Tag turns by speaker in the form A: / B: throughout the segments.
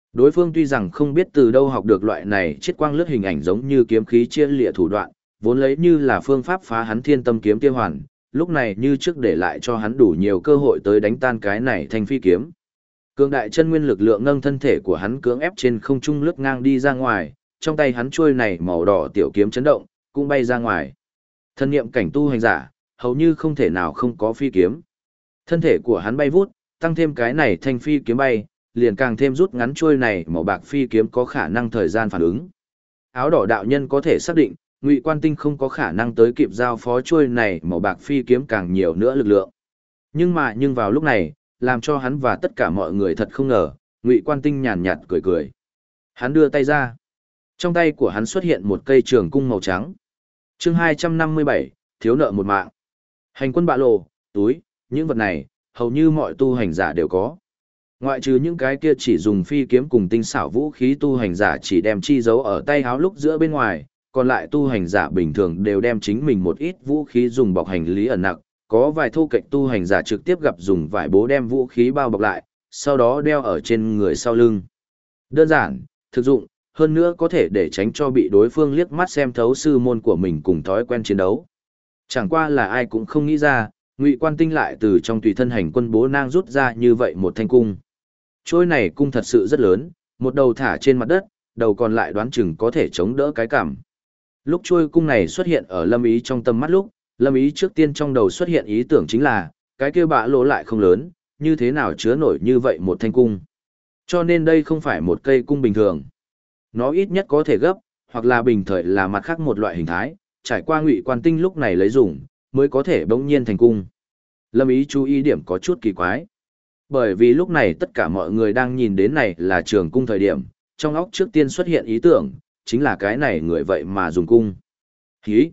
A: Đối phương tuy rằng không biết từ đâu học được loại này chiết quang lướt hình ảnh giống như kiếm khí chia lịa thủ đoạn, vốn lấy như là phương pháp phá hắn thiên tâm kiếm tiêu hoàn, lúc này như trước để lại cho hắn đủ nhiều cơ hội tới đánh tan cái này thanh phi kiếm. Cường đại chân nguyên lực lượng nâng thân thể của hắn cưỡng ép trên không trung lướt ngang đi ra ngoài, trong tay hắn chuôi này màu đỏ tiểu kiếm chấn động, cũng bay ra ngoài. Thân niệm cảnh tu hành giả, hầu như không thể nào không có phi kiếm. Thân thể của hắn bay vút, tăng thêm cái này thanh phi kiếm bay, liền càng thêm rút ngắn chuôi này màu bạc phi kiếm có khả năng thời gian phản ứng. Áo đỏ đạo nhân có thể xác định, Ngụy Quan Tinh không có khả năng tới kịp giao phó chuôi này màu bạc phi kiếm càng nhiều nữa lực lượng. Nhưng vào lúc này, làm cho hắn và tất cả mọi người thật không ngờ, Ngụy Quan Tinh nhàn nhạt cười cười. Hắn đưa tay ra. Trong tay của hắn xuất hiện một cây trường cung màu trắng. Chương 257, thiếu nợ một mạng. Hành quân bạ lộ, túi, những vật này, hầu như mọi tu hành giả đều có. Ngoại trừ những cái kia chỉ dùng phi kiếm cùng tinh xảo vũ khí tu hành giả chỉ đem chi giấu ở tay áo lúc giữa bên ngoài, còn lại tu hành giả bình thường đều đem chính mình một ít vũ khí dùng bọc hành lý ẩn nặc, có vài thô kệch tu hành giả trực tiếp gặp dùng vải bố đem vũ khí bao bọc lại, sau đó đeo ở trên người sau lưng. Đơn giản, thực dụng, hơn nữa có thể để tránh cho bị đối phương liếc mắt xem thấu sư môn của mình cùng thói quen chiến đấu. Chẳng qua là ai cũng không nghĩ ra, Ngụy Quan Tinh lại từ trong tùy thân hành quân bố nang rút ra như vậy một thanh cung. Trôi này cung thật sự rất lớn, một đầu thả trên mặt đất, đầu còn lại đoán chừng có thể chống đỡ cái cằm. Lúc trôi cung này xuất hiện ở Lâm Ý trong tầm mắt lúc, Lâm Ý trước tiên trong đầu xuất hiện ý tưởng chính là, cái kia bạ lỗ lại không lớn, như thế nào chứa nổi như vậy một thanh cung. Cho nên đây không phải một cây cung bình thường. Nó ít nhất có thể gấp, hoặc là bình thời là mặt khác một loại hình thái, trải qua Ngụy Quan Tinh lúc này lấy dùng, mới có thể bỗng nhiên thành cung. Lâm Ý chú ý điểm có chút kỳ quái. Bởi vì lúc này tất cả mọi người đang nhìn đến này là trường cung thời điểm, trong óc trước tiên xuất hiện ý tưởng, chính là cái này người vậy mà dùng cung. Hí!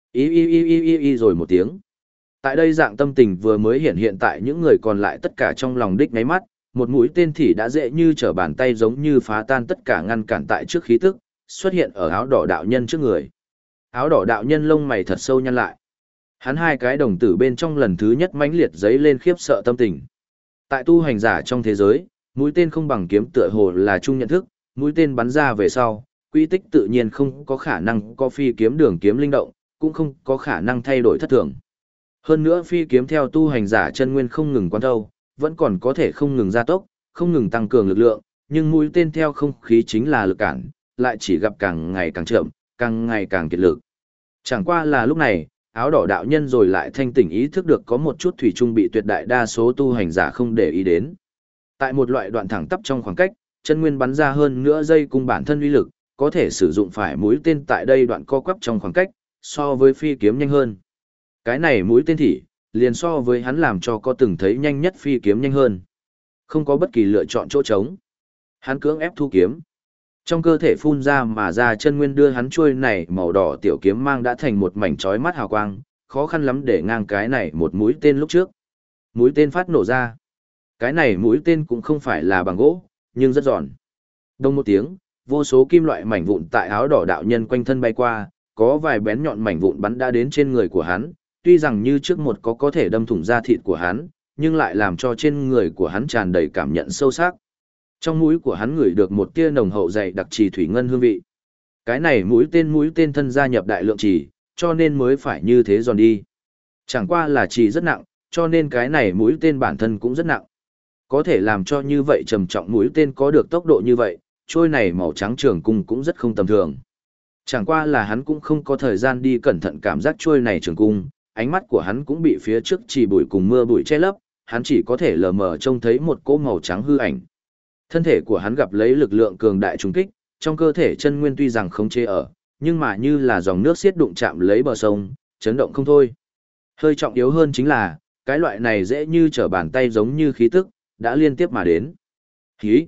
A: Y rồi một tiếng. Tại đây dạng tâm tình vừa mới hiện tại những người còn lại tất cả trong lòng đích ngáy mắt, một mũi tên thì đã dễ như trở bàn tay giống như phá tan tất cả ngăn cản tại trước khí tức, xuất hiện ở áo đỏ đạo nhân trước người. Áo đỏ đạo nhân lông mày thật sâu nhăn lại. Hắn hai cái đồng tử bên trong lần thứ nhất mãnh liệt dấy lên khiếp sợ tâm tình. Tại tu hành giả trong thế giới, mũi tên không bằng kiếm tựa hồ là chung nhận thức, mũi tên bắn ra về sau, quy tích tự nhiên không có khả năng có phi kiếm đường kiếm linh động, cũng không có khả năng thay đổi thất thường. Hơn nữa phi kiếm theo tu hành giả chân nguyên không ngừng quán thâu, vẫn còn có thể không ngừng gia tốc, không ngừng tăng cường lực lượng, nhưng mũi tên theo không khí chính là lực cản, lại chỉ gặp càng ngày càng chậm, càng ngày càng kiệt lực. Chẳng qua là lúc này, áo đỏ đạo nhân rồi lại thanh tỉnh ý thức được có một chút thủy chung bị tuyệt đại đa số tu hành giả không để ý đến. Tại một loại đoạn thẳng tắp trong khoảng cách, chân nguyên bắn ra hơn nữa dây cung bản thân uy lực, có thể sử dụng phải mũi tên tại đây đoạn co quắp trong khoảng cách, so với phi kiếm nhanh hơn. Cái này mũi tên thì, liền so với hắn làm cho có từng thấy nhanh nhất phi kiếm nhanh hơn. Không có bất kỳ lựa chọn chỗ trống. Hắn cưỡng ép thu kiếm. Trong cơ thể phun ra mà ra chân nguyên đưa hắn chuôi này màu đỏ tiểu kiếm mang đã thành một mảnh chói mắt hào quang, khó khăn lắm để ngang cái này một mũi tên lúc trước. Mũi tên phát nổ ra. Cái này mũi tên cũng không phải là bằng gỗ, nhưng rất giòn. Đông một tiếng, vô số kim loại mảnh vụn tại áo đỏ đạo nhân quanh thân bay qua, có vài bén nhọn mảnh vụn bắn đã đến trên người của hắn, tuy rằng như trước một có thể đâm thủng da thịt của hắn, nhưng lại làm cho trên người của hắn tràn đầy cảm nhận sâu sắc. Trong mũi của hắn ngửi được một tia nồng hậu dày đặc trì thủy ngân hương vị. Cái này mũi tên thân gia nhập đại lượng trì, cho nên mới phải như thế giòn đi. Chẳng qua là trì rất nặng, cho nên cái này mũi tên bản thân cũng rất nặng. Có thể làm cho như vậy trầm trọng mũi tên có được tốc độ như vậy, trôi này màu trắng trường cung cũng rất không tầm thường. Chẳng qua là hắn cũng không có thời gian đi cẩn thận cảm giác trôi này trường cung, ánh mắt của hắn cũng bị phía trước trì bụi cùng mưa bụi che lấp, hắn chỉ có thể lờ mờ trông thấy một cỗ màu trắng hư ảnh. Thân thể của hắn gặp lấy lực lượng cường đại trùng kích, trong cơ thể chân nguyên tuy rằng không chế ở, nhưng mà như là dòng nước xiết đụng chạm lấy bờ sông, chấn động không thôi. Hơi trọng yếu hơn chính là, cái loại này dễ như trở bàn tay giống như khí tức, đã liên tiếp mà đến. Hí!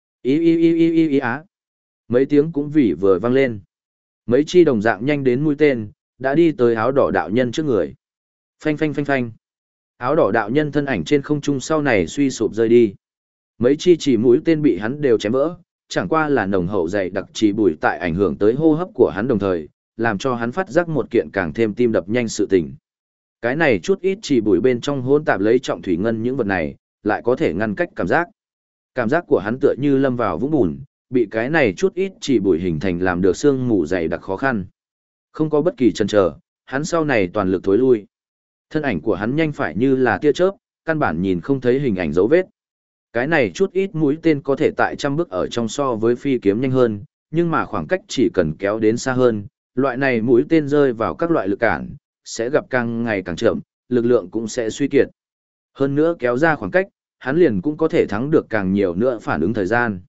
A: Y á! Mấy tiếng cũng vỉ vừa vang lên. Mấy chi đồng dạng nhanh đến mũi tên, đã đi tới áo đỏ đạo nhân trước người. Phanh phanh phanh phanh. Áo đỏ đạo nhân thân ảnh trên không trung sau này suy sụp rơi đi. Mấy chi chỉ mũi tên bị hắn đều chém vỡ, chẳng qua là nồng hậu dày đặc chỉ bụi tại ảnh hưởng tới hô hấp của hắn đồng thời, làm cho hắn phát giác một kiện càng thêm tim đập nhanh sự tình. Cái này chút ít chỉ bụi bên trong hỗn tạp lấy trọng thủy ngân những vật này, lại có thể ngăn cách cảm giác. Cảm giác của hắn tựa như lâm vào vũng bùn, bị cái này chút ít chỉ bụi hình thành làm được xương mù dày đặc khó khăn. Không có bất kỳ chần chờ, hắn sau này toàn lực thối lui. Thân ảnh của hắn nhanh phải như là tia chớp, căn bản nhìn không thấy hình ảnh dấu vết. Cái này chút ít mũi tên có thể tại trăm bước ở trong so với phi kiếm nhanh hơn, nhưng mà khoảng cách chỉ cần kéo đến xa hơn, loại này mũi tên rơi vào các loại lực cản, sẽ gặp càng ngày càng chậm, lực lượng cũng sẽ suy kiệt. Hơn nữa kéo ra khoảng cách, hắn liền cũng có thể thắng được càng nhiều nữa phản ứng thời gian.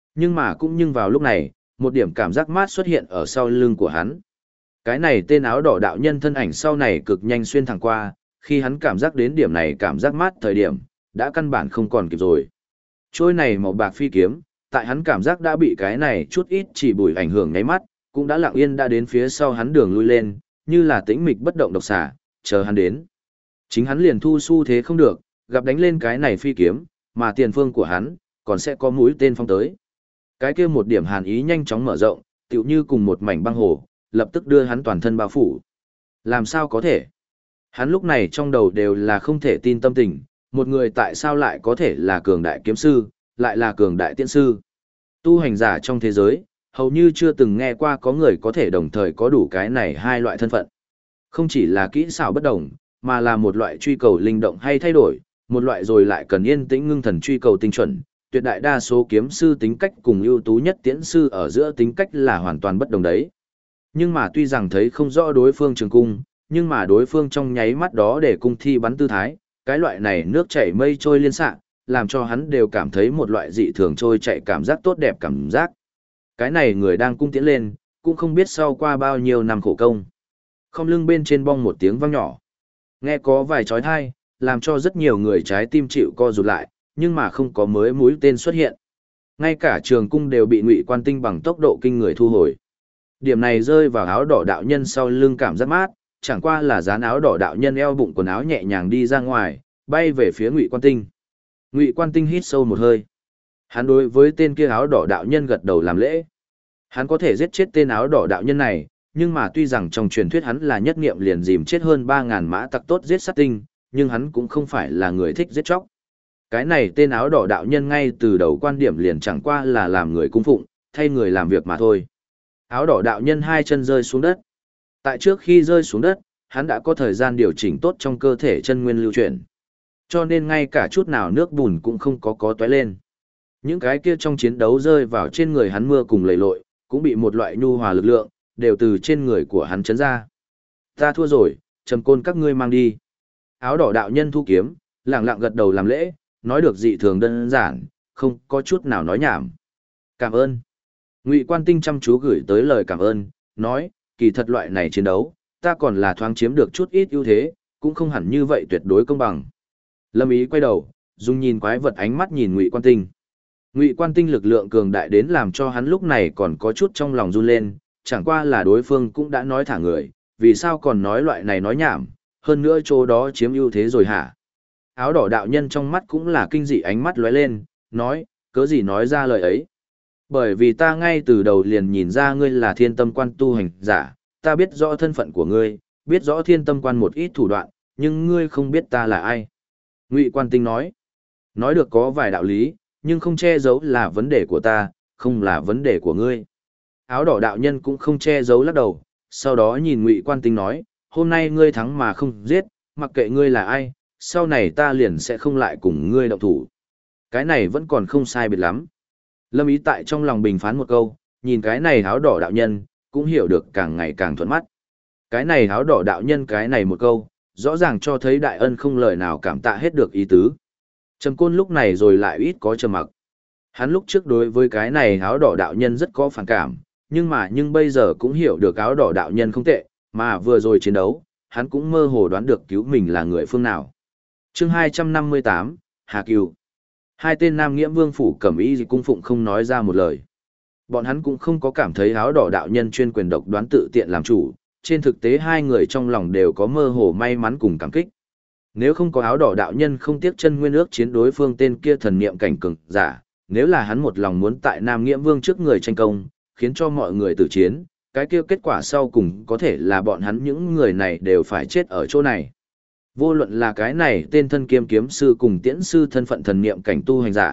A: Nhưng vào lúc này, một điểm cảm giác mát xuất hiện ở sau lưng của hắn. Cái này tên áo đỏ đạo nhân thân ảnh sau này cực nhanh xuyên thẳng qua, khi hắn cảm giác đến điểm này cảm giác mát thời điểm, đã căn bản không còn kịp rồi. Trôi này màu bạc phi kiếm, tại hắn cảm giác đã bị cái này chút ít chỉ bùi ảnh hưởng nháy mắt, cũng đã lặng yên đã đến phía sau hắn đường lui lên, như là tĩnh mịch bất động độc xà, chờ hắn đến. Chính hắn liền thu xu thế không được, gặp đánh lên cái này phi kiếm, mà tiền phương của hắn, còn sẽ có mũi tên phong tới. Cái kia một điểm hàn ý nhanh chóng mở rộng, tựu như cùng một mảnh băng hồ, lập tức đưa hắn toàn thân bao phủ. Làm sao có thể? Hắn lúc này trong đầu đều là không thể tin tâm tình, một người tại sao lại có thể là cường đại kiếm sư, lại là cường đại tiễn sư. Tu hành giả trong thế giới, hầu như chưa từng nghe qua có người có thể đồng thời có đủ cái này hai loại thân phận. Không chỉ là kỹ xảo bất đồng, mà là một loại truy cầu linh động hay thay đổi, một loại rồi lại cần yên tĩnh ngưng thần truy cầu tinh chuẩn. Tuyệt đại đa số kiếm sư tính cách cùng ưu tú nhất tiễn sư ở giữa tính cách là hoàn toàn bất đồng đấy. Nhưng mà tuy rằng thấy không rõ đối phương trường cung, nhưng mà đối phương trong nháy mắt đó để cung thi bắn tư thái, cái loại này nước chảy mây trôi liên xạ, làm cho hắn đều cảm thấy một loại dị thường trôi chạy cảm giác tốt đẹp cảm giác. Cái này người đang cung tiễn lên, cũng không biết sau qua bao nhiêu năm khổ công. Không lưng bên trên bong một tiếng vang nhỏ. Nghe có vài chói tai, làm cho rất nhiều người trái tim chịu co rụt lại, nhưng mà không có mới mũi tên xuất hiện. Ngay cả trường cung đều bị Ngụy Quan Tinh bằng tốc độ kinh người thu hồi. Điểm này rơi vào áo đỏ đạo nhân sau lưng cảm giác mát, chẳng qua là dán áo đỏ đạo nhân eo bụng quần áo nhẹ nhàng đi ra ngoài, bay về phía Ngụy Quan Tinh. Ngụy Quan Tinh hít sâu một hơi. Hắn đối với tên kia áo đỏ đạo nhân gật đầu làm lễ. Hắn có thể giết chết tên áo đỏ đạo nhân này, nhưng mà tuy rằng trong truyền thuyết hắn là nhất niệm liền dìm chết hơn 3.000 mã tặc tốt giết sát tinh, nhưng hắn cũng không phải là người thích giết chóc. Cái này tên áo đỏ đạo nhân ngay từ đầu quan điểm liền chẳng qua là làm người cung phụng, thay người làm việc mà thôi. Áo đỏ đạo nhân hai chân rơi xuống đất. Tại trước khi rơi xuống đất, hắn đã có thời gian điều chỉnh tốt trong cơ thể chân nguyên lưu chuyển. Cho nên ngay cả chút nào nước bùn cũng không có tóe lên. Những cái kia trong chiến đấu rơi vào trên người hắn mưa cùng lầy lội, cũng bị một loại nhu hòa lực lượng, đều từ trên người của hắn chấn ra. Ta thua rồi, trầm côn các ngươi mang đi. Áo đỏ đạo nhân thu kiếm, lặng lặng gật đầu làm lễ, nói được dị thường đơn giản, không có chút nào nói nhảm. Cảm ơn. Ngụy Quan Tinh chăm chú gửi tới lời cảm ơn, nói, kỳ thật loại này chiến đấu, ta còn là thoáng chiếm được chút ít ưu thế, cũng không hẳn như vậy tuyệt đối công bằng. Lâm Ý quay đầu, dùng nhìn quái vật ánh mắt nhìn Ngụy Quan Tinh. Ngụy Quan Tinh lực lượng cường đại đến làm cho hắn lúc này còn có chút trong lòng run lên, chẳng qua là đối phương cũng đã nói thả người, vì sao còn nói loại này nói nhảm, hơn nữa chỗ đó chiếm ưu thế rồi hả? Áo đỏ đạo nhân trong mắt cũng là kinh dị ánh mắt lóe lên, nói, cớ gì nói ra lời ấy. Bởi vì ta ngay từ đầu liền nhìn ra ngươi là thiên tâm quan tu hành giả, ta biết rõ thân phận của ngươi, biết rõ thiên tâm quan một ít thủ đoạn, nhưng ngươi không biết ta là ai. Ngụy Quan Tinh nói được có vài đạo lý, nhưng không che giấu là vấn đề của ta, không là vấn đề của ngươi. Áo đỏ đạo nhân cũng không che giấu lắc đầu, sau đó nhìn Ngụy Quan Tinh nói, hôm nay ngươi thắng mà không giết, mặc kệ ngươi là ai, sau này ta liền sẽ không lại cùng ngươi động thủ. Cái này vẫn còn không sai biệt lắm. Lâm Ý tại trong lòng bình phán một câu, nhìn cái này áo đỏ đạo nhân, cũng hiểu được càng ngày càng thuận mắt. Cái này áo đỏ đạo nhân cái này một câu, rõ ràng cho thấy đại ân không lời nào cảm tạ hết được ý tứ. Trầm Côn lúc này rồi lại ít có trầm mặc. Hắn lúc trước đối với cái này áo đỏ đạo nhân rất có phản cảm, nhưng bây giờ cũng hiểu được áo đỏ đạo nhân không tệ, mà vừa rồi chiến đấu, hắn cũng mơ hồ đoán được cứu mình là người phương nào. Chương 258, Hà Cừu. Hai tên Nam Nghiễm Vương phủ cẩm y cung phụng không nói ra một lời. Bọn hắn cũng không có cảm thấy áo đỏ đạo nhân chuyên quyền độc đoán tự tiện làm chủ, trên thực tế hai người trong lòng đều có mơ hồ may mắn cùng cảm kích. Nếu không có áo đỏ đạo nhân không tiếc chân nguyên ước chiến đối phương tên kia thần niệm cảnh cường giả, nếu là hắn một lòng muốn tại Nam Nghiễm Vương trước người tranh công, khiến cho mọi người tử chiến, cái kia kết quả sau cùng có thể là bọn hắn những người này đều phải chết ở chỗ này. Vô luận là cái này tên thân kiêm kiếm sư cùng tiễn sư thân phận thần niệm cảnh tu hành giả,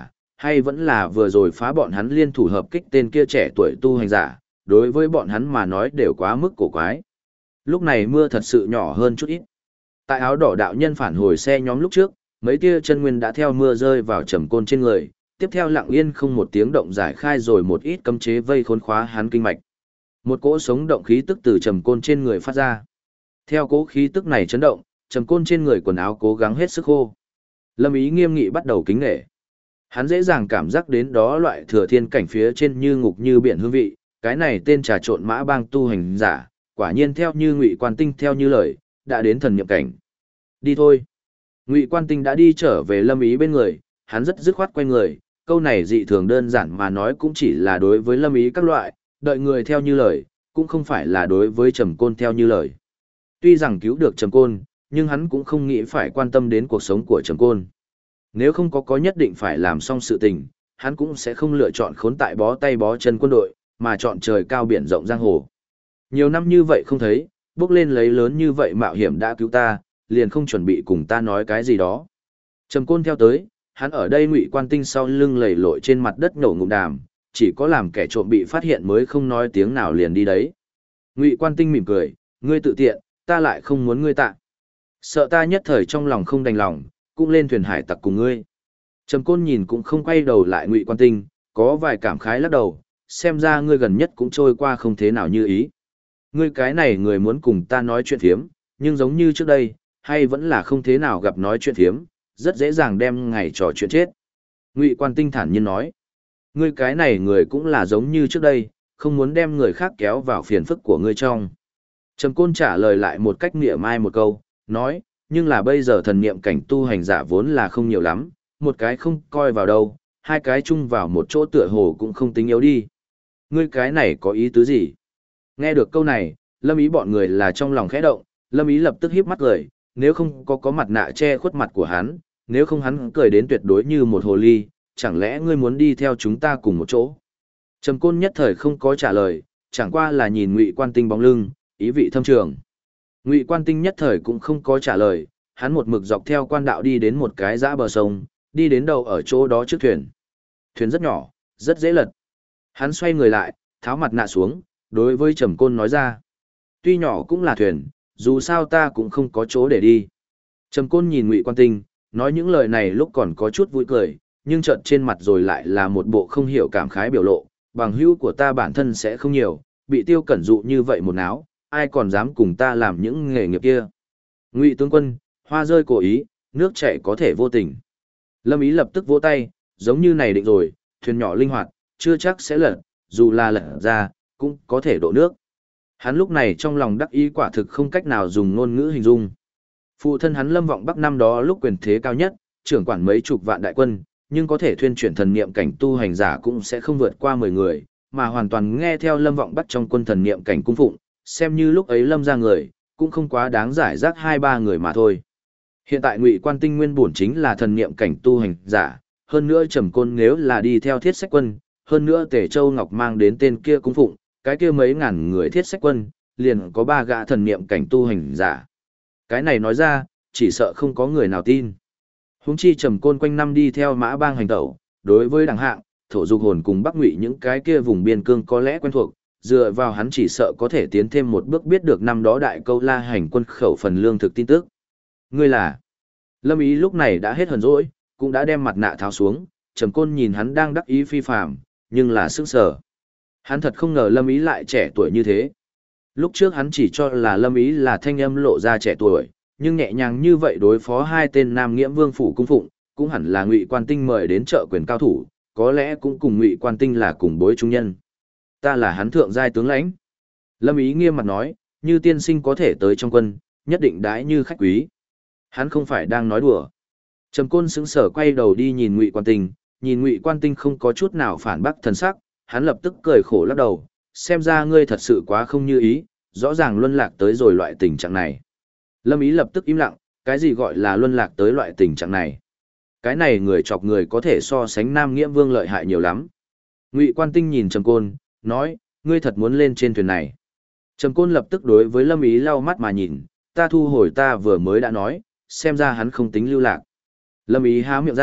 A: hay vẫn là vừa rồi phá bọn hắn liên thủ hợp kích tên kia trẻ tuổi tu hành giả, đối với bọn hắn mà nói đều quá mức cổ quái. Lúc này mưa thật sự nhỏ hơn chút ít. Tại áo đỏ đạo nhân phản hồi xe nhóm lúc trước, mấy tia chân nguyên đã theo mưa rơi vào trầm côn trên người, tiếp theo lặng yên không một tiếng động giải khai rồi một ít cấm chế vây khốn khóa hắn kinh mạch. Một cỗ sống động khí tức từ trầm côn trên người phát ra. Theo cỗ khí tức này chấn động, trầm côn trên người quần áo cố gắng hết sức khô. Lâm Ý nghiêm nghị bắt đầu kính nể. Hắn dễ dàng cảm giác đến đó loại thừa thiên cảnh phía trên như ngục như biển hương vị, cái này tên trà trộn mã bang tu hành giả, quả nhiên theo như Ngụy Quan Tinh theo như lời, đã đến thần niệm cảnh. Đi thôi. Ngụy Quan Tinh đã đi trở về Lâm Ý bên người, hắn rất dứt khoát quay người, câu này dị thường đơn giản mà nói cũng chỉ là đối với Lâm Ý các loại, đợi người theo như lời, cũng không phải là đối với Trầm Côn theo như lời. Tuy rằng cứu được Trầm Côn, nhưng hắn cũng không nghĩ phải quan tâm đến cuộc sống của Trầm Côn. Nếu không có nhất định phải làm xong sự tình, hắn cũng sẽ không lựa chọn khốn tại bó tay bó chân quân đội, mà chọn trời cao biển rộng giang hồ. Nhiều năm như vậy không thấy, bước lên lấy lớn như vậy mạo hiểm đã cứu ta, liền không chuẩn bị cùng ta nói cái gì đó. Trầm Côn theo tới, hắn ở đây Ngụy Quan Tinh sau lưng lầy lội trên mặt đất nổ ngụm đàm, chỉ có làm kẻ trộm bị phát hiện mới không nói tiếng nào liền đi đấy. Ngụy Quan Tinh mỉm cười, ngươi tự tiện, ta lại không muốn ngươi tạ. Sợ ta nhất thời trong lòng không đành lòng, cũng lên thuyền hải tặc cùng ngươi. Trầm Côn nhìn cũng không quay đầu lại Ngụy Quan Tinh, có vài cảm khái lắc đầu, xem ra ngươi gần nhất cũng trôi qua không thế nào như ý. Ngươi cái này người muốn cùng ta nói chuyện phiếm, nhưng giống như trước đây, hay vẫn là không thế nào gặp nói chuyện phiếm, rất dễ dàng đem ngày trò chuyện chết. Ngụy Quan Tinh thản nhiên nói, ngươi cái này người cũng là giống như trước đây, không muốn đem người khác kéo vào phiền phức của ngươi trong. Trầm Côn trả lời lại một cách mỉa mai một câu, nói, nhưng là bây giờ thần niệm cảnh tu hành giả vốn là không nhiều lắm, một cái không coi vào đâu, hai cái chung vào một chỗ tựa hồ cũng không tính yếu đi. Ngươi cái này có ý tứ gì? Nghe được câu này, Lâm Ý bọn người là trong lòng khẽ động, Lâm Ý lập tức híp mắt cười, nếu không có mặt nạ che khuất mặt của hắn, nếu không hắn cười đến tuyệt đối như một hồ ly, chẳng lẽ ngươi muốn đi theo chúng ta cùng một chỗ? Trầm Côn nhất thời không có trả lời, chẳng qua là nhìn Ngụy Quan Tinh bóng lưng, ý vị thâm trường. Ngụy Quan Tinh nhất thời cũng không có trả lời, hắn một mực dọc theo quan đạo đi đến một cái dã bờ sông, đi đến đầu ở chỗ đó trước thuyền. Thuyền rất nhỏ, rất dễ lật. Hắn xoay người lại, tháo mặt nạ xuống, đối với Trầm Côn nói ra. Tuy nhỏ cũng là thuyền, dù sao ta cũng không có chỗ để đi. Trầm Côn nhìn Ngụy Quan Tinh, nói những lời này lúc còn có chút vui cười, nhưng chợt trên mặt rồi lại là một bộ không hiểu cảm khái biểu lộ. Bằng hữu của ta bản thân sẽ không nhiều, bị Tiêu Cẩn dụ như vậy một náo, ai còn dám cùng ta làm những nghề nghiệp kia. Ngụy tướng quân, hoa rơi cổ ý, nước chảy có thể vô tình. Lâm Ý lập tức vỗ tay, giống như này định rồi, thuyền nhỏ linh hoạt, chưa chắc sẽ lật, dù là lật ra, cũng có thể đổ nước. Hắn lúc này trong lòng đắc ý quả thực không cách nào dùng ngôn ngữ hình dung. Phụ thân hắn Lâm Vọng Bắc năm đó lúc quyền thế cao nhất, trưởng quản mấy chục vạn đại quân, nhưng có thể thuyên chuyển thần niệm cảnh tu hành giả cũng sẽ không vượt qua 10 người, mà hoàn toàn nghe theo Lâm Vọng Bắc trong quân thần niệm cảnh cung phụng, xem như lúc ấy Lâm ra người, cũng không quá đáng giải rác 2-3 người mà thôi. Hiện tại Ngụy Quan Tinh nguyên bổn chính là thần niệm cảnh tu hành giả, hơn nữa Trầm Côn nếu là đi theo Thiết Sách quân, hơn nữa Tề Châu Ngọc mang đến tên kia cung phụng, cái kia mấy ngàn người Thiết Sách quân, liền có 3 gã thần niệm cảnh tu hành giả. Cái này nói ra, chỉ sợ không có người nào tin. Huống chi Trầm Côn quanh năm đi theo Mã Bang hành tẩu, đối với đẳng hạng, thổ dục hồn cùng Bắc Ngụy những cái kia vùng biên cương có lẽ quen thuộc, dựa vào hắn chỉ sợ có thể tiến thêm một bước biết được năm đó đại câu La hành quân khẩu phần lương thực tin tức. Ngươi là? Lâm Ý lúc này đã hết hờn dỗi, cũng đã đem mặt nạ tháo xuống, Trầm Côn nhìn hắn đang đắc ý phi phàm, nhưng là sững sờ. Hắn thật không ngờ Lâm Ý lại trẻ tuổi như thế. Lúc trước hắn chỉ cho là Lâm Ý là thanh âm lộ ra trẻ tuổi, nhưng nhẹ nhàng như vậy đối phó hai tên Nam Nghiễm Vương phủ cung phụng, cũng hẳn là Ngụy Quan Tinh mời đến trợ quyền cao thủ, có lẽ cũng cùng Ngụy Quan Tinh là cùng bối trung nhân. Ta là hắn thượng giai tướng lãnh. Lâm Ý nghiêm mặt nói, như tiên sinh có thể tới trong quân, nhất định đãi như khách quý. Hắn không phải đang nói đùa. Trầm Côn sững sờ quay đầu đi nhìn Ngụy Quan Tinh, nhìn Ngụy Quan Tinh không có chút nào phản bác thần sắc, hắn lập tức cười khổ lắc đầu, xem ra ngươi thật sự quá không như ý, rõ ràng luân lạc tới rồi loại tình trạng này. Lâm Ý lập tức im lặng, cái gì gọi là luân lạc tới loại tình trạng này? Cái này người chọc người có thể so sánh Nam Nghiễm Vương lợi hại nhiều lắm. Ngụy Quan Tinh nhìn Trầm Côn, nói, ngươi thật muốn lên trên thuyền này. Trầm Côn lập tức đối với Lâm Ý lau mắt mà nhìn, ta thu hồi ta vừa mới đã nói, xem ra hắn không tính lưu lạc. Lâm Ý há miệng ra,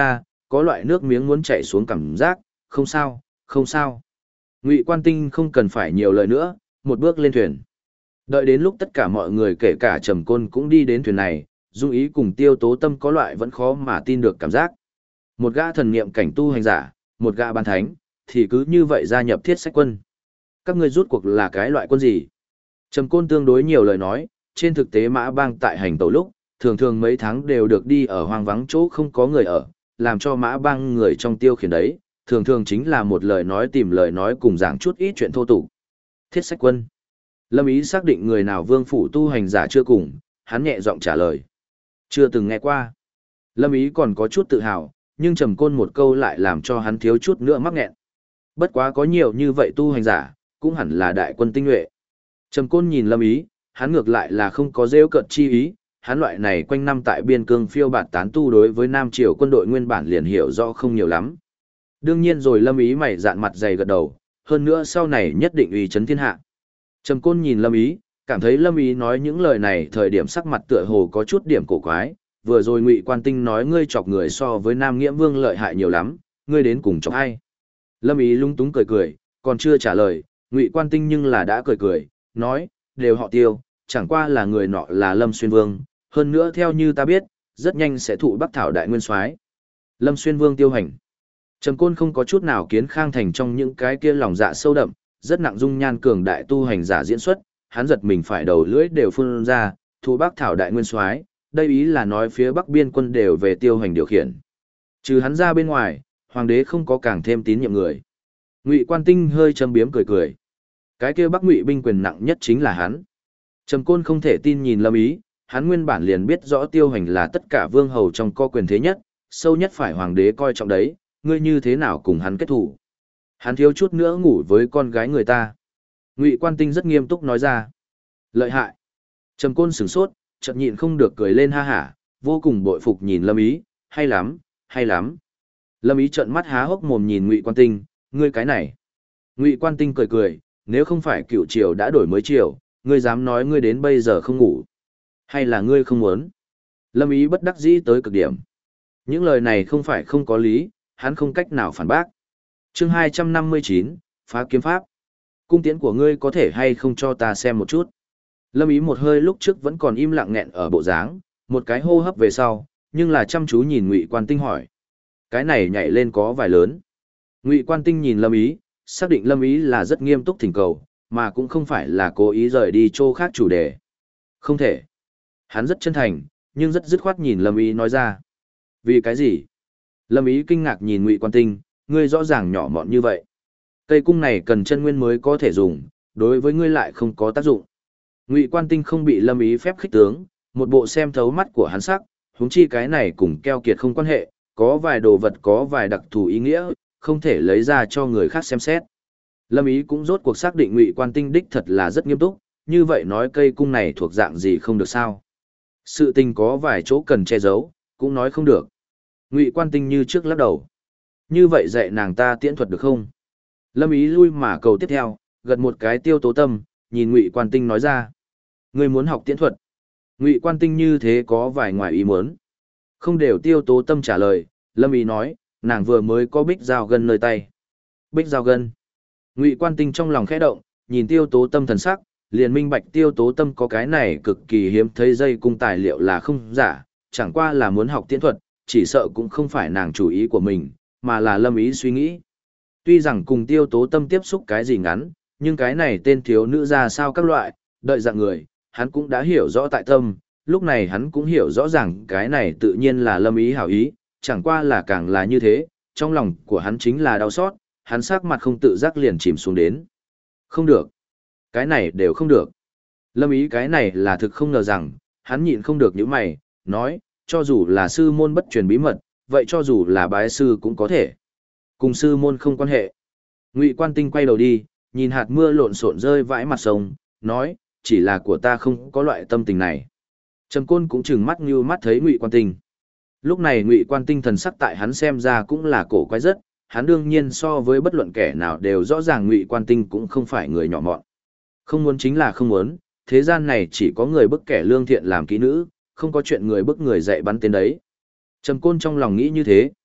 A: có loại nước miếng muốn chảy xuống cảm giác, không sao, không sao. Ngụy Quan Tinh không cần phải nhiều lời nữa, một bước lên thuyền. Đợi đến lúc tất cả mọi người kể cả Trầm Côn cũng đi đến thuyền này, Dung Ý cùng Tiêu Tố Tâm có loại vẫn khó mà tin được cảm giác. Một gã thần niệm cảnh tu hành giả, một gã bán thánh, thì cứ như vậy gia nhập Thiết Sách quân. Các ngươi rút cuộc là cái loại quân gì? Trầm Côn tương đối nhiều lời nói, trên thực tế Mã Bang tại hành tẩu lúc, thường thường mấy tháng đều được đi ở hoang vắng chỗ không có người ở, làm cho Mã Bang người trong tiêu khiển đấy, thường thường chính là một lời nói tìm lời nói cùng giảng chút ít chuyện thô tục. Thiết Sách quân. Lâm Ý xác định người nào vương phủ tu hành giả chưa cùng, hắn nhẹ giọng trả lời. Chưa từng nghe qua. Lâm Ý còn có chút tự hào, nhưng Trầm Côn một câu lại làm cho hắn thiếu chút nữa mắc nghẹn. Bất quá có nhiều như vậy tu hành giả, cũng hẳn là đại quân tinh nhuệ. Trầm Côn nhìn Lâm Ý, hắn ngược lại là không có rêu cợt chi ý, hắn loại này quanh năm tại biên cương phiêu bạt tán tu đối với Nam Triều quân đội nguyên bản liền hiểu rõ không nhiều lắm. Đương nhiên rồi Lâm Ý mày dạn mặt dày gật đầu, hơn nữa sau này nhất định uy chấn thiên hạ. Trầm Côn nhìn Lâm Ý, cảm thấy Lâm Ý nói những lời này thời điểm sắc mặt tựa hồ có chút điểm cổ quái, vừa rồi Ngụy Quan Tinh nói ngươi chọc người so với Nam Nghiễm Vương lợi hại nhiều lắm, ngươi đến cùng chọc ai? Lâm Ý lung túng cười cười, còn chưa trả lời, Ngụy Quan Tinh nhưng là đã cười cười, nói, đều họ Tiêu, chẳng qua là người nọ là Lâm Xuyên Vương, hơn nữa theo như ta biết, rất nhanh sẽ thụ Bắc Thảo đại nguyên soái. Lâm Xuyên Vương Tiêu Hành. Trầm Côn không có chút nào kiến khang thành trong những cái kia lòng dạ sâu đậm, rất nặng dung nhan cường đại tu hành giả diễn xuất, hắn giật mình phải đầu lưỡi đều phun ra, thụ Bắc Thảo đại nguyên soái, đây ý là nói phía Bắc biên quân đều về Tiêu Hành điều khiển. Trừ hắn ra bên ngoài, hoàng đế không có càng thêm tín nhiệm người. Ngụy Quan Tinh hơi châm biếm cười cười. Cái kia Bắc Ngụy binh quyền nặng nhất chính là hắn. Trầm Côn không thể tin nhìn Lâm Ý, hắn nguyên bản liền biết rõ Tiêu Hành là tất cả vương hầu trong co quyền thế nhất, sâu nhất phải hoàng đế coi trọng đấy, ngươi như thế nào cùng hắn kết thủ. Hắn thiếu chút nữa ngủ với con gái người ta. Ngụy Quan Tinh rất nghiêm túc nói ra. Lợi hại. Trầm Côn sửng sốt, chợt nhịn không được cười lên ha hả, vô cùng bội phục nhìn Lâm Ý, hay lắm, hay lắm. Lâm Ý trợn mắt há hốc mồm nhìn Ngụy Quan Tinh, ngươi cái này. Ngụy Quan Tinh cười cười, nếu không phải cựu triều đã đổi mới triều, ngươi dám nói ngươi đến bây giờ không ngủ. Hay là ngươi không muốn? Lâm Ý bất đắc dĩ tới cực điểm. Những lời này không phải không có lý, hắn không cách nào phản bác. Chương 259, phá kiếm pháp. Cung tiễn của ngươi có thể hay không cho ta xem một chút? Lâm Ý một hơi lúc trước vẫn còn im lặng nghẹn ở bộ dáng, một cái hô hấp về sau, nhưng là chăm chú nhìn Ngụy Quan Tinh hỏi. Cái này nhảy lên có vài lớn. Ngụy Quan Tinh nhìn Lâm Ý, xác định Lâm Ý là rất nghiêm túc thỉnh cầu, mà cũng không phải là cố ý rời đi chỗ khác chủ đề. Không thể. Hắn rất chân thành, nhưng rất dứt khoát nhìn Lâm Ý nói ra. Vì cái gì? Lâm Ý kinh ngạc nhìn Ngụy Quan Tinh, ngươi rõ ràng nhỏ mọn như vậy. Cây cung này cần chân nguyên mới có thể dùng, đối với ngươi lại không có tác dụng. Ngụy Quan Tinh không bị Lâm Ý phép khích tướng, một bộ xem thấu mắt của hắn sắc, huống chi cái này cùng keo kiệt không quan hệ, có vài đồ vật có vài đặc thù ý nghĩa, không thể lấy ra cho người khác xem xét. Lâm Ý cũng rốt cuộc xác định Ngụy Quan Tinh đích thật là rất nghiêm túc, như vậy nói cây cung này thuộc dạng gì không được sao? Sự tình có vài chỗ cần che giấu, cũng nói không được. Ngụy Quan Tinh như trước lắc đầu. Như vậy dạy nàng ta tiễn thuật được không? Lâm Ý lui mà cầu tiếp theo, gật một cái Tiêu Tố Tâm, nhìn Ngụy Quan Tinh nói ra. Ngươi muốn học tiễn thuật. Ngụy Quan Tinh như thế có vài ngoài ý muốn. Không đều Tiêu Tố Tâm trả lời, Lâm Ý nói, nàng vừa mới có bích dao gân nơi tay. Bích dao gân. Ngụy Quan Tinh trong lòng khẽ động, nhìn Tiêu Tố Tâm thần sắc, liền minh bạch Tiêu Tố Tâm có cái này cực kỳ hiếm thấy dây cung tài liệu là không giả, chẳng qua là muốn học tiễn thuật, chỉ sợ cũng không phải nàng chủ ý của mình, mà là Lâm Ý suy nghĩ. Tuy rằng cùng Tiêu Tố Tâm tiếp xúc cái gì ngắn, nhưng cái này tên thiếu nữ ra sao các loại, đợi dạng người, hắn cũng đã hiểu rõ tại tâm, lúc này hắn cũng hiểu rõ ràng cái này tự nhiên là Lâm Ý hảo ý, chẳng qua là càng là như thế, trong lòng của hắn chính là đau xót, hắn sắc mặt không tự giác liền chìm xuống đến. Không được. Cái này đều không được. Lâm Ý cái này là thực không ngờ rằng, hắn nhịn không được những mày, nói, cho dù là sư môn bất truyền bí mật, vậy cho dù là bái sư cũng có thể. Cùng sư môn không quan hệ. Ngụy Quan Tinh quay đầu đi, nhìn hạt mưa lộn xộn rơi vãi mặt sông, nói, chỉ là của ta không có loại tâm tình này. Trầm Côn cũng chừng mắt như mắt thấy Ngụy Quan Tinh. Lúc này Ngụy Quan Tinh thần sắc tại hắn xem ra cũng là cổ quái rất, hắn đương nhiên so với bất luận kẻ nào đều rõ ràng Ngụy Quan Tinh cũng không phải người nhỏ mọn. Không muốn chính là không muốn, thế gian này chỉ có người bức kẻ lương thiện làm kỹ nữ, không có chuyện người bức người dạy bắn tên đấy. Trầm Côn trong lòng nghĩ như thế.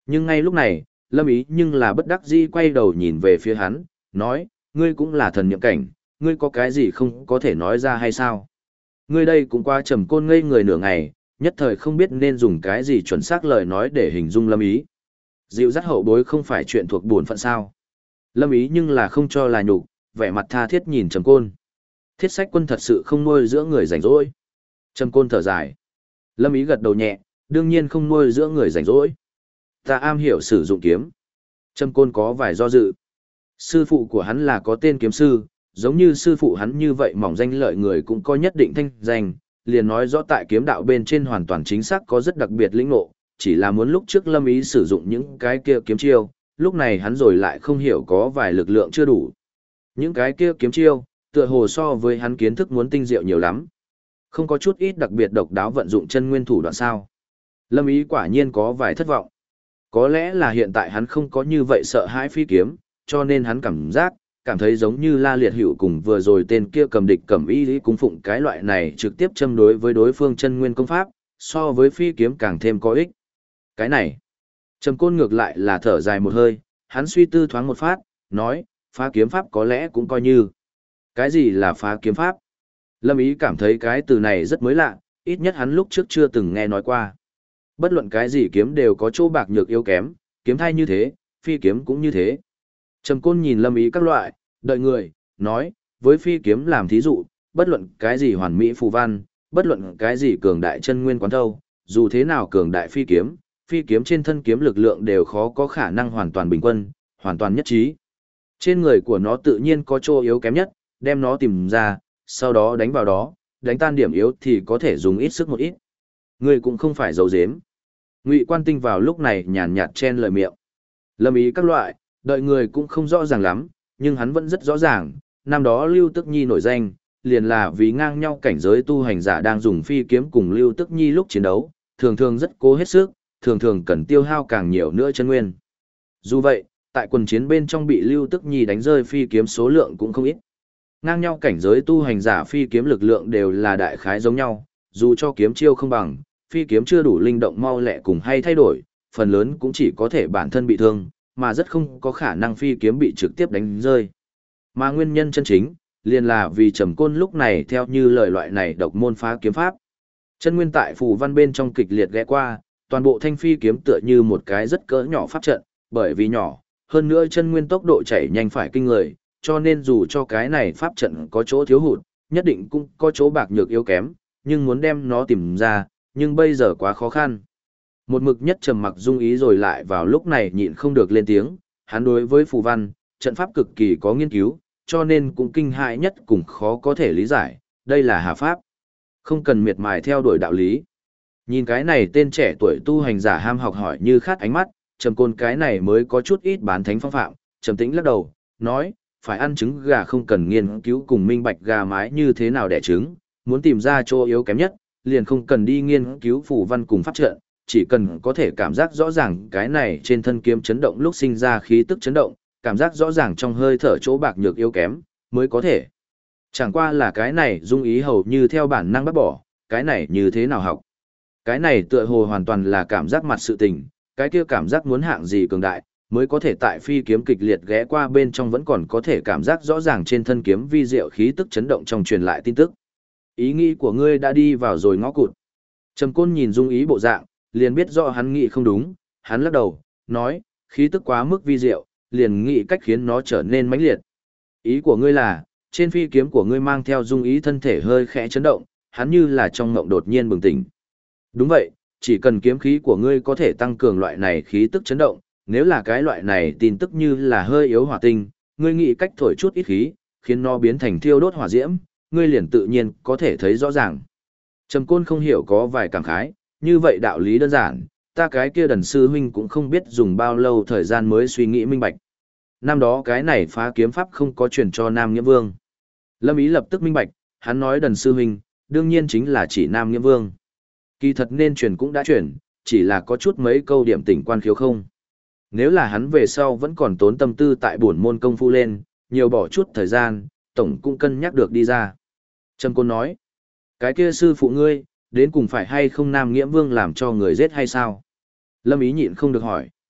A: Nhưng ngay lúc này, Lâm Ý nhưng là bất đắc dĩ quay đầu nhìn về phía hắn, nói, ngươi cũng là thần niệm cảnh, ngươi có cái gì không có thể nói ra hay sao? Ngươi đây cũng qua Trầm Côn ngây người nửa ngày, nhất thời không biết nên dùng cái gì chuẩn xác lời nói để hình dung Lâm Ý. Dịu dắt hậu bối không phải chuyện thuộc bổn phận sao? Lâm Ý nhưng là không cho là nhục, vẻ mặt tha thiết nhìn Trầm Côn. Thiết Sách Quân thật sự không nuôi dưỡng người rảnh rỗi. Trầm Côn thở dài. Lâm Ý gật đầu nhẹ, đương nhiên không nuôi dưỡng người rảnh rỗi. Ta am hiểu sử dụng kiếm. Trầm Côn có vài do dự. Sư phụ của hắn là có tên kiếm sư, giống như sư phụ hắn như vậy mỏng danh lợi người cũng có nhất định thanh danh, liền nói rõ tại kiếm đạo bên trên hoàn toàn chính xác có rất đặc biệt lĩnh ngộ, chỉ là muốn lúc trước Lâm Ý sử dụng những cái kia kiếm chiêu, lúc này hắn rồi lại không hiểu có vài lực lượng chưa đủ. Những cái kia kiếm chiêu, tựa hồ so với hắn kiến thức muốn tinh diệu nhiều lắm. Không có chút ít đặc biệt độc đáo vận dụng chân nguyên thủ đoạn sao. Lâm Ý quả nhiên có vài thất vọng. Có lẽ là hiện tại hắn không có như vậy sợ hãi phi kiếm, cho nên hắn cảm thấy giống như La Liệt Hữu cùng vừa rồi tên kia cầm địch cầm y lý cung phụng cái loại này trực tiếp châm đối với đối phương chân nguyên công pháp, so với phi kiếm càng thêm có ích. Cái này, Trầm Côn ngược lại là thở dài một hơi, hắn suy tư thoáng một phát, nói, phá kiếm pháp có lẽ cũng coi như. Cái gì là phá kiếm pháp? Lâm Ý cảm thấy cái từ này rất mới lạ, ít nhất hắn lúc trước chưa từng nghe nói qua. Bất luận cái gì kiếm đều có chỗ bạc nhược yếu kém, kiếm thai như thế, phi kiếm cũng như thế. Trầm Côn nhìn Lâm Ý các loại, đợi người, nói, với phi kiếm làm thí dụ, bất luận cái gì hoàn mỹ phù văn, bất luận cái gì cường đại chân nguyên quán thâu, dù thế nào cường đại phi kiếm trên thân kiếm lực lượng đều khó có khả năng hoàn toàn bình quân, hoàn toàn nhất trí. Trên người của nó tự nhiên có chỗ yếu kém nhất, đem nó tìm ra, sau đó đánh vào đó, đánh tan điểm yếu thì có thể dùng ít sức một ít. Người cũng không phải giấu giếm. Ngụy Quan Tinh vào lúc này nhàn nhạt chen lời miệng. Lâm Ý các loại, đợi người cũng không rõ ràng lắm, nhưng hắn vẫn rất rõ ràng, năm đó Lưu Tức Nhi nổi danh, liền là vì ngang nhau cảnh giới tu hành giả đang dùng phi kiếm cùng Lưu Tức Nhi lúc chiến đấu, thường thường rất cố hết sức, thường thường cần tiêu hao càng nhiều nữa chân nguyên. Dù vậy, tại quần chiến bên trong bị Lưu Tức Nhi đánh rơi phi kiếm số lượng cũng không ít. Ngang nhau cảnh giới tu hành giả phi kiếm lực lượng đều là đại khái giống nhau, dù cho kiếm chiêu không bằng, phi kiếm chưa đủ linh động mau lẹ cùng hay thay đổi, phần lớn cũng chỉ có thể bản thân bị thương, mà rất không có khả năng phi kiếm bị trực tiếp đánh rơi. Mà nguyên nhân chân chính, liền là vì Trầm Côn lúc này theo như lời loại này độc môn phá kiếm pháp. Chân nguyên tại phù văn bên trong kịch liệt ghé qua, toàn bộ thanh phi kiếm tựa như một cái rất cỡ nhỏ pháp trận, bởi vì nhỏ, hơn nữa chân nguyên tốc độ chảy nhanh phải kinh người, cho nên dù cho cái này pháp trận có chỗ thiếu hụt, nhất định cũng có chỗ bạc nhược yếu kém, nhưng muốn đem nó tìm ra, nhưng bây giờ quá khó khăn. Một mực nhất trầm mặc Dung Ý rồi lại vào lúc này nhịn không được lên tiếng, hắn đối với phù văn, trận pháp cực kỳ có nghiên cứu, cho nên cũng kinh hại nhất cùng khó có thể lý giải, đây là hà pháp. Không cần miệt mài theo đuổi đạo lý. Nhìn cái này tên trẻ tuổi tu hành giả ham học hỏi như khát ánh mắt, Trầm Côn cái này mới có chút ít bán thánh phong phạm, trầm tĩnh lắc đầu, nói, phải ăn trứng gà không cần nghiên cứu cùng minh bạch gà mái như thế nào đẻ trứng, muốn tìm ra chỗ yếu kém nhất, liền không cần đi nghiên cứu phù văn cùng pháp trận, chỉ cần có thể cảm giác rõ ràng cái này trên thân kiếm chấn động lúc sinh ra khí tức chấn động, cảm giác rõ ràng trong hơi thở chỗ bạc nhược yếu kém, mới có thể. Chẳng qua là cái này Dung Ý hầu như theo bản năng bắt bỏ, cái này như thế nào học. Cái này tựa hồ hoàn toàn là cảm giác mặt sự tình, cái kia cảm giác muốn hạng gì cường đại, mới có thể tại phi kiếm kịch liệt ghé qua bên trong vẫn còn có thể cảm giác rõ ràng trên thân kiếm vi diệu khí tức chấn động trong truyền lại tin tức. Ý nghĩ của ngươi đã đi vào rồi ngõ cụt. Trầm Côn nhìn Dung Ý bộ dạng, liền biết rõ hắn nghĩ không đúng, hắn lắc đầu, nói, khí tức quá mức vi diệu, liền nghĩ cách khiến nó trở nên mãnh liệt. Ý của ngươi là, trên phi kiếm của ngươi mang theo Dung Ý thân thể hơi khẽ chấn động, hắn như là trong ngộng đột nhiên bừng tỉnh. Đúng vậy, chỉ cần kiếm khí của ngươi có thể tăng cường loại này khí tức chấn động, nếu là cái loại này tin tức như là hơi yếu hỏa tinh, ngươi nghĩ cách thổi chút ít khí, khiến nó biến thành thiêu đốt hỏa diễm, ngươi liền tự nhiên có thể thấy rõ ràng. Trầm Côn không hiểu có vài cảm khái, như vậy đạo lý đơn giản, ta cái kia Đần sư huynh cũng không biết dùng bao lâu thời gian mới suy nghĩ minh bạch. Năm đó cái này phá kiếm pháp không có truyền cho Nam Nghĩa Vương. Lâm Ý lập tức minh bạch, hắn nói Đần sư huynh, đương nhiên chính là chỉ Nam Nghĩa Vương. Kỳ thật nên truyền cũng đã truyền, chỉ là có chút mấy câu điểm tỉnh quan khiếu không. Nếu là hắn về sau vẫn còn tốn tâm tư tại bổn môn công phu lên, nhiều bỏ chút thời gian, tổng cũng cân nhắc được đi ra. Trầm Côn nói, cái kia sư phụ ngươi, đến cùng phải hay không Nam Nghiễm Vương làm cho người giết hay sao? Lâm Ý nhịn không được hỏi.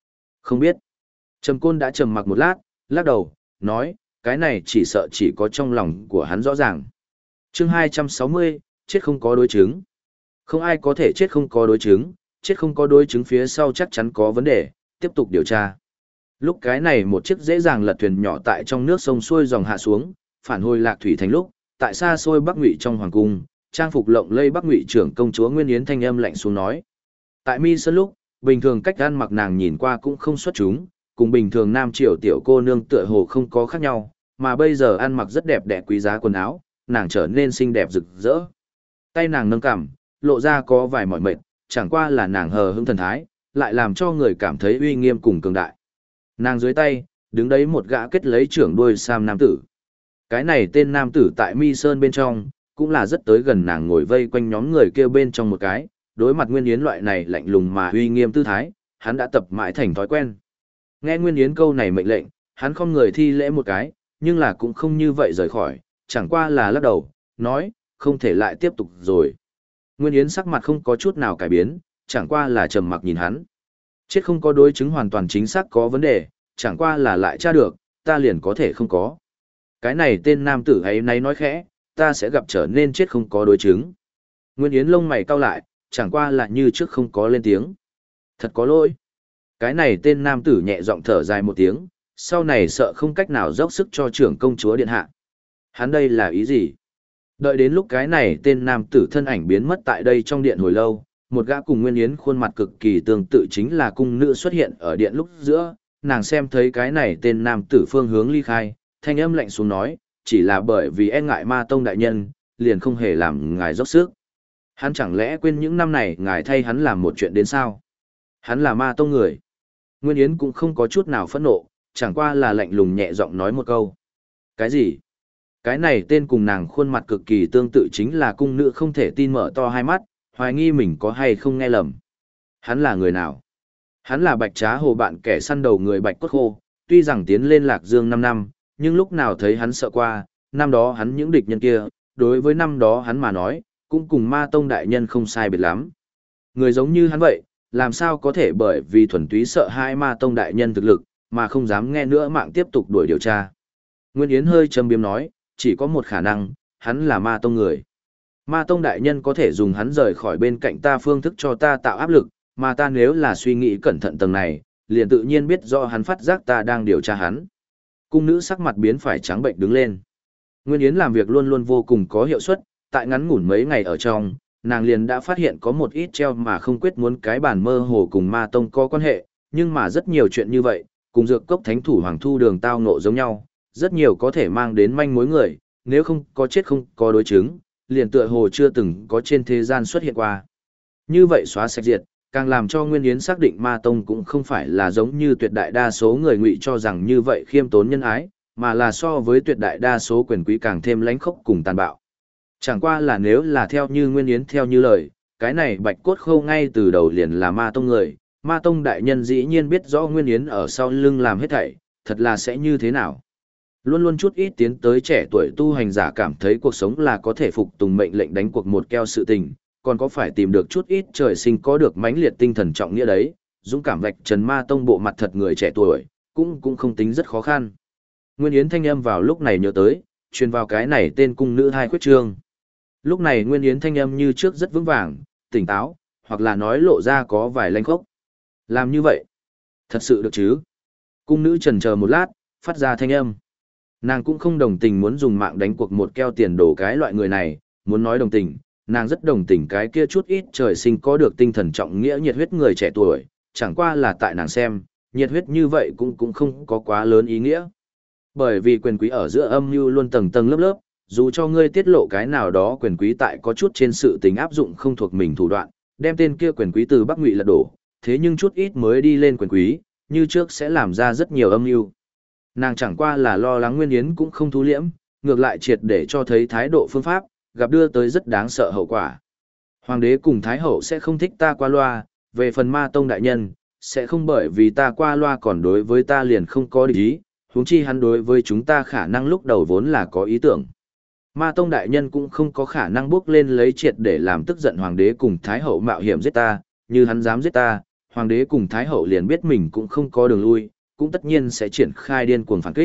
A: Không biết. Trầm Côn đã trầm mặc một lát, lắc đầu, nói, cái này chỉ sợ chỉ có trong lòng của hắn rõ ràng. Chương 260, chết không có đối chứng. Không ai có thể chết không có đối chứng, chết không có đối chứng phía sau chắc chắn có vấn đề, tiếp tục điều tra. Lúc cái này một chiếc dễ dàng lật thuyền nhỏ tại trong nước sông xuôi dòng hạ xuống, phản hồi Lạc Thủy thành lúc, tại xa xôi Bắc Ngụy trong hoàng cung, trang phục lộng lẫy Bắc Ngụy trưởng công chúa Nguyên Yến thanh âm lạnh xuống nói. Tại Mi Sơn lúc, bình thường cách ăn mặc nàng nhìn qua cũng không xuất chúng, cùng bình thường nam triều tiểu cô nương tựa hồ không có khác nhau, mà bây giờ ăn mặc rất đẹp đẽ quý giá quần áo, nàng trở nên xinh đẹp rực rỡ. Tay nàng nâng cằm, lộ ra có vài mỏi mệt, chẳng qua là nàng hờ hững thần thái, lại làm cho người cảm thấy uy nghiêm cùng cường đại. Nàng dưới tay, đứng đấy một gã kết lấy trưởng đuôi sam nam tử. Cái này tên nam tử tại Mi Sơn bên trong, cũng là rất tới gần nàng ngồi vây quanh nhóm người kêu bên trong một cái, đối mặt Nguyên Yến loại này lạnh lùng mà uy nghiêm tư thái, hắn đã tập mãi thành thói quen. Nghe Nguyên Yến câu này mệnh lệnh, hắn không người thi lễ một cái, nhưng là cũng không như vậy rời khỏi, chẳng qua là lắc đầu, nói, không thể lại tiếp tục rồi. Nguyên Yến sắc mặt không có chút nào cải biến, chẳng qua là trầm mặc nhìn hắn. Chết không có đối chứng hoàn toàn chính xác có vấn đề, chẳng qua là lại tra được, ta liền có thể không có. Cái này tên nam tử ấy nay nói khẽ, ta sẽ gặp trở nên chết không có đối chứng. Nguyên Yến lông mày cau lại, chẳng qua là như trước không có lên tiếng. Thật có lỗi. Cái này tên nam tử nhẹ giọng thở dài một tiếng, sau này sợ không cách nào dốc sức cho trưởng công chúa điện hạ. Hắn đây là ý gì? Đợi đến lúc cái này tên nam tử thân ảnh biến mất tại đây trong điện hồi lâu, một gã cùng Nguyên Yến khuôn mặt cực kỳ tương tự chính là cung nữ xuất hiện ở điện lúc giữa, nàng xem thấy cái này tên nam tử phương hướng ly khai, thanh âm lạnh xuống nói, chỉ là bởi vì e ngại Ma Tông đại nhân, liền không hề làm ngài dốc sức. Hắn chẳng lẽ quên những năm này ngài thay hắn làm một chuyện đến sao? Hắn là Ma Tông người. Nguyên Yến cũng không có chút nào phẫn nộ, chẳng qua là lạnh lùng nhẹ giọng nói một câu. Cái gì? Cái này tên cùng nàng khuôn mặt cực kỳ tương tự chính là cung nữ không thể tin mở to hai mắt, hoài nghi mình có hay không nghe lầm. Hắn là người nào? Hắn là Bạch Trá Hồ bạn kẻ săn đầu người Bạch Cốt Khô, tuy rằng tiến lên Lạc Dương 5 năm, nhưng lúc nào thấy hắn sợ qua, năm đó hắn những địch nhân kia, đối với năm đó hắn mà nói, cũng cùng Ma Tông đại nhân không sai biệt lắm. Người giống như hắn vậy, làm sao có thể bởi vì thuần túy sợ hai Ma Tông đại nhân thực lực, mà không dám nghe nữa mạng tiếp tục đuổi điều tra. Nguyên Yến hơi châm biếm nói, chỉ có một khả năng, hắn là Ma Tông người. Ma Tông đại nhân có thể dùng hắn rời khỏi bên cạnh ta phương thức cho ta tạo áp lực, mà ta nếu là suy nghĩ cẩn thận tầng này, liền tự nhiên biết do hắn phát giác ta đang điều tra hắn. Cung nữ sắc mặt biến phải trắng bệnh đứng lên. Nguyên Yến làm việc luôn luôn vô cùng có hiệu suất, tại ngắn ngủn mấy ngày ở trong, nàng liền đã phát hiện có một ít treo mà không quyết muốn cái bản mơ hồ cùng Ma Tông có quan hệ, nhưng mà rất nhiều chuyện như vậy, cùng dược cốc thánh thủ Hoàng Thu Đường tao ngộ giống nhau, rất nhiều có thể mang đến manh mối người, nếu không có chết không có đối chứng, liền tựa hồ chưa từng có trên thế gian xuất hiện qua. Như vậy xóa sạch diệt, càng làm cho Nguyên Yến xác định Ma Tông cũng không phải là giống như tuyệt đại đa số người ngụy cho rằng như vậy khiêm tốn nhân ái, mà là so với tuyệt đại đa số quyền quý càng thêm lãnh khốc cùng tàn bạo. Chẳng qua là nếu là theo như Nguyên Yến theo như lời, cái này Bạch Cốt Khâu ngay từ đầu liền là Ma Tông người, Ma Tông đại nhân dĩ nhiên biết rõ Nguyên Yến ở sau lưng làm hết thảy, thật là sẽ như thế nào. Luôn luôn chút ít tiến tới trẻ tuổi tu hành giả cảm thấy cuộc sống là có thể phục tùng mệnh lệnh đánh cuộc một keo sự tình, còn có phải tìm được chút ít trời sinh có được mãnh liệt tinh thần trọng nghĩa đấy, dũng cảm vạch trần Ma Tông bộ mặt thật người trẻ tuổi, cũng không tính rất khó khăn. Nguyên Yến thanh âm vào lúc này nhớ tới, truyền vào cái này tên cung nữ hai khuyết trương. Lúc này Nguyên Yến thanh âm như trước rất vững vàng, tỉnh táo, hoặc là nói lộ ra có vài lanh khốc. Làm như vậy, thật sự được chứ? Cung nữ chần chờ một lát, phát ra thanh âm. Nàng cũng không đồng tình muốn dùng mạng đánh cuộc một keo tiền đổ cái loại người này, muốn nói đồng tình, nàng rất đồng tình cái kia chút ít trời sinh có được tinh thần trọng nghĩa nhiệt huyết người trẻ tuổi, chẳng qua là tại nàng xem, nhiệt huyết như vậy cũng không có quá lớn ý nghĩa. Bởi vì quyền quý ở giữa âm mưu luôn tầng tầng lớp lớp, dù cho ngươi tiết lộ cái nào đó quyền quý tại có chút trên sự tình áp dụng không thuộc mình thủ đoạn, đem tên kia quyền quý từ Bắc Ngụy lật đổ, thế nhưng chút ít mới đi lên quyền quý, như trước sẽ làm ra rất nhiều âm mưu. Nàng chẳng qua là lo lắng Nguyên Yến cũng không thú liễm, ngược lại triệt để cho thấy thái độ phương pháp, gặp đưa tới rất đáng sợ hậu quả. Hoàng đế cùng Thái hậu sẽ không thích ta qua loa, về phần Ma Tông đại nhân, sẽ không bởi vì ta qua loa còn đối với ta liền không có địch ý, huống chi hắn đối với chúng ta khả năng lúc đầu vốn là có ý tưởng. Ma Tông đại nhân cũng không có khả năng bước lên lấy triệt để làm tức giận Hoàng đế cùng Thái hậu mạo hiểm giết ta, như hắn dám giết ta, hoàng đế cùng thái hậu liền biết mình cũng không có đường lui, cũng tất nhiên sẽ triển khai điên cuồng phản kích.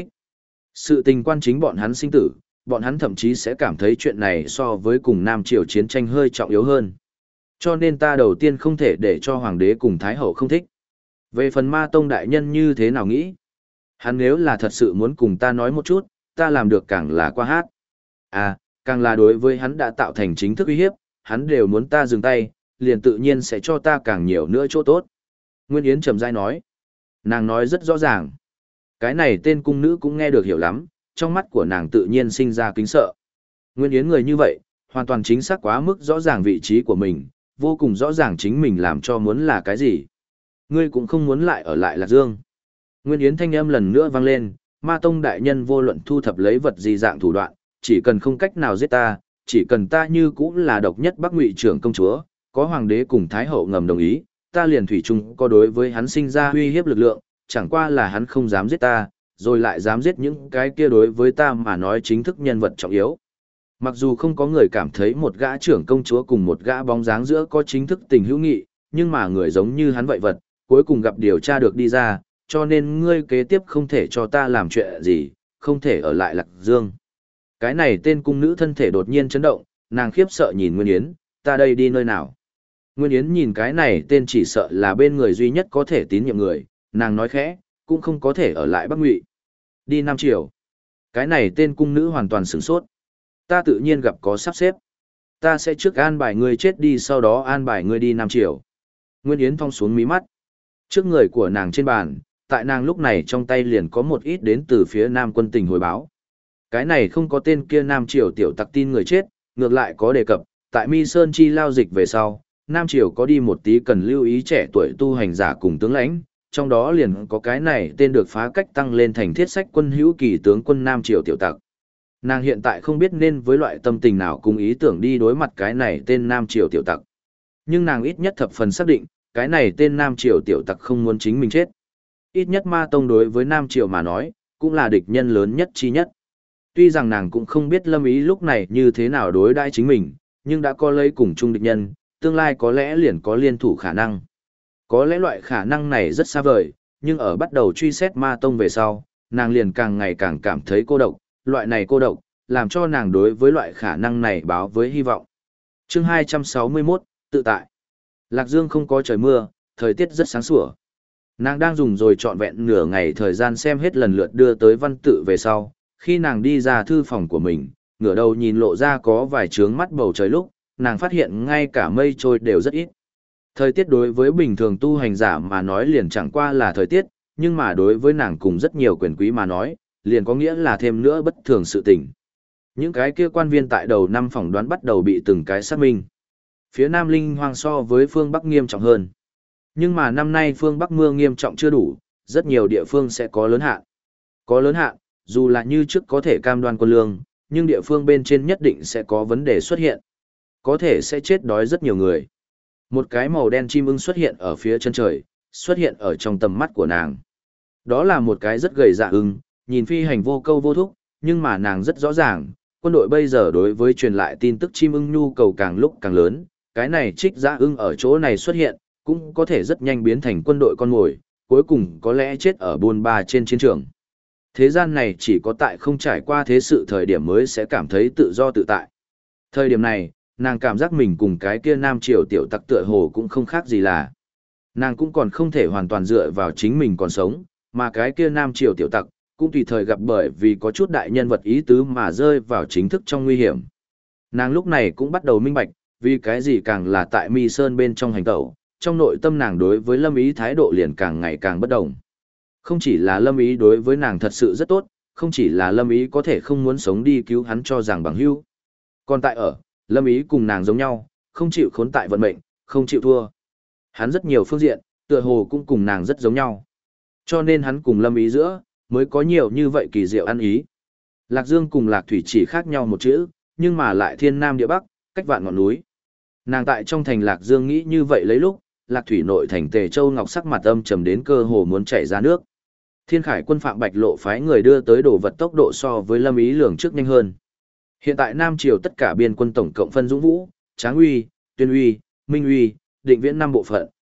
A: Sự tình quan chính bọn hắn sinh tử, bọn hắn thậm chí sẽ cảm thấy chuyện này so với cùng Nam Triều chiến tranh hơi trọng yếu hơn. Cho nên ta đầu tiên không thể để cho hoàng đế cùng thái hậu không thích. Về phần Ma Tông đại nhân như thế nào nghĩ? Hắn nếu là thật sự muốn cùng ta nói một chút, ta làm được càng là qua hát. À, càng là đối với hắn đã tạo thành chính thức uy hiếp, hắn đều muốn ta dừng tay, liền tự nhiên sẽ cho ta càng nhiều nữa chỗ tốt. Nguyên Yến trầm rãi nói. Nàng nói rất rõ ràng. Cái này tên cung nữ cũng nghe được hiểu lắm, trong mắt của nàng tự nhiên sinh ra kính sợ. Nguyên Yến người như vậy, hoàn toàn chính xác quá mức rõ ràng vị trí của mình, vô cùng rõ ràng chính mình làm cho muốn là cái gì. Ngươi cũng không muốn lại ở lại Lạc Dương. Nguyên Yến thanh âm lần nữa vang lên, Ma Tông đại nhân vô luận thu thập lấy vật gì dạng thủ đoạn, chỉ cần không cách nào giết ta, chỉ cần ta như cũng là độc nhất Bắc Ngụy trưởng công chúa, có hoàng đế cùng thái hậu ngầm đồng ý, ta liền thủy chung có đối với hắn sinh ra uy hiếp lực lượng, chẳng qua là hắn không dám giết ta, rồi lại dám giết những cái kia đối với ta mà nói chính thức nhân vật trọng yếu. Mặc dù không có người cảm thấy một gã trưởng công chúa cùng một gã bóng dáng giữa có chính thức tình hữu nghị, nhưng mà người giống như hắn vậy vật, cuối cùng gặp điều tra được đi ra, cho nên ngươi kế tiếp không thể cho ta làm chuyện gì, không thể ở lại Lạc Dương. Cái này tên cung nữ thân thể đột nhiên chấn động, nàng khiếp sợ nhìn Nguyên Yến, ta đây đi nơi nào? Nguyên Yến nhìn cái này tên chỉ sợ là bên người duy nhất có thể tín nhiệm người, nàng nói khẽ, cũng không có thể ở lại Bắc Ngụy. Đi Nam Triều. Cái này tên cung nữ hoàn toàn sửng sốt. Ta tự nhiên gặp có sắp xếp. Ta sẽ trước an bài ngươi chết đi sau đó an bài ngươi đi Nam Triều. Nguyên Yến thong xuống mí mắt. Trước người của nàng trên bàn, tại nàng lúc này trong tay liền có một ít đến từ phía Nam quân tình hồi báo. Cái này không có tên kia Nam Triều tiểu tặc tin người chết, ngược lại có đề cập, tại Mi Sơn Chi lao dịch về sau, Nam Triều có đi một tí cần lưu ý trẻ tuổi tu hành giả cùng tướng lãnh, trong đó liền có cái này tên được phá cách tăng lên thành thiết sách quân hữu kỳ tướng quân Nam Triều tiểu tặc. Nàng hiện tại không biết nên với loại tâm tình nào cùng ý tưởng đi đối mặt cái này tên Nam Triều tiểu tặc. Nhưng nàng ít nhất thập phần xác định, cái này tên Nam Triều tiểu tặc không muốn chính mình chết. Ít nhất Ma Tông đối với Nam Triều mà nói, cũng là địch nhân lớn nhất chi nhất. Tuy rằng nàng cũng không biết Lâm Ý lúc này như thế nào đối đãi chính mình, nhưng đã có lấy cùng chung địch nhân, tương lai có lẽ liền có liên thủ khả năng. Có lẽ loại khả năng này rất xa vời, nhưng ở bắt đầu truy xét Ma Tông về sau, nàng liền càng ngày càng cảm thấy cô độc, loại này cô độc, làm cho nàng đối với loại khả năng này báo với hy vọng. Chương 261, tự tại. Lạc Dương không có trời mưa, thời tiết rất sáng sủa. Nàng đang dùng rồi trọn vẹn nửa ngày thời gian xem hết lần lượt đưa tới văn tự về sau, khi nàng đi ra thư phòng của mình, ngửa đầu nhìn lộ ra có vài trướng mắt bầu trời lúc, nàng phát hiện ngay cả mây trôi đều rất ít. Thời tiết đối với bình thường tu hành giả mà nói liền chẳng qua là thời tiết, nhưng mà đối với nàng cùng rất nhiều quyền quý mà nói, liền có nghĩa là thêm nữa bất thường sự tình. Những cái kia quan viên tại đầu năm phỏng đoán bắt đầu bị từng cái xác minh. Phía Nam Linh Hoang so với phương Bắc nghiêm trọng hơn. Nhưng mà năm nay phương Bắc mưa nghiêm trọng chưa đủ, rất nhiều địa phương sẽ có lớn hạn. Có lớn hạn, dù là như trước có thể cam đoan quân lương, nhưng địa phương bên trên nhất định sẽ có vấn đề xuất hiện. Có thể sẽ chết đói rất nhiều người. Một cái màu đen chim ưng xuất hiện ở phía chân trời, xuất hiện ở trong tầm mắt của nàng. Đó là một cái rất gầy dạ ưng, nhìn phi hành vô câu vô thúc, nhưng mà nàng rất rõ ràng, quân đội bây giờ đối với truyền lại tin tức chim ưng nhu cầu càng lúc càng lớn, cái này trích dạ ưng ở chỗ này xuất hiện, cũng có thể rất nhanh biến thành quân đội con mồi, cuối cùng có lẽ chết ở buôn ba trên chiến trường. Thế gian này chỉ có tại không trải qua thế sự thời điểm mới sẽ cảm thấy tự do tự tại. Thời điểm này, nàng cảm giác mình cùng cái kia Nam Triều tiểu tặc tựa hồ cũng không khác gì là. Nàng cũng còn không thể hoàn toàn dựa vào chính mình còn sống, mà cái kia Nam Triều tiểu tặc, cũng tùy thời gặp bởi vì có chút đại nhân vật ý tứ mà rơi vào chính thức trong nguy hiểm. Nàng lúc này cũng bắt đầu minh bạch, vì cái gì càng là tại Mi Sơn bên trong hành tẩu, trong nội tâm nàng đối với Lâm Ý thái độ liền càng ngày càng bất đồng. Không chỉ là Lâm Ý đối với nàng thật sự rất tốt, không chỉ là Lâm Ý có thể không muốn sống đi cứu hắn cho rằng bằng hữu. Còn tại ở, Lâm Ý cùng nàng giống nhau, không chịu khốn tại vận mệnh, không chịu thua. Hắn rất nhiều phương diện, tựa hồ cũng cùng nàng rất giống nhau. Cho nên hắn cùng Lâm Ý giữa, mới có nhiều như vậy kỳ diệu ăn ý. Lạc Dương cùng Lạc Thủy chỉ khác nhau một chữ, nhưng mà lại thiên nam địa bắc, cách vạn ngọn núi. Nàng tại trong thành Lạc Dương nghĩ như vậy lấy lúc, Lạc Thủy nội thành Tề Châu Ngọc sắc mặt âm trầm đến cơ hồ muốn chảy ra nước. Thiên Khải quân Phạm Bạch Lộ phái người đưa tới đồ vật tốc độ so với Lâm Ý lường trước nhanh hơn. Hiện tại Nam Triều tất cả biên quân tổng cộng phân Dũng Vũ, Tráng Uy, Tuyên Uy, Minh Uy, Định Viễn 5 bộ phận,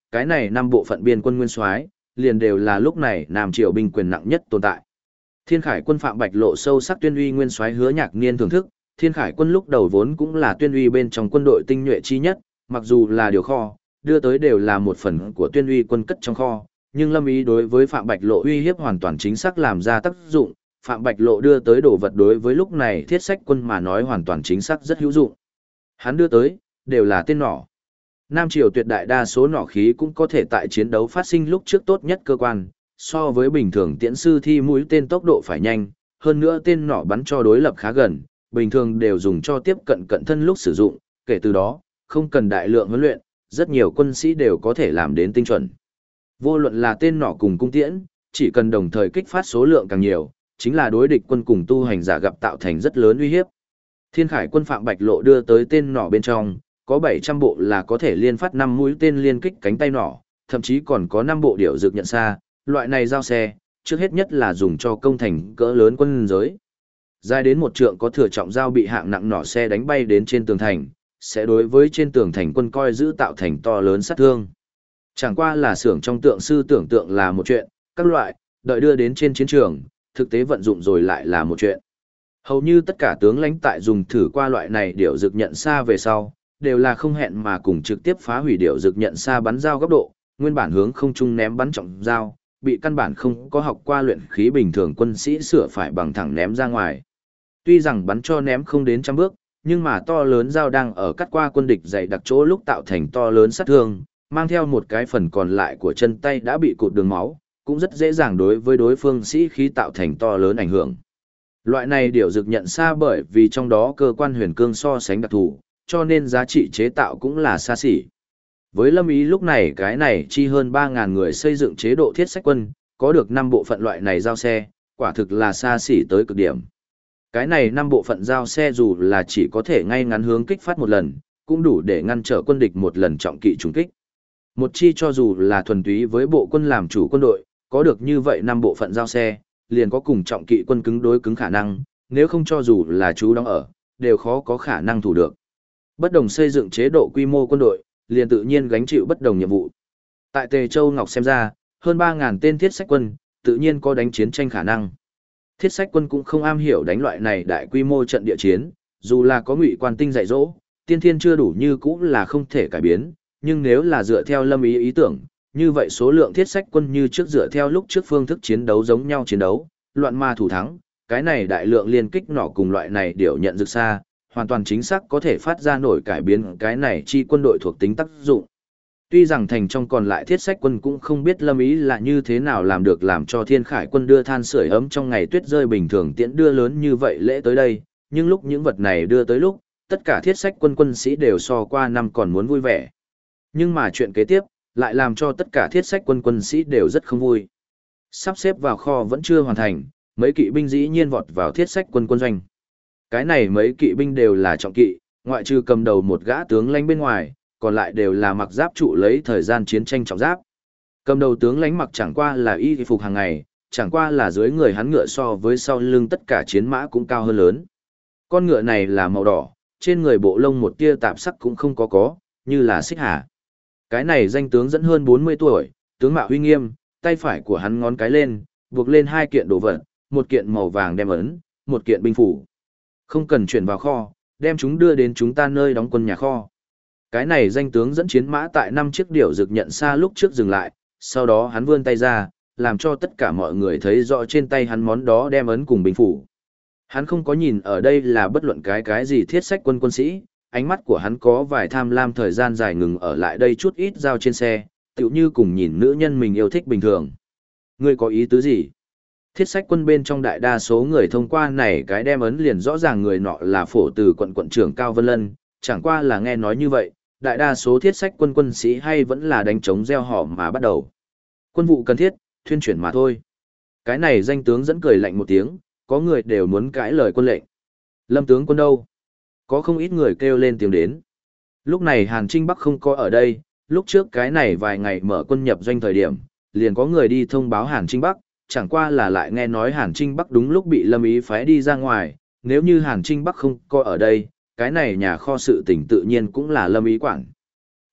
A: cái này 5 bộ phận biên quân nguyên soái, liền đều là lúc này Nam Triều binh quyền nặng nhất tồn tại. Thiên Khải quân Phạm Bạch Lộ sâu sắc tuyên uy nguyên soái Hứa Nhạc Niên thưởng thức, Thiên Khải quân lúc đầu vốn cũng là tuyên uy bên trong quân đội tinh nhuệ chi nhất, mặc dù là điều kho, đưa tới đều là một phần của tuyên uy quân cất trong kho, nhưng Lâm Ý đối với Phạm Bạch Lộ uy hiếp hoàn toàn chính xác làm ra tác dụng, Phạm Bạch Lộ đưa tới đồ vật đối với lúc này Thiết Sách quân mà nói hoàn toàn chính xác rất hữu dụng. Hắn đưa tới, đều là tên nỏ. Nam Triều tuyệt đại đa số nỏ khí cũng có thể tại chiến đấu phát sinh lúc trước tốt nhất cơ quan, so với bình thường tiễn sư thi mũi tên tốc độ phải nhanh, hơn nữa tên nỏ bắn cho đối lập khá gần, bình thường đều dùng cho tiếp cận cận thân lúc sử dụng, kể từ đó, không cần đại lượng huấn luyện, rất nhiều quân sĩ đều có thể làm đến tinh chuẩn. Vô luận là tên nỏ cùng cung tiễn, chỉ cần đồng thời kích phát số lượng càng nhiều, chính là đối địch quân cùng tu hành giả gặp tạo thành rất lớn uy hiếp. Thiên Khải quân Phạm Bạch Lộ đưa tới tên nỏ bên trong, có 700 bộ là có thể liên phát 5 mũi tên liên kích cánh tay nỏ, thậm chí còn có 5 bộ điệu dược nhận xa, loại này giao xe, trước hết nhất là dùng cho công thành cỡ lớn quân giới. Dài đến một trượng có thừa trọng dao bị hạng nặng nỏ xe đánh bay đến trên tường thành, sẽ đối với trên tường thành quân coi giữ tạo thành to lớn sát thương. Chẳng qua là xưởng trong tượng sư tưởng tượng là một chuyện, các loại, đợi đưa đến trên chiến trường, thực tế vận dụng rồi lại là một chuyện. Hầu như tất cả tướng lãnh tại dùng thử qua loại này điệu dược nhận xa về sau, đều là không hẹn mà cùng trực tiếp phá hủy điệu dược nhận xa bắn dao góc độ, nguyên bản hướng không trung ném bắn trọng dao, bị căn bản không có học qua luyện khí bình thường quân sĩ sửa phải bằng thẳng ném ra ngoài. Tuy rằng bắn cho ném không đến trăm bước, nhưng mà to lớn dao đang ở cắt qua quân địch dày đặc chỗ lúc tạo thành to lớn sát thương, mang theo một cái phần còn lại của chân tay đã bị cụt đường máu, cũng rất dễ dàng đối với đối phương sĩ khí tạo thành to lớn ảnh hưởng. Loại này điệu dược nhận xa bởi vì trong đó cơ quan huyền cương so sánh đặc thù, cho nên giá trị chế tạo cũng là xa xỉ. Với Lâm Ý lúc này cái này chi hơn 3.000 người xây dựng chế độ thiết sách quân, có được 5 bộ phận loại này giao xe, quả thực là xa xỉ tới cực điểm. Cái này 5 bộ phận giao xe dù là chỉ có thể ngay ngắn hướng kích phát một lần, cũng đủ để ngăn trở quân địch một lần trọng kỵ trùng kích. Một chi cho dù là thuần túy với bộ quân làm chủ quân đội, có được như vậy 5 bộ phận giao xe, liền có cùng trọng kỵ quân cứng đối cứng khả năng, nếu không cho dù là chú đóng ở, đều khó có khả năng thủ được. Bất đồng xây dựng chế độ quy mô quân đội, liền tự nhiên gánh chịu bất đồng nhiệm vụ. Tại Tề Châu Ngọc xem ra, hơn 3.000 tên thiết sách quân, tự nhiên có đánh chiến tranh khả năng. Thiết sách quân cũng không am hiểu đánh loại này đại quy mô trận địa chiến, dù là có Ngụy Quan Tinh dạy dỗ, tiên thiên chưa đủ như cũng là không thể cải biến, nhưng nếu là dựa theo Lâm Ý ý tưởng, như vậy số lượng thiết sách quân như trước dựa theo lúc trước phương thức chiến đấu giống nhau chiến đấu, loạn ma thủ thắng, cái này đại lượng liên kích nỏ cùng loại này điều nhận rực xa, hoàn toàn chính xác có thể phát ra nổi cải biến cái này chi quân đội thuộc tính tác dụng. Tuy rằng thành trong còn lại thiết sách quân cũng không biết Lâm Ý là như thế nào làm được làm cho Thiên Khải quân đưa than sưởi ấm trong ngày tuyết rơi bình thường tiễn đưa lớn như vậy lễ tới đây, nhưng lúc những vật này đưa tới lúc, tất cả thiết sách quân quân sĩ đều so qua năm còn muốn vui vẻ. Nhưng mà chuyện kế tiếp, lại làm cho tất cả thiết sách quân quân sĩ đều rất không vui. Sắp xếp vào kho vẫn chưa hoàn thành, mấy kỵ binh dĩ nhiên vọt vào thiết sách quân quân doanh. Cái này mấy kỵ binh đều là trọng kỵ, ngoại trừ cầm đầu một gã tướng lãnh bên ngoài, còn lại đều là mặc giáp trụ lấy thời gian chiến tranh trọng giáp. Cầm đầu tướng lãnh mặc chẳng qua là y phục hàng ngày, chẳng qua là dưới người hắn ngựa so với sau lưng tất cả chiến mã cũng cao hơn lớn. Con ngựa này là màu đỏ, trên người bộ lông một tia tạp sắc cũng không có, như là xích hà. Cái này danh tướng dẫn hơn 40 tuổi, tướng mạo uy nghiêm, tay phải của hắn ngón cái lên, buộc lên 2 kiện đồ vật, một kiện màu vàng đem ấn, một kiện binh phủ. Không cần chuyển vào kho, đem chúng đưa đến chúng ta nơi đóng quân nhà kho. Cái này danh tướng dẫn chiến mã tại 5 chiếc điểu dược nhận xa lúc trước dừng lại, sau đó hắn vươn tay ra, làm cho tất cả mọi người thấy rõ trên tay hắn món đó đem ấn cùng binh phủ. Hắn không có nhìn ở đây là bất luận cái gì thiết sách quân quân sĩ, ánh mắt của hắn có vài tham lam thời gian dài ngừng ở lại đây chút ít dao trên xe, tựu như cùng nhìn nữ nhân mình yêu thích bình thường. Ngươi có ý tứ gì? Thiết sách quân bên trong đại đa số người thông qua này cái đem ấn liền rõ ràng người nọ là phổ từ quận trưởng Cao Vân Lân, chẳng qua là nghe nói như vậy, đại đa số thiết sách quân quân sĩ hay vẫn là đánh trống gieo họ mà bắt đầu. Quân vụ cần thiết, thuyên chuyển mà thôi. Cái này danh tướng dẫn cười lạnh một tiếng, có người đều muốn cãi lời quân lệnh. Lâm tướng quân đâu? Có không ít người kêu lên tiếng đến. Lúc này Hàn Trinh Bắc không có ở đây, lúc trước cái này vài ngày mở quân nhập doanh thời điểm, liền có người đi thông báo Hàn Trinh Bắc, chẳng qua là lại nghe nói Hàn Trinh Bắc đúng lúc bị Lâm Ý phái đi ra ngoài, nếu như Hàn Trinh Bắc không có ở đây, cái này nhà kho sự tình tự nhiên cũng là Lâm Ý quản.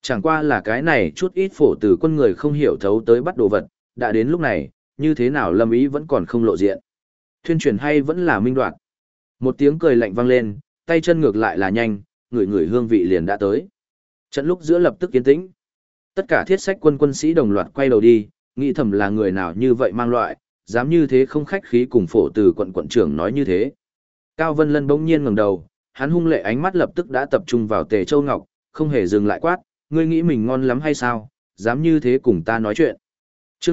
A: Chẳng qua là cái này chút ít phổ từ quân người không hiểu thấu tới bắt đồ vật, đã đến lúc này, như thế nào Lâm Ý vẫn còn không lộ diện. Thuyên truyền hay vẫn là minh đoạt. Một tiếng cười lạnh vang lên, tay chân ngược lại là nhanh, người hương vị liền đã tới. Trận lúc giữa lập tức yên tĩnh. Tất cả thiết sách quân sĩ đồng loạt quay đầu đi, nghĩ thầm là người nào như vậy mang loại, dám như thế không khách khí cùng phổ từ quận trưởng nói như thế. Cao Vân Lân bỗng nhiên ngẩng đầu, hắn hung lệ ánh mắt lập tức đã tập trung vào Tề Châu Ngọc, không hề dừng lại quát, ngươi nghĩ mình ngon lắm hay sao, dám như thế cùng ta nói chuyện. Chương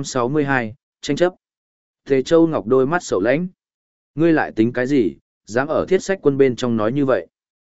A: 262, tranh chấp. Tề Châu Ngọc đôi mắt sầu lãnh. Ngươi lại tính cái gì, dám ở thiết sách quân bên trong nói như vậy.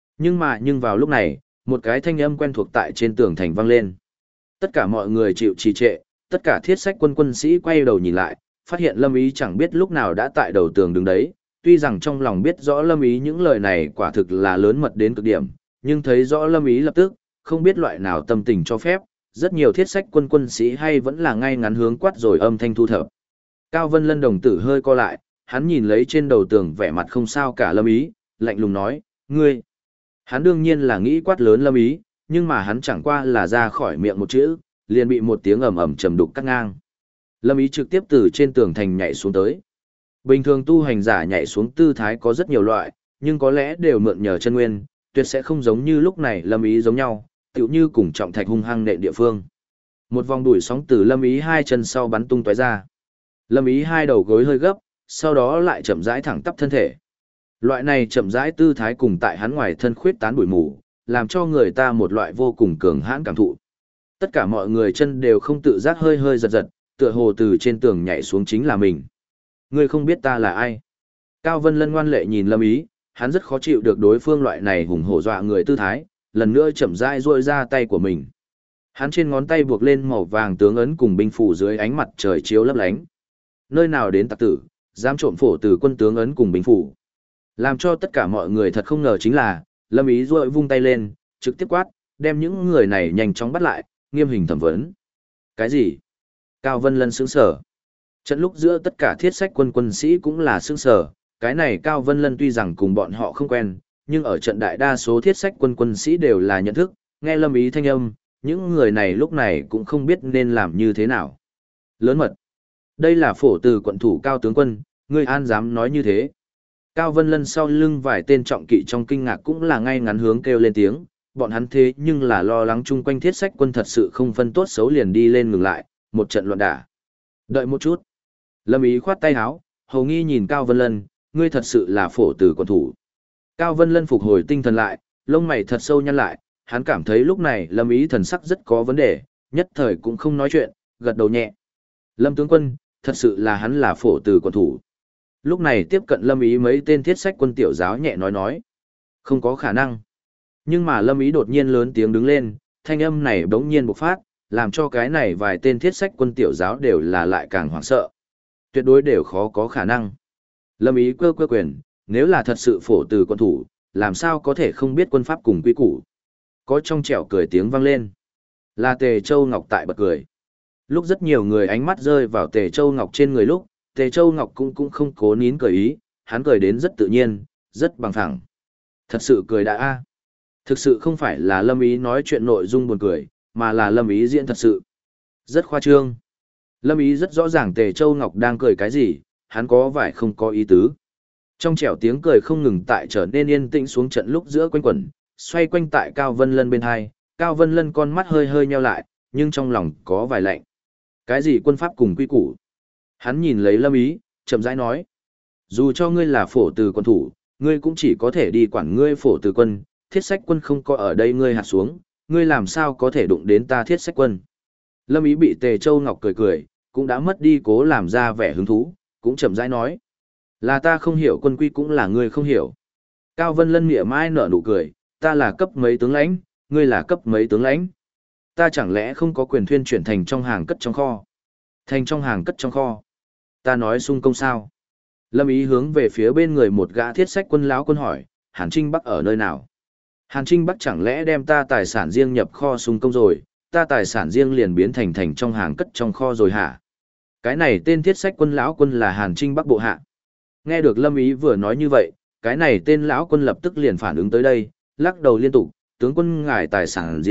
A: Nhưng vào lúc này, một cái thanh âm quen thuộc tại trên tường thành vang lên. Tất cả mọi người chịu trì trệ, tất cả thiết sách quân sĩ quay đầu nhìn lại, phát hiện Lâm Ý chẳng biết lúc nào đã tại đầu tường đứng đấy, tuy rằng trong lòng biết rõ Lâm Ý những lời này quả thực là lớn mật đến cực điểm, nhưng thấy rõ Lâm Ý lập tức, không biết loại nào tâm tình cho phép, rất nhiều thiết sách quân sĩ hay vẫn là ngay ngắn hướng quát rồi âm thanh thu thập. Cao Vân Lân đồng tử hơi co lại, hắn nhìn lấy trên đầu tường vẻ mặt không sao cả Lâm Ý, lạnh lùng nói, ngươi. Hắn đương nhiên là nghĩ quát lớn Lâm Ý, nhưng mà hắn chẳng qua là ra khỏi miệng một chữ, liền bị một tiếng ầm ầm trầm đục cắt ngang. Lâm Ý trực tiếp từ trên tường thành nhảy xuống tới. Bình thường tu hành giả nhảy xuống tư thái có rất nhiều loại, nhưng có lẽ đều mượn nhờ chân nguyên, tuyệt sẽ không giống như lúc này Lâm Ý giống nhau, tựu như cùng trọng thạch hung hăng nện địa phương. Một vòng đuổi sóng từ Lâm Ý hai chân sau bắn tung tóe ra. Lâm Ý hai đầu gối hơi gấp, sau đó lại chậm rãi thẳng tắp thân thể. Loại này chậm rãi tư thái cùng tại hắn ngoài thân khuyết tán bụi mù, làm cho người ta một loại vô cùng cường hãn cảm thụ. Tất cả mọi người chân đều không tự giác hơi hơi giật giật, tựa hồ từ trên tường nhảy xuống chính là mình. Ngươi không biết ta là ai? Cao Vân Lân ngoan lệ nhìn Lâm Ý, hắn rất khó chịu được đối phương loại này hùng hổ dọa người tư thái, lần nữa chậm rãi duỗi ra tay của mình. Hắn trên ngón tay buộc lên màu vàng tướng ấn cùng binh phủ dưới ánh mặt trời chiếu lấp lánh. Nơi nào đến tặc tử, dám trộm phổ từ quân tướng ấn cùng binh phủ. Làm cho tất cả mọi người thật không ngờ chính là, Lâm Ý duỗi vung tay lên, trực tiếp quát, đem những người này nhanh chóng bắt lại, nghiêm hình thẩm vấn. Cái gì? Cao Vân Lân sững sờ. Trận lúc giữa tất cả thiết sách quân sĩ cũng là sững sờ, cái này Cao Vân Lân tuy rằng cùng bọn họ không quen, nhưng ở trận đại đa số thiết sách quân sĩ đều là nhận thức, nghe Lâm Ý thanh âm, những người này lúc này cũng không biết nên làm như thế nào. Lớn mật. Đây là phổ từ quận thủ Cao tướng quân, ngươi an dám nói như thế. Cao Vân Lân sau lưng vài tên trọng kỵ trong kinh ngạc cũng là ngay ngắn hướng kêu lên tiếng, bọn hắn thế nhưng là lo lắng chung quanh thiết sách quân thật sự không phân tốt xấu liền đi lên ngừng lại, một trận loạn đả. Đợi một chút. Lâm Ý khoát tay áo, hầu nghi nhìn Cao Vân Lân, ngươi thật sự là phổ từ quận thủ. Cao Vân Lân phục hồi tinh thần lại, lông mày thật sâu nhăn lại, hắn cảm thấy lúc này Lâm Ý thần sắc rất có vấn đề, nhất thời cũng không nói chuyện, gật đầu nhẹ. Lâm tướng quân, thật sự là hắn là phổ từ quận thủ. Lúc này tiếp cận Lâm Ý mấy tên thiết sách quân tiểu giáo nhẹ nói. Không có khả năng. Nhưng mà Lâm Ý đột nhiên lớn tiếng đứng lên, thanh âm này bỗng nhiên bộc phát, làm cho cái này vài tên thiết sách quân tiểu giáo đều là lại càng hoảng sợ. Tuyệt đối đều khó có khả năng. Lâm Ý quơ quyền, nếu là thật sự phổ từ quân thủ, làm sao có thể không biết quân pháp cùng quy củ. Có trong trẻo cười tiếng vang lên. Là Tề Châu Ngọc tại bật cười. Lúc rất nhiều người ánh mắt rơi vào Tề Châu Ngọc trên người lúc, Tề Châu Ngọc cũng không cố nín cười ý, hắn cười đến rất tự nhiên, rất bằng phẳng. Thật sự cười đã a. Thực sự không phải là Lâm Ý nói chuyện nội dung buồn cười, mà là Lâm Ý diễn thật sự. Rất khoa trương. Lâm Ý rất rõ ràng Tề Châu Ngọc đang cười cái gì, hắn có vẻ không có ý tứ. Trong trẻo tiếng cười không ngừng tại trở nên yên tĩnh xuống trận lúc giữa quanh quẩn, xoay quanh tại Cao Vân Lân bên hai, Cao Vân Lân con mắt hơi hơi nheo lại, nhưng trong lòng có vài lạnh. Cái gì quân pháp cùng quy củ? Hắn nhìn lấy Lâm Ý, chậm rãi nói. Dù cho ngươi là phổ từ quân thủ, ngươi cũng chỉ có thể đi quản ngươi phổ từ quân, thiết sách quân không có ở đây ngươi hạ xuống, ngươi làm sao có thể đụng đến ta thiết sách quân. Lâm Ý bị Tề Châu Ngọc cười, cũng đã mất đi cố làm ra vẻ hứng thú, cũng chậm rãi nói. Là ta không hiểu quân quy cũng là ngươi không hiểu. Cao Vân Lân mỉa mai nở nụ cười, ta là cấp mấy tướng lãnh, ngươi là cấp mấy tướng lãnh. Ta chẳng lẽ không có quyền thuyên chuyển thành trong hàng cất trong kho. Thành trong hàng cất trong kho. Ta nói xung công sao. Lâm Ý hướng về phía bên người một gã thiết sách quân lão quân hỏi, Hàn Trinh Bắc ở nơi nào? Hàn Trinh Bắc chẳng lẽ đem ta tài sản riêng nhập kho xung công rồi, ta tài sản riêng liền biến thành trong hàng cất trong kho rồi hả? Cái này tên thiết sách quân lão quân là Hàn Trinh Bắc bộ hạ. Nghe được Lâm Ý vừa nói như vậy, cái này tên lão quân lập tức liền phản ứng tới đây, lắc đầu liên tục, tướng quân ngài tài sản riêng,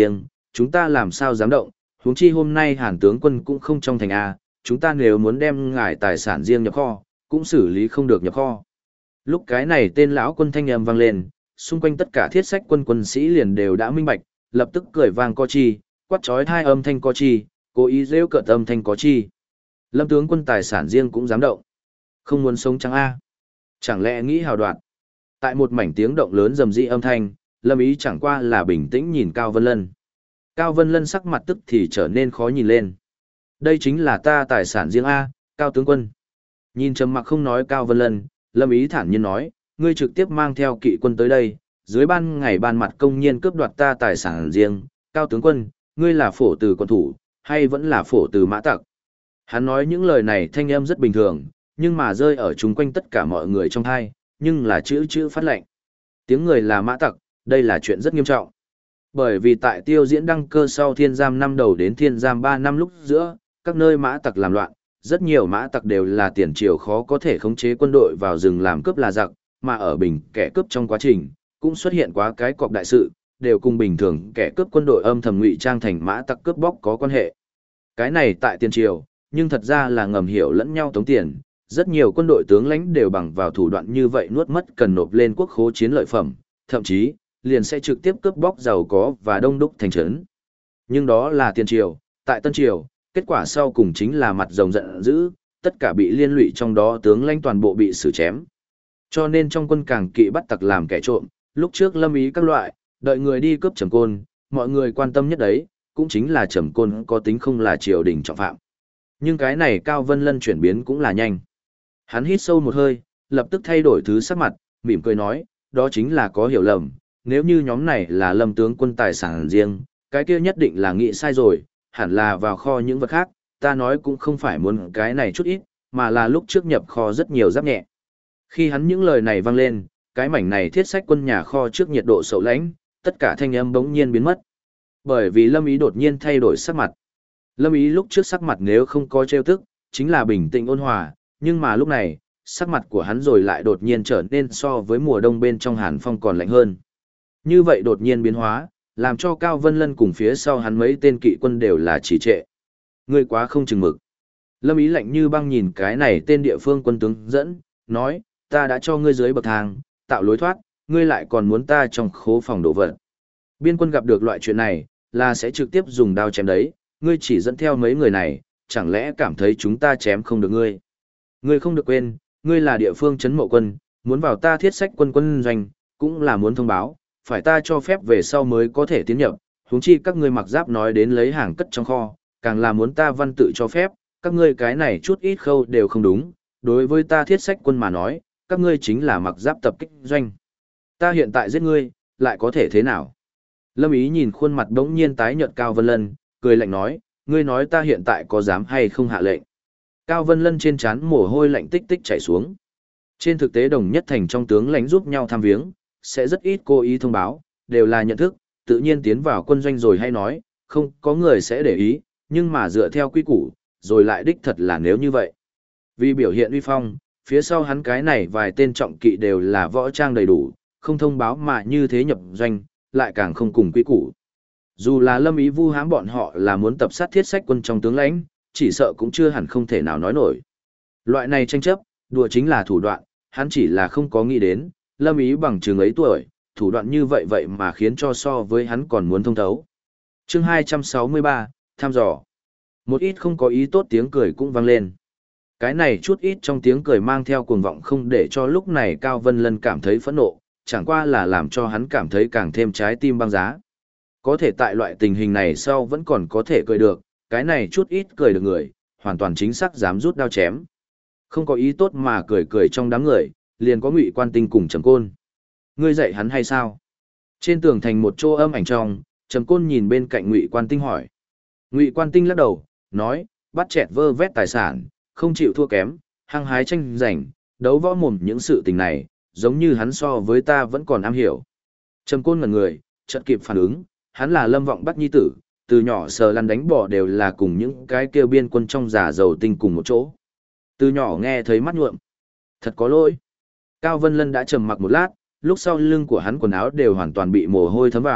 A: chúng ta làm sao dám động, huống chi hôm nay Hàn tướng quân cũng không trong thành A, chúng ta nếu muốn đem ngài tài sản riêng nhập kho, cũng xử lý không được nhập kho. Lúc cái này tên lão quân thanh âm vang lên, xung quanh tất cả thiết sách quân quân sĩ liền đều đã minh bạch, lập tức cười vang có chi, quát chói hai âm thanh có chi, cố ý rêu cợt âm thanh có chi. Lâm tướng quân tài sản riêng cũng dám động. Không muốn sống trắng A. Chẳng lẽ nghĩ hào đoạt. Tại một mảnh tiếng động lớn rầm rĩ âm thanh, Lâm Ý chẳng qua là bình tĩnh nhìn Cao Vân Lân. Cao Vân Lân sắc mặt tức thì trở nên khó nhìn lên. Đây chính là ta tài sản riêng A, Cao tướng quân. Nhìn trầm mặc không nói Cao Vân Lân, Lâm Ý thản nhiên nói, ngươi trực tiếp mang theo kỵ quân tới đây, dưới ban ngày ban mặt công nhiên cướp đoạt ta tài sản riêng, Cao tướng quân, ngươi là phổ từ quân thủ, hay vẫn là phổ từ mã tặc? Hắn nói những lời này thanh âm rất bình thường, nhưng mà rơi ở chung quanh tất cả mọi người trong thai, nhưng là chữ phát lệnh. Tiếng người là mã tặc, đây là chuyện rất nghiêm trọng. Bởi vì tại Tiêu Diễn đăng cơ sau thiên giam năm đầu đến thiên giam 3 năm lúc giữa, các nơi mã tặc làm loạn, rất nhiều mã tặc đều là tiền triều khó có thể khống chế quân đội vào rừng làm cướp là giặc, mà ở bình kẻ cướp trong quá trình, cũng xuất hiện quá cái cọc đại sự, đều cùng bình thường kẻ cướp quân đội âm thầm ngụy trang thành mã tặc cướp bóc có quan hệ. Cái này tại tiền triều, nhưng thật ra là ngầm hiểu lẫn nhau tống tiền, rất nhiều quân đội tướng lãnh đều bằng vào thủ đoạn như vậy nuốt mất cần nộp lên quốc khố chiến lợi phẩm, thậm chí liền sẽ trực tiếp cướp bóc giàu có và đông đúc thành trấn. Nhưng đó là tiền triều, tại tân triều, kết quả sau cùng chính là mặt rồng giận dữ, tất cả bị liên lụy trong đó tướng lãnh toàn bộ bị xử chém. Cho nên trong quân càng kỵ bắt tặc làm kẻ trộm, lúc trước Lâm Ý các loại, đợi người đi cướp Trầm Côn, mọi người quan tâm nhất đấy, cũng chính là Trầm Côn có tính không là triều đình trọng phạm. Nhưng cái này Cao Vân Lân chuyển biến cũng là nhanh. Hắn hít sâu một hơi, lập tức thay đổi thứ sắc mặt, mỉm cười nói, đó chính là có hiểu lầm, nếu như nhóm này là Lâm tướng quân tài sản riêng, cái kia nhất định là nghĩ sai rồi, hẳn là vào kho những vật khác, ta nói cũng không phải muốn cái này chút ít, mà là lúc trước nhập kho rất nhiều giáp nhẹ. Khi hắn những lời này vang lên, cái mảnh này thiết sách quân nhà kho trước nhiệt độ sậu lãnh, tất cả thanh âm bỗng nhiên biến mất. Bởi vì Lâm Ý đột nhiên thay đổi sắc mặt. Lâm Ý lúc trước sắc mặt nếu không có trêu tức, chính là bình tĩnh ôn hòa, nhưng mà lúc này, sắc mặt của hắn rồi lại đột nhiên trở nên so với mùa đông bên trong hàn phong còn lạnh hơn. Như vậy đột nhiên biến hóa, làm cho Cao Vân Lân cùng phía sau hắn mấy tên kỵ quân đều là trì trệ. Ngươi quá không chừng mực. Lâm Ý lạnh như băng nhìn cái này tên địa phương quân tướng dẫn, nói, ta đã cho ngươi dưới bậc thang, tạo lối thoát, ngươi lại còn muốn ta trong khố phòng đổ vật. Biên quân gặp được loại chuyện này, là sẽ trực tiếp dùng đao chém đấy, ngươi chỉ dẫn theo mấy người này, chẳng lẽ cảm thấy chúng ta chém không được ngươi. Ngươi không được quên, ngươi là địa phương trấn mậu quân, muốn vào ta thiết sách quân quân doanh, cũng là muốn thông báo, phải ta cho phép về sau mới có thể tiến nhập, huống chi các ngươi mặc giáp nói đến lấy hàng cất trong kho, càng là muốn ta văn tự cho phép, các ngươi cái này chút ít khâu đều không đúng, đối với ta thiết sách quân mà nói, các ngươi chính là mặc giáp tập kích doanh. Ta hiện tại giết ngươi, lại có thể thế nào? Lâm Ý nhìn khuôn mặt đống nhiên tái nhợt Cao Vân Lân, cười lạnh nói, ngươi nói ta hiện tại có dám hay không hạ lệnh. Cao Vân Lân trên trán mồ hôi lạnh tích tích chảy xuống. Trên thực tế đồng nhất thành trong tướng lãnh giúp nhau tham viếng, sẽ rất ít cố ý thông báo, đều là nhận thức, tự nhiên tiến vào quân doanh rồi hay nói, không có người sẽ để ý, nhưng mà dựa theo quy củ, rồi lại đích thật là nếu như vậy. Vì biểu hiện uy phong, phía sau hắn cái này vài tên trọng kỵ đều là võ trang đầy đủ, không thông báo mà như thế nhập doanh, lại càng không cùng quy củ. Dù là Lâm Ý vu hãm bọn họ là muốn tập sát thiết sách quân trong tướng lãnh, chỉ sợ cũng chưa hẳn không thể nào nói nổi. Loại này tranh chấp, đùa chính là thủ đoạn, hắn chỉ là không có nghĩ đến, Lâm Ý bằng chừng ấy tuổi, thủ đoạn như vậy vậy mà khiến cho so với hắn còn muốn thông thấu. Chương 263, thăm dò. Một ít không có ý tốt tiếng cười cũng vang lên. Cái này chút ít trong tiếng cười mang theo cuồng vọng không để cho lúc này Cao Vân Lân cảm thấy phẫn nộ, chẳng qua là làm cho hắn cảm thấy càng thêm trái tim băng giá. Có thể tại loại tình hình này sau vẫn còn có thể cười được, cái này chút ít cười được người, hoàn toàn chính xác dám rút đao chém. Không có ý tốt mà cười cười trong đám người, liền có Ngụy Quan Tinh cùng Trầm Côn. Ngươi dạy hắn hay sao? Trên tường thành một chỗ âm ảnh trong, Trầm Côn nhìn bên cạnh Ngụy Quan Tinh hỏi. Ngụy Quan Tinh lắc đầu, nói, bắt chẹt vơ vét tài sản, không chịu thua kém, hăng hái tranh giành, đấu võ mồm những sự tình này, giống như hắn so với ta vẫn còn am hiểu. Trầm Côn ngẩn người, chợt kịp phản ứng, hắn là Lâm Vọng Bắc nhi tử, từ nhỏ sờ lăn đánh bỏ đều là cùng những cái kêu biên quân trong giả dầu tinh cùng một chỗ. Từ nhỏ nghe thấy mắt nhuộm. Thật có lỗi. Cao Vân Lân đã trầm mặc một lát, lúc sau lưng của hắn quần áo đều hoàn toàn bị mồ hôi thấm vào,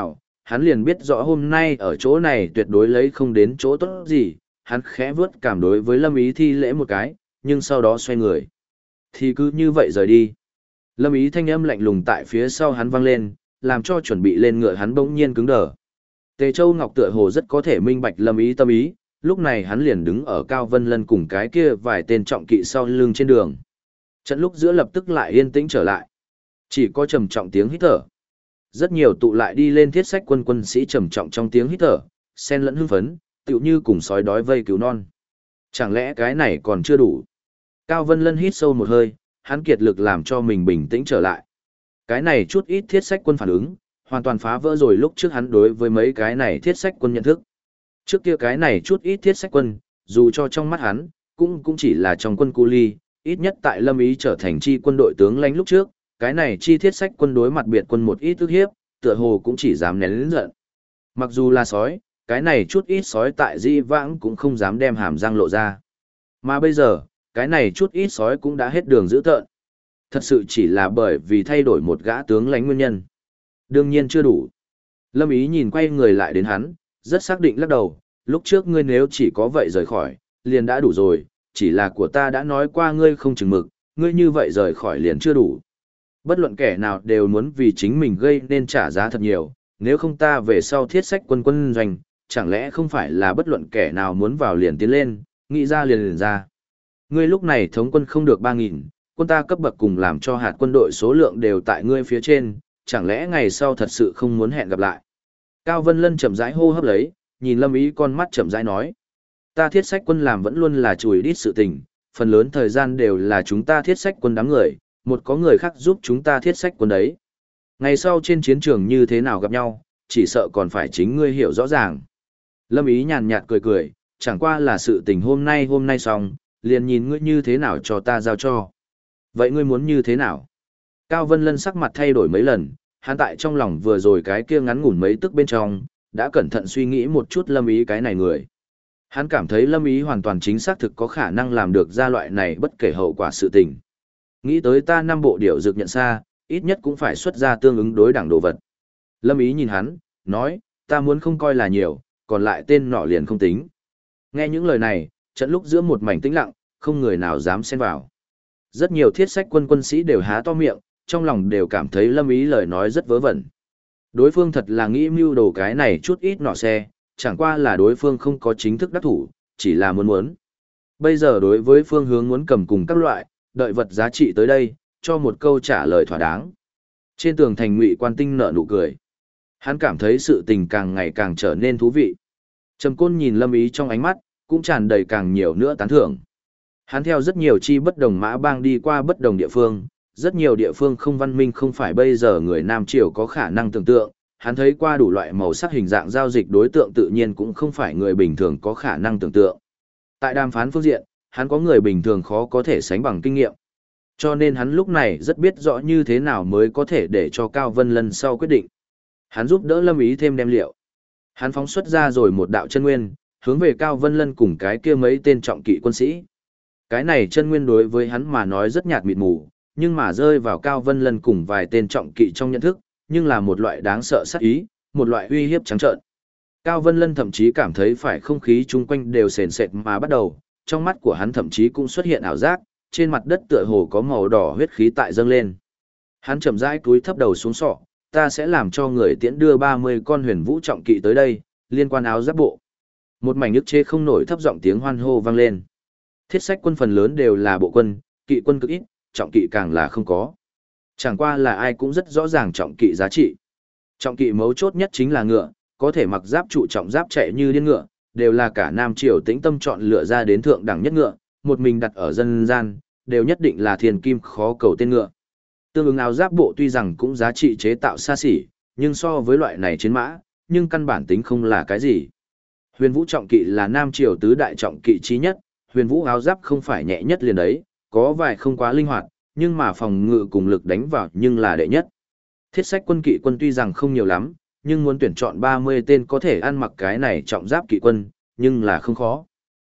A: hắn liền biết rõ hôm nay ở chỗ này tuyệt đối lấy không đến chỗ tốt gì, hắn khẽ vướt cảm đối với Lâm Ý thi lễ một cái, nhưng sau đó xoay người. Thì cứ như vậy rời đi. Lâm Ý thanh âm lạnh lùng tại phía sau hắn vang lên, làm cho chuẩn bị lên ngựa hắn bỗng nhiên cứng đờ. Tề Châu Ngọc tựa hồ rất có thể minh bạch Lâm Ý tâm ý, lúc này hắn liền đứng ở Cao Vân Lân cùng cái kia vài tên trọng kỵ sau lưng trên đường. Trận lúc giữa lập tức lại yên tĩnh trở lại. Chỉ có trầm trọng tiếng hít thở. Rất nhiều tụ lại đi lên thiết sách quân quân sĩ trầm trọng trong tiếng hít thở, xen lẫn hưng phấn, tựu như cùng sói đói vây cứu non. Chẳng lẽ cái này còn chưa đủ? Cao Vân Lân hít sâu một hơi, hắn kiệt lực làm cho mình bình tĩnh trở lại. Cái này chút ít thiết sách quân phản ứng, hoàn toàn phá vỡ rồi lúc trước hắn đối với mấy cái này thiết sách quân nhận thức. Trước kia cái này chút ít thiết sách quân, dù cho trong mắt hắn, cũng chỉ là trong quân cu ly, ít nhất tại Lâm Ý trở thành chi quân đội tướng lãnh lúc trước, cái này chi thiết sách quân đối mặt biệt quân một ít ức hiếp, tựa hồ cũng chỉ dám nén lớn giận. Mặc dù là sói, cái này chút ít sói tại di vãng cũng không dám đem hàm răng lộ ra. Mà bây giờ, cái này chút ít sói cũng đã hết đường giữ tợn. Thật sự chỉ là bởi vì thay đổi một gã tướng lãnh nguyên nhân. Đương nhiên chưa đủ. Lâm Ý nhìn quay người lại đến hắn, rất xác định lắc đầu, lúc trước ngươi nếu chỉ có vậy rời khỏi, liền đã đủ rồi, chỉ là của ta đã nói qua ngươi không chừng mực, ngươi như vậy rời khỏi liền chưa đủ. Bất luận kẻ nào đều muốn vì chính mình gây nên trả giá thật nhiều, nếu không ta về sau thiết sách quân quân doanh, chẳng lẽ không phải là bất luận kẻ nào muốn vào liền tiến lên, nghĩ ra liền ra. Ngươi lúc này thống quân không được 3.000, quân ta cấp bậc cùng làm cho hạt quân đội số lượng đều tại ngươi phía trên, chẳng lẽ ngày sau thật sự không muốn hẹn gặp lại. Cao Vân Lân chậm rãi hô hấp lấy, nhìn Lâm Ý con mắt chậm rãi nói. Ta thiết sách quân làm vẫn luôn là chùi đít sự tình, phần lớn thời gian đều là chúng ta thiết sách quân đám người, một có người khác giúp chúng ta thiết sách quân đấy. Ngày sau trên chiến trường như thế nào gặp nhau, chỉ sợ còn phải chính ngươi hiểu rõ ràng. Lâm Ý nhàn nhạt cười cười, chẳng qua là sự tình hôm nay xong, liền nhìn ngươi như thế nào cho ta giao cho. Vậy ngươi muốn như thế nào? Cao Vân Lân sắc mặt thay đổi mấy lần, hắn tại trong lòng vừa rồi cái kia ngắn ngủn mấy tức bên trong, đã cẩn thận suy nghĩ một chút Lâm Ý cái này người. Hắn cảm thấy Lâm Ý hoàn toàn chính xác thực có khả năng làm được ra loại này bất kể hậu quả sự tình. Nghĩ tới ta 5 bộ điểu dược nhận xa, ít nhất cũng phải xuất ra tương ứng đối đẳng đồ vật. Lâm Ý nhìn hắn, nói, ta muốn không coi là nhiều, còn lại tên nọ liền không tính. Nghe những lời này, trận lúc giữa một mảnh tĩnh lặng, không người nào dám xen vào. Rất nhiều thiết sách quân sĩ đều há to miệng, trong lòng đều cảm thấy Lâm Ý lời nói rất vớ vẩn. Đối phương thật là nghĩ mưu đồ cái này chút ít nọ xe, chẳng qua là đối phương không có chính thức đắc thủ, chỉ là muốn. Bây giờ đối với phương hướng muốn cầm cùng các loại, đợi vật giá trị tới đây, cho một câu trả lời thỏa đáng. Trên tường thành Ngụy Quan Tinh nở nụ cười. Hắn cảm thấy sự tình càng ngày càng trở nên thú vị. Trầm Côn nhìn Lâm Ý trong ánh mắt, cũng tràn đầy càng nhiều nữa tán thưởng. Hắn theo rất nhiều chi bất đồng mã bang đi qua bất đồng địa phương, rất nhiều địa phương không văn minh không phải bây giờ người Nam Triều có khả năng tưởng tượng, hắn thấy qua đủ loại màu sắc hình dạng giao dịch đối tượng tự nhiên cũng không phải người bình thường có khả năng tưởng tượng. Tại đàm phán phương diện, hắn có người bình thường khó có thể sánh bằng kinh nghiệm. Cho nên hắn lúc này rất biết rõ như thế nào mới có thể để cho Cao Vân Lân sau quyết định. Hắn giúp đỡ Lâm Ý thêm đem liệu. Hắn phóng xuất ra rồi một đạo chân nguyên, hướng về Cao Vân Lân cùng cái kia mấy tên trọng kỵ quân sĩ. Cái này chân nguyên đối với hắn mà nói rất nhạt mịt mù, nhưng mà rơi vào Cao Vân Lân cùng vài tên trọng kỵ trong nhận thức, nhưng là một loại đáng sợ sát ý, một loại uy hiếp trắng trợn. Cao Vân Lân thậm chí cảm thấy phải không khí chung quanh đều sền sệt mà bắt đầu, trong mắt của hắn thậm chí cũng xuất hiện ảo giác, trên mặt đất tựa hồ có màu đỏ huyết khí tại dâng lên. Hắn chậm rãi cúi thấp đầu xuống sọ, ta sẽ làm cho người tiễn đưa 30 con huyền vũ trọng kỵ tới đây, liên quan áo giáp bộ. Một mảnh ức chế không nổi thấp giọng tiếng hoan hô vang lên. Thiết sách quân phần lớn đều là bộ quân, kỵ quân cực ít, trọng kỵ càng là không có. Chẳng qua là ai cũng rất rõ ràng trọng kỵ giá trị. Trọng kỵ mấu chốt nhất chính là ngựa, có thể mặc giáp trụ trọng giáp chạy như điên ngựa, đều là cả Nam Triều tĩnh tâm chọn lựa ra đến thượng đẳng nhất ngựa, một mình đặt ở dân gian, đều nhất định là thiên kim khó cầu tên ngựa. Tương ứng áo giáp bộ tuy rằng cũng giá trị chế tạo xa xỉ, nhưng so với loại này chiến mã, nhưng căn bản tính không là cái gì. Huyền vũ trọng kỵ là Nam Triều tứ đại trọng kỵ chí nhất, huyền vũ áo giáp không phải nhẹ nhất liền đấy, có vài không quá linh hoạt, nhưng mà phòng ngự cùng lực đánh vào nhưng là đệ nhất. Thiết sách quân kỵ quân tuy rằng không nhiều lắm, nhưng muốn tuyển chọn 30 tên có thể ăn mặc cái này trọng giáp kỵ quân, nhưng là không khó.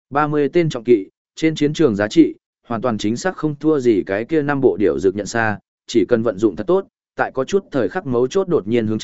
A: 30 tên trọng kỵ, trên chiến trường giá trị, hoàn toàn chính xác không thua gì cái kia 5 bộ điểu dược nhận xa, chỉ cần vận dụng thật tốt, tại có chút thời khắc mấu chốt đột nhiên hướng trận,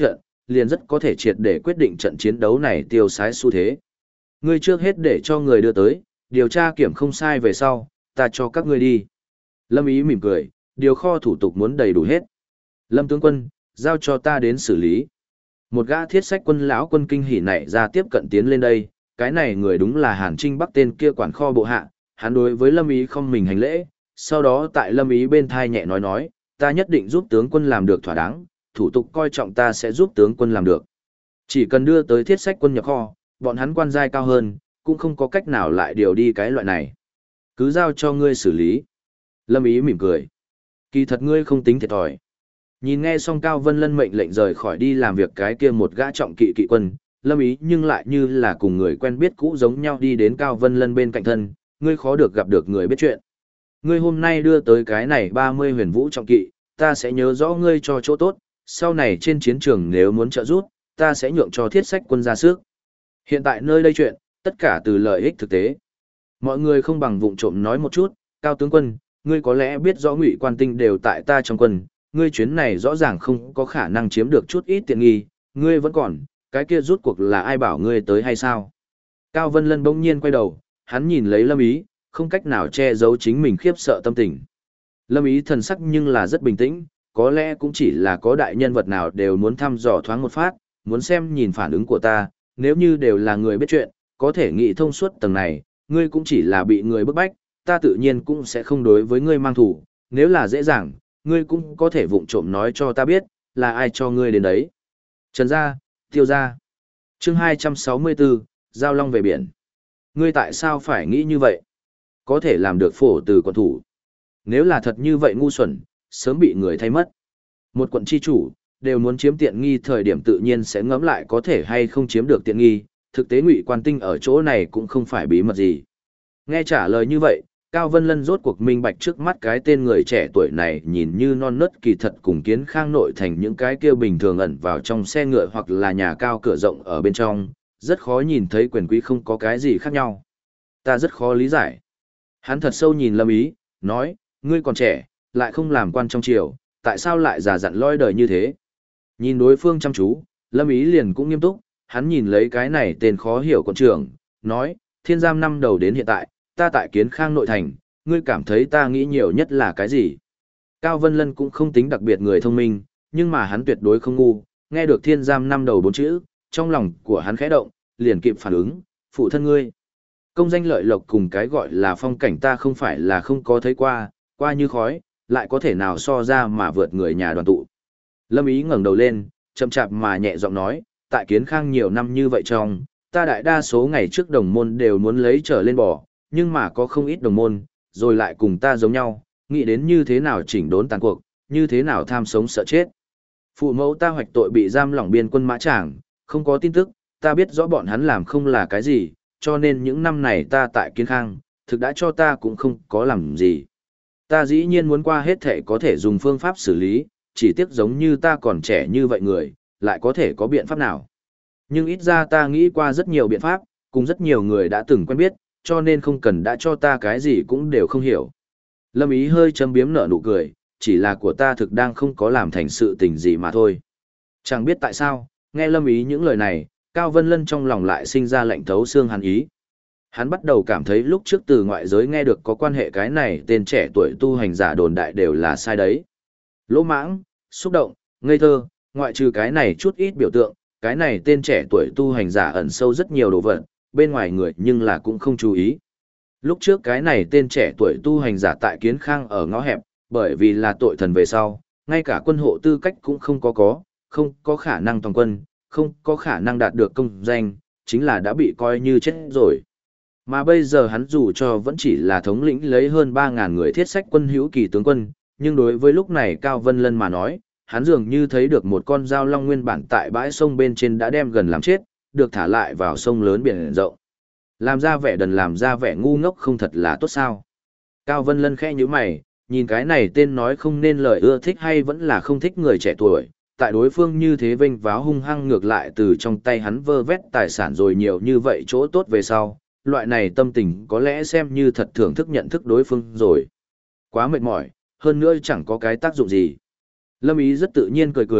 A: liền rất có thể triệt để quyết định trận chiến đấu này tiêu sái xu thế. Ngươi trước hết để cho người đưa tới, điều tra kiểm không sai về sau, ta cho các ngươi đi. Lâm Ý mỉm cười, điều kho thủ tục muốn đầy đủ hết. Lâm tướng quân, giao cho ta đến xử lý. Một gã thiết sách quân lão quân kinh hỉ nảy ra tiếp cận tiến lên đây, cái này người đúng là Hàn Trinh Bắc tên kia quản kho bộ hạ, hắn đối với Lâm Ý không mình hành lễ, sau đó tại Lâm Ý bên thai nhẹ nói, ta nhất định giúp tướng quân làm được thỏa đáng, thủ tục coi trọng ta sẽ giúp tướng quân làm được. Chỉ cần đưa tới thiết sách quân nhập kho, bọn hắn quan giai cao hơn, cũng không có cách nào lại điều đi cái loại này. Cứ giao cho ngươi xử lý. Lâm Ý mỉm cười. Kỳ thật ngươi không tính thiệt thòi. Nhìn nghe xong Cao Vân Lân mệnh lệnh rời khỏi đi làm việc cái kia một gã trọng kỵ kỵ quân, Lâm Ý nhưng lại như là cùng người quen biết cũ giống nhau đi đến Cao Vân Lân bên cạnh thân, ngươi khó được gặp được người biết chuyện. Ngươi hôm nay đưa tới cái này 30 huyền vũ trọng kỵ, ta sẽ nhớ rõ ngươi cho chỗ tốt, sau này trên chiến trường nếu muốn trợ giúp, ta sẽ nhượng cho thiết sách quân ra sức. Hiện tại nơi đây chuyện, tất cả từ lợi ích thực tế. Mọi người không bằng vụng trộm nói một chút, Cao tướng quân, ngươi có lẽ biết rõ Ngụy Quan Tinh đều tại ta trong quân, ngươi chuyến này rõ ràng không có khả năng chiếm được chút ít tiện nghi, ngươi vẫn còn, cái kia rút cuộc là ai bảo ngươi tới hay sao? Cao Vân Lân bỗng nhiên quay đầu, hắn nhìn lấy Lâm Ý, không cách nào che giấu chính mình khiếp sợ tâm tình. Lâm Ý thần sắc nhưng là rất bình tĩnh, có lẽ cũng chỉ là có đại nhân vật nào đều muốn thăm dò thoáng một phát, muốn xem nhìn phản ứng của ta, nếu như đều là người biết chuyện, có thể nghĩ thông suốt tầng này, ngươi cũng chỉ là bị người bức bách, ta tự nhiên cũng sẽ không đối với ngươi mang thủ, nếu là dễ dàng, ngươi cũng có thể vụng trộm nói cho ta biết, là ai cho ngươi đến đấy. Trần gia, Tiêu gia. Chương 264, Giao Long về biển. Ngươi tại sao phải nghĩ như vậy? Có thể làm được phổ từ quận thủ. Nếu là thật như vậy ngu xuẩn, sớm bị người thay mất. Một quận chi chủ, đều muốn chiếm tiện nghi thời điểm tự nhiên sẽ ngẫm lại có thể hay không chiếm được tiện nghi, thực tế Ngụy Quan Tinh ở chỗ này cũng không phải bí mật gì. Nghe trả lời như vậy, Cao Vân Lân rốt cuộc minh bạch trước mắt cái tên người trẻ tuổi này nhìn như non nớt kỳ thật cùng Kiến Khang nội thành những cái kia bình thường ẩn vào trong xe ngựa hoặc là nhà cao cửa rộng ở bên trong, rất khó nhìn thấy quyền quý không có cái gì khác nhau. Ta rất khó lý giải. Hắn thật sâu nhìn Lâm Ý, nói, ngươi còn trẻ, lại không làm quan trong triều, tại sao lại già dặn loi đời như thế? Nhìn đối phương chăm chú, Lâm Ý liền cũng nghiêm túc, hắn nhìn lấy cái này tên khó hiểu quận trưởng, nói, thiên giam năm đầu đến hiện tại, ta tại Kiến Khang nội thành, ngươi cảm thấy ta nghĩ nhiều nhất là cái gì? Cao Vân Lân cũng không tính đặc biệt người thông minh, nhưng mà hắn tuyệt đối không ngu, nghe được thiên giam năm đầu bốn chữ, trong lòng của hắn khẽ động, liền kịp phản ứng, phụ thân ngươi. Công danh lợi lộc cùng cái gọi là phong cảnh ta không phải là không có thấy qua, qua như khói, lại có thể nào so ra mà vượt người nhà đoàn tụ. Lâm Ý ngẩng đầu lên, chậm chạp mà nhẹ giọng nói, tại Kiến Khang nhiều năm như vậy trong, ta đại đa số ngày trước đồng môn đều muốn lấy trở lên bò, nhưng mà có không ít đồng môn, rồi lại cùng ta giống nhau, nghĩ đến như thế nào chỉnh đốn tàn cuộc, như thế nào tham sống sợ chết. Phụ mẫu ta hoạch tội bị giam lỏng biên quân Mã Tràng, không có tin tức, ta biết rõ bọn hắn làm không là cái gì, cho nên những năm này ta tại Kiến Khang, thực đã cho ta cũng không có làm gì. Ta dĩ nhiên muốn qua hết thể có thể dùng phương pháp xử lý, chỉ tiếc giống như ta còn trẻ như vậy người, lại có thể có biện pháp nào. Nhưng ít ra ta nghĩ qua rất nhiều biện pháp, cùng rất nhiều người đã từng quen biết, cho nên không cần đã cho ta cái gì cũng đều không hiểu. Lâm Ý hơi châm biếm nở nụ cười, chỉ là của ta thực đang không có làm thành sự tình gì mà thôi. Chẳng biết tại sao, nghe Lâm Ý những lời này, Cao Vân Lân trong lòng lại sinh ra lạnh thấu xương hắn ý. Hắn bắt đầu cảm thấy lúc trước từ ngoại giới nghe được có quan hệ cái này tên trẻ tuổi tu hành giả đồn đại đều là sai đấy. Lỗ mãng, xúc động, ngây thơ, ngoại trừ cái này chút ít biểu tượng, cái này tên trẻ tuổi tu hành giả ẩn sâu rất nhiều đồ vật, bên ngoài người nhưng là cũng không chú ý. Lúc trước cái này tên trẻ tuổi tu hành giả tại Kiến Khang ở ngõ hẹp, bởi vì là tội thần về sau, ngay cả quân hộ tư cách cũng không có khả năng toàn quân, không có khả năng đạt được công danh, chính là đã bị coi như chết rồi. Mà bây giờ hắn dù cho vẫn chỉ là thống lĩnh lấy hơn 3.000 người thiết sách quân hữu kỳ tướng quân, nhưng đối với lúc này Cao Vân Lân mà nói, hắn dường như thấy được một con dao long nguyên bản tại bãi sông bên trên đã đem gần làm chết, được thả lại vào sông lớn biển rộng. Làm ra vẻ đần làm ra vẻ ngu ngốc không thật là tốt sao. Cao Vân Lân khẽ nhíu mày, nhìn cái này tên nói không nên lời ưa thích hay vẫn là không thích người trẻ tuổi, tại đối phương như thế vênh váo hung hăng ngược lại từ trong tay hắn vơ vét tài sản rồi nhiều như vậy chỗ tốt về sau, loại này tâm tình có lẽ xem như thật thưởng thức nhận thức đối phương rồi. Quá mệt mỏi, hơn nữa chẳng có cái tác dụng gì. Lâm Ý rất tự nhiên cười cười,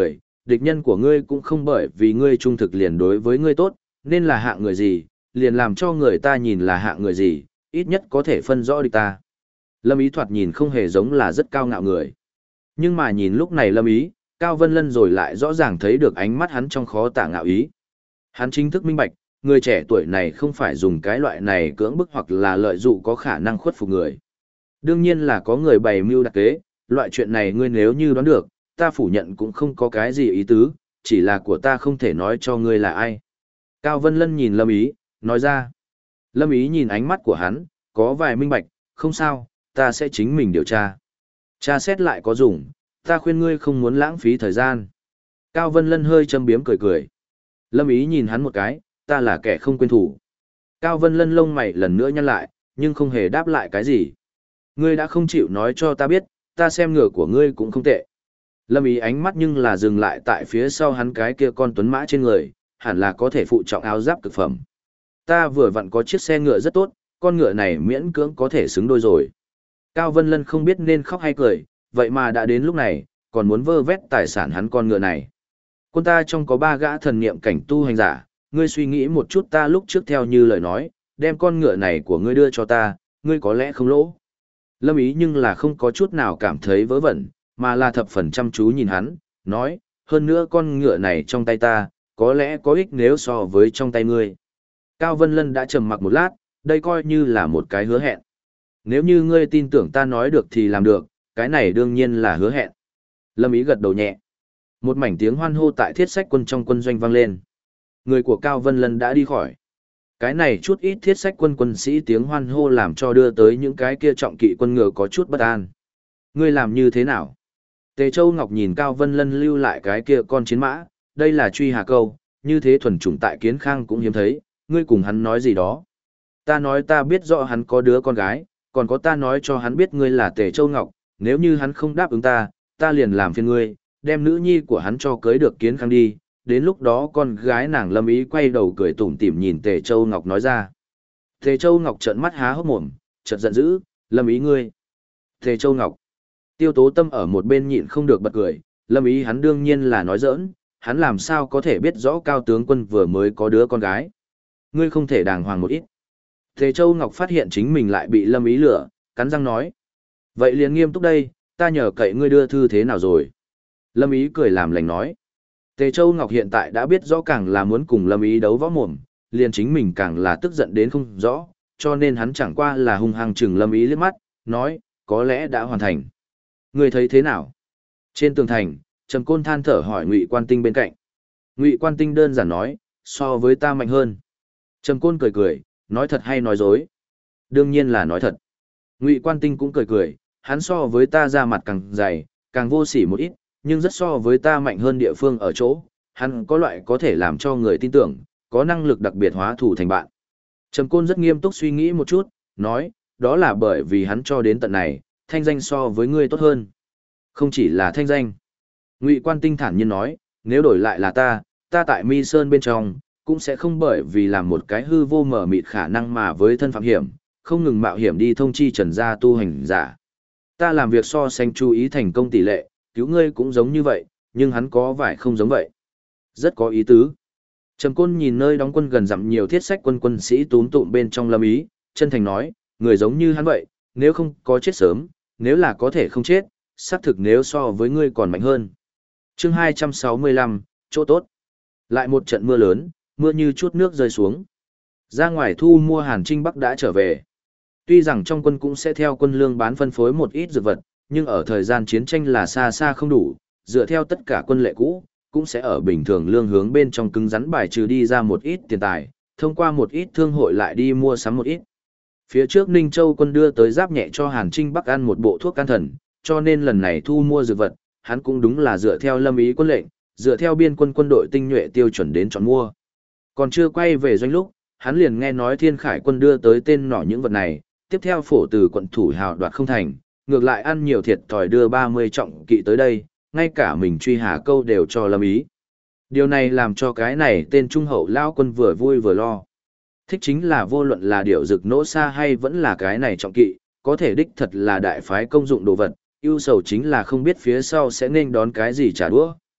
A: địch nhân của ngươi cũng không bởi vì ngươi trung thực liền đối với ngươi tốt, nên là hạng người gì, liền làm cho người ta nhìn là hạng người gì, ít nhất có thể phân rõ địch ta. Lâm Ý thoạt nhìn không hề giống là rất cao ngạo người. Nhưng mà nhìn lúc này Lâm Ý, Cao Vân Lân rồi lại rõ ràng thấy được ánh mắt hắn trong khó tả ngạo ý. Hắn chính thức minh bạch, người trẻ tuổi này không phải dùng cái loại này cưỡng bức hoặc là lợi dụng có khả năng khuất phục người. Đương nhiên là có người bày mưu đặc kế, loại chuyện này ngươi nếu như đoán được, ta phủ nhận cũng không có cái gì ý tứ, chỉ là của ta không thể nói cho ngươi là ai. Cao Vân Lân nhìn Lâm Ý, nói ra. Lâm Ý nhìn ánh mắt của hắn, có vài minh bạch, không sao, ta sẽ chính mình điều tra. Tra xét lại có dùng, ta khuyên ngươi không muốn lãng phí thời gian. Cao Vân Lân hơi châm biếm cười cười. Lâm Ý nhìn hắn một cái, ta là kẻ không quên thủ. Cao Vân Lân lông mày lần nữa nhăn lại, nhưng không hề đáp lại cái gì. Ngươi đã không chịu nói cho ta biết, ta xem ngựa của ngươi cũng không tệ. Lâm Ý ánh mắt nhưng là dừng lại tại phía sau hắn cái kia con tuấn mã trên người, hẳn là có thể phụ trọng áo giáp cực phẩm. Ta vừa vặn có chiếc xe ngựa rất tốt, con ngựa này miễn cưỡng có thể xứng đôi rồi. Cao Vân Lân không biết nên khóc hay cười, vậy mà đã đến lúc này, còn muốn vơ vét tài sản hắn con ngựa này. Quân ta trong có 3 gã thần niệm cảnh tu hành giả, ngươi suy nghĩ một chút ta lúc trước theo như lời nói, đem con ngựa này của ngươi đưa cho ta, ngươi có lẽ không lỗ. Lâm Ý nhưng là không có chút nào cảm thấy vớ vẩn, mà là thập phần chăm chú nhìn hắn, nói, hơn nữa con ngựa này trong tay ta, có lẽ có ích nếu so với trong tay ngươi. Cao Vân Lân đã trầm mặc một lát, đây coi như là một cái hứa hẹn. Nếu như ngươi tin tưởng ta nói được thì làm được, cái này đương nhiên là hứa hẹn. Lâm Ý gật đầu nhẹ. Một mảnh tiếng hoan hô tại thiết sách quân trong quân doanh vang lên. Người của Cao Vân Lân đã đi khỏi. Cái này chút ít thiết sách quân quân sĩ tiếng hoan hô làm cho đưa tới những cái kia trọng kỵ quân ngựa có chút bất an. Ngươi làm như thế nào? Tề Châu Ngọc nhìn Cao Vân Lân lưu lại cái kia con chiến mã, đây là truy hà câu, như thế thuần chủng tại Kiến Khang cũng hiếm thấy, ngươi cùng hắn nói gì đó. Ta nói ta biết rõ hắn có đứa con gái, còn có ta nói cho hắn biết ngươi là Tề Châu Ngọc, nếu như hắn không đáp ứng ta, ta liền làm phiền ngươi, đem nữ nhi của hắn cho cưới được Kiến Khang đi, đến lúc đó con gái nàng Lâm Ý quay đầu cười tủm tỉm nhìn Tề Châu Ngọc nói ra. Tề Châu Ngọc trợn mắt há hốc mồm, chợt giận dữ, Lâm Ý ngươi. Tề Châu Ngọc. Tiêu Tố Tâm ở một bên nhịn không được bật cười, Lâm Ý hắn đương nhiên là nói giỡn, hắn làm sao có thể biết rõ Cao tướng quân vừa mới có đứa con gái. Ngươi không thể đàng hoàng một ít. Tề Châu Ngọc phát hiện chính mình lại bị Lâm Ý lừa, cắn răng nói. Vậy liền nghiêm túc đây, ta nhờ cậy ngươi đưa thư thế nào rồi. Lâm Ý cười làm lành nói. Tề Châu Ngọc hiện tại đã biết rõ càng là muốn cùng Lâm Ý đấu võ mồm, liền chính mình càng là tức giận đến không rõ, cho nên hắn chẳng qua là hung hăng chừng Lâm Ý liếc mắt, nói, có lẽ đã hoàn thành. Ngươi thấy thế nào? Trên tường thành, Trầm Côn than thở hỏi Ngụy Quan Tinh bên cạnh. Ngụy Quan Tinh đơn giản nói, so với ta mạnh hơn. Trầm Côn cười cười, nói thật hay nói dối? Đương nhiên là nói thật. Ngụy Quan Tinh cũng cười cười, hắn so với ta ra mặt càng dày, càng vô sỉ một ít, nhưng rất so với ta mạnh hơn địa phương ở chỗ, hắn có loại có thể làm cho người tin tưởng, có năng lực đặc biệt hóa thủ thành bạn. Trầm Côn rất nghiêm túc suy nghĩ một chút, nói, đó là bởi vì hắn cho đến tận này, thanh danh so với ngươi tốt hơn. Không chỉ là thanh danh. Ngụy Quan Tinh thản nhiên nói, nếu đổi lại là ta tại Mi Sơn bên trong, cũng sẽ không bởi vì làm một cái hư vô mở mịt khả năng mà với thân phạm hiểm, không ngừng mạo hiểm đi thông chi trần gia tu hành giả. Ta làm việc so sánh chú ý thành công tỷ lệ, cứu ngươi cũng giống như vậy, nhưng hắn có vài không giống vậy. Rất có ý tứ. Trầm Côn nhìn nơi đóng quân gần dặm nhiều thiết sách quân sĩ túm tụm bên trong Lâm Ý, chân thành nói, người giống như hắn vậy, nếu không có chết sớm, nếu là có thể không chết, xác thực nếu so với ngươi còn mạnh hơn. Chương 265, chỗ tốt. Lại một trận mưa lớn, mưa như chút nước rơi xuống. Ra ngoài thu mua Hàn Trinh Bắc đã trở về. Tuy rằng trong quân cũng sẽ theo quân lương bán phân phối một ít dược vật, nhưng ở thời gian chiến tranh là xa xa không đủ, dựa theo tất cả quân lệ cũ, cũng sẽ ở bình thường lương hướng bên trong cứng rắn bài trừ đi ra một ít tiền tài, thông qua một ít thương hội lại đi mua sắm một ít. Phía trước Ninh Châu quân đưa tới giáp nhẹ cho Hàn Trinh Bắc ăn một bộ thuốc can thần, cho nên lần này thu mua dược vật, hắn cũng đúng là dựa theo Lâm Ý quân lệnh, dựa theo biên quân quân đội tinh nhuệ tiêu chuẩn đến chọn mua. Còn chưa quay về doanh lúc, hắn liền nghe nói Thiên Khải quân đưa tới tên nỏ những vật này, tiếp theo phổ từ quận thủ hào đoạt không thành, ngược lại ăn nhiều thiệt thòi đưa 30 trọng kỵ tới đây, ngay cả mình truy hà câu đều cho Lâm Ý. Điều này làm cho cái này tên trung hậu lao quân vừa vui vừa lo. Thích chính là vô luận là điều dực nỗ xa hay vẫn là cái này trọng kỵ, có thể đích thật là đại phái công dụng đồ vật, ưu sầu chính là không biết phía sau sẽ nên đón cái gì trả đũa.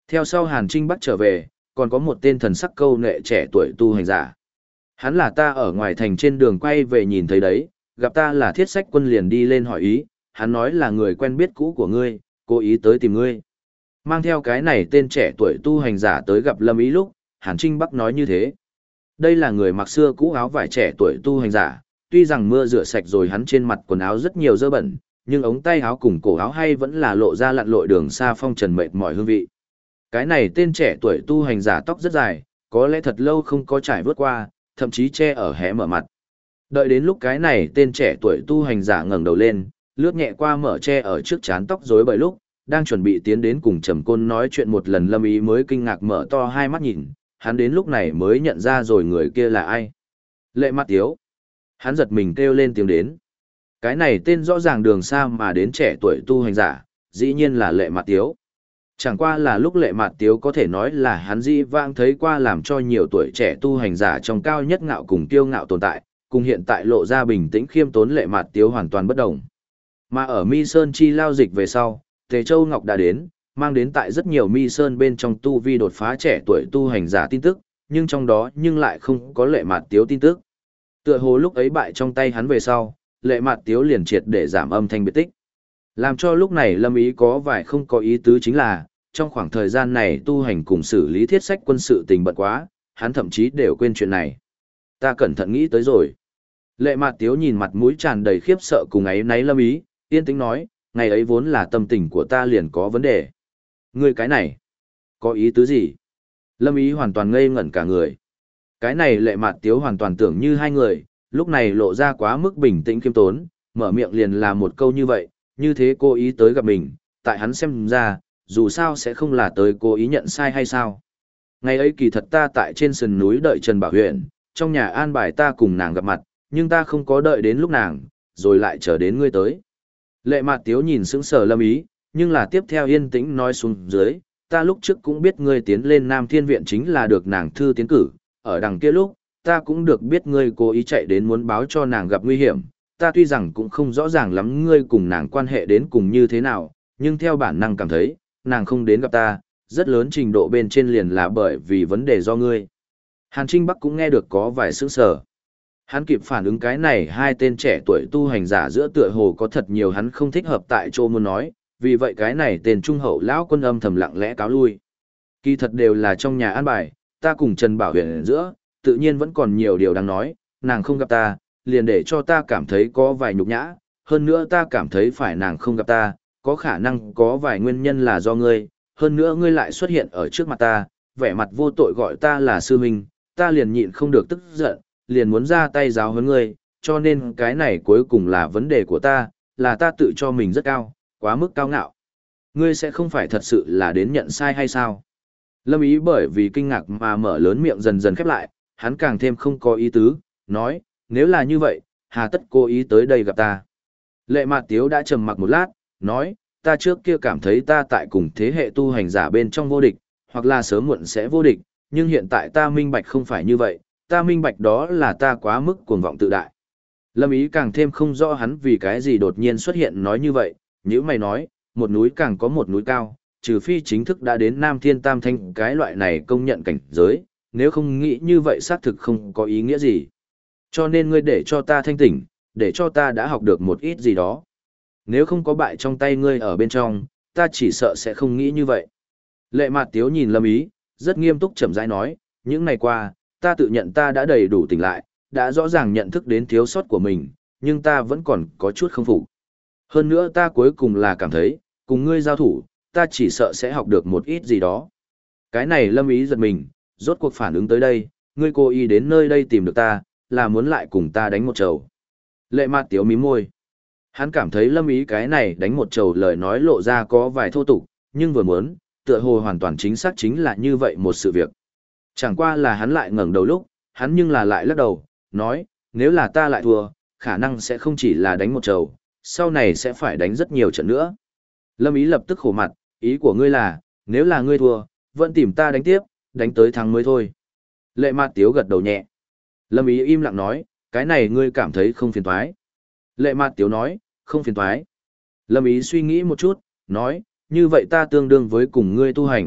A: Theo sau Hàn Trinh Bắc trở về, còn có một tên thần sắc câu nệ trẻ tuổi tu hành giả. Hắn là ta ở ngoài thành trên đường quay về nhìn thấy đấy, gặp ta là Thiết Sách Quân liền đi lên hỏi ý, hắn nói là người quen biết cũ của ngươi, cố ý tới tìm ngươi. Mang theo cái này tên trẻ tuổi tu hành giả tới gặp Lâm Ý lúc, Hàn Trinh Bắc nói như thế. Đây là người mặc xưa cũ áo vải trẻ tuổi tu hành giả, tuy rằng mưa rửa sạch rồi hắn trên mặt quần áo rất nhiều dơ bẩn, nhưng ống tay áo cùng cổ áo hay vẫn là lộ ra lặn lội đường xa phong trần mệt mỏi hương vị. Cái này tên trẻ tuổi tu hành giả tóc rất dài, có lẽ thật lâu không có trải vớt qua, thậm chí che ở hé mở mặt. Đợi đến lúc cái này tên trẻ tuổi tu hành giả ngẩng đầu lên, lướt nhẹ qua mở che ở trước trán tóc rối bời lúc, đang chuẩn bị tiến đến cùng Trầm Côn nói chuyện một lần, Lâm Ý mới kinh ngạc mở to hai mắt nhìn, hắn đến lúc này mới nhận ra rồi người kia là ai. Lệ Mạt Tiếu. Hắn giật mình kêu lên tiếng đến. Cái này tên rõ ràng đường xa mà đến trẻ tuổi tu hành giả, dĩ nhiên là Lệ Mạt Tiếu. Chẳng qua là lúc Lệ Mạt Tiếu có thể nói là hắn dĩ vãng thấy qua làm cho nhiều tuổi trẻ tu hành giả trong cao nhất ngạo cùng kiêu ngạo tồn tại, cùng hiện tại lộ ra bình tĩnh khiêm tốn Lệ Mạt Tiếu hoàn toàn bất đồng. Mà ở Mi Sơn chi lao dịch về sau, Tề Châu Ngọc đã đến, mang đến tại rất nhiều Mi Sơn bên trong tu vi đột phá trẻ tuổi tu hành giả tin tức, nhưng trong đó nhưng lại không có Lệ Mạt Tiếu tin tức. Tựa hồ lúc ấy bại trong tay hắn về sau, Lệ Mạt Tiếu liền triệt để giảm âm thanh biệt tích. Làm cho lúc này Lâm Ý có vài không có ý tứ chính là, trong khoảng thời gian này tu hành cùng xử lý Thiết Sách Quân sự tình bận quá, hắn thậm chí đều quên chuyện này. Ta cẩn thận nghĩ tới rồi. Lệ Mạt Tiếu nhìn mặt mũi tràn đầy khiếp sợ cùng ấy náy Lâm Ý, yên tĩnh nói, ngày ấy vốn là tâm tình của ta liền có vấn đề. Ngươi cái này, có ý tứ gì? Lâm Ý hoàn toàn ngây ngẩn cả người. Cái này Lệ Mạt Tiếu hoàn toàn tưởng như hai người, lúc này lộ ra quá mức bình tĩnh khiêm tốn, mở miệng liền là một câu như vậy, như thế cô ý tới gặp mình, tại hắn xem ra, dù sao sẽ không là tới cố ý nhận sai hay sao. Ngày ấy kỳ thật ta tại trên sườn núi đợi Trần Bảo Huyền, trong nhà an bài ta cùng nàng gặp mặt, nhưng ta không có đợi đến lúc nàng, rồi lại chờ đến ngươi tới. Lệ Mạt Tiếu nhìn sững sờ Lâm Ý, nhưng là tiếp theo yên tĩnh nói xuống dưới, ta lúc trước cũng biết ngươi tiến lên Nam Thiên Viện chính là được nàng thư tiến cử, ở đằng kia lúc, ta cũng được biết ngươi cố ý chạy đến muốn báo cho nàng gặp nguy hiểm, ta tuy rằng cũng không rõ ràng lắm ngươi cùng nàng quan hệ đến cùng như thế nào, nhưng theo bản năng cảm thấy, nàng không đến gặp ta, rất lớn trình độ bên trên liền là bởi vì vấn đề do ngươi. Hàn Trinh Bắc cũng nghe được có vài sững sờ. Hắn kịp phản ứng cái này hai tên trẻ tuổi tu hành giả giữa tựa hồ có thật nhiều hắn không thích hợp tại chỗ muốn nói, vì vậy cái này tên trung hậu lão quân âm thầm lặng lẽ cáo lui. Kỳ thật đều là trong nhà an bài, ta cùng Trần Bảo Huyền giữa, tự nhiên vẫn còn nhiều điều đang nói, nàng không gặp ta, liền để cho ta cảm thấy có vài nhục nhã, hơn nữa ta cảm thấy phải nàng không gặp ta, có khả năng có vài nguyên nhân là do ngươi, hơn nữa ngươi lại xuất hiện ở trước mặt ta, vẻ mặt vô tội gọi ta là sư huynh, ta liền nhịn không được tức giận, liền muốn ra tay giáo huấn ngươi, cho nên cái này cuối cùng là vấn đề của ta, là ta tự cho mình rất cao, quá mức cao ngạo. Ngươi sẽ không phải thật sự là đến nhận sai hay sao? Lâm Ý bởi vì kinh ngạc mà mở lớn miệng dần dần khép lại, hắn càng thêm không có ý tứ, nói, nếu là như vậy, hà tất cố ý tới đây gặp ta. Lệ Mạt Tiếu đã trầm mặc một lát, nói, ta trước kia cảm thấy ta tại cùng thế hệ tu hành giả bên trong vô địch, hoặc là sớm muộn sẽ vô địch, nhưng hiện tại ta minh bạch không phải như vậy, ta minh bạch đó là ta quá mức cuồng vọng tự đại. Lâm Ý càng thêm không rõ hắn vì cái gì đột nhiên xuất hiện nói như vậy, như mày nói, một núi càng có một núi cao, trừ phi chính thức đã đến Nam Thiên Tam Thanh cái loại này công nhận cảnh giới, nếu không nghĩ như vậy xác thực không có ý nghĩa gì. Cho nên ngươi để cho ta thanh tỉnh, để cho ta đã học được một ít gì đó. Nếu không có bại trong tay ngươi ở bên trong, ta chỉ sợ sẽ không nghĩ như vậy. Lệ Mạt Tiếu nhìn Lâm Ý, rất nghiêm túc chậm rãi nói, những ngày qua, ta tự nhận ta đã đầy đủ tỉnh lại, đã rõ ràng nhận thức đến thiếu sót của mình, nhưng ta vẫn còn có chút không phục. Hơn nữa ta cuối cùng là cảm thấy, cùng ngươi giao thủ, ta chỉ sợ sẽ học được một ít gì đó. Cái này Lâm Ý giật mình, rốt cuộc phản ứng tới đây, ngươi cố ý đến nơi đây tìm được ta, là muốn lại cùng ta đánh một trầu. Lệ Mạt Tiếu mím môi. Hắn cảm thấy Lâm Ý cái này đánh một trầu lời nói lộ ra có vài thô tục, nhưng vừa muốn, tựa hồ hoàn toàn chính xác chính là như vậy một sự việc. Chẳng qua là hắn lại ngẩng đầu lúc, hắn nhưng là lại lắc đầu, nói, nếu là ta lại thua, khả năng sẽ không chỉ là đánh một trầu, sau này sẽ phải đánh rất nhiều trận nữa. Lâm Ý lập tức khổ mặt, ý của ngươi là, nếu là ngươi thua, vẫn tìm ta đánh tiếp, đánh tới thắng mới thôi. Lệ Mạt Tiếu gật đầu nhẹ. Lâm Ý im lặng nói, cái này ngươi cảm thấy không phiền toái. Lệ Mạt Tiếu nói, không phiền toái. Lâm Ý suy nghĩ một chút, nói, như vậy ta tương đương với cùng ngươi tu hành,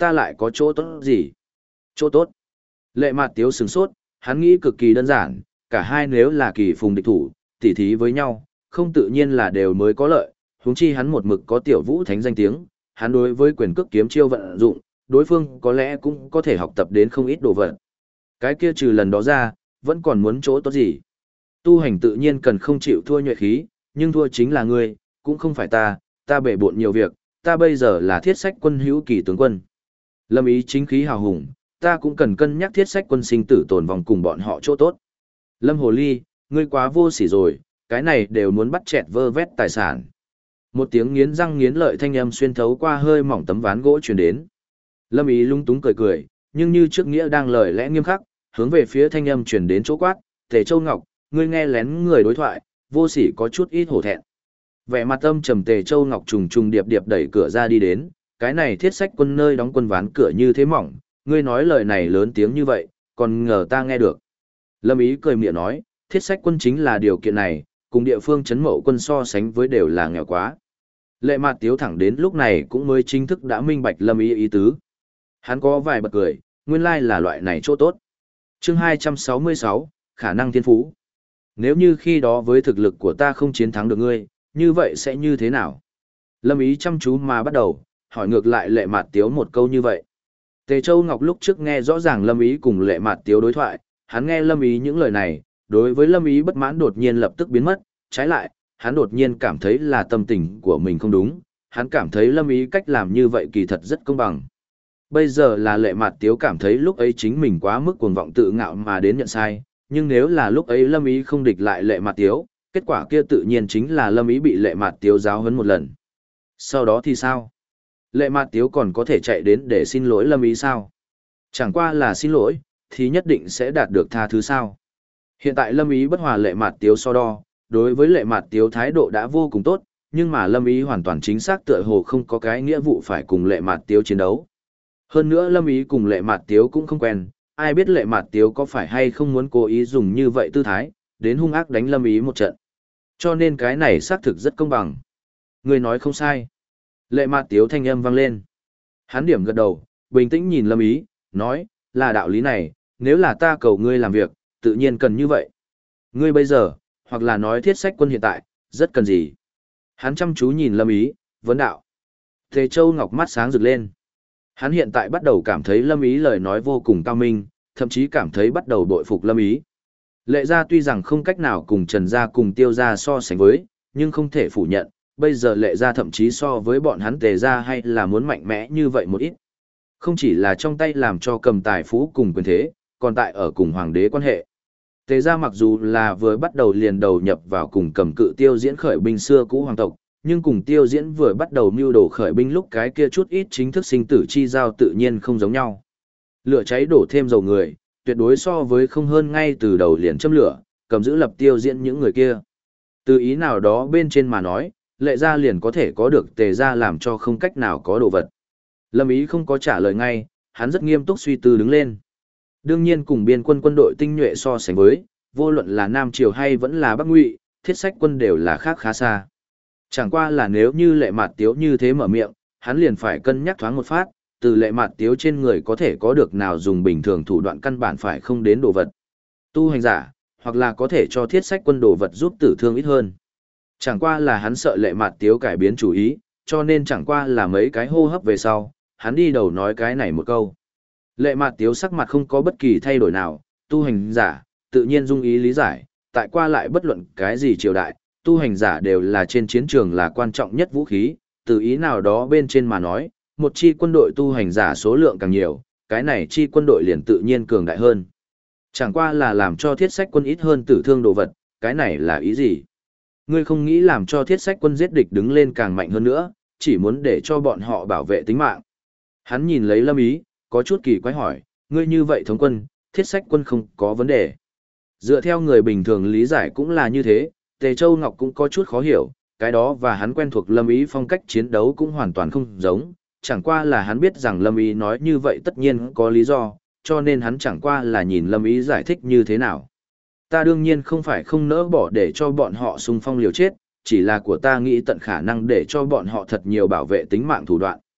A: ta lại có chỗ tốt gì? Chỗ tốt? Lệ Mạt Tiếu sửng sốt, hắn nghĩ cực kỳ đơn giản, cả hai nếu là kỳ phùng địch thủ, tỉ thí với nhau, không tự nhiên là đều mới có lợi, huống chi hắn một mực có tiểu vũ thánh danh tiếng, hắn đối với quyền cước kiếm chiêu vận dụng, đối phương có lẽ cũng có thể học tập đến không ít đồ vật. Cái kia trừ lần đó ra, vẫn còn muốn chỗ tốt gì? Tu hành tự nhiên cần không chịu thua nhuệ khí, nhưng thua chính là ngươi, cũng không phải ta bể bộn nhiều việc, ta bây giờ là thiết sách quân hữu kỳ tướng quân. Lâm Ý chính khí hào hùng, ta cũng cần cân nhắc thiết sách quân sinh tử tồn vong cùng bọn họ chỗ tốt. Lâm Hồ Ly, ngươi quá vô sỉ rồi, cái này đều muốn bắt chẹt vơ vét tài sản. Một tiếng nghiến răng nghiến lợi thanh âm xuyên thấu qua hơi mỏng tấm ván gỗ truyền đến. Lâm Ý lung túng cười cười, nhưng như trước nghĩa đang lời lẽ nghiêm khắc, hướng về phía thanh âm truyền đến chỗ quát, Tề Châu Ngọc, ngươi nghe lén người đối thoại, vô sỉ có chút ít hổ thẹn. Vẻ mặt âm trầm Tề Châu Ngọc trùng trùng điệp điệp đẩy cửa ra đi đến, cái này thiết sách quân nơi đóng quân ván cửa như thế mỏng, ngươi nói lời này lớn tiếng như vậy, còn ngờ ta nghe được. Lâm Ý cười miệng nói, thiết sách quân chính là điều kiện này, cùng địa phương chấn mậu quân so sánh với đều là nghèo quá. Lệ Mạt Tiếu thẳng đến lúc này cũng mới chính thức đã minh bạch Lâm Ý ý tứ. Hắn có vài bật cười, nguyên lai là loại này chỗ tốt. Chương 266, khả năng thiên phú. Nếu như khi đó với thực lực của ta không chiến thắng được ngươi, như vậy sẽ như thế nào? Lâm Ý chăm chú mà bắt đầu, hỏi ngược lại Lệ Mạt Tiếu một câu như vậy. Tề Châu Ngọc lúc trước nghe rõ ràng Lâm Ý cùng Lệ Mạt Tiếu đối thoại, hắn nghe Lâm Ý những lời này, đối với Lâm Ý bất mãn đột nhiên lập tức biến mất, trái lại, hắn đột nhiên cảm thấy là tâm tình của mình không đúng, hắn cảm thấy Lâm Ý cách làm như vậy kỳ thật rất công bằng. Bây giờ là Lệ Mạt Tiếu cảm thấy lúc ấy chính mình quá mức cuồng vọng tự ngạo mà đến nhận sai, nhưng nếu là lúc ấy Lâm Ý không địch lại Lệ Mạt Tiếu, kết quả kia tự nhiên chính là Lâm Ý bị Lệ Mạt Tiếu giáo huấn một lần. Sau đó thì sao? Lệ Mạt Tiếu còn có thể chạy đến để xin lỗi Lâm Ý sao? Chẳng qua là xin lỗi, thì nhất định sẽ đạt được tha thứ sao? Hiện tại Lâm Ý bất hòa Lệ Mạt Tiếu so đo, đối với Lệ Mạt Tiếu thái độ đã vô cùng tốt, nhưng mà Lâm Ý hoàn toàn chính xác tựa hồ không có cái nghĩa vụ phải cùng Lệ Mạt Tiếu chiến đấu. Hơn nữa Lâm Ý cùng Lệ Mạt Tiếu cũng không quen, ai biết Lệ Mạt Tiếu có phải hay không muốn cố ý dùng như vậy tư thái, đến hung ác đánh Lâm Ý một trận. Cho nên cái này xác thực rất công bằng. Người nói không sai. Lệ Mạt Tiếu thanh âm vang lên. Hắn điểm gật đầu, bình tĩnh nhìn Lâm Ý, nói, là đạo lý này, nếu là ta cầu ngươi làm việc, tự nhiên cần như vậy. Ngươi bây giờ, hoặc là nói thiết sách quân hiện tại, rất cần gì? Hắn chăm chú nhìn Lâm Ý, vấn đạo. Tề Châu Ngọc mắt sáng rực lên. Hắn hiện tại bắt đầu cảm thấy Lâm Ý lời nói vô cùng cao minh, thậm chí cảm thấy bắt đầu bội phục Lâm Ý. Lệ gia tuy rằng không cách nào cùng Trần gia cùng Tiêu gia so sánh với, nhưng không thể phủ nhận, bây giờ Lệ gia thậm chí so với bọn hắn Tề gia hay là muốn mạnh mẽ như vậy một ít. Không chỉ là trong tay làm cho cầm tài phú cùng quyền thế, còn tại ở cùng hoàng đế quan hệ. Tề gia mặc dù là vừa bắt đầu liền đầu nhập vào cùng cầm cự Tiêu Diễn khởi binh xưa cũ hoàng tộc, nhưng cùng Tiêu Diễn vừa bắt đầu mưu đồ khởi binh lúc cái kia chút ít chính thức sinh tử chi giao tự nhiên không giống nhau. Lửa cháy đổ thêm dầu người, tuyệt đối so với không hơn ngay từ đầu liền châm lửa, cầm giữ lập Tiêu Diễn những người kia. Từ ý nào đó bên trên mà nói, Lệ gia liền có thể có được Tề gia làm cho không cách nào có đồ vật. Lâm Ý không có trả lời ngay, hắn rất nghiêm túc suy tư đứng lên. Đương nhiên cùng biên quân quân đội tinh nhuệ so sánh với, vô luận là Nam Triều hay vẫn là Bắc Ngụy, thiết sách quân đều là khác khá xa. Chẳng qua là nếu như Lệ Mạt Tiếu như thế mở miệng, hắn liền phải cân nhắc thoáng một phát, từ Lệ Mạt Tiếu trên người có thể có được nào dùng bình thường thủ đoạn căn bản phải không đến đồ vật. Tu hành giả, hoặc là có thể cho thiết sách quân đồ vật giúp tử thương ít hơn. Chẳng qua là hắn sợ Lệ Mạt Tiếu cải biến chủ ý, cho nên chẳng qua là mấy cái hô hấp về sau, hắn đi đầu nói cái này một câu. Lệ Mạt Tiếu sắc mặt không có bất kỳ thay đổi nào, tu hành giả, tự nhiên dung ý lý giải, tại qua lại bất luận cái gì triều đại, tu hành giả đều là trên chiến trường là quan trọng nhất vũ khí, từ ý nào đó bên trên mà nói, một chi quân đội tu hành giả số lượng càng nhiều, cái này chi quân đội liền tự nhiên cường đại hơn. Chẳng qua là làm cho thiết sách quân ít hơn tử thương đồ vật, cái này là ý gì? Ngươi không nghĩ làm cho thiết sách quân giết địch đứng lên càng mạnh hơn nữa, chỉ muốn để cho bọn họ bảo vệ tính mạng. Hắn nhìn lấy Lâm Ý, có chút kỳ quái hỏi, ngươi như vậy thống quân, thiết sách quân không có vấn đề. Dựa theo người bình thường lý giải cũng là như thế, Tề Châu Ngọc cũng có chút khó hiểu, cái đó và hắn quen thuộc Lâm Ý phong cách chiến đấu cũng hoàn toàn không giống, chẳng qua là hắn biết rằng Lâm Ý nói như vậy tất nhiên có lý do, cho nên hắn chẳng qua là nhìn Lâm Ý giải thích như thế nào. Ta đương nhiên không phải không nỡ bỏ để cho bọn họ xung phong liều chết, chỉ là của ta nghĩ tận khả năng để cho bọn họ thật nhiều bảo vệ tính mạng thủ đoạn.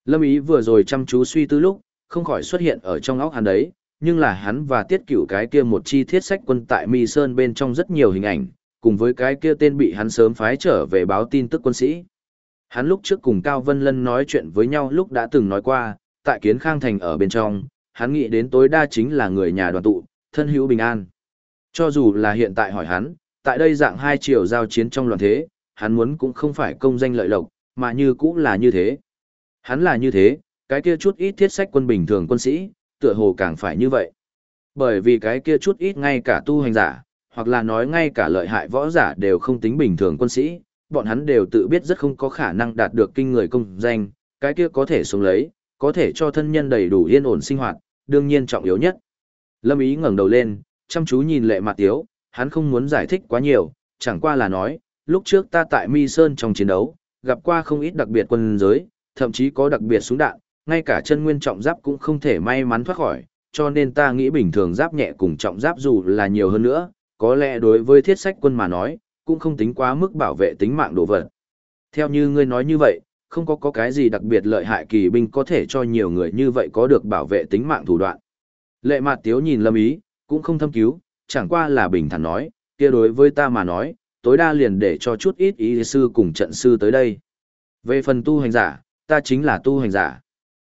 A: Lâm Ý vừa rồi chăm chú suy tư lúc, không khỏi xuất hiện ở trong óc hắn đấy, nhưng là hắn và Tiết Cửu cái kia một chi thiết sách quân tại Mi Sơn bên trong rất nhiều hình ảnh, cùng với cái kia tên bị hắn sớm phái trở về báo tin tức quân sĩ. Hắn lúc trước cùng Cao Vân Lân nói chuyện với nhau lúc đã từng nói qua, tại Kiến Khang Thành ở bên trong, hắn nghĩ đến tối đa chính là người nhà đoàn tụ, thân hữu bình an. Cho dù là hiện tại hỏi hắn, tại đây dạng hai chiều giao chiến trong loạn thế, hắn muốn cũng không phải công danh lợi lộc, mà như cũng là như thế. Hắn là như thế, cái kia chút ít thiết sách quân bình thường quân sĩ, tựa hồ càng phải như vậy. Bởi vì cái kia chút ít ngay cả tu hành giả, hoặc là nói ngay cả lợi hại võ giả đều không tính bình thường quân sĩ, bọn hắn đều tự biết rất không có khả năng đạt được kinh người công danh, cái kia có thể sống lấy, có thể cho thân nhân đầy đủ yên ổn sinh hoạt, đương nhiên trọng yếu nhất. Lâm Ý ngẩng đầu lên, chăm chú nhìn Lệ Mạt Tiếu, hắn không muốn giải thích quá nhiều, chẳng qua là nói, lúc trước ta tại Mi Sơn trong chiến đấu, gặp qua không ít đặc biệt quân giới, thậm chí có đặc biệt súng đạn, ngay cả chân nguyên trọng giáp cũng không thể may mắn thoát khỏi, cho nên ta nghĩ bình thường giáp nhẹ cùng trọng giáp dù là nhiều hơn nữa, có lẽ đối với thiết sách quân mà nói, cũng không tính quá mức bảo vệ tính mạng đồ vật. Theo như ngươi nói như vậy, không có cái gì đặc biệt lợi hại kỳ binh có thể cho nhiều người như vậy có được bảo vệ tính mạng thủ đoạn. Lệ Mạt Tiếu nhìn Lâm Ý, cũng không thâm cứu, chẳng qua là bình thản nói, kia đối với ta mà nói, tối đa liền để cho chút ít y sư cùng trận sư tới đây. Về phần tu hành giả, ta chính là tu hành giả.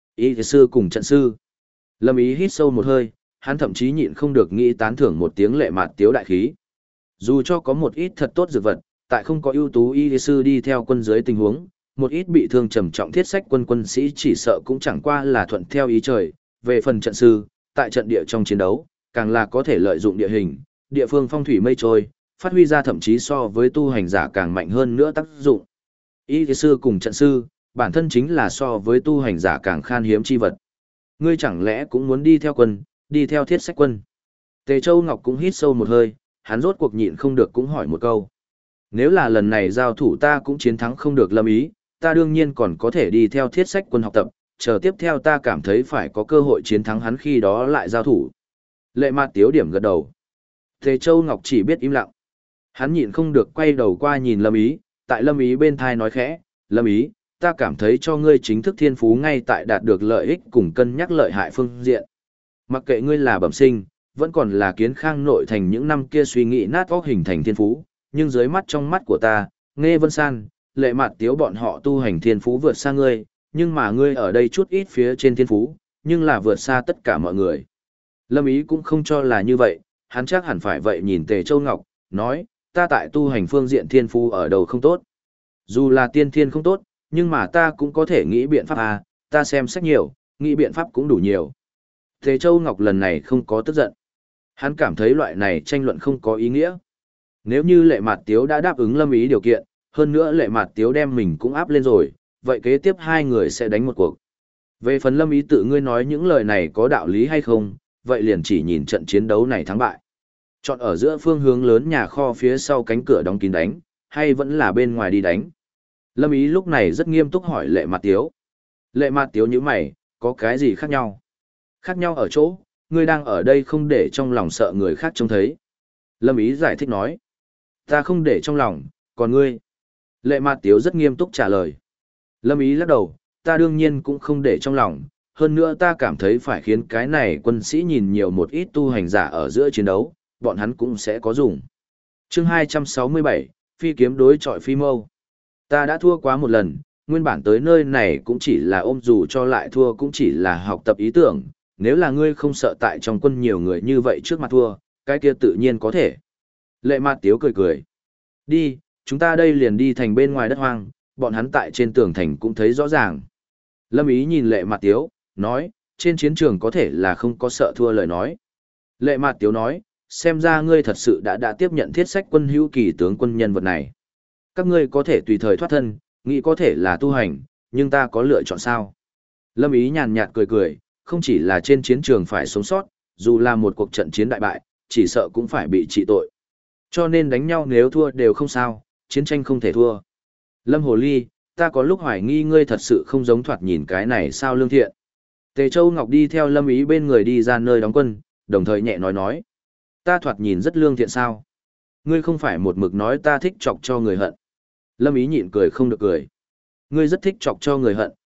A: Y sư cùng trận sư. Lâm Ý hít sâu một hơi, hắn thậm chí nhịn không được nghĩ tán thưởng một tiếng Lệ Mạt Tiếu đại khí. Dù cho có một ít thật tốt dược vật, tại không có ưu tú y sư đi theo quân dưới tình huống, một ít bị thương trầm trọng thiết sách quân sĩ chỉ sợ cũng chẳng qua là thuận theo ý trời. Về phần trận sư, tại trận địa trong chiến đấu, càng là có thể lợi dụng địa hình, địa phương phong thủy mây trôi, phát huy ra thậm chí so với tu hành giả càng mạnh hơn nữa tác dụng. Y sư cùng trận sư, bản thân chính là so với tu hành giả càng khan hiếm chi vật. Ngươi chẳng lẽ cũng muốn đi theo quân, đi theo thiết sách quân? Tề Châu Ngọc cũng hít sâu một hơi, hắn rốt cuộc nhịn không được cũng hỏi một câu. Nếu là lần này giao thủ ta cũng chiến thắng không được Lâm Ý, ta đương nhiên còn có thể đi theo thiết sách quân học tập, chờ tiếp theo ta cảm thấy phải có cơ hội chiến thắng hắn khi đó lại giao thủ. Lệ Mạt Tiếu điểm gật đầu. Tề Châu Ngọc chỉ biết im lặng. Hắn nhịn không được quay đầu qua nhìn Lâm Ý, tại Lâm Ý bên thai nói khẽ, Lâm Ý, ta cảm thấy cho ngươi chính thức thiên phú ngay tại đạt được lợi ích cùng cân nhắc lợi hại phương diện. Mặc kệ ngươi là bẩm sinh, vẫn còn là Kiến Khang nội thành những năm kia suy nghĩ nát óc hình thành thiên phú, nhưng dưới mắt trong mắt của ta, Nghe Vân San, Lệ Mạt Tiếu bọn họ tu hành thiên phú vượt xa ngươi, nhưng mà ngươi ở đây chút ít phía trên thiên phú, nhưng là vượt xa tất cả mọi người. Lâm Ý cũng không cho là như vậy, hắn chắc hẳn phải vậy nhìn Tề Châu Ngọc, nói, ta tại tu hành phương diện thiên phú ở đầu không tốt. Dù là tiên thiên không tốt, nhưng mà ta cũng có thể nghĩ biện pháp à, ta xem sách nhiều, nghĩ biện pháp cũng đủ nhiều. Tề Châu Ngọc lần này không có tức giận. Hắn cảm thấy loại này tranh luận không có ý nghĩa. Nếu như Lệ Mạt Tiếu đã đáp ứng Lâm Ý điều kiện, hơn nữa Lệ Mạt Tiếu đem mình cũng áp lên rồi, vậy kế tiếp hai người sẽ đánh một cuộc. Về phần Lâm Ý tự ngươi nói những lời này có đạo lý hay không, vậy liền chỉ nhìn trận chiến đấu này thắng bại. Chọn ở giữa phương hướng lớn nhà kho phía sau cánh cửa đóng kín đánh, hay vẫn là bên ngoài đi đánh. Lâm Ý lúc này rất nghiêm túc hỏi Lệ Mạt Tiếu. Lệ Mạt Tiếu như mày, có cái gì khác nhau? Khác nhau ở chỗ, ngươi đang ở đây không để trong lòng sợ người khác trông thấy. Lâm Ý giải thích nói. Ta không để trong lòng, còn ngươi? Lệ Mạt Tiếu rất nghiêm túc trả lời. Lâm Ý lắc đầu, ta đương nhiên cũng không để trong lòng, hơn nữa ta cảm thấy phải khiến cái này quân sĩ nhìn nhiều một ít tu hành giả ở giữa chiến đấu, bọn hắn cũng sẽ có dùng. Chương 267, phi kiếm đối chọi phi mâu. Ta đã thua quá một lần, nguyên bản tới nơi này cũng chỉ là ôm dù cho lại thua cũng chỉ là học tập ý tưởng, nếu là ngươi không sợ tại trong quân nhiều người như vậy trước mặt thua, cái kia tự nhiên có thể. Lệ Mạt Tiếu cười cười. Đi, chúng ta đây liền đi thành bên ngoài đất hoang, bọn hắn tại trên tường thành cũng thấy rõ ràng. Lâm Ý nhìn Lệ Mạt Tiếu, nói, trên chiến trường có thể là không có sợ thua lời nói. Lệ Mạt Tiếu nói, xem ra ngươi thật sự đã tiếp nhận thiết sách quân hữu kỳ tướng quân nhân vật này. Các ngươi có thể tùy thời thoát thân, nghĩ có thể là tu hành, nhưng ta có lựa chọn sao? Lâm Ý nhàn nhạt cười cười, không chỉ là trên chiến trường phải sống sót, dù là một cuộc trận chiến đại bại, chỉ sợ cũng phải bị trị tội. Cho nên đánh nhau nếu thua đều không sao, chiến tranh không thể thua. Lâm Hồ Ly, ta có lúc hoài nghi ngươi thật sự không giống thoạt nhìn cái này sao lương thiện. Tề Châu Ngọc đi theo Lâm Ý bên người đi ra nơi đóng quân, đồng thời nhẹ nói. Ta thoạt nhìn rất lương thiện sao? Ngươi không phải một mực nói ta thích chọc cho người hận. Lâm Ý nhịn cười không được cười. Ngươi rất thích chọc cho người hận,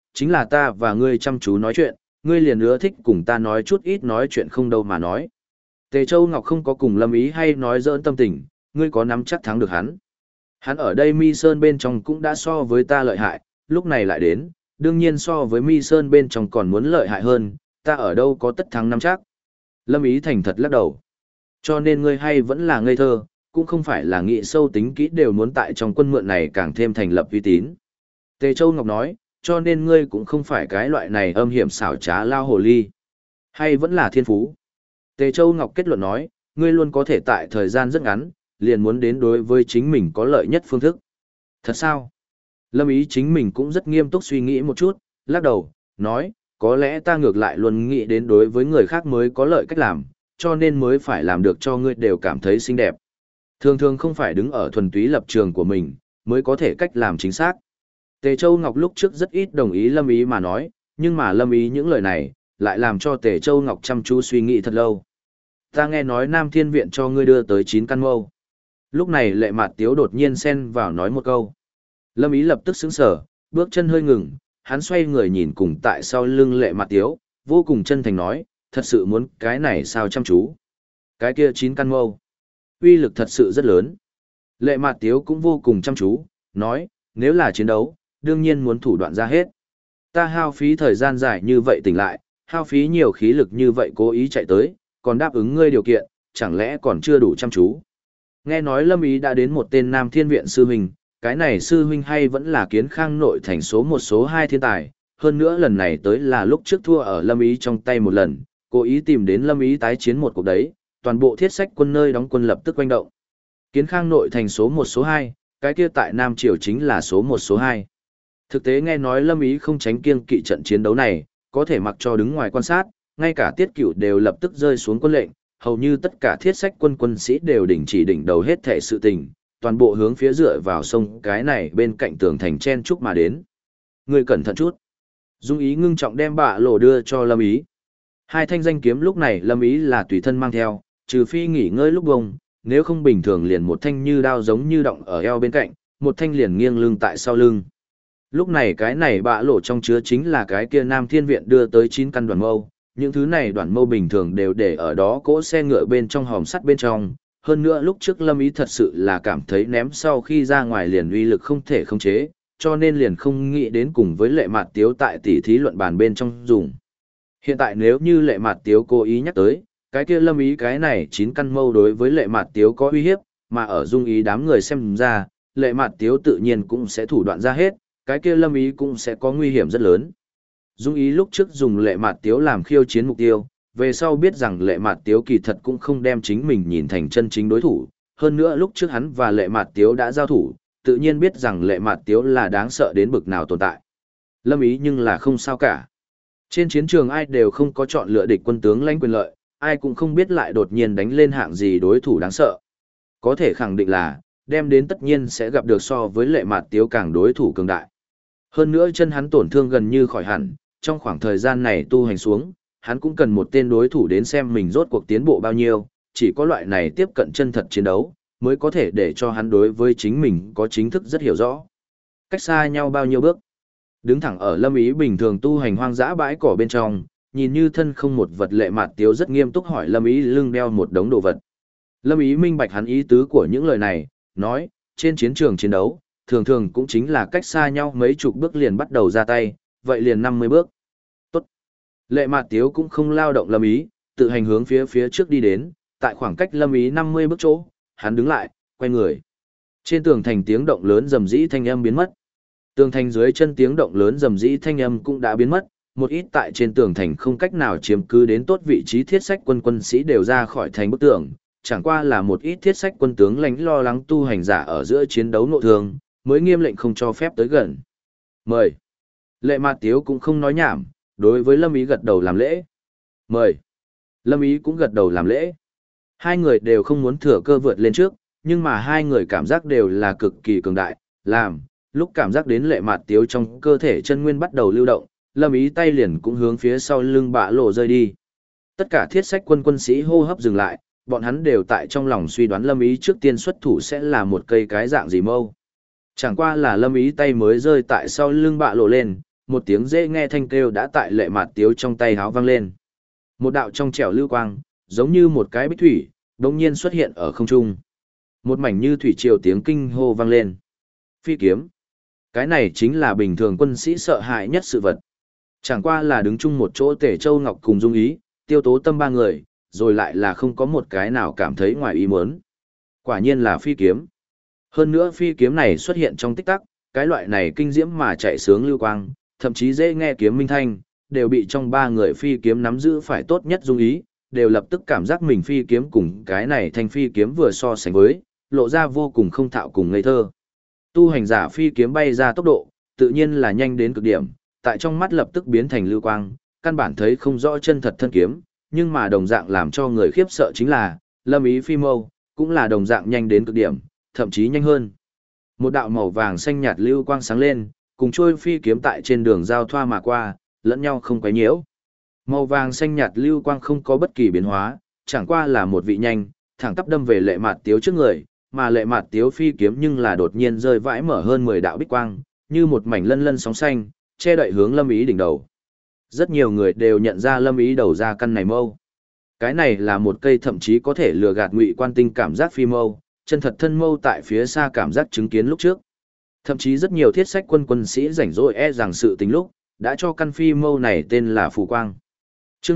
A: chính là ta và ngươi chăm chú nói chuyện, ngươi liền ưa thích cùng ta nói chút ít nói chuyện không đâu mà nói. Tề Châu Ngọc không có cùng Lâm Ý hay nói giỡn tâm tình, ngươi có nắm chắc thắng được hắn. Hắn ở đây Mi Sơn bên trong cũng đã so với ta lợi hại, lúc này lại đến, đương nhiên so với Mi Sơn bên trong còn muốn lợi hại hơn, ta ở đâu có tất thắng nắm chắc. Lâm Ý thành thật lắc đầu. Cho nên ngươi hay vẫn là ngây thơ, cũng không phải là nghĩ sâu tính kỹ đều muốn tại trong quân mượn này càng thêm thành lập uy tín. Tề Châu Ngọc nói, cho nên ngươi cũng không phải cái loại này âm hiểm xảo trá lao hồ ly. Hay vẫn là thiên phú. Tề Châu Ngọc kết luận nói, ngươi luôn có thể tại thời gian rất ngắn, liền muốn đến đối với chính mình có lợi nhất phương thức. Thật sao? Lâm Ý chính mình cũng rất nghiêm túc suy nghĩ một chút, lắc đầu, nói, có lẽ ta ngược lại luôn nghĩ đến đối với người khác mới có lợi cách làm, cho nên mới phải làm được cho ngươi đều cảm thấy xinh đẹp. Thường thường không phải đứng ở thuần túy lập trường của mình, mới có thể cách làm chính xác. Tề Châu Ngọc lúc trước rất ít đồng ý Lâm Ý mà nói, nhưng mà Lâm Ý những lời này, lại làm cho Tề Châu Ngọc chăm chú suy nghĩ thật lâu. Ta nghe nói Nam Thiên Viện cho ngươi đưa tới 9 căn mâu. Lúc này Lệ Mạt Tiếu đột nhiên xen vào nói một câu. Lâm Ý lập tức sững sờ, bước chân hơi ngừng, hắn xoay người nhìn cùng tại sau lưng Lệ Mạt Tiếu, vô cùng chân thành nói, thật sự muốn cái này sao chăm chú. Cái kia 9 căn mâu. Uy lực thật sự rất lớn. Lệ Mạt Tiếu cũng vô cùng chăm chú, nói, nếu là chiến đấu, đương nhiên muốn thủ đoạn ra hết. Ta hao phí thời gian dài như vậy tỉnh lại, hao phí nhiều khí lực như vậy cố ý chạy tới, còn đáp ứng ngươi điều kiện, chẳng lẽ còn chưa đủ chăm chú. Nghe nói Lâm Ý đã đến một tên Nam Thiên Viện sư huynh, cái này sư huynh hay vẫn là Kiến Khang nội thành số 1 số 2 thiên tài, hơn nữa lần này tới là lúc trước thua ở Lâm Ý trong tay một lần, cố ý tìm đến Lâm Ý tái chiến một cuộc đấy, toàn bộ thiết sách quân nơi đóng quân lập tức quanh động. Kiến Khang nội thành số 1 số 2, cái kia tại Nam Triều chính là số 1 số 2. Thực tế nghe nói Lâm Ý không tránh kiêng kỵ trận chiến đấu này, có thể mặc cho đứng ngoài quan sát, ngay cả Tiết Cửu đều lập tức rơi xuống quân lệnh, hầu như tất cả thiết sách quân sĩ đều đình chỉ đỉnh đầu hết thể sự tình, toàn bộ hướng phía dựa vào sông cái này bên cạnh tường thành chen trúc mà đến. Ngươi cẩn thận chút. Dung Ý ngưng trọng đem bạ lộ đưa cho Lâm Ý. Hai thanh danh kiếm lúc này Lâm Ý là tùy thân mang theo, trừ phi nghỉ ngơi lúc bông, nếu không bình thường liền một thanh như đao giống như động ở eo bên cạnh, một thanh liền nghiêng lưng tại sau lưng. Lúc này cái này bạ lộ trong chứa chính là cái kia Nam Thiên Viện đưa tới 9 căn đoàn mâu, những thứ này đoàn mâu bình thường đều để ở đó cỗ xe ngựa bên trong hòm sắt bên trong. Hơn nữa lúc trước Lâm Ý thật sự là cảm thấy ném sau khi ra ngoài liền uy lực không thể khống chế, cho nên liền không nghĩ đến cùng với Lệ Mạt Tiếu tại tỉ thí luận bàn bên trong dùng. Hiện tại nếu như Lệ Mạt Tiếu cố ý nhắc tới, cái kia Lâm Ý cái này 9 căn mâu đối với Lệ Mạt Tiếu có uy hiếp, mà ở Dung Ý đám người xem ra, Lệ Mạt Tiếu tự nhiên cũng sẽ thủ đoạn ra hết, cái kia Lâm Ý cũng sẽ có nguy hiểm rất lớn. Dung Ý lúc trước dùng Lệ Mạt Tiếu làm khiêu chiến mục tiêu, về sau biết rằng Lệ Mạt Tiếu kỳ thật cũng không đem chính mình nhìn thành chân chính đối thủ, hơn nữa lúc trước hắn và Lệ Mạt Tiếu đã giao thủ, tự nhiên biết rằng Lệ Mạt Tiếu là đáng sợ đến bực nào tồn tại. Lâm Ý nhưng là không sao cả. Trên chiến trường ai đều không có chọn lựa địch quân tướng lãnh quyền lợi, ai cũng không biết lại đột nhiên đánh lên hạng gì đối thủ đáng sợ. Có thể khẳng định là, đem đến tất nhiên sẽ gặp được so với Lệ Mạt Tiếu càng đối thủ cường đại. Hơn nữa chân hắn tổn thương gần như khỏi hẳn, trong khoảng thời gian này tu hành xuống, hắn cũng cần một tên đối thủ đến xem mình rốt cuộc tiến bộ bao nhiêu, chỉ có loại này tiếp cận chân thật chiến đấu, mới có thể để cho hắn đối với chính mình có chính thức rất hiểu rõ. Cách xa nhau bao nhiêu bước. Đứng thẳng ở Lâm Ý bình thường tu hành hoang dã bãi cỏ bên trong, nhìn như thân không một vật. Lệ Mạt Tiếu rất nghiêm túc hỏi Lâm Ý lưng đeo một đống đồ vật. Lâm Ý minh bạch hắn ý tứ của những lời này, nói, trên chiến trường chiến đấu, thường thường cũng chính là cách xa nhau mấy chục bước liền bắt đầu ra tay, vậy liền 50 bước. Tốt. Lệ Mạt Tiếu cũng không lao động Lâm Ý, tự hành hướng phía trước đi đến, tại khoảng cách Lâm Ý 50 bước chỗ, hắn đứng lại, quay người. Trên tường thành tiếng động lớn rầm rĩ thanh âm biến mất. Tường thành dưới chân tiếng động lớn rầm rĩ thanh âm cũng đã biến mất, một ít tại trên tường thành không cách nào chiếm cứ đến tốt vị trí thiết sách quân sĩ đều ra khỏi thành bức tường, chẳng qua là một ít thiết sách quân tướng lãnh lo lắng tu hành giả ở giữa chiến đấu nội thương, mới nghiêm lệnh không cho phép tới gần. Mời. Lệ Mạt Tiếu cũng không nói nhảm, đối với Lâm Ý gật đầu làm lễ. Mời. Lâm Ý cũng gật đầu làm lễ. Hai người đều không muốn thừa cơ vượt lên trước, nhưng mà hai người cảm giác đều là cực kỳ cường đại, làm, lúc cảm giác đến Lệ Mạt Tiếu trong cơ thể chân nguyên bắt đầu lưu động, Lâm Ý tay liền cũng hướng phía sau lưng bạ lộ rơi đi. Tất cả thiết sách quân sĩ hô hấp dừng lại, bọn hắn đều tại trong lòng suy đoán Lâm Ý trước tiên xuất thủ sẽ là một cây cái dạng gì mâu. Chẳng qua là Lâm Ý tay mới rơi tại sau lưng bạ lộ lên, một tiếng dễ nghe thanh kêu đã tại Lệ Mạt Tiếu trong tay háo vang lên. Một đạo trong trẻo lưu quang, giống như một cái bích thủy, đột nhiên xuất hiện ở không trung. Một mảnh như thủy triều tiếng kinh hô vang lên. Phi kiếm. Cái này chính là bình thường quân sĩ sợ hãi nhất sự vật. Chẳng qua là đứng chung một chỗ Tể Châu Ngọc cùng Dung Ý, Tiêu Tố Tâm ba người, rồi lại là không có một cái nào cảm thấy ngoài ý muốn. Quả nhiên là phi kiếm. Hơn nữa phi kiếm này xuất hiện trong tích tắc, cái loại này kinh diễm mà chạy sướng lưu quang, thậm chí dễ nghe kiếm minh thanh, đều bị trong ba người phi kiếm nắm giữ phải tốt nhất Dung Ý, đều lập tức cảm giác mình phi kiếm cùng cái này thanh phi kiếm vừa so sánh với, lộ ra vô cùng không thạo cùng ngây thơ. Tu hành giả phi kiếm bay ra tốc độ, tự nhiên là nhanh đến cực điểm, tại trong mắt lập tức biến thành lưu quang, căn bản thấy không rõ chân thật thân kiếm, nhưng mà đồng dạng làm cho người khiếp sợ chính là, Lâm Ý phi mâu, cũng là đồng dạng nhanh đến cực điểm, thậm chí nhanh hơn. Một đạo màu vàng xanh nhạt lưu quang sáng lên, cùng trôi phi kiếm tại trên đường giao thoa mà qua, lẫn nhau không quấy nhiễu. Màu vàng xanh nhạt lưu quang không có bất kỳ biến hóa, chẳng qua là một vị nhanh, thẳng tắp đâm về Lệ Mạt Tiếu trước người, mà Lệ Mạt Tiếu phi kiếm nhưng là đột nhiên rơi vãi mở hơn 10 đạo bích quang, như một mảnh lân lân sóng xanh, che đậy hướng Lâm Ý đỉnh đầu. Rất nhiều người đều nhận ra Lâm Ý đầu ra căn này mâu. Cái này là một cây thậm chí có thể lừa gạt ngụy quan tinh cảm giác phi mâu, chân thật thân mâu tại phía xa cảm giác chứng kiến lúc trước. Thậm chí rất nhiều thiết sách quân sĩ rảnh rỗi rằng sự tính lúc, đã cho căn phi mâu này tên là phù quang. Chương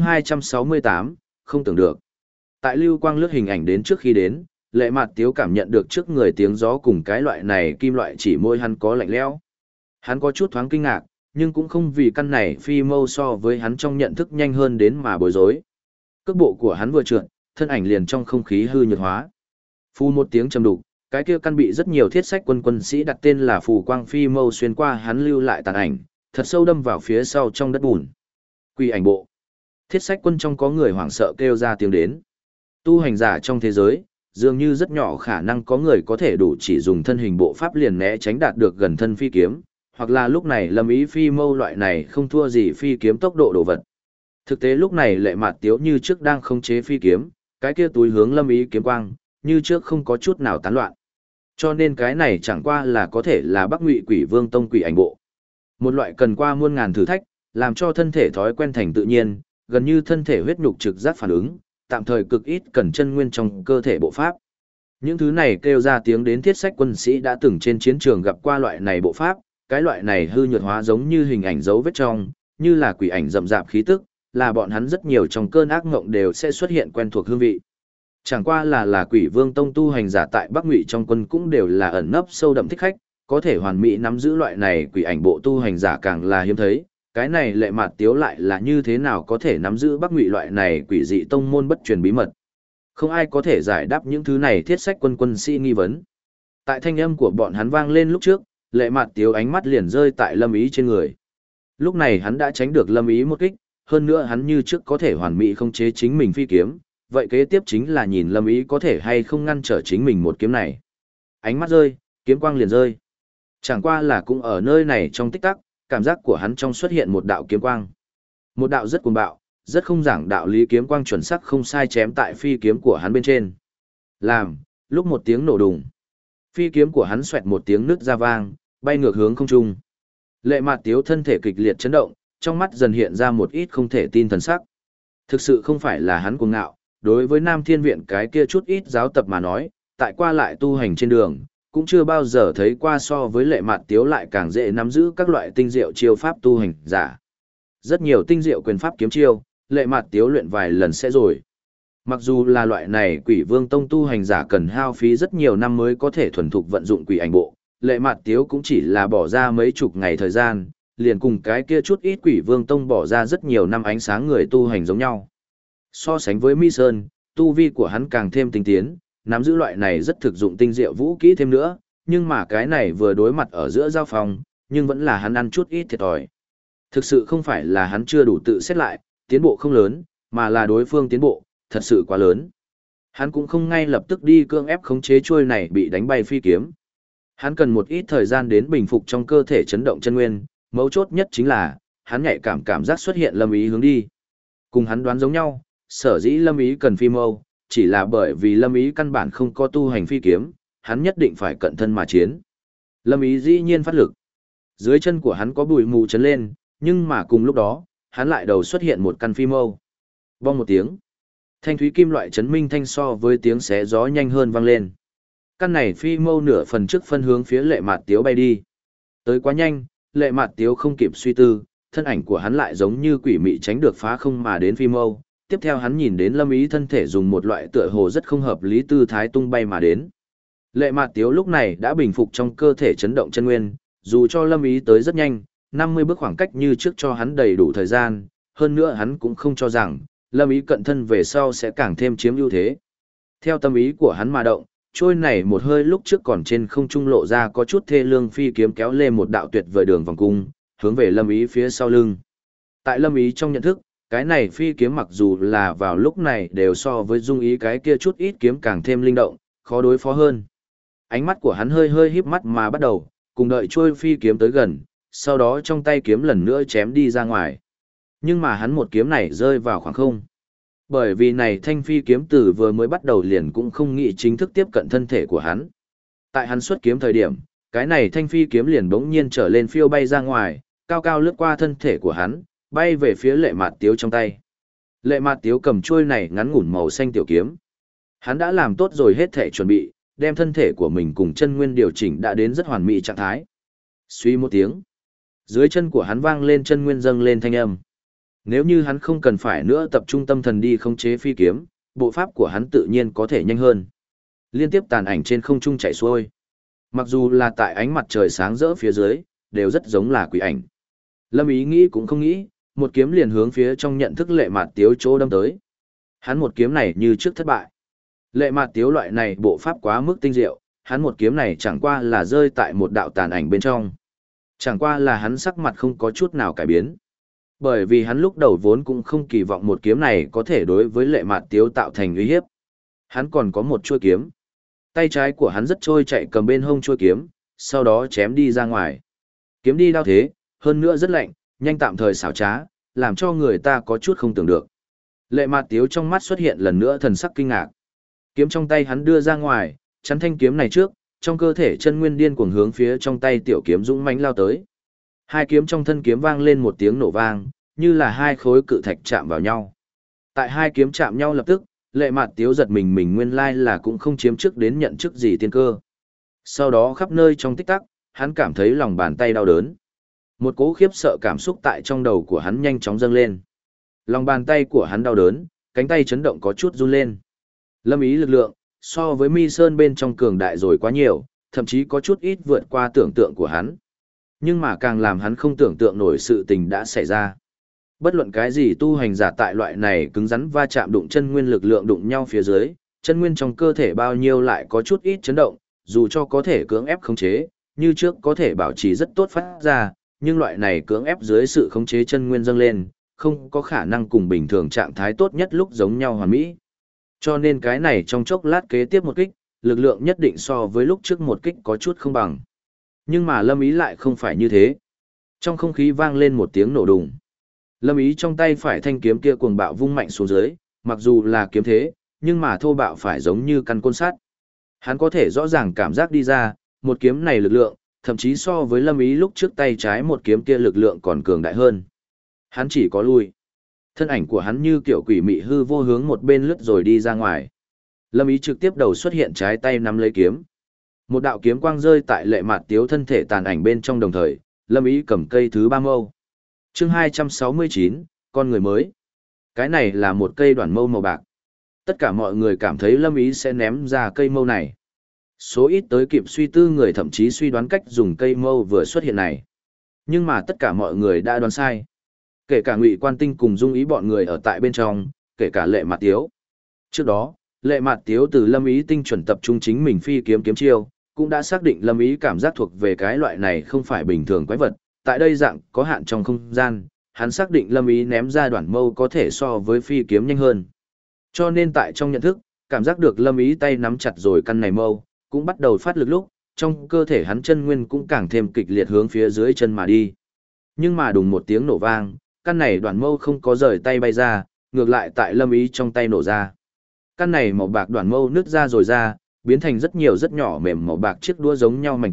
A: 268, không tưởng được. Tại lưu quang lướt hình ảnh đến trước khi đến, Lệ Mạt Tiếu cảm nhận được trước người tiếng gió cùng cái loại này kim loại chỉ môi hắn có lạnh lẽo. Hắn có chút thoáng kinh ngạc, nhưng cũng không vì căn này phi mâu so với hắn trong nhận thức nhanh hơn đến mà bối rối. Cước bộ của hắn vừa trượt, thân ảnh liền trong không khí hư nhược hóa. Phu một tiếng trầm đục, cái kia căn bị rất nhiều thiết sách quân sĩ đặt tên là phù quang phi mâu xuyên qua hắn lưu lại tàn ảnh, thật sâu đâm vào phía sau trong đất bùn. Quỷ ảnh bộ. Thiết sách quân trong có người hoảng sợ kêu ra tiếng đến. Tu hành giả trong thế giới, dường như rất nhỏ khả năng có người có thể đủ chỉ dùng thân hình bộ pháp liền né tránh đạt được gần thân phi kiếm, hoặc là lúc này Lâm Ý phi mâu loại này không thua gì phi kiếm tốc độ đồ vật. Thực tế lúc này Lệ Mạt Tiếu như trước đang khống chế phi kiếm, cái kia túi hướng Lâm Ý kiếm quang, như trước không có chút nào tán loạn. Cho nên cái này chẳng qua là có thể là Bắc Ngụy Quỷ Vương Tông quỷ ảnh bộ. Một loại cần qua muôn ngàn thử thách, làm cho thân thể thói quen thành tự nhiên, gần như thân thể huyết nhục trực giác phản ứng, tạm thời cực ít cần chân nguyên trong cơ thể bộ pháp. Những thứ này kêu ra tiếng đến thiết sách quân sĩ đã từng trên chiến trường gặp qua loại này bộ pháp, cái loại này hư nhược hóa giống như hình ảnh dấu vết trong, như là quỷ ảnh rậm rạp khí tức, là bọn hắn rất nhiều trong cơn ác ngộng đều sẽ xuất hiện quen thuộc hương vị. Chẳng qua là Quỷ Vương Tông tu hành giả tại Bắc Ngụy trong quân cũng đều là ẩn nấp sâu đậm thích khách, có thể hoàn mỹ nắm giữ loại này quỷ ảnh bộ tu hành giả càng là hiếm thấy. Cái này Lệ Mạt Tiếu lại là như thế nào có thể nắm giữ Bắc Ngụy loại này quỷ dị tông môn bất truyền bí mật. Không ai có thể giải đáp những thứ này thiết sách quân sĩ nghi vấn. Tại thanh âm của bọn hắn vang lên lúc trước, Lệ Mạt Tiếu ánh mắt liền rơi tại Lâm Ý trên người. Lúc này hắn đã tránh được Lâm Ý một kích, hơn nữa hắn như trước có thể hoàn mỹ không chế chính mình phi kiếm, vậy kế tiếp chính là nhìn Lâm Ý có thể hay không ngăn trở chính mình một kiếm này. Ánh mắt rơi, kiếm quang liền rơi. Chẳng qua là cũng ở nơi này trong tích tắc, cảm giác của hắn trong xuất hiện một đạo kiếm quang. Một đạo rất cuồng bạo, rất không giảng đạo lý kiếm quang chuẩn xác không sai chém tại phi kiếm của hắn bên trên. Làm, lúc một tiếng nổ đùng. Phi kiếm của hắn xoẹt một tiếng nứt ra vang, bay ngược hướng không trung. Lệ Mạt Tiếu thân thể kịch liệt chấn động, trong mắt dần hiện ra một ít không thể tin thần sắc. Thực sự không phải là hắn cuồng ngạo, đối với Nam Thiên Viện cái kia chút ít giáo tập mà nói, tại qua lại tu hành trên đường, cũng chưa bao giờ thấy qua so với Lệ Mạt Tiếu lại càng dễ nắm giữ các loại tinh diệu chiêu pháp tu hành giả. Rất nhiều tinh diệu quyền pháp kiếm chiêu, Lệ Mạt Tiếu luyện vài lần sẽ rồi. Mặc dù là loại này Quỷ Vương Tông tu hành giả cần hao phí rất nhiều năm mới có thể thuần thục vận dụng quỷ ảnh bộ, Lệ Mạt Tiếu cũng chỉ là bỏ ra mấy chục ngày thời gian, liền cùng cái kia chút ít Quỷ Vương Tông bỏ ra rất nhiều năm ánh sáng người tu hành giống nhau. So sánh với Mi Sơn, tu vi của hắn càng thêm tinh tiến, nắm giữ loại này rất thực dụng tinh diệu vũ kỹ thêm nữa, nhưng mà cái này vừa đối mặt ở giữa giao phòng, nhưng vẫn là hắn ăn chút ít thiệt thòi. Thực sự không phải là hắn chưa đủ tự xét lại, tiến bộ không lớn, mà là đối phương tiến bộ, thật sự quá lớn. Hắn cũng không ngay lập tức đi cưỡng ép khống chế chuôi này bị đánh bay phi kiếm. Hắn cần một ít thời gian đến bình phục trong cơ thể chấn động chân nguyên, mấu chốt nhất chính là, hắn nhạy cảm giác xuất hiện Lâm Ý hướng đi. Cùng hắn đoán giống nhau, sở dĩ Lâm Ý cần phi mâu, chỉ là bởi vì Lâm Ý căn bản không có tu hành phi kiếm, hắn nhất định phải cận thân mà chiến. Lâm Ý dĩ nhiên phát lực. Dưới chân của hắn có bụi mù chấn lên, Nhưng mà cùng lúc đó, hắn lại đầu xuất hiện một căn phi mâu. Bong một tiếng. Thanh thúy kim loại chấn minh thanh so với tiếng xé gió nhanh hơn vang lên. Căn này phi mâu nửa phần trước phân hướng phía Lệ Mạt Tiếu bay đi. Tới quá nhanh, Lệ Mạt Tiếu không kịp suy tư, thân ảnh của hắn lại giống như quỷ mị tránh được phá không mà đến phi mâu. Tiếp theo hắn nhìn đến Lâm Ý thân thể dùng một loại tựa hồ rất không hợp lý tư thái tung bay mà đến. Lệ Mạt Tiếu lúc này đã bình phục trong cơ thể chấn động chân nguyên, dù cho Lâm Ý tới rất nhanh, 50 bước khoảng cách như trước cho hắn đầy đủ thời gian, hơn nữa hắn cũng không cho rằng, Lâm Ý cận thân về sau sẽ càng thêm chiếm ưu thế. Theo tâm ý của hắn mà động, trôi này một hơi lúc trước còn trên không trung lộ ra có chút thê lương phi kiếm kéo lên một đạo tuyệt vời đường vòng cung, hướng về Lâm Ý phía sau lưng. Tại Lâm Ý trong nhận thức, cái này phi kiếm mặc dù là vào lúc này đều so với Dung Ý cái kia chút ít kiếm càng thêm linh động, khó đối phó hơn. Ánh mắt của hắn hơi hơi híp mắt mà bắt đầu, cùng đợi trôi phi kiếm tới gần, sau đó trong tay kiếm lần nữa chém đi ra ngoài. Nhưng mà hắn một kiếm này rơi vào khoảng không. Bởi vì này thanh phi kiếm từ vừa mới bắt đầu liền cũng không nghĩ chính thức tiếp cận thân thể của hắn. Tại hắn xuất kiếm thời điểm, cái này thanh phi kiếm liền bỗng nhiên trở lên phiêu bay ra ngoài, cao cao lướt qua thân thể của hắn, bay về phía Lệ Mạt Tiếu trong tay. Lệ Mạt Tiếu cầm chuôi này ngắn ngủn màu xanh tiểu kiếm. Hắn đã làm tốt rồi hết thể chuẩn bị, đem thân thể của mình cùng chân nguyên điều chỉnh đã đến rất hoàn mỹ trạng thái. Suy một tiếng, dưới chân của hắn vang lên chân nguyên dâng lên thanh âm. Nếu như hắn không cần phải nữa tập trung tâm thần đi khống chế phi kiếm, bộ pháp của hắn tự nhiên có thể nhanh hơn. Liên tiếp tàn ảnh trên không trung chạy xuôi. Mặc dù là tại ánh mặt trời sáng rỡ phía dưới, đều rất giống là quỷ ảnh. Lâm Ý nghĩ cũng không nghĩ, một kiếm liền hướng phía trong nhận thức Lệ Mạt Tiếu chỗ đâm tới. Hắn một kiếm này như trước thất bại. Lệ Mạt Tiếu loại này bộ pháp quá mức tinh diệu, hắn một kiếm này chẳng qua là rơi tại một đạo tàn ảnh bên trong. Chẳng qua là hắn sắc mặt không có chút nào cải biến. Bởi vì hắn lúc đầu vốn cũng không kỳ vọng một kiếm này có thể đối với Lệ Mạt Tiếu tạo thành uy hiếp. Hắn còn có một chuôi kiếm. Tay trái của hắn rất trôi chạy cầm bên hông chuôi kiếm, sau đó chém đi ra ngoài. Kiếm đi đao thế, hơn nữa rất lạnh, nhanh tạm thời xảo trá, làm cho người ta có chút không tưởng được. Lệ Mạt Tiếu trong mắt xuất hiện lần nữa thần sắc kinh ngạc. Kiếm trong tay hắn đưa ra ngoài, chắn thanh kiếm này trước, trong cơ thể chân nguyên điên cuồng hướng phía trong tay tiểu kiếm dũng mãnh lao tới. Hai kiếm trong thân kiếm vang lên một tiếng nổ vang, như là hai khối cự thạch chạm vào nhau. Tại hai kiếm chạm nhau lập tức, Lệ Mạt Tiếu giật mình nguyên lai là cũng không chiếm trước đến nhận chức gì tiên cơ. Sau đó khắp nơi trong tích tắc, hắn cảm thấy lòng bàn tay đau đớn. Một cỗ khiếp sợ cảm xúc tại trong đầu của hắn nhanh chóng dâng lên. Lòng bàn tay của hắn đau đớn, cánh tay chấn động có chút run lên. Lâm Ý lực lượng, so với Mi Sơn bên trong cường đại rồi quá nhiều, thậm chí có chút ít vượt qua tưởng tượng của hắn. Nhưng mà càng làm hắn không tưởng tượng nổi sự tình đã xảy ra. Bất luận cái gì tu hành giả tại loại này cứng rắn va chạm đụng chân nguyên lực lượng đụng nhau phía dưới, chân nguyên trong cơ thể bao nhiêu lại có chút ít chấn động, dù cho có thể cưỡng ép khống chế, như trước có thể bảo trì rất tốt phát ra, nhưng loại này cưỡng ép dưới sự khống chế chân nguyên dâng lên, không có khả năng cùng bình thường trạng thái tốt nhất lúc giống nhau hoàn mỹ. Cho nên cái này trong chốc lát kế tiếp một kích, lực lượng nhất định so với lúc trước một kích có chút không bằng. Nhưng mà Lâm Ý lại không phải như thế. Trong không khí vang lên một tiếng nổ đùng. Lâm Ý trong tay phải thanh kiếm kia cuồng bạo vung mạnh xuống dưới, mặc dù là kiếm thế, nhưng mà thô bạo phải giống như căn côn sắt. Hắn có thể rõ ràng cảm giác đi ra, một kiếm này lực lượng, thậm chí so với Lâm Ý lúc trước tay trái một kiếm kia lực lượng còn cường đại hơn. Hắn chỉ có lui. Thân ảnh của hắn như kiểu quỷ mị hư vô hướng một bên lướt rồi đi ra ngoài. Lâm Ý trực tiếp đầu xuất hiện trái tay nắm lấy kiếm. Một đạo kiếm quang rơi tại Lệ Mạt Tiếu thân thể tàn ảnh bên trong đồng thời, Lâm Ý cầm cây thứ 3 mâu. Chương 269, con người mới. Cái này là một cây đoạn mâu màu bạc. Tất cả mọi người cảm thấy Lâm Ý sẽ ném ra cây mâu này. Số ít tới kịp suy tư người thậm chí suy đoán cách dùng cây mâu vừa xuất hiện này. Nhưng mà tất cả mọi người đã đoán sai. Kể cả Ngụy Quan Tinh cùng Dung Ý bọn người ở tại bên trong, kể cả Lệ Mạt Tiếu. Trước đó, Lệ Mạt Tiếu từ Lâm Ý tinh chuẩn tập trung chính mình phi kiếm kiếm chiêu, cũng đã xác định Lâm Ý cảm giác thuộc về cái loại này không phải bình thường quái vật, tại đây dạng có hạn trong không gian, hắn xác định Lâm Ý ném ra đoạn mâu có thể so với phi kiếm nhanh hơn. Cho nên tại trong nhận thức, cảm giác được Lâm Ý tay nắm chặt rồi căn này mâu, cũng bắt đầu phát lực lúc, trong cơ thể hắn chân nguyên cũng càng thêm kịch liệt hướng phía dưới chân mà đi. Nhưng mà đùng một tiếng nổ vang, căn này đoạn mâu không có rời tay bay ra, ngược lại tại Lâm Ý trong tay nổ ra. Căn này màu bạc đoạn mâu nứt ra rồi ra, biến thành rất nhiều rất nhỏ mềm màu bạc chiếc đũa giống nhau mảnh tác,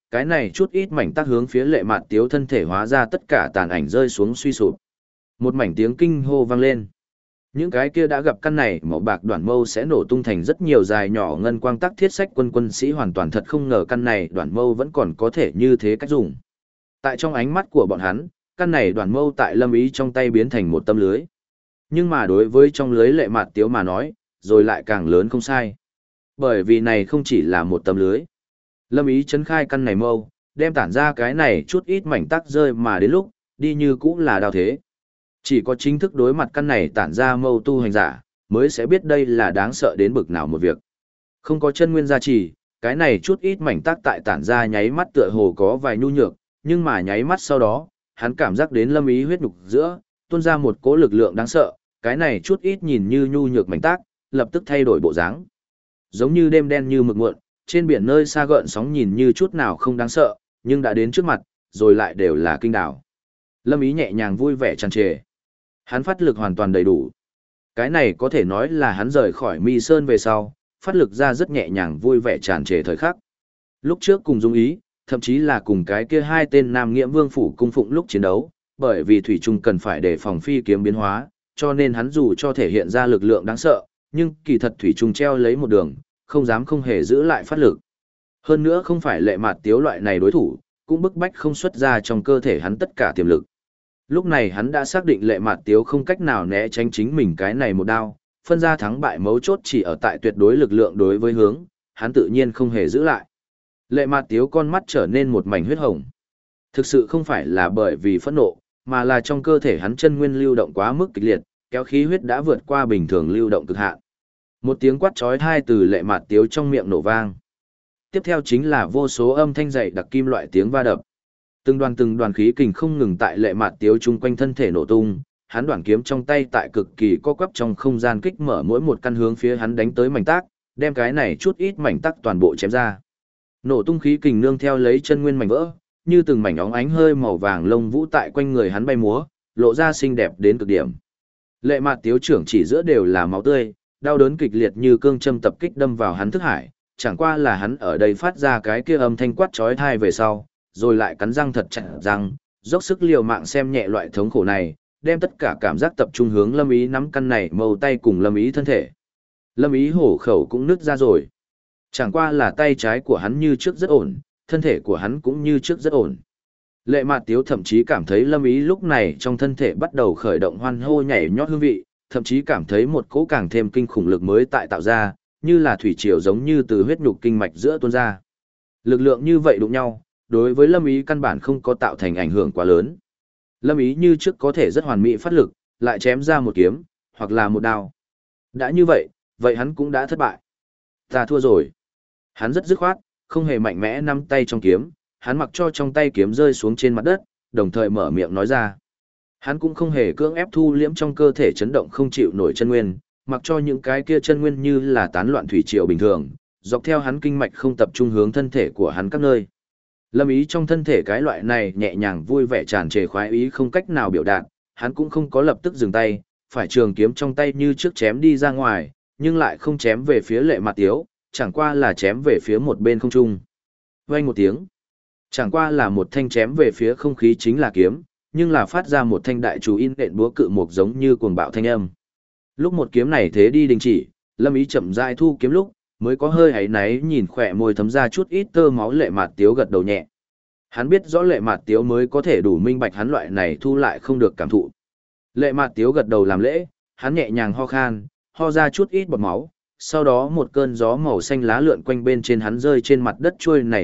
A: cái này chút ít mảnh tác hướng phía Lệ Mạt Tiếu thân thể hóa ra tất cả tàn ảnh rơi xuống suy sụp. Một mảnh tiếng kinh hô vang lên. Những cái kia đã gặp căn này màu bạc đoạn mâu sẽ nổ tung thành rất nhiều dài nhỏ ngân quang tắc thiết sách quân sĩ hoàn toàn thật không ngờ căn này đoạn mâu vẫn còn có thể như thế cách dùng. Tại trong ánh mắt của bọn hắn, căn này đoạn mâu tại Lâm Ý trong tay biến thành một tấm lưới. Nhưng mà đối với trong lưới Lệ Mạt Tiếu mà nói, rồi lại càng lớn không sai. Bởi vì này không chỉ là một tấm lưới. Lâm Ý chấn khai căn này mâu, đem tản ra cái này chút ít mảnh tắc rơi mà đến lúc, đi như cũng là đao thế. Chỉ có chính thức đối mặt căn này tản ra mâu tu hành giả, mới sẽ biết đây là đáng sợ đến bực nào một việc. Không có chân nguyên gia trì, cái này chút ít mảnh tác tại tản ra nháy mắt tựa hồ có vài nhu nhược, nhưng mà nháy mắt sau đó, hắn cảm giác đến Lâm Ý huyết nhục giữa, tuôn ra một cỗ lực lượng đáng sợ, cái này chút ít nhìn như nhu nhược mảnh tác, lập tức thay đổi bộ dáng. Giống như đêm đen như mực muộn, trên biển nơi xa gợn sóng nhìn như chút nào không đáng sợ, nhưng đã đến trước mặt, rồi lại đều là kinh đảo. Lâm Ý nhẹ nhàng vui vẻ tràn trề. Hắn phát lực hoàn toàn đầy đủ. Cái này có thể nói là hắn rời khỏi Mi Sơn về sau, phát lực ra rất nhẹ nhàng vui vẻ tràn trề thời khắc. Lúc trước cùng Dung Ý, thậm chí là cùng cái kia hai tên Nam Nghiễm Vương phủ cung phụng lúc chiến đấu, bởi vì thủy trung cần phải đề phòng phi kiếm biến hóa, cho nên hắn dù cho thể hiện ra lực lượng đáng sợ, nhưng kỳ thật thủy trung treo lấy một đường, không dám không hề giữ lại phát lực. Hơn nữa không phải Lệ Mạt Tiếu loại này đối thủ, cũng bức bách không xuất ra trong cơ thể hắn tất cả tiềm lực. Lúc này hắn đã xác định Lệ Mạt Tiếu không cách nào né tránh chính mình cái này một đao, phân ra thắng bại mấu chốt chỉ ở tại tuyệt đối lực lượng đối với hướng, hắn tự nhiên không hề giữ lại. Lệ Mạt Tiếu con mắt trở nên một mảnh huyết hồng. Thực sự không phải là bởi vì phẫn nộ, mà là trong cơ thể hắn chân nguyên lưu động quá mức kịch liệt, kéo khí huyết đã vượt qua bình thường lưu động cực hạn. Một tiếng quát chói tai từ Lệ Mạt Tiếu trong miệng nổ vang. Tiếp theo chính là vô số âm thanh dày đặc kim loại tiếng va đập. Từng đoàn khí kình không ngừng tại Lệ Mạt Tiếu chung quanh thân thể nổ tung, hắn đoạn kiếm trong tay tại cực kỳ co quắp trong không gian kích mở mỗi một căn hướng phía hắn đánh tới mảnh tác, đem cái này chút ít mảnh tác toàn bộ chém ra. Nổ tung khí kình nương theo lấy chân nguyên mảnh vỡ, như từng mảnh óng ánh hơi màu vàng lông vũ tại quanh người hắn bay múa, lộ ra xinh đẹp đến cực điểm. Lệ Mạt Tiếu trưởng chỉ giữa đều là máu tươi, đau đớn kịch liệt như cương châm tập kích đâm vào hắn thức hải, chẳng qua là hắn ở đây phát ra cái kia âm thanh quát chói tai về sau, rồi lại cắn răng thật chặt răng, dốc sức liều mạng xem nhẹ loại thống khổ này, đem tất cả cảm giác tập trung hướng Lâm Ý nắm căn này mâu tay cùng Lâm Ý thân thể. Lâm Ý hổ khẩu cũng nứt ra rồi. Chẳng qua là tay trái của hắn như trước rất ổn, thân thể của hắn cũng như trước rất ổn. Lệ Mạt Tiếu thậm chí cảm thấy Lâm Ý lúc này trong thân thể bắt đầu khởi động hoan hô nhảy nhót hương vị, thậm chí cảm thấy một cỗ càng thêm kinh khủng lực mới tại tạo ra, như là thủy triều giống như từ huyết nhục kinh mạch giữa tuôn ra. Lực lượng như vậy đụng nhau, đối với Lâm Ý căn bản không có tạo thành ảnh hưởng quá lớn. Lâm Ý như trước có thể rất hoàn mỹ phát lực, lại chém ra một kiếm, hoặc là một đao. Đã như vậy, vậy hắn cũng đã thất bại. Ta thua rồi. Hắn rất dứt khoát, không hề mạnh mẽ nắm tay trong kiếm, hắn mặc cho trong tay kiếm rơi xuống trên mặt đất, đồng thời mở miệng nói ra. Hắn cũng không hề cưỡng ép thu liễm trong cơ thể chấn động không chịu nổi chân nguyên, mặc cho những cái kia chân nguyên như là tán loạn thủy triều bình thường, dọc theo hắn kinh mạch không tập trung hướng thân thể của hắn các nơi. Lâm Ý trong thân thể cái loại này nhẹ nhàng vui vẻ tràn trề khoái ý không cách nào biểu đạt, hắn cũng không có lập tức dừng tay, phải trường kiếm trong tay như trước chém đi ra ngoài, nhưng lại không chém về phía Lệ Mạt Tiếu, chẳng qua là chém về phía một bên không trung. Vang một tiếng, chẳng qua là một thanh chém về phía không khí chính là kiếm, nhưng là phát ra một thanh đại chú in đện búa cự mục giống như cuồng bạo thanh âm. Lúc một kiếm này thế đi đình chỉ, Lâm Ý chậm rãi thu kiếm lúc, mới có hơi áy náy nhìn khỏe môi thấm ra chút ít tơ máu Lệ Mạt Tiếu gật đầu nhẹ. Hắn biết rõ Lệ Mạt Tiếu mới có thể đủ minh bạch hắn loại này thu lại không được cảm thụ. Lệ Mạt Tiếu gật đầu làm lễ, hắn nhẹ nhàng ho khan, ho ra chút ít bọt máu, sau đó một cơn gió màu xanh lá lượn quanh bên trên hắn rơi trên mặt đất trôi này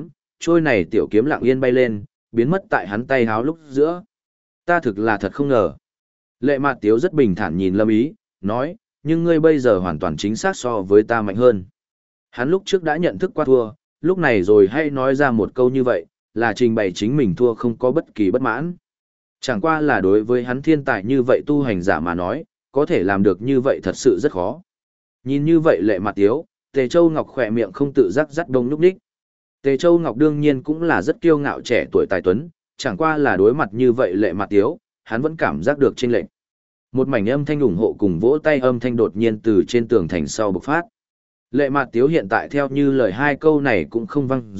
A: tiểu kiếm lặng yên bay lên, biến mất tại hắn tay háo lúc giữa. Ta thực là thật không ngờ. Lệ Mạt Tiếu rất bình thản nhìn Lâm Ý, nói, nhưng ngươi bây giờ hoàn toàn chính xác so với ta mạnh hơn. Hắn lúc trước đã nhận thức qua thua, lúc này rồi hay nói ra một câu như vậy, là trình bày chính mình thua không có bất kỳ bất mãn. Chẳng qua là đối với hắn thiên tài như vậy tu hành giả mà nói, có thể làm được như vậy thật sự rất khó. Nhìn như vậy Lệ Mạt Tiếu, Tề Châu Ngọc khỏe miệng không tự giác dắt đông núp đích. Tề Châu Ngọc đương nhiên cũng là rất kiêu ngạo trẻ tuổi tài tuấn, chẳng qua là đối mặt như vậy Lệ Mạt Tiếu, hắn vẫn cảm giác được chênh lệch. Một mảnh âm thanh ủng hộ cùng vỗ tay âm thanh đột nhiên từ trên tường thành sau bộc phát. Lệ Mạt Tiếu hiện tại theo như lời hai câu này cũng không vang dội,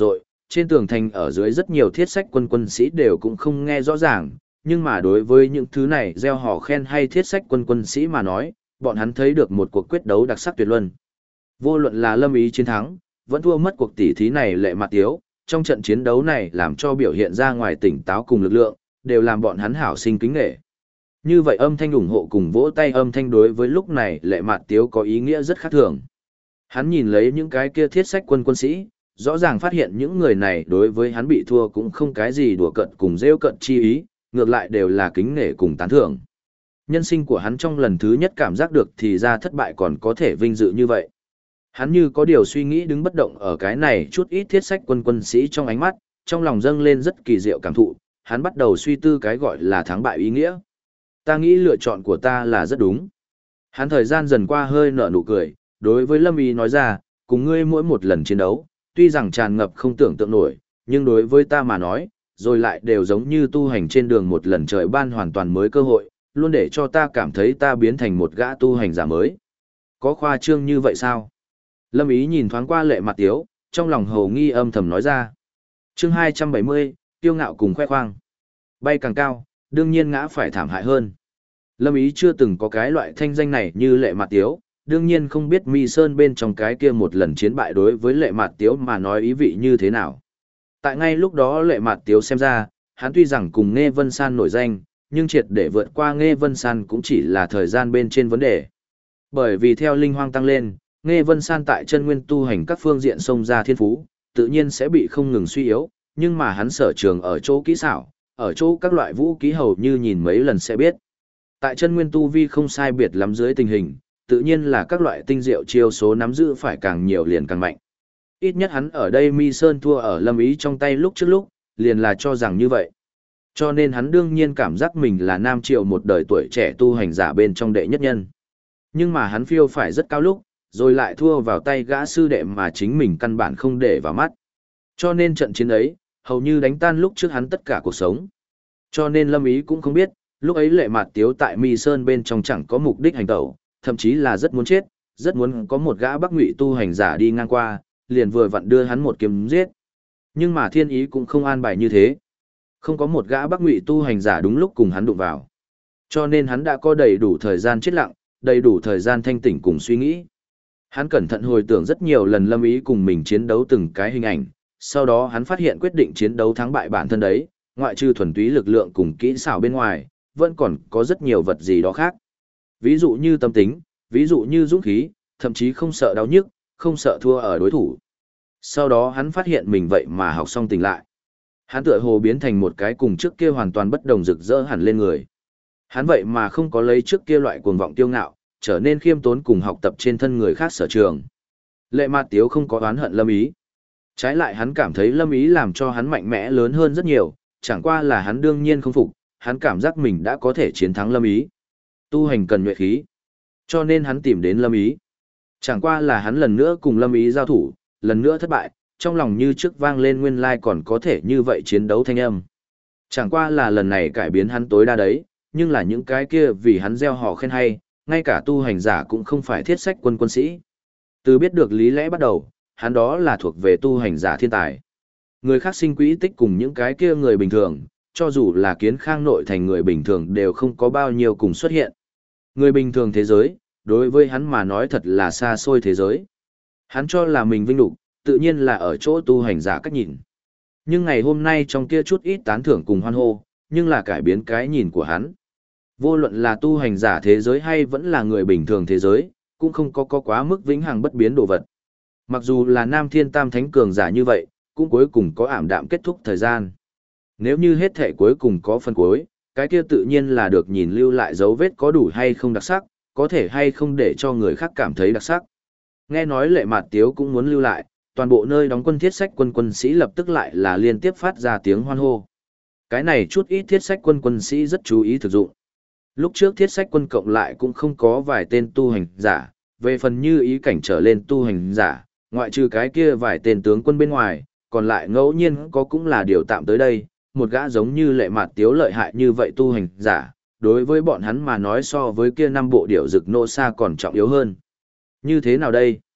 A: trên tường thành ở dưới rất nhiều thiết sách quân sĩ đều cũng không nghe rõ ràng, nhưng mà đối với những thứ này gieo hò khen hay thiết sách quân sĩ mà nói, bọn hắn thấy được một cuộc quyết đấu đặc sắc tuyệt luân. Vô luận là Lâm Ý chiến thắng, vẫn thua mất cuộc tỷ thí này Lệ Mạt Tiếu, trong trận chiến đấu này làm cho biểu hiện ra ngoài tỉnh táo cùng lực lượng, đều làm bọn hắn hảo sinh kính nể. Như vậy âm thanh ủng hộ cùng vỗ tay âm thanh đối với lúc này Lệ Mạt Tiếu có ý nghĩa rất khác thường. Hắn nhìn lấy những cái kia thiết sách quân sĩ, rõ ràng phát hiện những người này đối với hắn bị thua cũng không cái gì đùa cợt cùng rêu cợt chi ý, ngược lại đều là kính nể cùng tán thưởng. Nhân sinh của hắn trong lần thứ nhất cảm giác được thì ra thất bại còn có thể vinh dự như vậy. Hắn như có điều suy nghĩ đứng bất động ở cái này chút ít thiết sách quân sĩ trong ánh mắt, trong lòng dâng lên rất kỳ diệu cảm thụ, hắn bắt đầu suy tư cái gọi là thắng bại ý nghĩa. Ta nghĩ lựa chọn của ta là rất đúng. Hắn thời gian dần qua hơi nở nụ cười, đối với Lâm Ý nói ra, cùng ngươi mỗi một lần chiến đấu, tuy rằng tràn ngập không tưởng tượng nổi, nhưng đối với ta mà nói, rồi lại đều giống như tu hành trên đường một lần trời ban hoàn toàn mới cơ hội, luôn để cho ta cảm thấy ta biến thành một gã tu hành giả mới. Có khoa trương như vậy sao? Lâm Ý nhìn thoáng qua Lệ Mạt Tiếu, trong lòng hầu nghi âm thầm nói ra. Chương 270, tiêu ngạo cùng khoe khoang. Bay càng cao, đương nhiên ngã phải thảm hại hơn. Lâm Ý chưa từng có cái loại thanh danh này như Lệ Mạt Tiếu, đương nhiên không biết Mi Sơn bên trong cái kia một lần chiến bại đối với Lệ Mạt Tiếu mà nói ý vị như thế nào. Tại ngay lúc đó Lệ Mạt Tiếu xem ra, hắn tuy rằng cùng Nghe Vân San nổi danh, nhưng triệt để vượt qua Nghe Vân San cũng chỉ là thời gian bên trên vấn đề. Bởi vì theo linh hoang tăng lên, Nghe Vân San tại chân nguyên tu hành các phương diện xông ra thiên phú, tự nhiên sẽ bị không ngừng suy yếu, nhưng mà hắn sở trường ở chỗ kỹ xảo, ở chỗ các loại vũ kỹ hầu như nhìn mấy lần sẽ biết. Tại chân nguyên tu vi không sai biệt lắm dưới tình hình, tự nhiên là các loại tinh diệu chiêu số nắm giữ phải càng nhiều liền càng mạnh. Ít nhất hắn ở đây Mi Sơn thua ở Lâm Ý trong tay lúc trước lúc, liền là cho rằng như vậy. Cho nên hắn đương nhiên cảm giác mình là Nam Triệu một đời tuổi trẻ tu hành giả bên trong đệ nhất nhân. Nhưng mà hắn phiêu phải rất cao lúc, rồi lại thua vào tay gã sư đệ mà chính mình căn bản không để vào mắt. Cho nên trận chiến ấy, hầu như đánh tan lúc trước hắn tất cả cuộc sống. Cho nên Lâm Ý cũng không biết, lúc ấy Lệ Mạt Tiếu tại Mi Sơn bên trong chẳng có mục đích hành tẩu, thậm chí là rất muốn chết, rất muốn có một gã Bắc Ngụy tu hành giả đi ngang qua, liền vừa vặn đưa hắn một kiếm giết. Nhưng mà thiên ý cũng không an bài như thế. Không có một gã Bắc Ngụy tu hành giả đúng lúc cùng hắn đụng vào. Cho nên hắn đã có đầy đủ thời gian chết lặng, đầy đủ thời gian thanh tỉnh cùng suy nghĩ. Hắn cẩn thận hồi tưởng rất nhiều lần Lâm Ý cùng mình chiến đấu từng cái hình ảnh, sau đó hắn phát hiện quyết định chiến đấu thắng bại bản thân đấy, ngoại trừ thuần túy lực lượng cùng kỹ xảo bên ngoài, vẫn còn có rất nhiều vật gì đó khác. Ví dụ như tâm tính, ví dụ như dũng khí, thậm chí không sợ đau nhức, không sợ thua ở đối thủ. Sau đó hắn phát hiện mình vậy mà học xong tỉnh lại. Hắn tựa hồ biến thành một cái cùng trước kia hoàn toàn bất đồng rực rỡ hẳn lên người. Hắn vậy mà không có lấy trước kia loại cuồng vọng tiêu ngạo, trở nên khiêm tốn cùng học tập trên thân người khác sở trường. Lệ Mạt Tiếu không có oán hận Lâm Ý. Trái lại hắn cảm thấy Lâm Ý làm cho hắn mạnh mẽ lớn hơn rất nhiều, chẳng qua là hắn đương nhiên không phục, hắn cảm giác mình đã có thể chiến thắng Lâm Ý. Tu hành cần nhuệ khí, cho nên hắn tìm đến Lâm Ý. Chẳng qua là hắn lần nữa cùng Lâm Ý giao thủ, lần nữa thất bại, trong lòng như trước vang lên nguyên lai còn có thể như vậy chiến đấu thanh âm. Chẳng qua là lần này cải biến hắn tối đa đấy, nhưng là những cái kia vì hắn gieo hò khen hay, ngay cả tu hành giả cũng không phải thiết sách quân sĩ. Từ biết được lý lẽ bắt đầu, hắn đó là thuộc về tu hành giả thiên tài. Người khác sinh quỹ tích cùng những cái kia người bình thường, cho dù là Kiến Khang nội thành người bình thường đều không có bao nhiêu cùng xuất hiện. Người bình thường thế giới, đối với hắn mà nói thật là xa xôi thế giới. Hắn cho là mình vinh lục, tự nhiên là ở chỗ tu hành giả cách nhìn. Nhưng ngày hôm nay trong kia chút ít tán thưởng cùng hoan hô, nhưng là cải biến cái nhìn của hắn. Vô luận là tu hành giả thế giới hay vẫn là người bình thường thế giới, cũng không có quá mức vĩnh hằng bất biến đồ vật. Mặc dù là Nam Thiên Tam Thánh cường giả như vậy, cũng cuối cùng có ảm đạm kết thúc thời gian. Nếu như hết thể cuối cùng có phần cuối, cái kia tự nhiên là được nhìn lưu lại dấu vết có đủ hay không đặc sắc, có thể hay không để cho người khác cảm thấy đặc sắc. Nghe nói Lệ Mạt Tiếu cũng muốn lưu lại, toàn bộ nơi đóng quân thiết sách quân sĩ lập tức lại là liên tiếp phát ra tiếng hoan hô. Cái này chút ít thiết sách quân sĩ rất chú ý thực dụng. Lúc trước thiết sách quân cộng lại cũng không có vài tên tu hành giả, về phần như ý cảnh trở lên tu hành giả, ngoại trừ cái kia vài tên tướng quân bên ngoài, còn lại ngẫu nhiên có cũng là điều tạm tới đây, một gã giống như Lệ Mạt Tiếu lợi hại như vậy tu hành giả, đối với bọn hắn mà nói so với kia năm bộ điểu dực nô xa còn trọng yếu hơn. Như thế nào đây?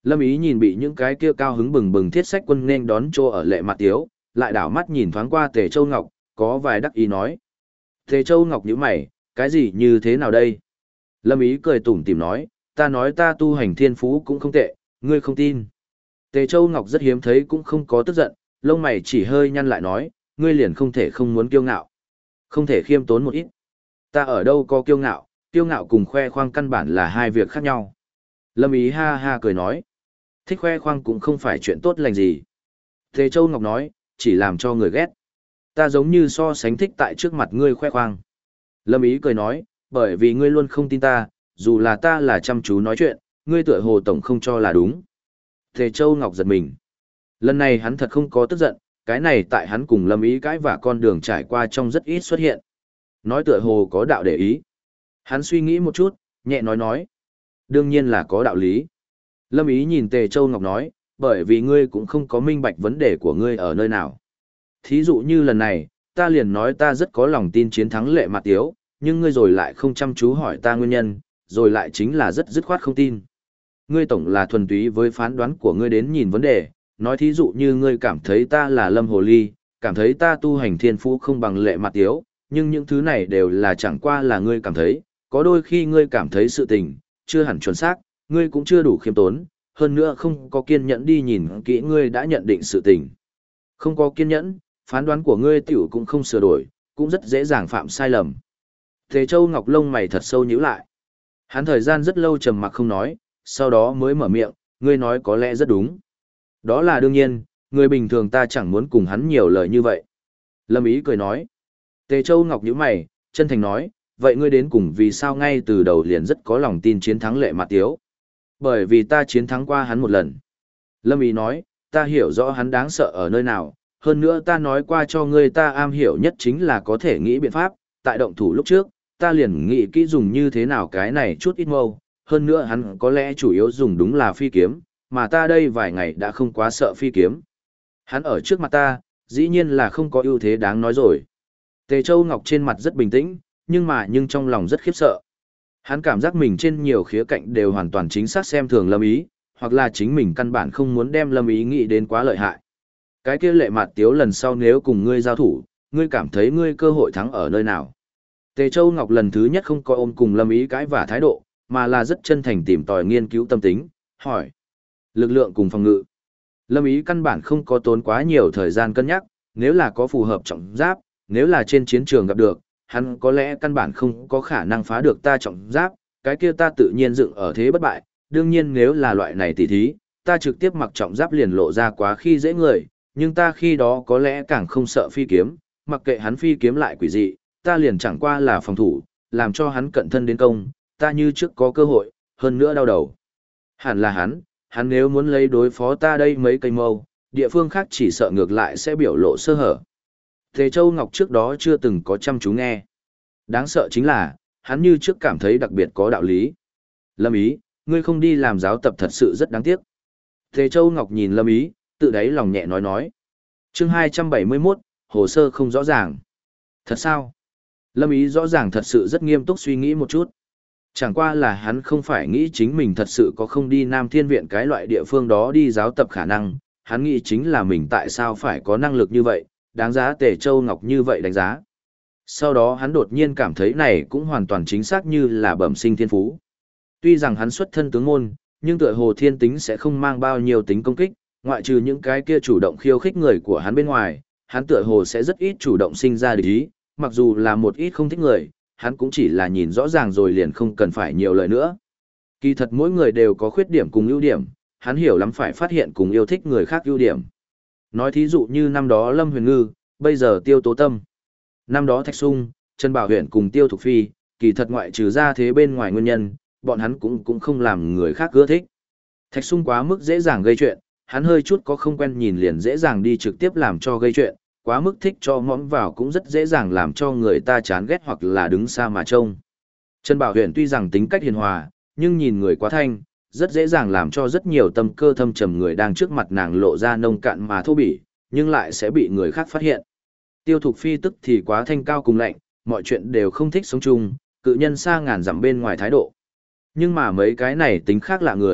A: Lâm Ý nhìn bị những cái kia cao hứng bừng bừng thiết sách quân nên đón trô ở Lệ Mạt Tiếu, lại đảo mắt nhìn thoáng qua Tề Châu Ngọc, có vài đắc ý nói. Tề Châu Ngọc nhíu mày, cái gì như thế nào đây? Lâm Ý cười tủm tỉm nói, ta nói ta tu hành thiên phú cũng không tệ, ngươi không tin. Tề Châu Ngọc rất hiếm thấy cũng không có tức giận, lông mày chỉ hơi nhăn lại nói, ngươi liền không thể không muốn kiêu ngạo. Không thể khiêm tốn một ít. Ta ở đâu có kiêu ngạo cùng khoe khoang căn bản là hai việc khác nhau. Lâm Ý ha ha cười nói, thích khoe khoang cũng không phải chuyện tốt lành gì. Tề Châu Ngọc nói, chỉ làm cho người ghét. Ta giống như so sánh thích tại trước mặt ngươi khoe khoang. Lâm Ý cười nói, bởi vì ngươi luôn không tin ta, dù là ta là chăm chú nói chuyện, ngươi tựa hồ tổng không cho là đúng. Tề Châu Ngọc giật mình. Lần này hắn thật không có tức giận, cái này tại hắn cùng Lâm Ý cãi vả con đường trải qua trong rất ít xuất hiện. Nói tựa hồ có đạo để ý. Hắn suy nghĩ một chút, nhẹ nói. Đương nhiên là có đạo lý. Lâm Ý nhìn Tề Châu Ngọc nói, bởi vì ngươi cũng không có minh bạch vấn đề của ngươi ở nơi nào. Thí dụ như lần này, ta liền nói ta rất có lòng tin chiến thắng Lệ Mạt Tiếu, nhưng ngươi rồi lại không chăm chú hỏi ta nguyên nhân, rồi lại chính là rất dứt khoát không tin. Ngươi tổng là thuần túy với phán đoán của ngươi đến nhìn vấn đề, nói thí dụ như ngươi cảm thấy ta là Lâm Hồ Ly, cảm thấy ta tu hành thiên phú không bằng Lệ Mạt Tiếu, nhưng những thứ này đều là chẳng qua là ngươi cảm thấy, có đôi khi ngươi cảm thấy sự tình, chưa hẳn chuẩn xác, ngươi cũng chưa đủ khiêm tốn, hơn nữa không có kiên nhẫn đi nhìn kỹ ngươi đã nhận định sự tình. Không có kiên nhẫn, phán đoán của ngươi tiểu cũng không sửa đổi, cũng rất dễ dàng phạm sai lầm. Thế Châu Ngọc lông mày thật sâu nhíu lại. Hắn thời gian rất lâu trầm mặc không nói, sau đó mới mở miệng, ngươi nói có lẽ rất đúng. Đó là đương nhiên, người bình thường ta chẳng muốn cùng hắn nhiều lời như vậy. Lâm Ý cười nói. Tề Châu Ngọc nhíu mày, chân thành nói, vậy ngươi đến cùng vì sao ngay từ đầu liền rất có lòng tin chiến thắng Lệ Mạt Tiếu? Bởi vì ta chiến thắng qua hắn một lần. Lâm Ý nói, ta hiểu rõ hắn đáng sợ ở nơi nào, hơn nữa ta nói qua cho ngươi ta am hiểu nhất chính là có thể nghĩ biện pháp, tại động thủ lúc trước, ta liền nghĩ kỹ dùng như thế nào cái này chút ít mâu, hơn nữa hắn có lẽ chủ yếu dùng đúng là phi kiếm, mà ta đây vài ngày đã không quá sợ phi kiếm. Hắn ở trước mặt ta, dĩ nhiên là không có ưu thế đáng nói rồi. Tề Châu Ngọc trên mặt rất bình tĩnh, nhưng trong lòng rất khiếp sợ. Hắn cảm giác mình trên nhiều khía cạnh đều hoàn toàn chính xác xem thường Lâm Ý, hoặc là chính mình căn bản không muốn đem Lâm Ý nghĩ đến quá lợi hại. Cái kia Lệ Mạt Tiếu lần sau nếu cùng ngươi giao thủ, ngươi cảm thấy ngươi cơ hội thắng ở nơi nào? Tề Châu Ngọc lần thứ nhất không có ôm cùng Lâm Ý cãi vả thái độ, mà là rất chân thành tìm tòi nghiên cứu tâm tính, hỏi. Lực lượng cùng phòng ngự. Lâm Ý căn bản không có tốn quá nhiều thời gian cân nhắc, nếu là có phù hợp trọng giáp, nếu là trên chiến trường gặp được, hắn có lẽ căn bản không có khả năng phá được ta trọng giáp, cái kia ta tự nhiên dựng ở thế bất bại, đương nhiên nếu là loại này tỉ thí, ta trực tiếp mặc trọng giáp liền lộ ra quá khi dễ người, nhưng ta khi đó có lẽ càng không sợ phi kiếm, mặc kệ hắn phi kiếm lại quỷ dị, ta liền chẳng qua là phòng thủ, làm cho hắn cận thân đến công, ta như trước có cơ hội, hơn nữa đau đầu. Hẳn là hắn nếu muốn lấy đối phó ta đây mấy cây mâu, địa phương khác chỉ sợ ngược lại sẽ biểu lộ sơ hở. Tề Châu Ngọc trước đó chưa từng có chăm chú nghe. Đáng sợ chính là, hắn như trước cảm thấy đặc biệt có đạo lý. Lâm Ý, ngươi không đi làm giáo tập thật sự rất đáng tiếc. Tề Châu Ngọc nhìn Lâm Ý, tự đáy lòng nhẹ nói. Chương 271, hồ sơ không rõ ràng. Thật sao? Lâm Ý rõ ràng thật sự rất nghiêm túc suy nghĩ một chút. Chẳng qua là hắn không phải nghĩ chính mình thật sự có không đi Nam Thiên Viện cái loại địa phương đó đi giáo tập khả năng, hắn nghĩ chính là mình tại sao phải có năng lực như vậy, đáng giá Tề Châu Ngọc như vậy đánh giá. Sau đó hắn đột nhiên cảm thấy này cũng hoàn toàn chính xác như là bẩm sinh thiên phú. Tuy rằng hắn xuất thân tướng môn, nhưng tựa hồ thiên tính sẽ không mang bao nhiêu tính công kích, ngoại trừ những cái kia chủ động khiêu khích người của hắn bên ngoài, hắn tựa hồ sẽ rất ít chủ động sinh ra địch ý, mặc dù là một ít không thích người, hắn cũng chỉ là nhìn rõ ràng rồi liền không cần phải nhiều lời nữa. Kỳ thật mỗi người đều có khuyết điểm cùng ưu điểm, hắn hiểu lắm phải phát hiện cùng yêu thích người khác ưu điểm. Nói thí dụ như năm đó Lâm Huyền Ngư, bây giờ Tiêu Tố Tâm. Năm đó Thạch Sung, Trần Bảo Huyền cùng Tiêu Thục Phi, kỳ thật ngoại trừ ra thế bên ngoài nguyên nhân, bọn hắn cũng không làm người khác ưa thích. Thạch Sung quá mức dễ dàng gây chuyện, hắn hơi chút có không quen nhìn liền dễ dàng đi trực tiếp làm cho gây chuyện, quá mức thích cho mõm vào cũng rất dễ dàng làm cho người ta chán ghét hoặc là đứng xa mà trông. Trần Bảo Huyền tuy rằng tính cách hiền hòa, nhưng nhìn người quá thanh, rất dễ dàng làm cho rất nhiều tâm cơ thâm trầm người đang trước mặt nàng lộ ra nông cạn mà thô bỉ, nhưng lại sẽ bị người khác phát hiện. Tiêu Thục Phi tức thì quá thanh cao cùng lạnh, mọi chuyện đều không thích sống chung, cự nhân xa ngàn dặm bên ngoài thái độ. Nhưng mà mấy cái này tính khác lạ người,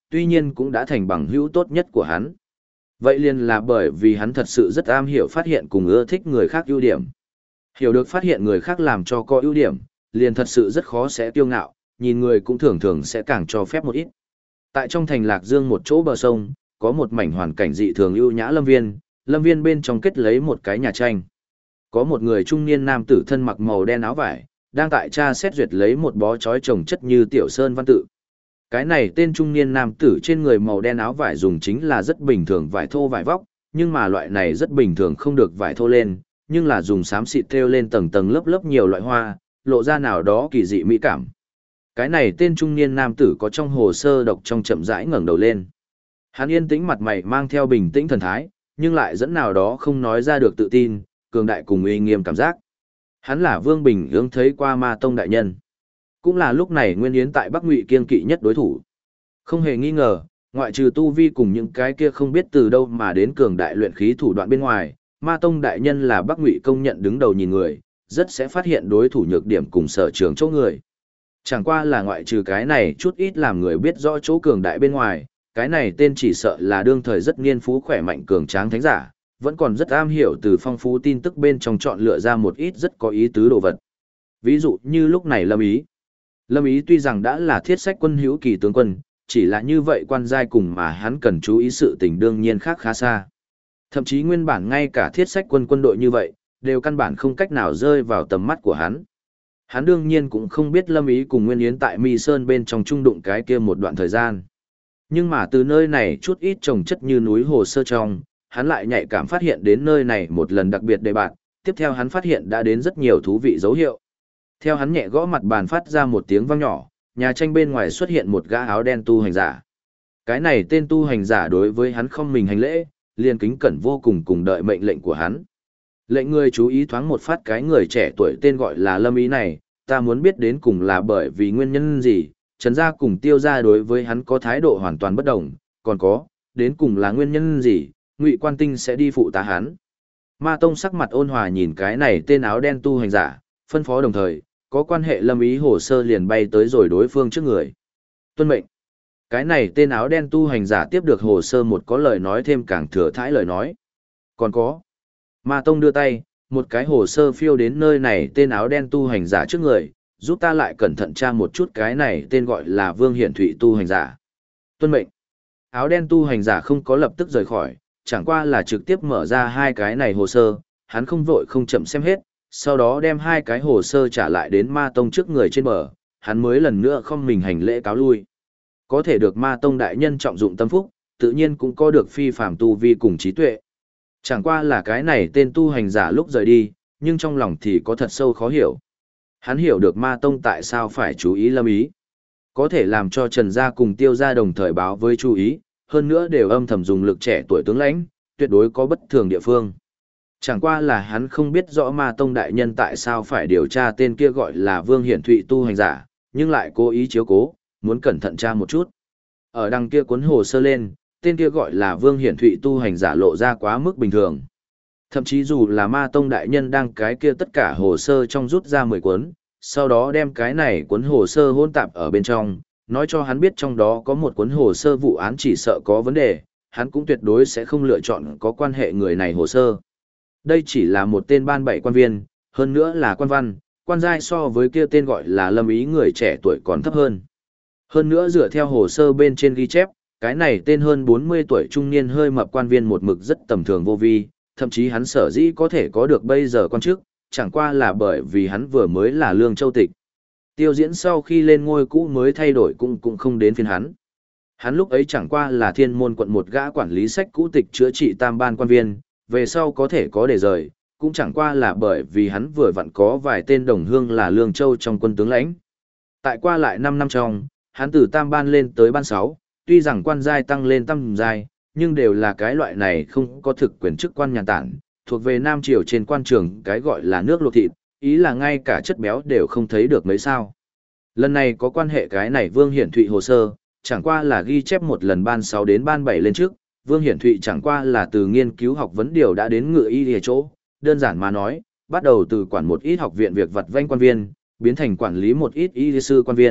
A: tuy nhiên cũng đã thành bằng hữu tốt nhất của hắn. Vậy liền là bởi vì hắn thật sự rất am hiểu phát hiện cùng ưa thích người khác ưu điểm. Hiểu được phát hiện người khác làm cho có ưu điểm, liền thật sự rất khó sẽ kiêu ngạo, nhìn người cũng thường thường sẽ càng cho phép một ít. Tại trong thành Lạc Dương một chỗ bờ sông, có một mảnh hoàn cảnh dị thường ưu nhã lâm viên bên trong kết lấy một cái nhà tranh. Có một người trung niên nam tử thân mặc màu đen áo vải, đang tại tra xét duyệt lấy một bó chói chồng chất như tiểu sơn văn tự. Cái này tên trung niên nam tử trên người màu đen áo vải dùng chính là rất bình thường vải thô vải vóc, nhưng mà loại này rất bình thường không được vải thô lên, nhưng là dùng xám xịt thêu lên tầng tầng lớp lớp nhiều loại hoa, lộ ra nào đó kỳ dị mỹ cảm. Cái này tên trung niên nam tử có trong hồ sơ độc trong chậm rãi ngẩng đầu lên. Hắn yên tĩnh mặt mày mang theo bình tĩnh thần thái, nhưng lại dẫn nào đó không nói ra được tự tin, cường đại cùng uy nghiêm cảm giác. Hắn là Vương Bình Ương thấy qua Ma Tông đại nhân. Cũng là lúc này Nguyên Yến tại Bắc Ngụy kiên kỵ nhất đối thủ. Không hề nghi ngờ, ngoại trừ tu vi cùng những cái kia không biết từ đâu mà đến cường đại luyện khí thủ đoạn bên ngoài, Ma Tông đại nhân là Bắc Ngụy công nhận đứng đầu nhìn người, rất sẽ phát hiện đối thủ nhược điểm cùng sở trường chỗ người. Chẳng qua là ngoại trừ cái này chút ít làm người biết rõ chỗ cường đại bên ngoài, cái này tên chỉ sợ là đương thời rất niên phú khỏe mạnh cường tráng thánh giả, vẫn còn rất am hiểu từ phong phú tin tức bên trong chọn lựa ra một ít rất có ý tứ đồ vật. Ví dụ như lúc này Lâm Ý. Lâm Ý tuy rằng đã là thiết sách quân hữu kỳ tướng quân, chỉ là như vậy quan giai cùng mà hắn cần chú ý sự tình đương nhiên khác khá xa. Thậm chí nguyên bản ngay cả thiết sách quân quân đội như vậy, đều căn bản không cách nào rơi vào tầm mắt của hắn. Hắn đương nhiên cũng không biết Lâm Ý cùng Nguyên Yến tại Mi Sơn bên trong trung đụng cái kia một đoạn thời gian. Nhưng mà từ nơi này chút ít trồng chất như núi hồ sơ trong, hắn lại nhạy cảm phát hiện đến nơi này một lần đặc biệt đề bạt, tiếp theo hắn phát hiện đã đến rất nhiều thú vị dấu hiệu. Theo hắn nhẹ gõ mặt bàn phát ra một tiếng vang nhỏ, nhà tranh bên ngoài xuất hiện một gã áo đen tu hành giả. Cái này tên tu hành giả đối với hắn không mình hành lễ, liền kính cẩn vô cùng cùng đợi mệnh lệnh của hắn. Lệnh người chú ý thoáng một phát cái người trẻ tuổi tên gọi là Lâm Ý này, ta muốn biết đến cùng là bởi vì nguyên nhân gì, Trần gia cùng Tiêu gia đối với hắn có thái độ hoàn toàn bất đồng, còn có, đến cùng là nguyên nhân gì, Ngụy Quan Tinh sẽ đi phụ tá hắn. Ma Tông sắc mặt ôn hòa nhìn cái này tên áo đen tu hành giả, phân phó đồng thời, có quan hệ Lâm Ý hồ sơ liền bay tới rồi đối phương trước người. Tuân mệnh. Cái này tên áo đen tu hành giả tiếp được hồ sơ một có lời nói thêm càng thừa thãi lời nói. Còn có. Ma Tông đưa tay, một cái hồ sơ phiêu đến nơi này tên áo đen tu hành giả trước người, giúp ta lại cẩn thận tra một chút cái này tên gọi là Vương Hiển Thụy tu hành giả. Tuân mệnh. Áo đen tu hành giả không có lập tức rời khỏi, chẳng qua là trực tiếp mở ra hai cái này hồ sơ, hắn không vội không chậm xem hết, sau đó đem hai cái hồ sơ trả lại đến Ma Tông trước người trên bờ, hắn mới lần nữa không mình hành lễ cáo lui. Có thể được Ma Tông đại nhân trọng dụng tâm phúc, tự nhiên cũng có được phi phàm tu vi cùng trí tuệ. Chẳng qua là cái này tên tu hành giả lúc rời đi, nhưng trong lòng thì có thật sâu khó hiểu. Hắn hiểu được Ma Tông tại sao phải chú ý Lâm Ý. Có thể làm cho Trần gia cùng Tiêu gia đồng thời báo với chú ý, hơn nữa đều âm thầm dùng lực trẻ tuổi tướng lãnh, tuyệt đối có bất thường địa phương. Chẳng qua là hắn không biết rõ Ma Tông đại nhân tại sao phải điều tra tên kia gọi là Vương Hiển Thụy tu hành giả, nhưng lại cố ý chiếu cố, muốn cẩn thận tra một chút. Ở đằng kia cuốn hồ sơ lên, tên kia gọi là Vương Hiển Thụy tu hành giả lộ ra quá mức bình thường. Thậm chí dù là Ma Tông đại nhân đang cái kia tất cả hồ sơ trong rút ra 10 cuốn, sau đó đem cái này cuốn hồ sơ hỗn tạp ở bên trong, nói cho hắn biết trong đó có một cuốn hồ sơ vụ án chỉ sợ có vấn đề, hắn cũng tuyệt đối sẽ không lựa chọn có quan hệ người này hồ sơ. Đây chỉ là một tên ban 7 quan viên, hơn nữa là quan văn, quan giai so với kia tên gọi là Lâm Ý người trẻ tuổi còn thấp hơn. Hơn nữa dựa theo hồ sơ bên trên ghi chép, cái này tên hơn 40 tuổi trung niên hơi mập quan viên một mực rất tầm thường vô vi, thậm chí hắn sở dĩ có thể có được bây giờ quan chức, chẳng qua là bởi vì hắn vừa mới là Lương Châu tịch. Tiêu Diễn sau khi lên ngôi cũ mới thay đổi cũng không đến phiên hắn. Hắn lúc ấy chẳng qua là Thiên Môn quận một gã quản lý sách cũ tịch chữa trị tam ban quan viên, về sau có thể có để rời, cũng chẳng qua là bởi vì hắn vừa vặn có vài tên đồng hương là Lương Châu trong quân tướng lãnh. Tại qua lại 5 năm trong, hắn từ tam ban lên tới ban 6, tuy rằng quan giai tăng lên tam giai, nhưng đều là cái loại này không có thực quyền chức quan nhàn tản, thuộc về Nam Triều trên quan trường cái gọi là nước luộc thịt, ý là ngay cả chất béo đều không thấy được mấy sao. Lần này có quan hệ cái này Vương Hiển Thụy hồ sơ, chẳng qua là ghi chép một lần ban 6 đến ban 7 lên trước, Vương Hiển Thụy chẳng qua là từ nghiên cứu học vấn điều đã đến ngựa y địa chỗ, đơn giản mà nói, bắt đầu từ quản một ít học viện việc vặt vãnh quan viên, biến thành quản lý một ít y sư quan viên,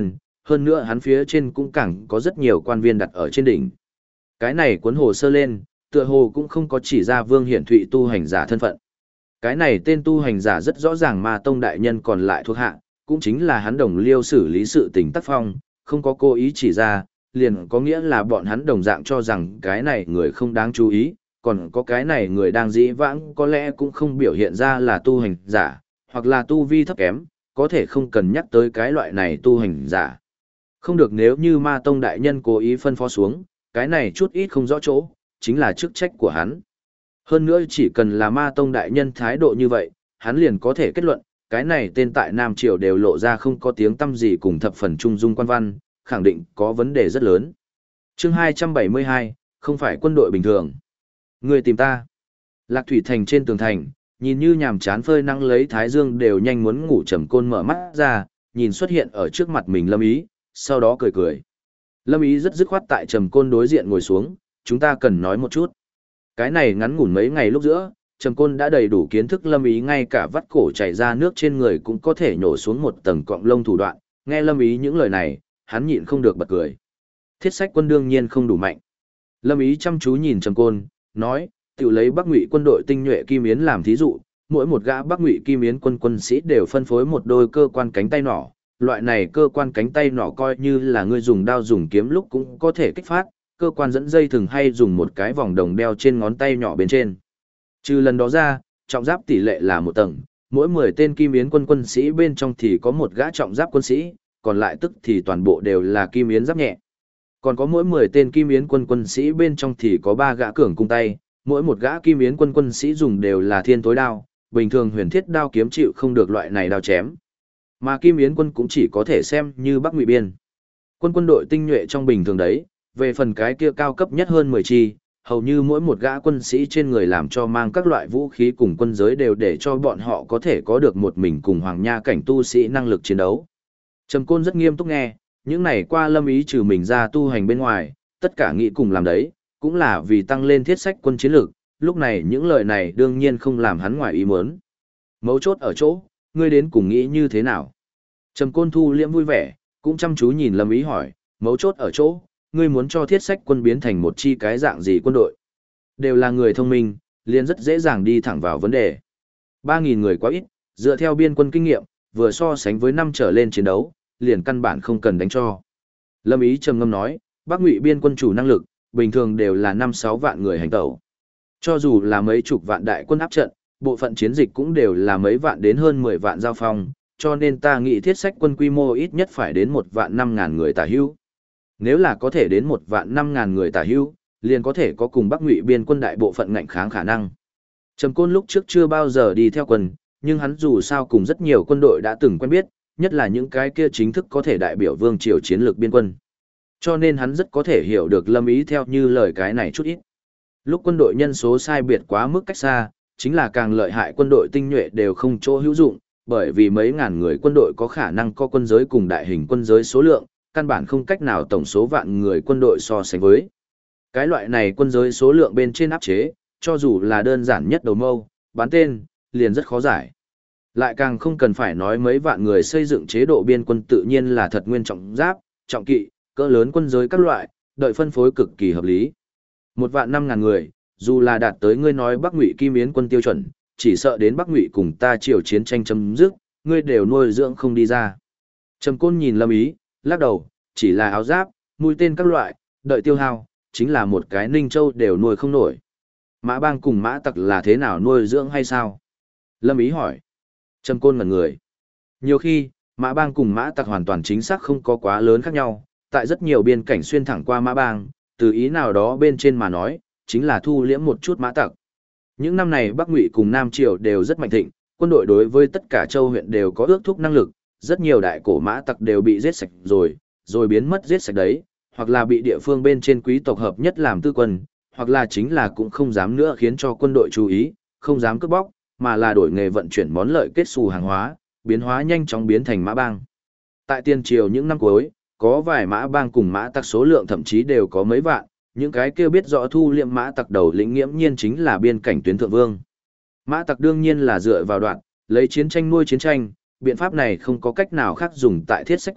A: hơn nữa hắn phía trên cũng càng có rất nhiều quan viên đặt ở trên đỉnh. Cái này cuốn hồ sơ lên, tựa hồ cũng không có chỉ ra Vương Hiển Thụy tu hành giả thân phận. Cái này tên tu hành giả rất rõ ràng Ma Tông đại nhân còn lại thuộc hạ, cũng chính là hắn đồng liêu xử lý sự tình tác phong, không có cố ý chỉ ra, liền có nghĩa là bọn hắn đồng dạng cho rằng cái này người không đáng chú ý, còn có cái này người đang dĩ vãng có lẽ cũng không biểu hiện ra là tu hành giả, hoặc là tu vi thấp kém, có thể không cần nhắc tới cái loại này tu hành giả. Không được, nếu như Ma Tông đại nhân cố ý phân phó xuống, cái này chút ít không rõ chỗ, chính là chức trách của hắn. Hơn nữa chỉ cần là Ma Tông đại nhân thái độ như vậy, hắn liền có thể kết luận, cái này tên tại Nam Triều đều lộ ra không có tiếng tăm gì cùng thập phần trung dung quan văn, khẳng định có vấn đề rất lớn. Chương 272, không phải quân đội bình thường. Người tìm ta. Lạc Thủy Thành trên tường thành, nhìn như nhàm chán phơi nắng lấy thái dương đều nhanh muốn ngủ, Trầm Côn mở mắt ra, nhìn xuất hiện ở trước mặt mình Lâm Ý, sau đó cười cười. Lâm Ý rất dứt khoát tại Trầm Côn đối diện ngồi xuống, chúng ta cần nói một chút. Cái này ngắn ngủn mấy ngày lúc giữa, Trầm Côn đã đầy đủ kiến thức Lâm Ý ngay cả vắt cổ chảy ra nước trên người cũng có thể nhổ xuống một tầng cọng lông thủ đoạn, nghe Lâm Ý những lời này, hắn nhịn không được bật cười. Thiết Sách quân đương nhiên không đủ mạnh. Lâm Ý chăm chú nhìn Trầm Côn, nói, tự lấy Bắc Ngụy quân đội tinh nhuệ Kim Yến làm thí dụ, mỗi một gã Bắc Ngụy Kim Yến quân sĩ đều phân phối một đôi cơ quan cánh tay nỏ, loại này cơ quan cánh tay nỏ coi như là ngươi dùng đao dùng kiếm lúc cũng có thể kích phát, cơ quan dẫn dây thường hay dùng một cái vòng đồng đeo trên ngón tay nhỏ bên trên. Trừ lần đó ra, trọng giáp tỷ lệ là một tầng, mỗi 10 tên Kim Yến quân sĩ bên trong thì có một gã trọng giáp quân sĩ, còn lại tức thì toàn bộ đều là Kim Yến giáp nhẹ. Còn có mỗi 10 tên Kim Yến quân sĩ bên trong thì có 3 gã cường cung tay, mỗi một gã Kim Yến quân sĩ dùng đều là thiên tối đao, bình thường huyền thiết đao kiếm chịu không được loại này đao chém. Mà Kim Yến quân cũng chỉ có thể xem như Bắc Ngụy biên. Quân đội tinh nhuệ trong bình thường đấy, về phần cái kia cao cấp nhất hơn 10 chi, hầu như mỗi một gã quân sĩ trên người làm cho mang các loại vũ khí cùng quân giới đều để cho bọn họ có thể có được một mình cùng hoàng nha cảnh tu sĩ năng lực chiến đấu. Trầm Côn rất nghiêm túc nghe, những này qua Lâm Ý trừ mình ra tu hành bên ngoài, tất cả nghĩ cùng làm đấy, cũng là vì tăng lên Thiết Sách quân chiến lược, lúc này những lời này đương nhiên không làm hắn ngoài ý muốn. Mấu chốt ở chỗ, ngươi đến cùng nghĩ như thế nào? Trầm Côn thu liễm vui vẻ, cũng chăm chú nhìn Lâm Ý hỏi, mấu chốt ở chỗ, ngươi muốn cho Thiết Sách quân biến thành một chi cái dạng gì quân đội? Đều là người thông minh, liền rất dễ dàng đi thẳng vào vấn đề. 3.000 người quá ít, dựa theo biên quân kinh nghiệm, vừa so sánh với 5 trở lên chiến đấu, liền căn bản không cần đánh cho. Lâm Ý trầm ngâm nói, Bắc Ngụy biên quân chủ năng lực, bình thường đều là 5-6 vạn người hành tẩu. Cho dù là mấy chục vạn đại quân áp trận, bộ phận chiến dịch cũng đều là mấy vạn đến hơn 10 vạn giao phong, cho nên ta nghĩ Thiết Sách quân quy mô ít nhất phải đến 1 vạn 5.000 người tả hữu. Nếu là có thể đến 1 vạn 5.000 người tả hữu, liền có thể có cùng Bắc Ngụy biên quân đại bộ phận ngạnh kháng khả năng. Trầm Côn lúc trước chưa bao giờ đi theo quân, nhưng hắn dù sao cùng rất nhiều quân đội đã từng quen biết, nhất là những cái kia chính thức có thể đại biểu vương triều chiến lược biên quân. Cho nên hắn rất có thể hiểu được Lâm Ý theo như lời cái này chút ít. Lúc quân đội nhân số sai biệt quá mức cách xa, chính là càng lợi hại quân đội tinh nhuệ đều không chỗ hữu dụng, bởi vì mấy ngàn người quân đội có khả năng có quân giới cùng đại hình quân giới số lượng, căn bản không cách nào tổng số vạn người quân đội so sánh với. Cái loại này quân giới số lượng bên trên áp chế, cho dù là đơn giản nhất đầu mâu, bán tên, liền rất khó giải. Lại càng không cần phải nói mấy vạn người xây dựng chế độ biên quân tự nhiên là thật nguyên trọng giáp, trọng kỵ, cỡ lớn quân giới các loại, đợi phân phối cực kỳ hợp lý. 1.500.000 người, dù là đạt tới ngươi nói Bắc Ngụy Kim Yến quân tiêu chuẩn, chỉ sợ đến Bắc Ngụy cùng ta triều chiến tranh chấm dứt, ngươi đều nuôi dưỡng không đi ra. Trầm Côn nhìn Lâm Ý, lắc đầu, chỉ là áo giáp, mũi tên các loại, đợi tiêu hao, chính là một cái Ninh Châu đều nuôi không nổi. Mã Bang cùng Mã Tặc là thế nào nuôi dưỡng hay sao? Lâm Ý hỏi. Trầm Côn ngẩn người. Nhiều khi, Mã Bang cùng Mã Tặc hoàn toàn chính xác không có quá lớn khác nhau, tại rất nhiều biên cảnh xuyên thẳng qua Mã Bang, từ ý nào đó bên trên mà nói, chính là thu liễm một chút Mã Tặc. Những năm này Bắc Ngụy cùng Nam Triều đều rất mạnh thịnh, quân đội đối với tất cả châu huyện đều có ước thúc năng lực, rất nhiều đại cổ Mã Tặc đều bị giết sạch rồi biến mất giết sạch đấy, hoặc là bị địa phương bên trên quý tộc hợp nhất làm tư quân, hoặc là chính là cũng không dám nữa khiến cho quân đội chú ý, không dám cướp bóc, mà là đổi nghề vận chuyển món lợi kết xù hàng hóa, biến hóa nhanh chóng biến thành Mã Bang. Tại Tiên Triều những năm cuối, có vài Mã Bang cùng Mã Tặc số lượng thậm chí đều có mấy vạn, những cái kia biết rõ thu liệm Mã Tặc đầu lĩnh nghiễm nhiên chính là biên cảnh tuyến thượng vương. Mã Tặc đương nhiên là dựa vào đoạn, lấy chiến tranh nuôi chiến tranh, biện pháp này không có cách nào khác dùng tại Thiết Sách quân,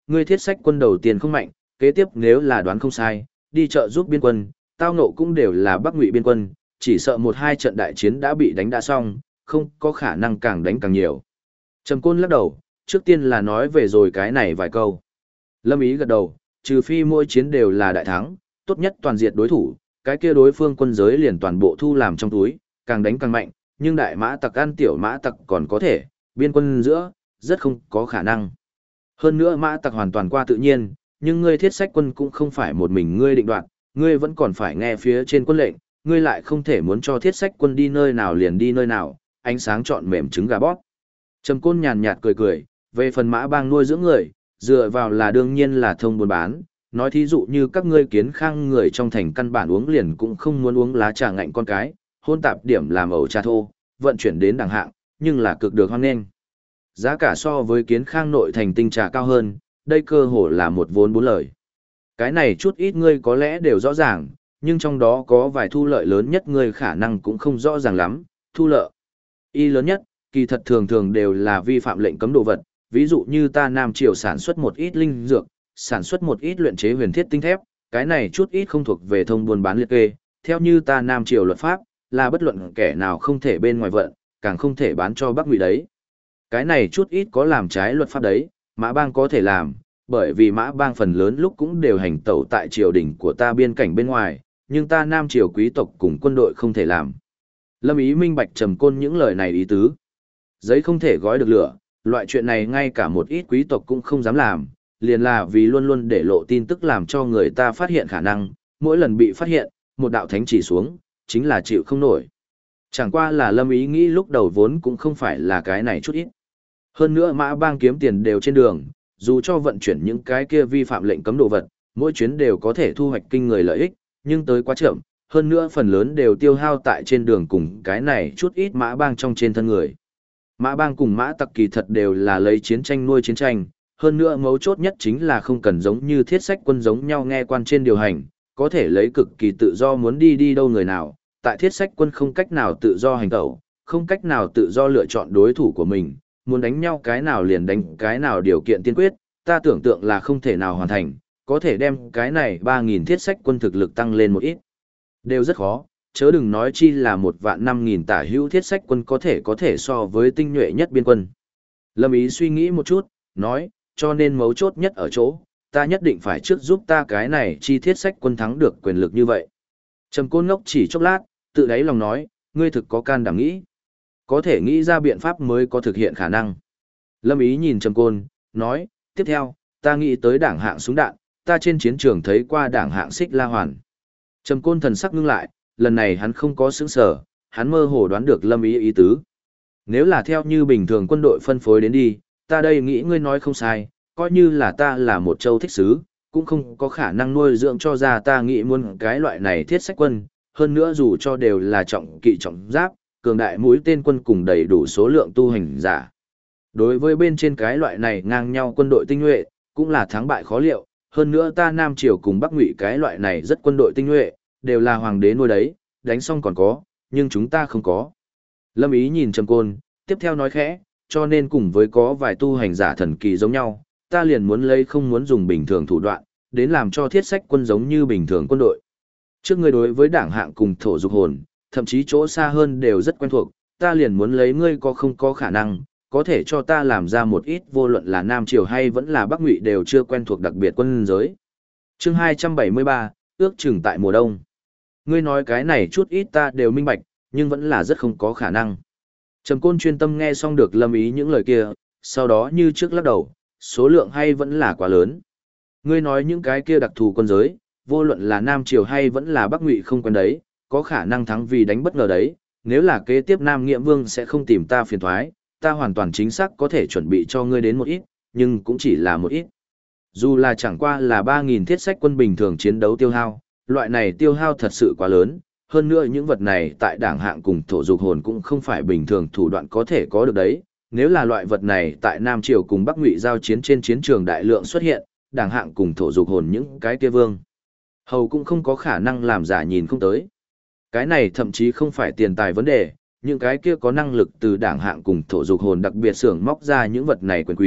A: ngươi thiết sách quân đầu tiên không mạnh, kế tiếp nếu là đoán không sai, đi trợ giúp biên quân, tao nộ cũng đều là Bắc Ngụy biên quân, chỉ sợ một hai trận đại chiến đã bị đánh đã xong, không có khả năng càng đánh càng nhiều. Trầm Côn lắc đầu, trước tiên là nói về rồi cái này vài câu. Lâm Ý gật đầu, trừ phi mỗi chiến đều là đại thắng, tốt nhất toàn diệt đối thủ, cái kia đối phương quân giới liền toàn bộ thu làm trong túi, càng đánh càng mạnh, nhưng đại mã tặc ăn tiểu mã tặc còn có thể, biên quân giữa, rất không có khả năng. Hơn nữa mã tặc hoàn toàn qua tự nhiên, nhưng ngươi thiết sách quân cũng không phải một mình ngươi định đoạt, ngươi vẫn còn phải nghe phía trên quân lệnh, ngươi lại không thể muốn cho thiết sách quân đi nơi nào liền đi nơi nào, ánh sáng chọn mềm trứng gà bóp. Trầm Côn nhàn nhạt cười cười, về phần mã bang nuôi dưỡng người, dựa vào là đương nhiên là thông buôn bán, nói thí dụ như các ngươi Kiến Khang người trong thành căn bản uống liền cũng không muốn uống lá trà ngạnh con cái, hôn tạp điểm làm ẩu trà thô, vận chuyển đến đẳng hạng, nhưng là cực được hoan nghênh. Giá cả so với Kiến Khang nội thành tinh trà cao hơn, đây cơ hồ là một vốn bốn lời. Cái này chút ít ngươi có lẽ đều rõ ràng, nhưng trong đó có vài thu lợi lớn nhất ngươi khả năng cũng không rõ ràng lắm, thu lợi. Y lớn nhất, kỳ thật thường thường đều là vi phạm lệnh cấm đồ vật, ví dụ như ta Nam Triều sản xuất một ít linh dược, sản xuất một ít luyện chế huyền thiết tinh thép, cái này chút ít không thuộc về thông buôn bán liệt kê, theo như ta Nam Triều luật pháp, là bất luận kẻ nào không thể bên ngoài vận, càng không thể bán cho Bắc Ngụy đấy. Cái này chút ít có làm trái luật pháp đấy, Mã Bang có thể làm, bởi vì Mã Bang phần lớn lúc cũng đều hành tẩu tại triều đình của ta biên cảnh bên ngoài, nhưng ta Nam Triều quý tộc cùng quân đội không thể làm. Lâm Ý minh bạch Trầm Côn những lời này ý tứ. Giấy không thể gói được lửa, loại chuyện này ngay cả một ít quý tộc cũng không dám làm, liền là vì luôn luôn để lộ tin tức làm cho người ta phát hiện khả năng, mỗi lần bị phát hiện, một đạo thánh chỉ xuống, chính là chịu không nổi. Chẳng qua là Lâm Ý nghĩ lúc đầu vốn cũng không phải là cái này chút ít. Hơn nữa Mã Bang kiếm tiền đều trên đường, dù cho vận chuyển những cái kia vi phạm lệnh cấm đồ vật, mỗi chuyến đều có thể thu hoạch kinh người lợi ích, nhưng tới quá chậm, hơn nữa phần lớn đều tiêu hao tại trên đường cùng cái này chút ít Mã Bang trong trên thân người. Mã Bang cùng Mã Tặc kỳ thật đều là lấy chiến tranh nuôi chiến tranh, hơn nữa mấu chốt nhất chính là không cần giống như thiết sách quân giống nhau nghe quan trên điều hành, có thể lấy cực kỳ tự do muốn đi đi đâu người nào, tại thiết sách quân không cách nào tự do hành tẩu, không cách nào tự do lựa chọn đối thủ của mình, muốn đánh nhau cái nào liền đánh cái nào điều kiện tiên quyết, ta tưởng tượng là không thể nào hoàn thành, có thể đem cái này 3.000 thiết sách quân thực lực tăng lên một ít. Đều rất khó, chớ đừng nói chi là 1.500.000 tả hữu thiết sách quân có thể so với tinh nhuệ nhất biên quân. Lâm Ý suy nghĩ một chút, nói, cho nên mấu chốt nhất ở chỗ, ta nhất định phải trước giúp ta cái này chi thiết sách quân thắng được quyền lực như vậy. Trầm Côn ngốc chỉ chốc lát, tự đáy lòng nói, ngươi thực có can đảm nghĩ. Có thể nghĩ ra biện pháp mới có thực hiện khả năng. Lâm Ý nhìn Trầm Côn, nói, tiếp theo, ta nghĩ tới đảng hạng súng đạn, ta trên chiến trường thấy qua đảng hạng xích la hoàn. Trầm Côn thần sắc ngưng lại, lần này hắn không có sững sờ, hắn mơ hồ đoán được Lâm Ý ý tứ. Nếu là theo như bình thường quân đội phân phối đến đi, ta đây nghĩ ngươi nói không sai, coi như là ta là một châu thích sứ, cũng không có khả năng nuôi dưỡng cho ra ta nghĩ muốn cái loại này thiết sách quân, hơn nữa dù cho đều là trọng kỵ trọng giáp, cường đại mũi tên quân cùng đầy đủ số lượng tu hành giả. Đối với bên trên cái loại này ngang nhau quân đội tinh nhuệ, cũng là thắng bại khó liệu, hơn nữa ta Nam Triều cùng Bắc Ngụy cái loại này rất quân đội tinh nhuệ, đều là hoàng đế nuôi đấy, đánh xong còn có, nhưng chúng ta không có. Lâm Ý nhìn Trầm Côn, tiếp theo nói khẽ, cho nên cùng với có vài tu hành giả thần kỳ giống nhau, ta liền muốn lấy không muốn dùng bình thường thủ đoạn, đến làm cho thiết sách quân giống như bình thường quân đội. Trước ngươi đối với đảng hạng cùng thổ dục hồn, thậm chí chỗ xa hơn đều rất quen thuộc, ta liền muốn lấy ngươi có không có khả năng, có thể cho ta làm ra một ít vô luận là Nam Triều hay vẫn là Bắc Ngụy đều chưa quen thuộc đặc biệt quân giới. Chương 273, ước chừng tại mùa đông. Ngươi nói cái này chút ít ta đều minh bạch, nhưng vẫn là rất không có khả năng. Trầm Côn chuyên tâm nghe xong được Lâm Ý những lời kia, sau đó như trước lắc đầu, số lượng hay vẫn là quá lớn. Ngươi nói những cái kia đặc thù quân giới, vô luận là Nam Triều hay vẫn là Bắc Ngụy không quen đấy, có khả năng thắng vì đánh bất ngờ đấy, nếu là kế tiếp Nam Nghiễm Vương sẽ không tìm ta phiền thoái, ta hoàn toàn chính xác có thể chuẩn bị cho ngươi đến một ít, nhưng cũng chỉ là một ít. Dù là chẳng qua là 3.000 thiết sách quân bình thường chiến đấu tiêu hao, loại này tiêu hao thật sự quá lớn, hơn nữa những vật này tại đảng hạng cùng thổ dục hồn cũng không phải bình thường thủ đoạn có thể có được đấy. Nếu là loại vật này tại Nam Triều cùng Bắc Ngụy giao chiến trên chiến trường đại lượng xuất hiện, đảng hạng cùng thổ dục hồn những cái kia vương hầu cũng không có khả năng làm giả nhìn không tới. Cái này thậm chí không phải tiền tài vấn đề, những cái kia có năng lực từ đảng hạng cùng thổ dục hồn đặc biệt xưởng móc ra những vật này quyền quý,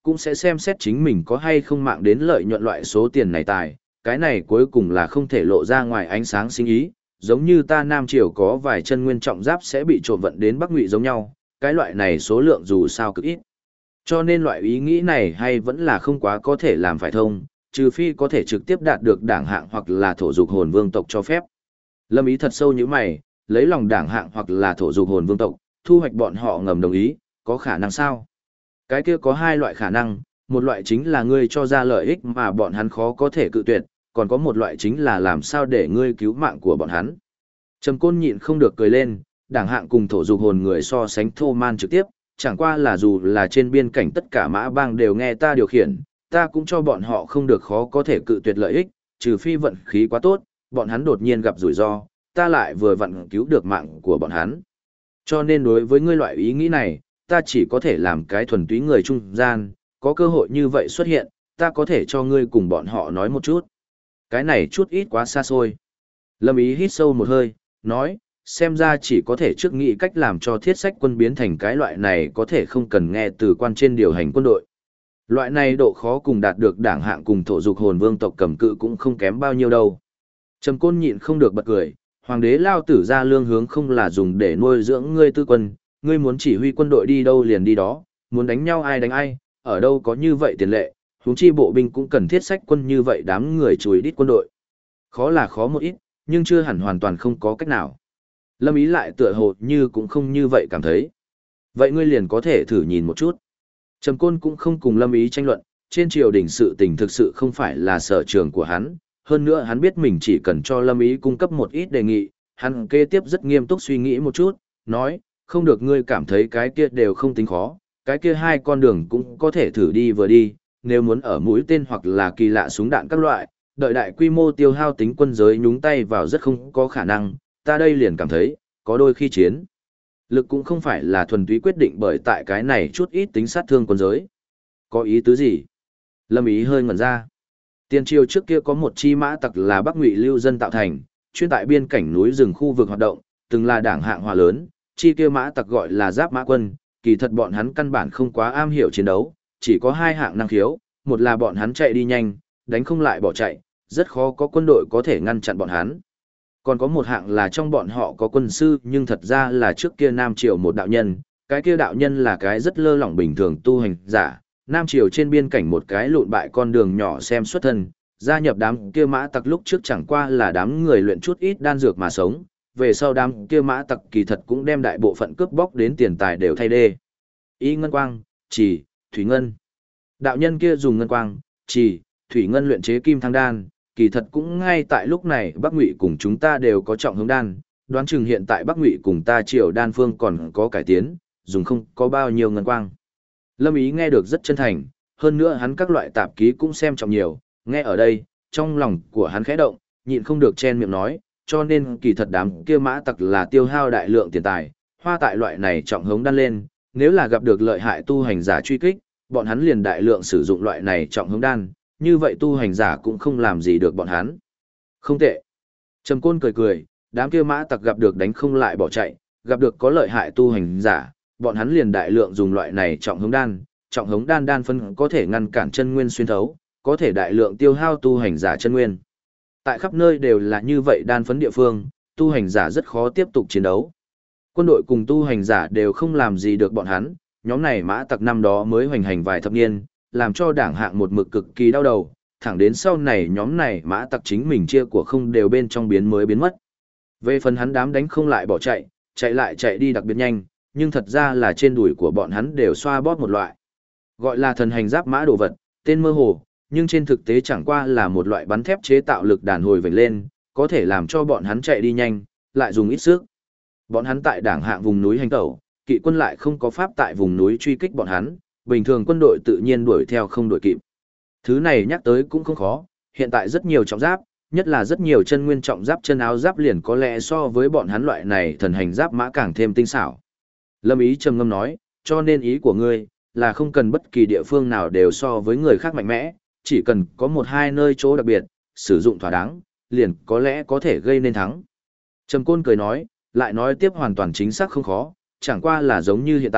A: cũng sẽ xem xét chính mình có hay không mạng đến lợi nhuận loại số tiền này tài, cái này cuối cùng là không thể lộ ra ngoài ánh sáng sinh ý, giống như ta Nam Triều có vài chân nguyên trọng giáp sẽ bị trộm vận đến Bắc Ngụy giống nhau, cái loại này số lượng dù sao cực ít. Cho nên loại ý nghĩ này hay vẫn là không quá có thể làm phải thông, trừ phi có thể trực tiếp đạt được đảng hạng hoặc là thổ dục hồn vương tộc cho phép. Lâm Ý thật sâu như mày, lấy lòng đảng hạng hoặc là thổ dục hồn vương tộc, thu hoạch bọn họ ngầm đồng ý, có khả năng sao? Cái kia có hai loại khả năng, một loại chính là ngươi cho ra lợi ích mà bọn hắn khó có thể cự tuyệt, còn có một loại chính là làm sao để ngươi cứu mạng của bọn hắn. Trầm Côn nhịn không được cười lên, đảng hạng cùng thổ dục hồn người so sánh thô man trực tiếp, chẳng qua là dù là trên biên cảnh tất cả mã bang đều nghe ta điều khiển, ta cũng cho bọn họ không được khó có thể cự tuyệt lợi ích, trừ phi vận khí quá tốt, bọn hắn đột nhiên gặp rủi ro, ta lại vừa vặn cứu được mạng của bọn hắn. Cho nên đối với ngươi loại ý nghĩ này, ta chỉ có thể làm cái thuần túy người trung gian, có cơ hội như vậy xuất hiện, ta có thể cho ngươi cùng bọn họ nói một chút. Cái này chút ít quá xa xôi. Lâm Ý hít sâu một hơi, nói, xem ra chỉ có thể trước nghĩ cách làm cho thiết sách quân biến thành cái loại này có thể không cần nghe từ quan trên điều hành quân đội. Loại này độ khó cùng đạt được đảng hạng cùng thổ dục hồn vương tộc cầm cự cũng không kém bao nhiêu đâu. Trầm Côn nhịn không được bật cười, hoàng đế lao tử ra lương hướng không là dùng để nuôi dưỡng ngươi tư quân, ngươi muốn chỉ huy quân đội đi đâu liền đi đó, muốn đánh nhau ai đánh ai, ở đâu có như vậy tiền lệ, huống chi bộ binh cũng cần thiết sách quân như vậy đám người chùi đít quân đội. Khó là khó một ít, nhưng chưa hẳn hoàn toàn không có cách nào. Lâm Ý lại tựa hồ như cũng không như vậy cảm thấy. Vậy ngươi liền có thể thử nhìn một chút. Trầm Côn cũng không cùng Lâm Ý tranh luận, trên triều đình sự tình thực sự không phải là sở trường của hắn, hơn nữa hắn biết mình chỉ cần cho Lâm Ý cung cấp một ít đề nghị, hắn kế tiếp rất nghiêm túc suy nghĩ một chút, nói, không được ngươi cảm thấy cái kia đều không tính khó, cái kia hai con đường cũng có thể thử đi vừa đi, nếu muốn ở mũi tên hoặc là kỳ lạ súng đạn các loại, đợi đại quy mô tiêu hao tính quân giới nhúng tay vào rất không có khả năng, ta đây liền cảm thấy, có đôi khi chiến. Lực cũng không phải là thuần túy quyết định bởi tại cái này chút ít tính sát thương quân giới. Có ý tứ gì? Lâm Ý hơi ngẩn ra. Tiền triều trước kia có một chi mã tặc là Bắc Ngụy lưu dân tạo thành, chuyên tại biên cảnh núi rừng khu vực hoạt động, từng là đảng hạng hòa lớn, chi kia mã tặc gọi là Giáp Mã Quân, kỳ thật bọn hắn căn bản không quá am hiểu chiến đấu, chỉ có hai hạng năng khiếu, một là bọn hắn chạy đi nhanh, đánh không lại bỏ chạy, rất khó có quân đội có thể ngăn chặn bọn hắn. Còn có một hạng là trong bọn họ có quân sư nhưng thật ra là trước kia Nam Triều một đạo nhân, cái kia đạo nhân là cái rất lơ lỏng bình thường tu hành giả, Nam Triều trên biên cảnh một cái lụn bại con đường nhỏ xem xuất thân, gia nhập đám kia mã tặc lúc trước chẳng qua là đám người luyện chút ít đan dược mà sống, về sau đám kia mã tặc kỳ thật cũng đem đại bộ phận cướp bóc đến tiền tài đều thay đê. Y ngân quang, chỉ, thủy ngân. Đạo nhân kia dùng ngân quang, chỉ, thủy ngân luyện chế kim thăng đan, kỳ thật cũng ngay tại lúc này Bắc Ngụy cùng chúng ta đều có trọng hướng đan, đoán chừng hiện tại Bắc Ngụy cùng ta Triều đan phương còn có cải tiến, dùng không có bao nhiêu ngân quang. Lâm Ý nghe được rất chân thành, hơn nữa hắn các loại tạp ký cũng xem trọng nhiều, nghe ở đây, trong lòng của hắn khẽ động, nhịn không được chen miệng nói, cho nên kỳ thật đám kia mã tặc là tiêu hao đại lượng tiền tài, hoa tại loại này trọng hống đan lên, nếu là gặp được lợi hại tu hành giả truy kích, bọn hắn liền đại lượng sử dụng loại này trọng hống đan, như vậy tu hành giả cũng không làm gì được bọn hắn. Không tệ. Trầm Côn cười cười, đám kia mã tặc gặp được đánh không lại bỏ chạy, gặp được có lợi hại tu hành giả, bọn hắn liền đại lượng dùng loại này trọng hống đan đan phân có thể ngăn cản chân nguyên xuyên thấu, có thể đại lượng tiêu hao tu hành giả chân nguyên. Tại khắp nơi đều là như vậy đan phấn địa phương, tu hành giả rất khó tiếp tục chiến đấu. Quân đội cùng tu hành giả đều không làm gì được bọn hắn, nhóm này mã tặc năm đó mới hoành hành vài thập niên, làm cho đảng hạng một mực cực kỳ đau đầu, thẳng đến sau này nhóm này mã tặc chính mình chia của không đều bên trong biến mới biến mất. Về phần hắn đám đánh không lại bỏ chạy, chạy lại chạy đi đặc biệt nhanh, nhưng thật ra là trên đùi của bọn hắn đều xoa bóp một loại. Gọi là thần hành giáp mã đồ vật, tên mơ hồ, nhưng trên thực tế chẳng qua là một loại bắn thép chế tạo lực đàn hồi vểnh lên, có thể làm cho bọn hắn chạy đi nhanh, lại dùng ít sức. Bọn hắn tại đảng hạng vùng núi hành tẩu, kỵ quân lại không có pháp tại vùng núi truy kích bọn hắn, bình thường quân đội tự nhiên đuổi theo không đuổi kịp. Thứ này nhắc tới cũng không khó, hiện tại rất nhiều trọng giáp, nhất là rất nhiều chân nguyên trọng giáp chân áo giáp liền có lẽ so với bọn hắn loại này thần hành giáp mã càng thêm tinh xảo. Lâm Ý trầm ngâm nói, cho nên ý của ngươi là không cần bất kỳ địa phương nào đều so với người khác mạnh mẽ, chỉ cần có một hai nơi chỗ đặc biệt, sử dụng thỏa đáng, liền có lẽ có thể gây nên thắng. Trầm Côn cười nói, lại nói tiếp hoàn toàn chính xác không khó, chẳng qua là giống như hiện tại,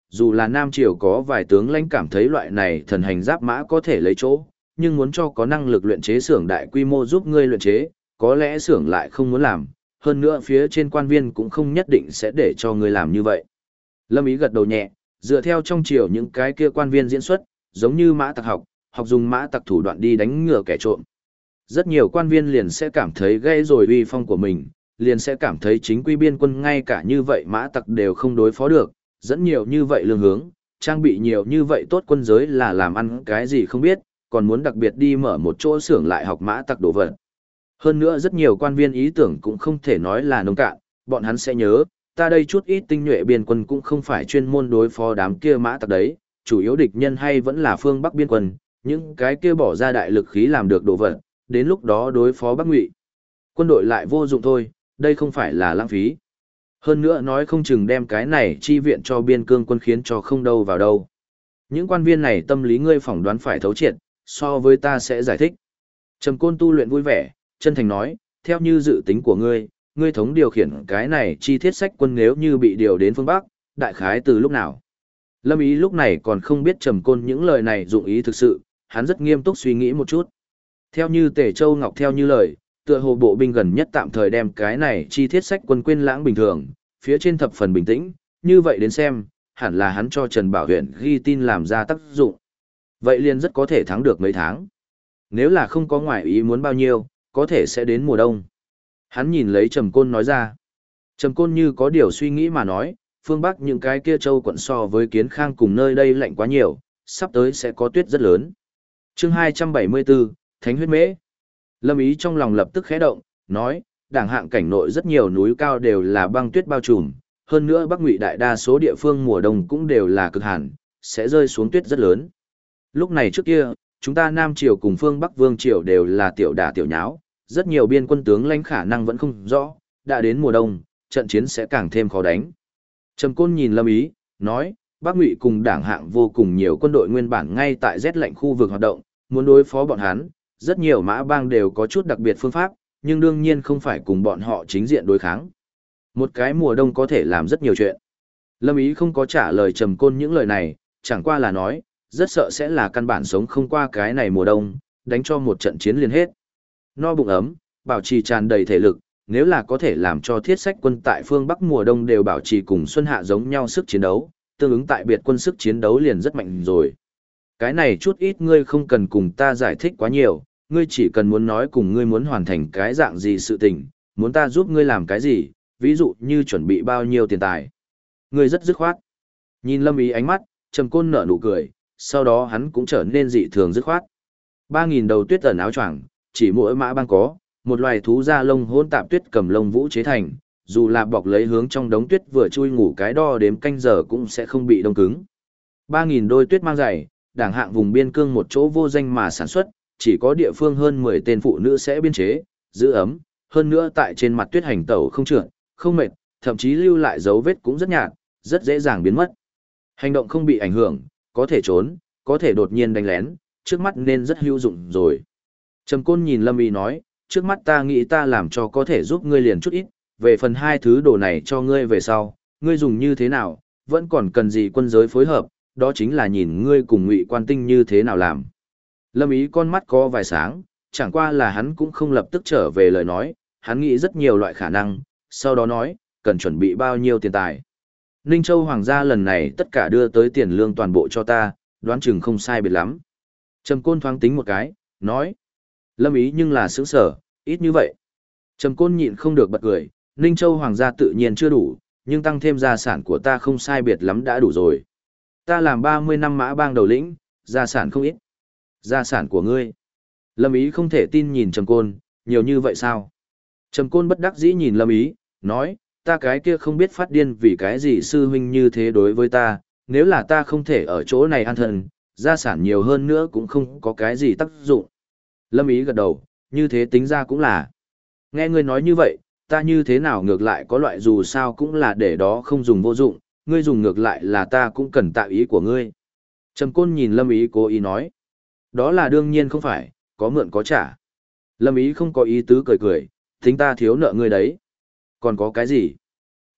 A: dù là Nam Triều có vài tướng lãnh cảm thấy loại này thần hành giáp mã có thể lấy chỗ, nhưng muốn cho có năng lực luyện chế xưởng đại quy mô giúp ngươi luyện chế, có lẽ xưởng lại không muốn làm, hơn nữa phía trên quan viên cũng không nhất định sẽ để cho ngươi làm như vậy. Lâm Ý gật đầu nhẹ, dựa theo trong triều những cái kia quan viên diễn xuất, giống như mã tặc học dùng mã tặc thủ đoạn đi đánh ngừa kẻ trộm. Rất nhiều quan viên liền sẽ cảm thấy gây rồi uy phong của mình, liền sẽ cảm thấy chính quy biên quân ngay cả như vậy mã tặc đều không đối phó được, dẫn nhiều như vậy lương hướng, trang bị nhiều như vậy tốt quân giới là làm ăn cái gì không biết, còn muốn đặc biệt đi mở một chỗ xưởng lại học mã tặc đồ vật. Hơn nữa rất nhiều quan viên ý tưởng cũng không thể nói là nông cạn, bọn hắn sẽ nhớ, ta đây chút ít tinh nhuệ biên quân cũng không phải chuyên môn đối phó đám kia mã tặc đấy, chủ yếu địch nhân hay vẫn là phương Bắc biên quân, những cái kia bỏ ra đại lực khí làm được đồ vật, đến lúc đó đối phó Bắc Ngụy. Quân đội lại vô dụng thôi, đây không phải là lãng phí. Hơn nữa nói không chừng đem cái này chi viện cho biên cương quân khiến cho không đâu vào đâu. Những quan viên này tâm lý ngươi phỏng đoán phải thấu triệt, so với ta sẽ giải thích. Trầm Côn tu luyện vui vẻ, chân thành nói, theo như dự tính của ngươi thống điều khiển cái này chi thiết sách quân nếu như bị điều đến phương Bắc, đại khái từ lúc nào. Lâm Ý lúc này còn không biết Trầm Côn những lời này dụng ý thực sự, hắn rất nghiêm túc suy nghĩ một chút. Theo như Tề Châu Ngọc theo như lời, tựa hồ bộ binh gần nhất tạm thời đem cái này chi thiết sách quân quên lãng bình thường, phía trên thập phần bình tĩnh, như vậy đến xem, hẳn là hắn cho Trần Bảo Huyền ghi tin làm ra tác dụng. Vậy liền rất có thể thắng được mấy tháng. Nếu là không có ngoại ý muốn bao nhiêu, có thể sẽ đến mùa đông. Hắn nhìn lấy Trầm Côn nói ra. Trầm Côn như có điều suy nghĩ mà nói, phương Bắc những cái kia châu quận so với Kiến Khang cùng nơi đây lạnh quá nhiều, sắp tới sẽ có tuyết rất lớn. Chương 274, Thánh huyết mễ. Lâm Ý trong lòng lập tức khẽ động, nói, đảng hạng cảnh nội rất nhiều núi cao đều là băng tuyết bao trùm, hơn nữa Bắc Ngụy đại đa số địa phương mùa đông cũng đều là cực hàn, sẽ rơi xuống tuyết rất lớn. Lúc này trước kia, chúng ta Nam Triều cùng phương Bắc Vương Triều đều là tiểu đả tiểu nháo, rất nhiều biên quân tướng lãnh khả năng vẫn không rõ, đã đến mùa đông, trận chiến sẽ càng thêm khó đánh. Trầm Côn nhìn Lâm Ý, nói, Bắc Ngụy cùng đảng hạng vô cùng nhiều quân đội nguyên bản ngay tại rét lạnh khu vực hoạt động, muốn đối phó bọn hắn, rất nhiều mã bang đều có chút đặc biệt phương pháp, nhưng đương nhiên không phải cùng bọn họ chính diện đối kháng. Một cái mùa đông có thể làm rất nhiều chuyện. Lâm Ý không có trả lời Trầm Côn những lời này, chẳng qua là nói, rất sợ sẽ là căn bản sống không qua cái này mùa đông, đánh cho một trận chiến liền hết. No bụng ấm, bảo trì tràn đầy thể lực, nếu là có thể làm cho thiết sách quân tại phương Bắc mùa đông đều bảo trì cùng xuân hạ giống nhau sức chiến đấu, tương ứng tại biệt quân sức chiến đấu liền rất mạnh rồi. Cái này chút ít ngươi không cần cùng ta giải thích quá nhiều, ngươi chỉ cần muốn nói cùng ngươi muốn hoàn thành cái dạng gì sự tình, muốn ta giúp ngươi làm cái gì, ví dụ như chuẩn bị bao nhiêu tiền tài. Ngươi rất dứt khoát. Nhìn Lâm Ý ánh mắt, Trầm Côn nở nụ cười, sau đó hắn cũng trở nên dị thường dứt khoát. 3.000 đầu tuyết ẩn áo choàng, chỉ mỗi mã bang có, một loài thú da lông hỗn tạp tuyết cầm lông vũ chế thành, dù là bọc lấy hướng trong đống tuyết vừa chui ngủ cái đo đếm canh giờ cũng sẽ không bị đông cứng. 3.000 đôi tuyết mang giày, đảng hạng vùng biên cương một chỗ vô danh mà sản xuất, chỉ có địa phương hơn 10 tên phụ nữ sẽ biên chế, giữ ấm, hơn nữa tại trên mặt tuyết hành tẩu không trượt, không mệt, thậm chí lưu lại dấu vết cũng rất nhạt, rất dễ dàng biến mất. Hành động không bị ảnh hưởng, có thể trốn, có thể đột nhiên đánh lén, trước mắt nên rất hữu dụng rồi. Trầm Côn nhìn Lâm Ý nói, trước mắt ta nghĩ ta làm cho có thể giúp ngươi liền chút ít, về phần hai thứ đồ này cho ngươi về sau, ngươi dùng như thế nào, vẫn còn cần gì quân giới phối hợp, đó chính là nhìn ngươi cùng Ngụy Quan Tinh như thế nào làm. Lâm Ý con mắt có vài sáng, chẳng qua là hắn cũng không lập tức trở về lời nói, hắn nghĩ rất nhiều loại khả năng, sau đó nói, cần chuẩn bị bao nhiêu tiền tài. Ninh Châu Hoàng gia lần này tất cả đưa tới tiền lương toàn bộ cho ta, đoán chừng không sai biệt lắm. Trầm Côn thoáng tính một cái, nói. Lâm Ý nhưng là sướng sở, ít như vậy. Trầm Côn nhịn không được bật cười, Ninh Châu Hoàng gia tự nhiên chưa đủ, nhưng tăng thêm gia sản của ta không sai biệt lắm đã đủ rồi. Ta làm 30 năm mã bang đầu lĩnh, gia sản không ít. Gia sản của ngươi. Lâm Ý không thể tin nhìn Trầm Côn, nhiều như vậy sao? Trầm Côn bất đắc dĩ nhìn Lâm Ý, nói, ta cái kia không biết phát điên vì cái gì sư huynh như thế đối với ta, nếu là ta không thể ở chỗ này an thân, gia sản nhiều hơn nữa cũng không có cái gì tác dụng. Lâm Ý gật đầu, như thế tính ra cũng là. Nghe ngươi nói như vậy, ta như thế nào ngược lại có loại dù sao cũng là để đó không dùng vô dụng, ngươi dùng ngược lại là ta cũng cần tạo ý của ngươi. Trầm Côn nhìn Lâm Ý cố ý nói. Đó là đương nhiên không phải, có mượn có trả. Lâm Ý không có ý tứ cười cười, tính ta thiếu nợ ngươi đấy. Còn có cái gì?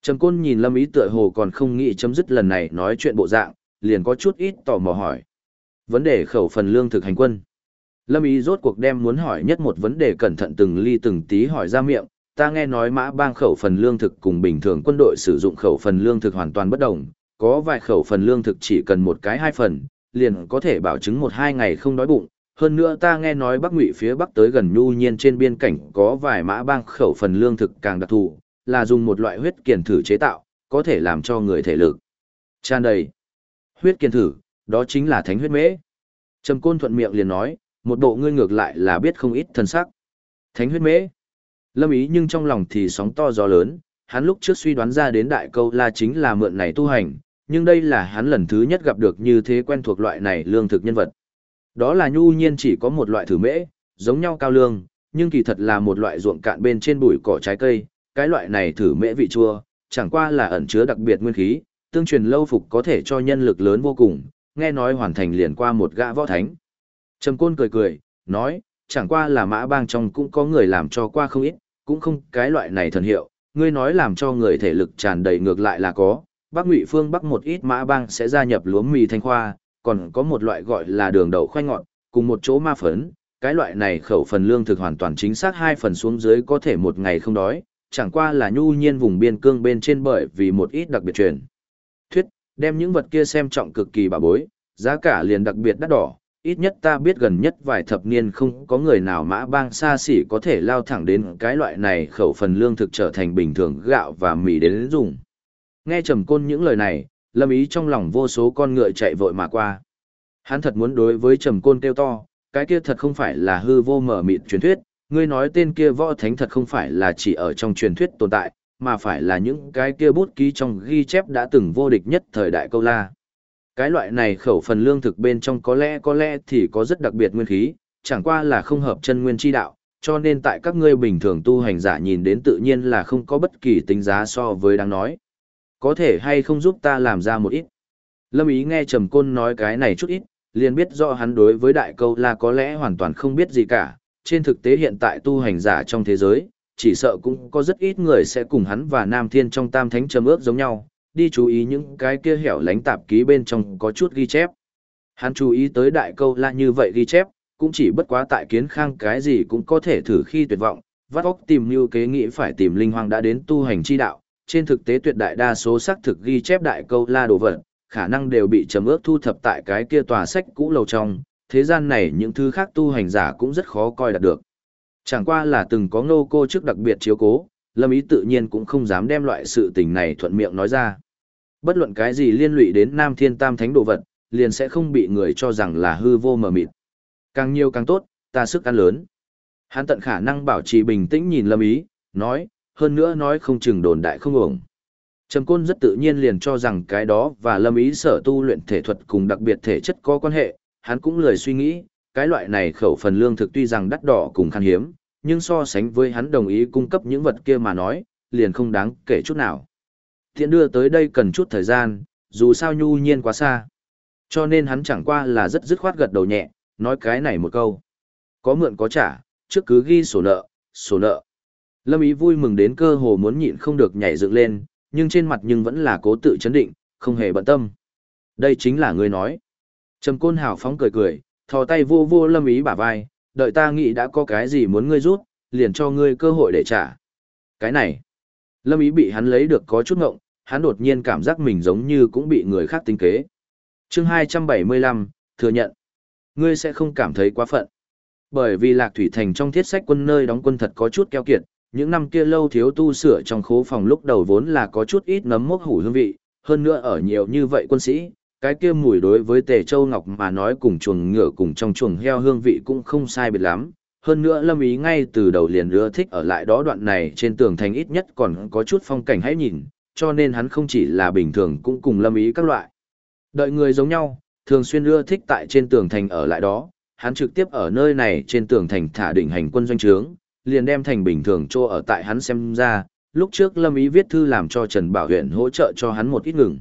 A: Trầm Côn nhìn Lâm Ý tựa hồ còn không nghĩ chấm dứt lần này nói chuyện bộ dạng, liền có chút ít tò mò hỏi. Vấn đề khẩu phần lương thực hành quân. Lâm Ý rốt cuộc đem muốn hỏi nhất một vấn đề cẩn thận từng ly từng tí hỏi ra miệng, ta nghe nói Mã Bang khẩu phần lương thực cùng bình thường quân đội sử dụng khẩu phần lương thực hoàn toàn bất đồng, có vài khẩu phần lương thực chỉ cần một cái 2 phần, liền có thể bảo chứng 1-2 ngày không đói bụng. Hơn nữa ta nghe nói Bắc Ngụy phía Bắc tới gần Nhu Nhiên trên biên cảnh có vài Mã Bang khẩu phần lương thực càng đặc thù, là dùng một loại huyết kiền thử chế tạo, có thể làm cho người thể lực tràn đầy. Huyết kiền thử, đó chính là thánh huyết mễ. Trầm Côn thuận miệng liền nói, một bộ ngươi ngược lại là biết không ít thân sắc. Thánh huyết mễ. Lâm Ý nhưng trong lòng thì sóng to gió lớn, hắn lúc trước suy đoán ra đến Đại Câu La chính là mượn này tu hành, nhưng đây là hắn lần thứ nhất gặp được như thế quen thuộc loại này lương thực nhân vật. Đó là Nhu Nhiên chỉ có một loại thử mễ, giống nhau cao lương, nhưng kỳ thật là một loại ruộng cạn bên trên bụi cỏ trái cây, cái loại này thử mễ vị chua, chẳng qua là ẩn chứa đặc biệt nguyên khí, tương truyền lâu phục có thể cho nhân lực lớn vô cùng, nghe nói hoàn thành liền qua một gã võ thánh. Trầm Côn cười cười, nói, chẳng qua là Mã Bang trong cũng có người làm cho qua không ít, cũng không cái loại này thần hiệu, ngươi nói làm cho người thể lực tràn đầy ngược lại là có, Bắc Ngụy phương Bắc một ít Mã Bang sẽ gia nhập lúa mì thanh khoa, còn có một loại gọi là đường đậu khoai ngọt, cùng một chỗ ma phấn, cái loại này khẩu phần lương thực hoàn toàn chính xác 2 phần xuống dưới có thể một ngày không đói, chẳng qua là Nhu Nhiên vùng biên cương bên trên bởi vì một ít đặc biệt truyền thuyết, đem những vật kia xem trọng cực kỳ bảo bối, giá cả liền đặc biệt đắt đỏ, ít nhất ta biết gần nhất vài thập niên không có người nào Mã Bang xa xỉ có thể lao thẳng đến cái loại này khẩu phần lương thực trở thành bình thường gạo và mì đến dùng. Nghe Trầm Côn những lời này, Lâm Ý trong lòng vô số con ngựa chạy vội mà qua. Hắn thật muốn đối với Trầm Côn kêu to, cái kia thật không phải là hư vô mở mịt truyền thuyết, ngươi nói tên kia võ thánh thật không phải là chỉ ở trong truyền thuyết tồn tại, mà phải là những cái kia bút ký trong ghi chép đã từng vô địch nhất thời Đại Câu La. Cái loại này khẩu phần lương thực bên trong có lẽ thì có rất đặc biệt nguyên khí, chẳng qua là không hợp chân nguyên chi đạo, cho nên tại các ngươi bình thường tu hành giả nhìn đến tự nhiên là không có bất kỳ tính giá so với đáng nói. Có thể hay không giúp ta làm ra một ít. Lâm Ý nghe Trầm Côn nói cái này chút ít, liền biết rõ hắn đối với Đại Câu La có lẽ hoàn toàn không biết gì cả, trên thực tế hiện tại tu hành giả trong thế giới, chỉ sợ cũng có rất ít người sẽ cùng hắn và Nam Thiên trong Tam Thánh Trầm Ước giống nhau, đi chú ý những cái kia hẻo lánh tạp ký bên trong có chút ghi chép. Hắn chú ý tới Đại Câu La như vậy ghi chép, cũng chỉ bất quá tại Kiến Khang cái gì cũng có thể thử khi tuyệt vọng, vắt óc tìm mưu kế nghĩ phải tìm linh hoang đã đến tu hành chi đạo, trên thực tế tuyệt đại đa số xác thực ghi chép Đại Câu La đồ vật, khả năng đều bị Trầm Ước thu thập tại cái kia tòa sách cũ lầu trong, thế gian này những thứ khác tu hành giả cũng rất khó coi đạt được. Chẳng qua là từng có Ngô Cô trước đặc biệt chiếu cố, Lâm Ý tự nhiên cũng không dám đem loại sự tình này thuận miệng nói ra. Bất luận cái gì liên lụy đến Nam Thiên Tam Thánh đồ vật, liền sẽ không bị người cho rằng là hư vô mờ mịt. Càng nhiều càng tốt, ta sức ăn lớn. Hắn tận khả năng bảo trì bình tĩnh nhìn Lâm Ý, nói, hơn nữa nói không chừng đồn đại không ổng. Trầm Côn rất tự nhiên liền cho rằng cái đó và Lâm Ý sở tu luyện thể thuật cùng đặc biệt thể chất có quan hệ, hắn cũng lười suy nghĩ, cái loại này khẩu phần lương thực tuy rằng đắt đỏ cùng khan hiếm, nhưng so sánh với hắn đồng ý cung cấp những vật kia mà nói, liền không đáng kể chút nào. Thiện đưa tới đây cần chút thời gian, dù sao Nhu Nhiên quá xa. Cho nên hắn chẳng qua là rất dứt khoát gật đầu nhẹ, nói cái này một câu. Có mượn có trả, trước cứ ghi sổ nợ, sổ nợ. Lâm Ý vui mừng đến cơ hồ muốn nhịn không được nhảy dựng lên, nhưng trên mặt nhưng vẫn là cố tự chấn định, không hề bận tâm. Đây chính là ngươi nói. Trầm Côn hào phóng cười cười, thò tay vô vô Lâm Ý bả vai, đợi ta nghĩ đã có cái gì muốn ngươi rút, liền cho ngươi cơ hội để trả. Cái này, Lâm Ý bị hắn lấy được có chút ngộng, hắn đột nhiên cảm giác mình giống như cũng bị người khác tính kế. Chương 275, thừa nhận. Ngươi sẽ không cảm thấy quá phận. Bởi vì Lạc Thủy Thành trong thiết sách quân nơi đóng quân thật có chút keo kiệt, những năm kia lâu thiếu tu sửa trong khố phòng lúc đầu vốn là có chút ít nấm mốc hủ hương vị, hơn nữa ở nhiều như vậy quân sĩ, cái kia mùi đối với Tề Châu Ngọc mà nói cùng chuồng ngựa cùng trong chuồng heo hương vị cũng không sai biệt lắm. Hơn nữa Lâm Ý ngay từ đầu liền ưa thích ở lại đó đoạn này trên tường thành ít nhất còn có chút phong cảnh hãy nhìn, cho nên hắn không chỉ là bình thường cũng cùng Lâm Ý các loại. Đợi người giống nhau, thường xuyên ưa thích tại trên tường thành ở lại đó, hắn trực tiếp ở nơi này trên tường thành thả đỉnh hành quân doanh trướng, liền đem thành bình thường cho ở tại hắn xem ra, lúc trước Lâm Ý viết thư làm cho Trần Bảo Huyện hỗ trợ cho hắn một ít ngừng.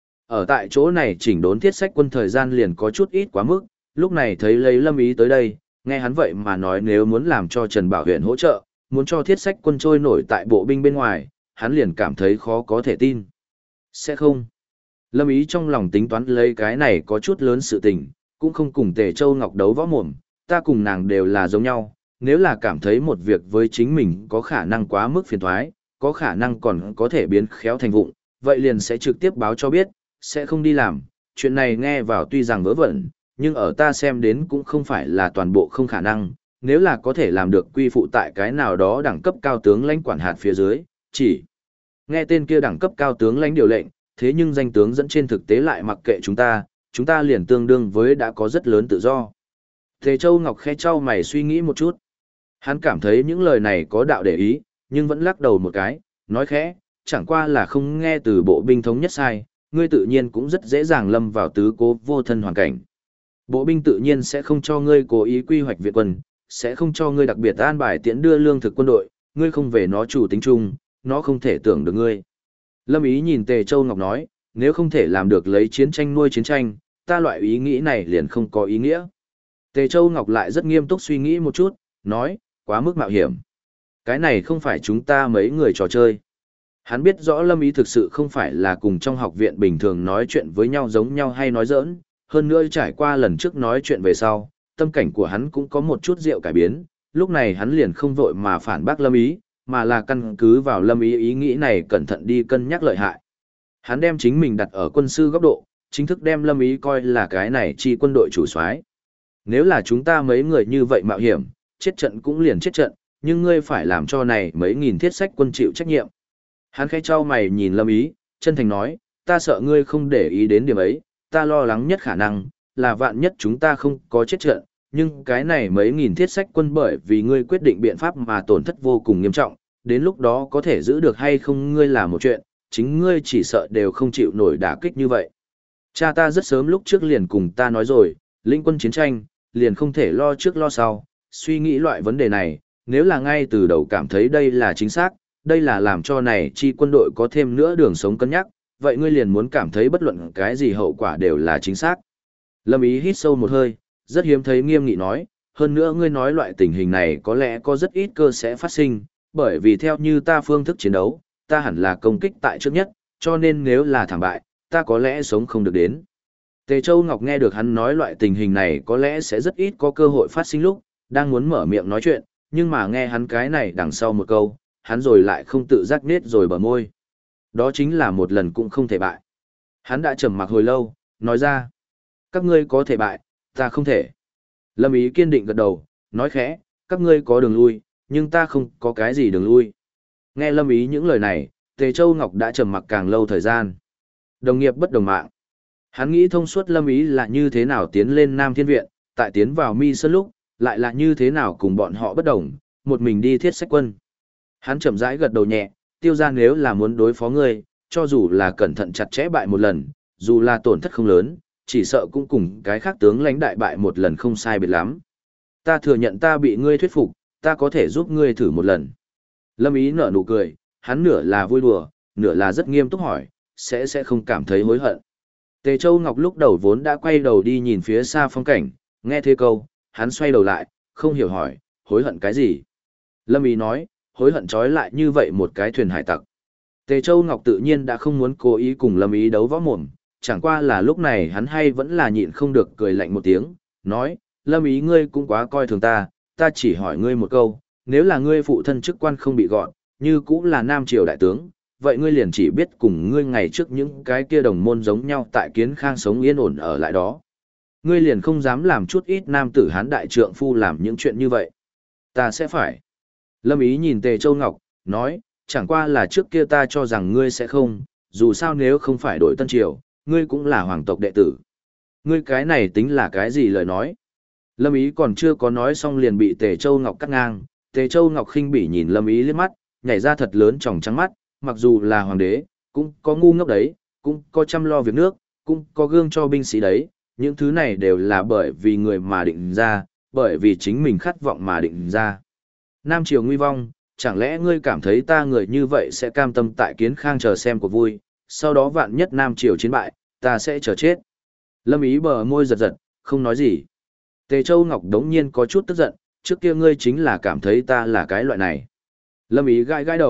A: Ở tại chỗ này chỉnh đốn thiết sách quân thời gian liền có chút ít quá mức, lúc này thấy lấy Lâm Ý tới đây, nghe hắn vậy mà nói nếu muốn làm cho Trần Bảo Huyện hỗ trợ, muốn cho thiết sách quân trôi nổi tại bộ binh bên ngoài, hắn liền cảm thấy khó có thể tin. Sẽ không. Lâm Ý trong lòng tính toán lấy cái này có chút lớn sự tình, cũng không cùng Tề Châu Ngọc đấu võ mồm, ta cùng nàng đều là giống nhau, nếu là cảm thấy một việc với chính mình có khả năng quá mức phiền thoái, có khả năng còn có thể biến khéo thành vụng, vậy liền sẽ trực tiếp báo cho biết, sẽ không đi làm. Chuyện này nghe vào tuy rằng vớ vẩn, nhưng ở ta xem đến cũng không phải là toàn bộ không khả năng, nếu là có thể làm được quy phụ tại cái nào đó đẳng cấp cao tướng lãnh quản hạt phía dưới, chỉ nghe tên kia đẳng cấp cao tướng lãnh điều lệnh, thế nhưng danh tướng dẫn trên thực tế lại mặc kệ chúng ta liền tương đương với đã có rất lớn tự do. Tề Châu Ngọc khẽ trao mày suy nghĩ một chút. Hắn cảm thấy những lời này có đạo để ý, nhưng vẫn lắc đầu một cái, nói khẽ, chẳng qua là không nghe từ bộ binh thống nhất sai, ngươi tự nhiên cũng rất dễ dàng lâm vào tứ cố vô thân hoàn cảnh. Bộ binh tự nhiên sẽ không cho ngươi cố ý quy hoạch viện quân, sẽ không cho ngươi đặc biệt an bài tiễn đưa lương thực quân đội, ngươi không về nó chủ tính chung, nó không thể tưởng được ngươi. Lâm Ý nhìn Tề Châu Ngọc nói, nếu không thể làm được lấy chiến tranh nuôi chiến tranh, ta loại ý nghĩ này liền không có ý nghĩa. Tề Châu Ngọc lại rất nghiêm túc suy nghĩ một chút, nói, quá mức mạo hiểm. Cái này không phải chúng ta mấy người trò chơi. Hắn biết rõ Lâm Ý thực sự không phải là cùng trong học viện bình thường nói chuyện với nhau giống nhau hay nói giỡn, hơn nữa trải qua lần trước nói chuyện về sau, tâm cảnh của hắn cũng có một chút rượu cải biến, lúc này hắn liền không vội mà phản bác Lâm Ý, mà là căn cứ vào Lâm Ý ý nghĩ này cẩn thận đi cân nhắc lợi hại. Hắn đem chính mình đặt ở quân sư góc độ, chính thức đem Lâm Ý coi là cái này chi quân đội chủ soái. Nếu là chúng ta mấy người như vậy mạo hiểm, chết trận cũng liền chết trận, nhưng ngươi phải làm cho này mấy nghìn thiết sách quân chịu trách nhiệm. Hắn khẽ trao mày nhìn Lâm Ý, chân thành nói, ta sợ ngươi không để ý đến điểm ấy, ta lo lắng nhất khả năng, là vạn nhất chúng ta không có chết trận, nhưng cái này mấy nghìn thiết sách quân bởi vì ngươi quyết định biện pháp mà tổn thất vô cùng nghiêm trọng, đến lúc đó có thể giữ được hay không ngươi là một chuyện, chính ngươi chỉ sợ đều không chịu nổi đả kích như vậy. Cha ta rất sớm lúc trước liền cùng ta nói rồi, lĩnh quân chiến tranh, liền không thể lo trước lo sau, suy nghĩ loại vấn đề này, nếu là ngay từ đầu cảm thấy đây là chính xác, đây là làm cho này chi quân đội có thêm nữa đường sống cân nhắc, vậy ngươi liền muốn cảm thấy bất luận cái gì hậu quả đều là chính xác. Lâm Ý hít sâu một hơi, rất hiếm thấy nghiêm nghị nói, hơn nữa ngươi nói loại tình hình này có lẽ có rất ít cơ sẽ phát sinh, bởi vì theo như ta phương thức chiến đấu, ta hẳn là công kích tại trước nhất, cho nên nếu là thảm bại, ta có lẽ sống không được đến. Tề Châu Ngọc nghe được hắn nói loại tình hình này có lẽ sẽ rất ít có cơ hội phát sinh lúc, đang muốn mở miệng nói chuyện, nhưng mà nghe hắn cái này đằng sau một câu, hắn rồi lại không tự giác nết rồi bờ môi. Đó chính là một lần cũng không thể bại. Hắn đã trầm mặc hồi lâu, nói ra, các ngươi có thể bại, ta không thể. Lâm Ý kiên định gật đầu, nói khẽ, các ngươi có đường lui, nhưng ta không có cái gì đường lui. Nghe Lâm Ý những lời này, Tề Châu Ngọc đã trầm mặc càng lâu thời gian. Đồng nghiệp bất đồng mạng. Hắn nghĩ thông suốt Lâm Ý là như thế nào tiến lên Nam Thiên Viện, tại tiến vào Mi Sơn lúc, lại là như thế nào cùng bọn họ bất đồng, một mình đi thiết sách quân. Hắn chậm rãi gật đầu nhẹ, Tiêu gia nếu là muốn đối phó ngươi, cho dù là cẩn thận chặt chẽ bại một lần, dù là tổn thất không lớn, chỉ sợ cũng cùng cái khác tướng lãnh đại bại một lần không sai biệt lắm. Ta thừa nhận ta bị ngươi thuyết phục, ta có thể giúp ngươi thử một lần. Lâm Ý nở nụ cười, hắn nửa là vui đùa, nửa là rất nghiêm túc hỏi, sẽ không cảm thấy hối hận. Tề Châu Ngọc lúc đầu vốn đã quay đầu đi nhìn phía xa phong cảnh, nghe thế câu, hắn xoay đầu lại, không hiểu hỏi, hối hận cái gì? Lâm Ý nói, hối hận trói lại như vậy một cái thuyền hải tặc. Tề Châu Ngọc tự nhiên đã không muốn cố ý cùng Lâm Ý đấu võ mồm, chẳng qua là lúc này hắn hay vẫn là nhịn không được cười lạnh một tiếng, nói, Lâm Ý ngươi cũng quá coi thường ta, ta chỉ hỏi ngươi một câu, nếu là ngươi phụ thân chức quan không bị gọn, như cũng là Nam Triều đại tướng, vậy ngươi liền chỉ biết cùng ngươi ngày trước những cái kia đồng môn giống nhau tại Kiến Khang sống yên ổn ở lại đó. Ngươi liền không dám làm chút ít nam tử hán đại trượng phu làm những chuyện như vậy. Ta sẽ phải. Lâm Ý nhìn Tề Châu Ngọc, nói, chẳng qua là trước kia ta cho rằng ngươi sẽ không, dù sao nếu không phải đổi Tân Triều, ngươi cũng là hoàng tộc đệ tử. Ngươi cái này tính là cái gì lời nói? Lâm Ý còn chưa có nói xong liền bị Tề Châu Ngọc cắt ngang, Tề Châu Ngọc khinh bỉ nhìn Lâm Ý liếc mắt, nhảy ra thật lớn tròng trắng mắt, mặc dù là hoàng đế, cũng có ngu ngốc đấy, cũng có chăm lo việc nước, cũng có gương cho binh sĩ đấy, những thứ này đều là bởi vì người mà định ra, bởi vì chính mình khát vọng mà định ra. Nam Triều nguy vong, chẳng lẽ ngươi cảm thấy ta người như vậy sẽ cam tâm tại Kiến Khang chờ xem cuộc vui, sau đó vạn nhất Nam Triều chiến bại, ta sẽ chờ chết. Lâm Ý bờ môi giật giật, không nói gì. Tề Châu Ngọc đống nhiên có chút tức giận, trước kia ngươi chính là cảm thấy ta là cái loại này. Lâm Ý gãi gãi đầu,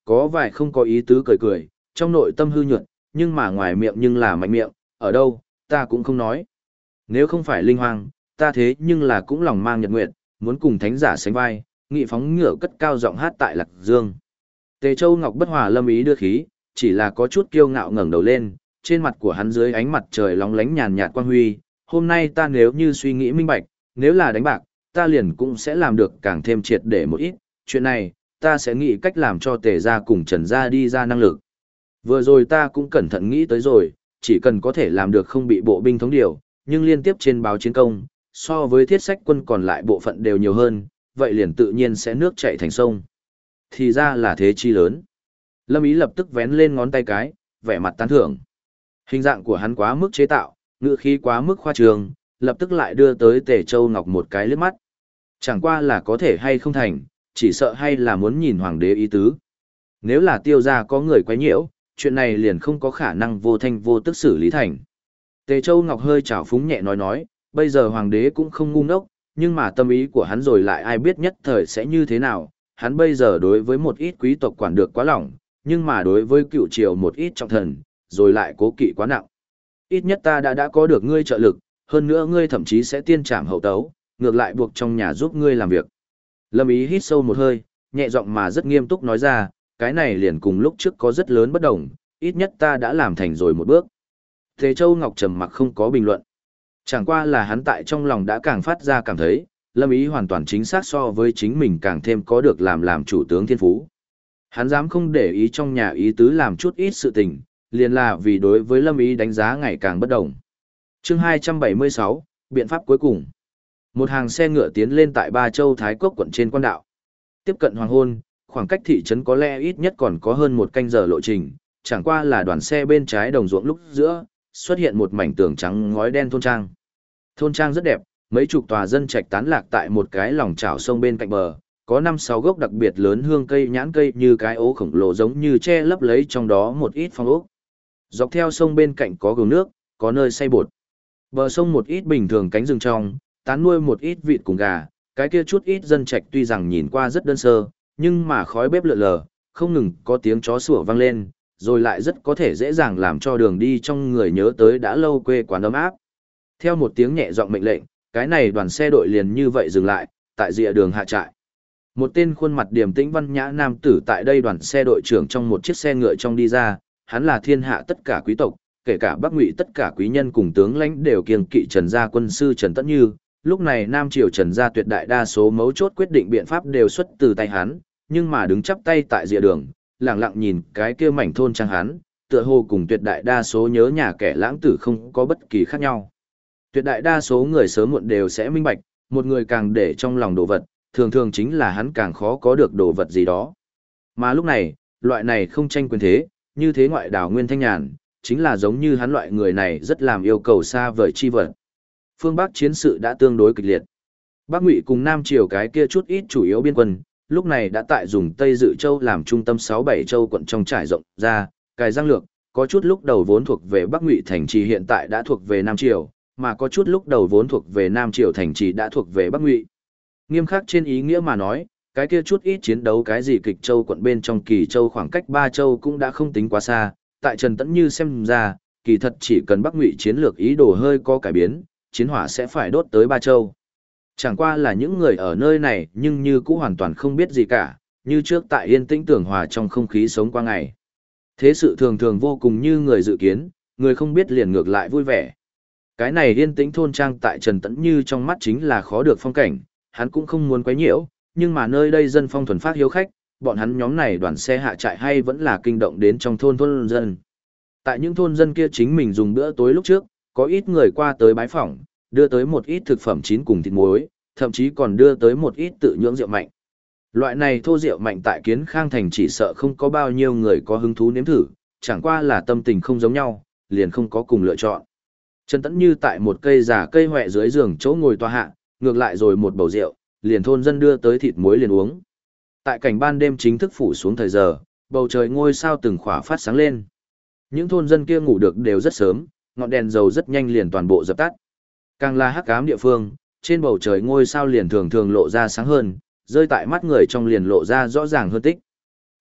A: có vài không có ý tứ cười cười, trong nội tâm hư nhuận, nhưng mà ngoài miệng nhưng là mạnh miệng, ở đâu, ta cũng không nói. Nếu không phải linh hoang, ta thế nhưng là cũng lòng mang nhật nguyện, muốn cùng thánh giả sánh vai, nghị phóng ngựa cất cao giọng hát tại Lạc Dương. Tề Châu Ngọc bất hòa lâm ý đưa khí, chỉ là có chút kiêu ngạo ngẩng đầu lên, trên mặt của hắn dưới ánh mặt trời lóng lánh nhàn nhạt quang huy, hôm nay ta nếu như suy nghĩ minh bạch, nếu là đánh bạc, ta liền cũng sẽ làm được càng thêm triệt để một ít, chuyện này, ta sẽ nghĩ cách làm cho Tề gia cùng Trần gia đi ra năng lực. Vừa rồi ta cũng cẩn thận nghĩ tới rồi, chỉ cần có thể làm được không bị bộ binh thống điều, nhưng liên tiếp trên báo chiến công, so với thiết sách quân còn lại bộ phận đều nhiều hơn, vậy liền tự nhiên sẽ nước chảy thành sông. Thì ra là thế chi lớn. Lâm Ý lập tức vén lên ngón tay cái, vẻ mặt tán thưởng. Hình dạng của hắn quá mức chế tạo, ngữ khí quá mức khoa trương, lập tức lại đưa tới Tề Châu Ngọc một cái liếc mắt. Chẳng qua là có thể hay không thành, chỉ sợ hay là muốn nhìn hoàng đế ý tứ. Nếu là Tiêu gia có người quấy nhiễu, chuyện này liền không có khả năng vô thanh vô tức xử lý thành. Tề Châu Ngọc hơi trào phúng nhẹ nói, bây giờ hoàng đế cũng không ngu ngốc, nhưng mà tâm ý của hắn rồi lại ai biết nhất thời sẽ như thế nào, hắn bây giờ đối với một ít quý tộc quản được quá lỏng, nhưng mà đối với cựu triều một ít trọng thần, rồi lại cố kỵ quá nặng. Ít nhất ta đã có được ngươi trợ lực, hơn nữa ngươi thậm chí sẽ tiên trảm hậu tấu, ngược lại buộc trong nhà giúp ngươi làm việc. Lâm Ý hít sâu một hơi, nhẹ giọng mà rất nghiêm túc nói ra, cái này liền cùng lúc trước có rất lớn bất đồng, ít nhất ta đã làm thành rồi một bước. Thế Châu Ngọc trầm mặc không có bình luận. Chẳng qua là hắn tại trong lòng đã càng phát ra cảm thấy, Lâm Ý hoàn toàn chính xác so với chính mình càng thêm có được làm chủ tướng thiên phú. Hắn dám không để ý trong nhà ý tứ làm chút ít sự tình, liền là vì đối với Lâm Ý đánh giá ngày càng bất đồng. Chương 276, biện pháp cuối cùng. Một hàng xe ngựa tiến lên tại Ba Châu Thái Cốc quận trên quan đạo. Tiếp cận hoàng hôn, khoảng cách thị trấn có lẽ ít nhất còn có hơn một canh giờ lộ trình, chẳng qua là đoàn xe bên trái đồng ruộng lúc giữa, xuất hiện một mảnh tường trắng ngói đen thôn trang. Thôn trang rất đẹp, mấy chục tòa dân trạch tán lạc tại một cái lòng chảo sông bên cạnh bờ, có 5-6 gốc đặc biệt lớn hương cây nhãn cây như cái ố khổng lồ giống như che lấp lấy trong đó một ít phong ốc. Dọc theo sông bên cạnh có gường nước, có nơi xay bột. Bờ sông một ít bình thường cánh rừng trong, tán nuôi một ít vịt cùng gà, cái kia chút ít dân trạch tuy rằng nhìn qua rất đơn sơ, nhưng mà khói bếp lượn lờ, không ngừng có tiếng chó sủa vang lên, rồi lại rất có thể dễ dàng làm cho đường đi trong người nhớ tới đã lâu quê quán ấm áp. Theo một tiếng nhẹ giọng mệnh lệnh, cái này đoàn xe đội liền như vậy dừng lại, tại rìa đường hạ trại. Một tên khuôn mặt điềm tĩnh văn nhã nam tử tại đây đoàn xe đội trưởng trong một chiếc xe ngựa trong đi ra, hắn là thiên hạ tất cả quý tộc, kể cả Bắc Ngụy tất cả quý nhân cùng tướng lãnh đều kiêng kỵ Trần gia quân sư Trần Tẫn Như. Lúc này Nam Triều Trần gia tuyệt đại đa số mấu chốt quyết định biện pháp đều xuất từ tay hắn, nhưng mà đứng chắp tay tại rìa đường, lặng lặng nhìn cái kia mảnh thôn trang hắn, tựa hồ cùng tuyệt đại đa số nhớ nhà kẻ lãng tử không có bất kỳ khác nhau. Tuyệt đại đa số người sớm muộn đều sẽ minh bạch, một người càng để trong lòng đồ vật, thường thường chính là hắn càng khó có được đồ vật gì đó. Mà lúc này, loại này không tranh quyền thế, như thế ngoại đảo nguyên thanh nhàn, chính là giống như hắn loại người này rất làm yêu cầu xa vời chi vật. Phương Bắc chiến sự đã tương đối kịch liệt. Bắc Ngụy cùng Nam Triều cái kia chút ít chủ yếu biên quân, lúc này đã tại dùng Tây Dự Châu làm trung tâm 6-7 châu quận trong trải rộng ra, cài giang lược, có chút lúc đầu vốn thuộc về Bắc Ngụy thành trì hiện tại đã thuộc về Nam Triều, mà có chút lúc đầu vốn thuộc về Nam Triều thành trì đã thuộc về Bắc Ngụy. Nghiêm khắc trên ý nghĩa mà nói, cái kia chút ít chiến đấu cái gì Kịch Châu quận bên trong Kỳ Châu khoảng cách 3 châu cũng đã không tính quá xa, tại Trần Tẫn Như xem ra, kỳ thật chỉ cần Bắc Ngụy chiến lược ý đồ hơi có cải biến, chiến hỏa sẽ phải đốt tới 3 châu. Chẳng qua là những người ở nơi này nhưng như cũng hoàn toàn không biết gì cả, như trước tại yên tĩnh tưởng hòa trong không khí sống qua ngày. Thế sự thường thường vô cùng như người dự kiến, người không biết liền ngược lại vui vẻ. Cái này yên tĩnh thôn trang tại Trần Tẫn Như trong mắt chính là khó được phong cảnh, hắn cũng không muốn quấy nhiễu, nhưng mà nơi đây dân phong thuần phát hiếu khách, bọn hắn nhóm này đoàn xe hạ trại hay vẫn là kinh động đến trong thôn dân. Tại những thôn dân kia chính mình dùng bữa tối lúc trước, có ít người qua tới bái phỏng, đưa tới một ít thực phẩm chín cùng thịt muối, thậm chí còn đưa tới một ít tự nhưỡng rượu mạnh. Loại này thô rượu mạnh tại Kiến Khang thành chỉ sợ không có bao nhiêu người có hứng thú nếm thử, chẳng qua là tâm tình không giống nhau, liền không có cùng lựa chọn. Trần Tẫn Như tại một cây giả cây hoẹ dưới giường chỗ ngồi tòa hạ, ngược lại rồi một bầu rượu, liền thôn dân đưa tới thịt muối liền uống. Tại cảnh ban đêm chính thức phủ xuống thời giờ, bầu trời ngôi sao từng khỏa phát sáng lên. Những thôn dân kia ngủ được đều rất sớm, ngọn đèn dầu rất nhanh liền toàn bộ dập tắt. Càng là hắc ám địa phương, trên bầu trời ngôi sao liền thường thường lộ ra sáng hơn, rơi tại mắt người trong liền lộ ra rõ ràng hơn tích.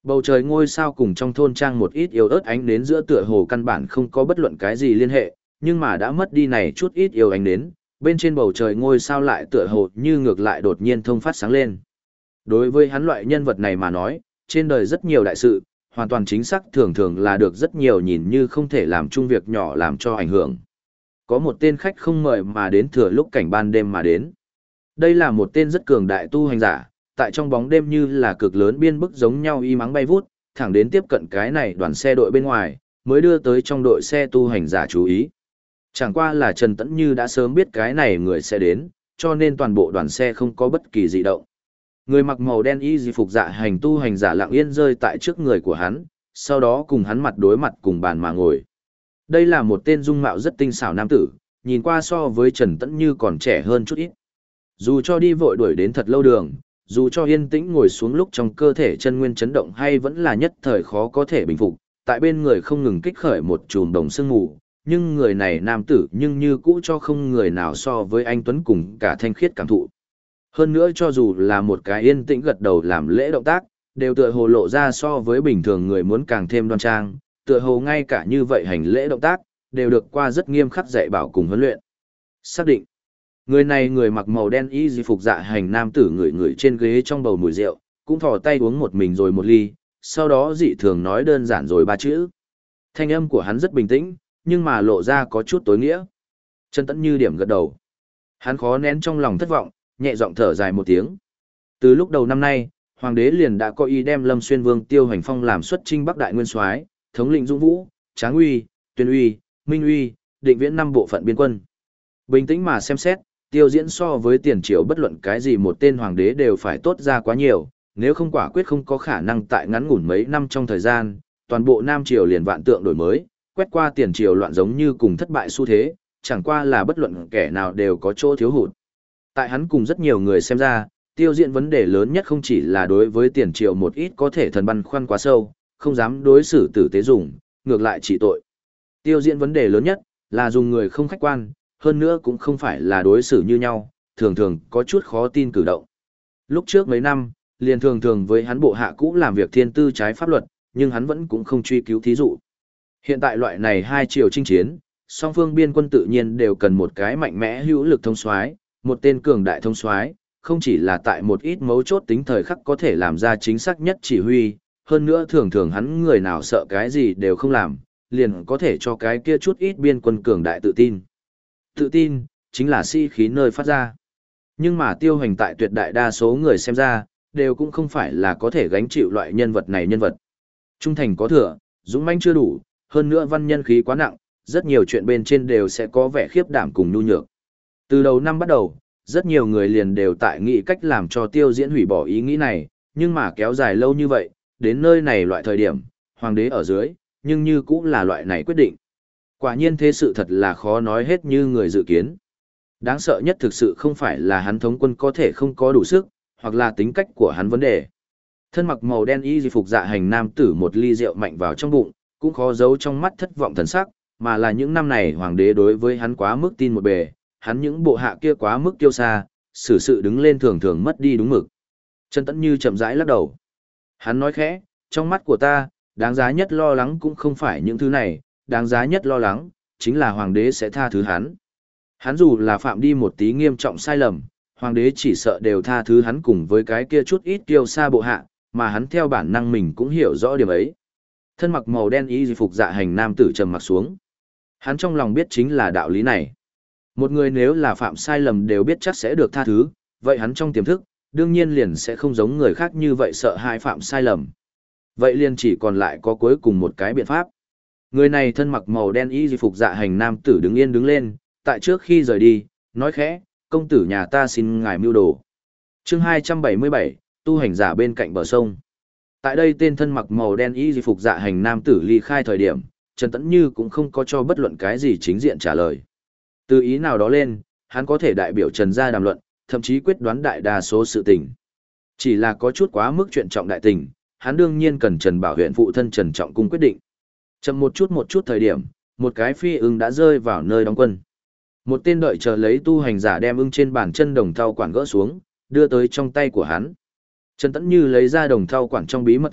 A: Bầu trời ngôi sao cùng trong thôn trang một ít yếu ớt ánh nến giữa tựa hồ căn bản không có bất luận cái gì liên hệ, nhưng mà đã mất đi này chút ít yếu ánh nến, bên trên bầu trời ngôi sao lại tựa hồ như ngược lại đột nhiên thông phát sáng lên. Đối với hắn loại nhân vật này mà nói, trên đời rất nhiều đại sự, hoàn toàn chính xác thường thường là được rất nhiều nhìn như không thể làm chung việc nhỏ làm cho ảnh hưởng. Có một tên khách không mời mà đến thừa lúc cảnh ban đêm mà đến. Đây là một tên rất cường đại tu hành giả, tại trong bóng đêm như là cực lớn biên bức giống nhau y mắng bay vút, thẳng đến tiếp cận cái này đoàn xe đội bên ngoài, mới đưa tới trong đội xe tu hành giả chú ý. Chẳng qua là Trần Tẫn Như đã sớm biết cái này người sẽ đến, cho nên toàn bộ đoàn xe không có bất kỳ dị động. Người mặc màu đen y phục dạ hành tu hành giả lặng yên rơi tại trước người của hắn, sau đó cùng hắn mặt đối mặt cùng bàn mà ngồi. Đây là một tên dung mạo rất tinh xảo nam tử, nhìn qua so với Trần Tẫn Như còn trẻ hơn chút ít. Dù cho đi vội đuổi đến thật lâu đường, dù cho yên tĩnh ngồi xuống lúc trong cơ thể chân nguyên chấn động hay vẫn là nhất thời khó có thể bình phục, tại bên người không ngừng kích khởi một chùm đồng sương mù, nhưng người này nam tử nhưng như cũ cho không người nào so với anh Tuấn cùng cả thanh khiết cảm thụ. Hơn nữa cho dù là một cái yên tĩnh gật đầu làm lễ động tác, đều tựa hồ lộ ra so với bình thường người muốn càng thêm đoan trang, tựa hồ ngay cả như vậy hành lễ động tác, đều được qua rất nghiêm khắc dạy bảo cùng huấn luyện. Xác định, người này người mặc màu đen y phục dạ hành nam tử người trên ghế trong bầu mùi rượu, cũng thò tay uống một mình rồi một ly, sau đó dị thường nói đơn giản rồi ba chữ. Thanh âm của hắn rất bình tĩnh, nhưng mà lộ ra có chút tối nghĩa. Trần Tẫn Như điểm gật đầu. Hắn khó nén trong lòng thất vọng, nhẹ giọng thở dài một tiếng. Từ lúc đầu năm nay, hoàng đế liền đã có ý đem Lâm Xuyên Vương Tiêu Hành Phong làm xuất chinh Bắc Đại Nguyên Soái, thống lĩnh Dũng Vũ, Tráng Uy, Tuyên Uy, Minh Uy, định viễn 5 bộ phận biên quân. Bình tĩnh mà xem xét, Tiêu Diễn so với tiền triều bất luận cái gì một tên hoàng đế đều phải tốt ra quá nhiều, nếu không quả quyết không có khả năng tại ngắn ngủn mấy năm trong thời gian, toàn bộ Nam triều liền vạn tượng đổi mới, quét qua tiền triều loạn giống như cùng thất bại xu thế, chẳng qua là bất luận kẻ nào đều có chỗ thiếu hụt. Tại hắn cùng rất nhiều người xem ra, Tiêu Diễn vấn đề lớn nhất không chỉ là đối với tiền triều một ít có thể thần băn khoăn quá sâu, không dám đối xử tử tế dùng, ngược lại trị tội. Tiêu Diễn vấn đề lớn nhất là dùng người không khách quan, hơn nữa cũng không phải là đối xử như nhau, thường thường có chút khó tin cử động. Lúc trước mấy năm, liền thường thường với hắn bộ hạ cũ làm việc thiên tư trái pháp luật, nhưng hắn vẫn cũng không truy cứu thí dụ. Hiện tại loại này hai triều chinh chiến, song phương biên quân tự nhiên đều cần một cái mạnh mẽ hữu lực thông soái, một tên cường đại thông soái, không chỉ là tại một ít mấu chốt tính thời khắc có thể làm ra chính xác nhất chỉ huy, hơn nữa thường thường hắn người nào sợ cái gì đều không làm, liền có thể cho cái kia chút ít biên quân cường đại tự tin. Tự tin, chính là sĩ khí nơi phát ra. Nhưng mà Tiêu Hành tại tuyệt đại đa số người xem ra, đều cũng không phải là có thể gánh chịu loại nhân vật này nhân vật. Trung thành có thừa, dũng mãnh chưa đủ, hơn nữa văn nhân khí quá nặng, rất nhiều chuyện bên trên đều sẽ có vẻ khiếp đảm cùng nhu nhược. Từ đầu năm bắt đầu, rất nhiều người liền đều tại nghĩ cách làm cho Tiêu Diễn hủy bỏ ý nghĩ này, nhưng mà kéo dài lâu như vậy, đến nơi này loại thời điểm, hoàng đế ở dưới, nhưng như cũng là loại này quyết định. Quả nhiên thế sự thật là khó nói hết như người dự kiến. Đáng sợ nhất thực sự không phải là hắn thống quân có thể không có đủ sức, hoặc là tính cách của hắn vấn đề. Thân mặc màu đen y phục dạ hành nam tử một ly rượu mạnh vào trong bụng, cũng khó giấu trong mắt thất vọng thần sắc, mà là những năm này hoàng đế đối với hắn quá mức tin một bề, hắn những bộ hạ kia quá mức kiêu xa, xử sự đứng lên thường thường mất đi đúng mực. Trần Tẫn Như chậm rãi lắc đầu. Hắn nói khẽ, trong mắt của ta, đáng giá nhất lo lắng cũng không phải những thứ này, đáng giá nhất lo lắng, chính là hoàng đế sẽ tha thứ hắn. Hắn dù là phạm đi một tí nghiêm trọng sai lầm, hoàng đế chỉ sợ đều tha thứ hắn cùng với cái kia chút ít kiêu xa bộ hạ, mà hắn theo bản năng mình cũng hiểu rõ điểm ấy. Thân mặc màu đen y phục dạ hành nam tử trầm mặc xuống. Hắn trong lòng biết chính là đạo lý này. Một người nếu là phạm sai lầm đều biết chắc sẽ được tha thứ, vậy hắn trong tiềm thức, đương nhiên liền sẽ không giống người khác như vậy sợ hãi phạm sai lầm. Vậy liền chỉ còn lại có cuối cùng một cái biện pháp. Người này thân mặc màu đen y phục dạ hành nam tử đứng yên đứng lên, tại trước khi rời đi, nói khẽ, công tử nhà ta xin ngài mưu đồ. Chương 277, tu hành giả bên cạnh bờ sông. Tại đây tên thân mặc màu đen y phục dạ hành nam tử ly khai thời điểm, Trần Tẫn Như cũng không có cho bất luận cái gì chính diện trả lời. Từ ý nào đó lên, hắn có thể đại biểu Trần gia đàm luận, thậm chí quyết đoán đại đa số sự tình. Chỉ là có chút quá mức chuyện trọng đại tình, hắn đương nhiên cần Trần Bảo huyện phụ thân Trần Trọng Cung quyết định. Chậm một chút thời điểm, một cái phi ưng đã rơi vào nơi đóng quân. Một tên đợi chờ lấy tu hành giả đem ưng trên bàn chân đồng thau quản gỡ xuống, đưa tới trong tay của hắn. Trần Tẫn Như lấy ra đồng thau quản trong bí mật thư,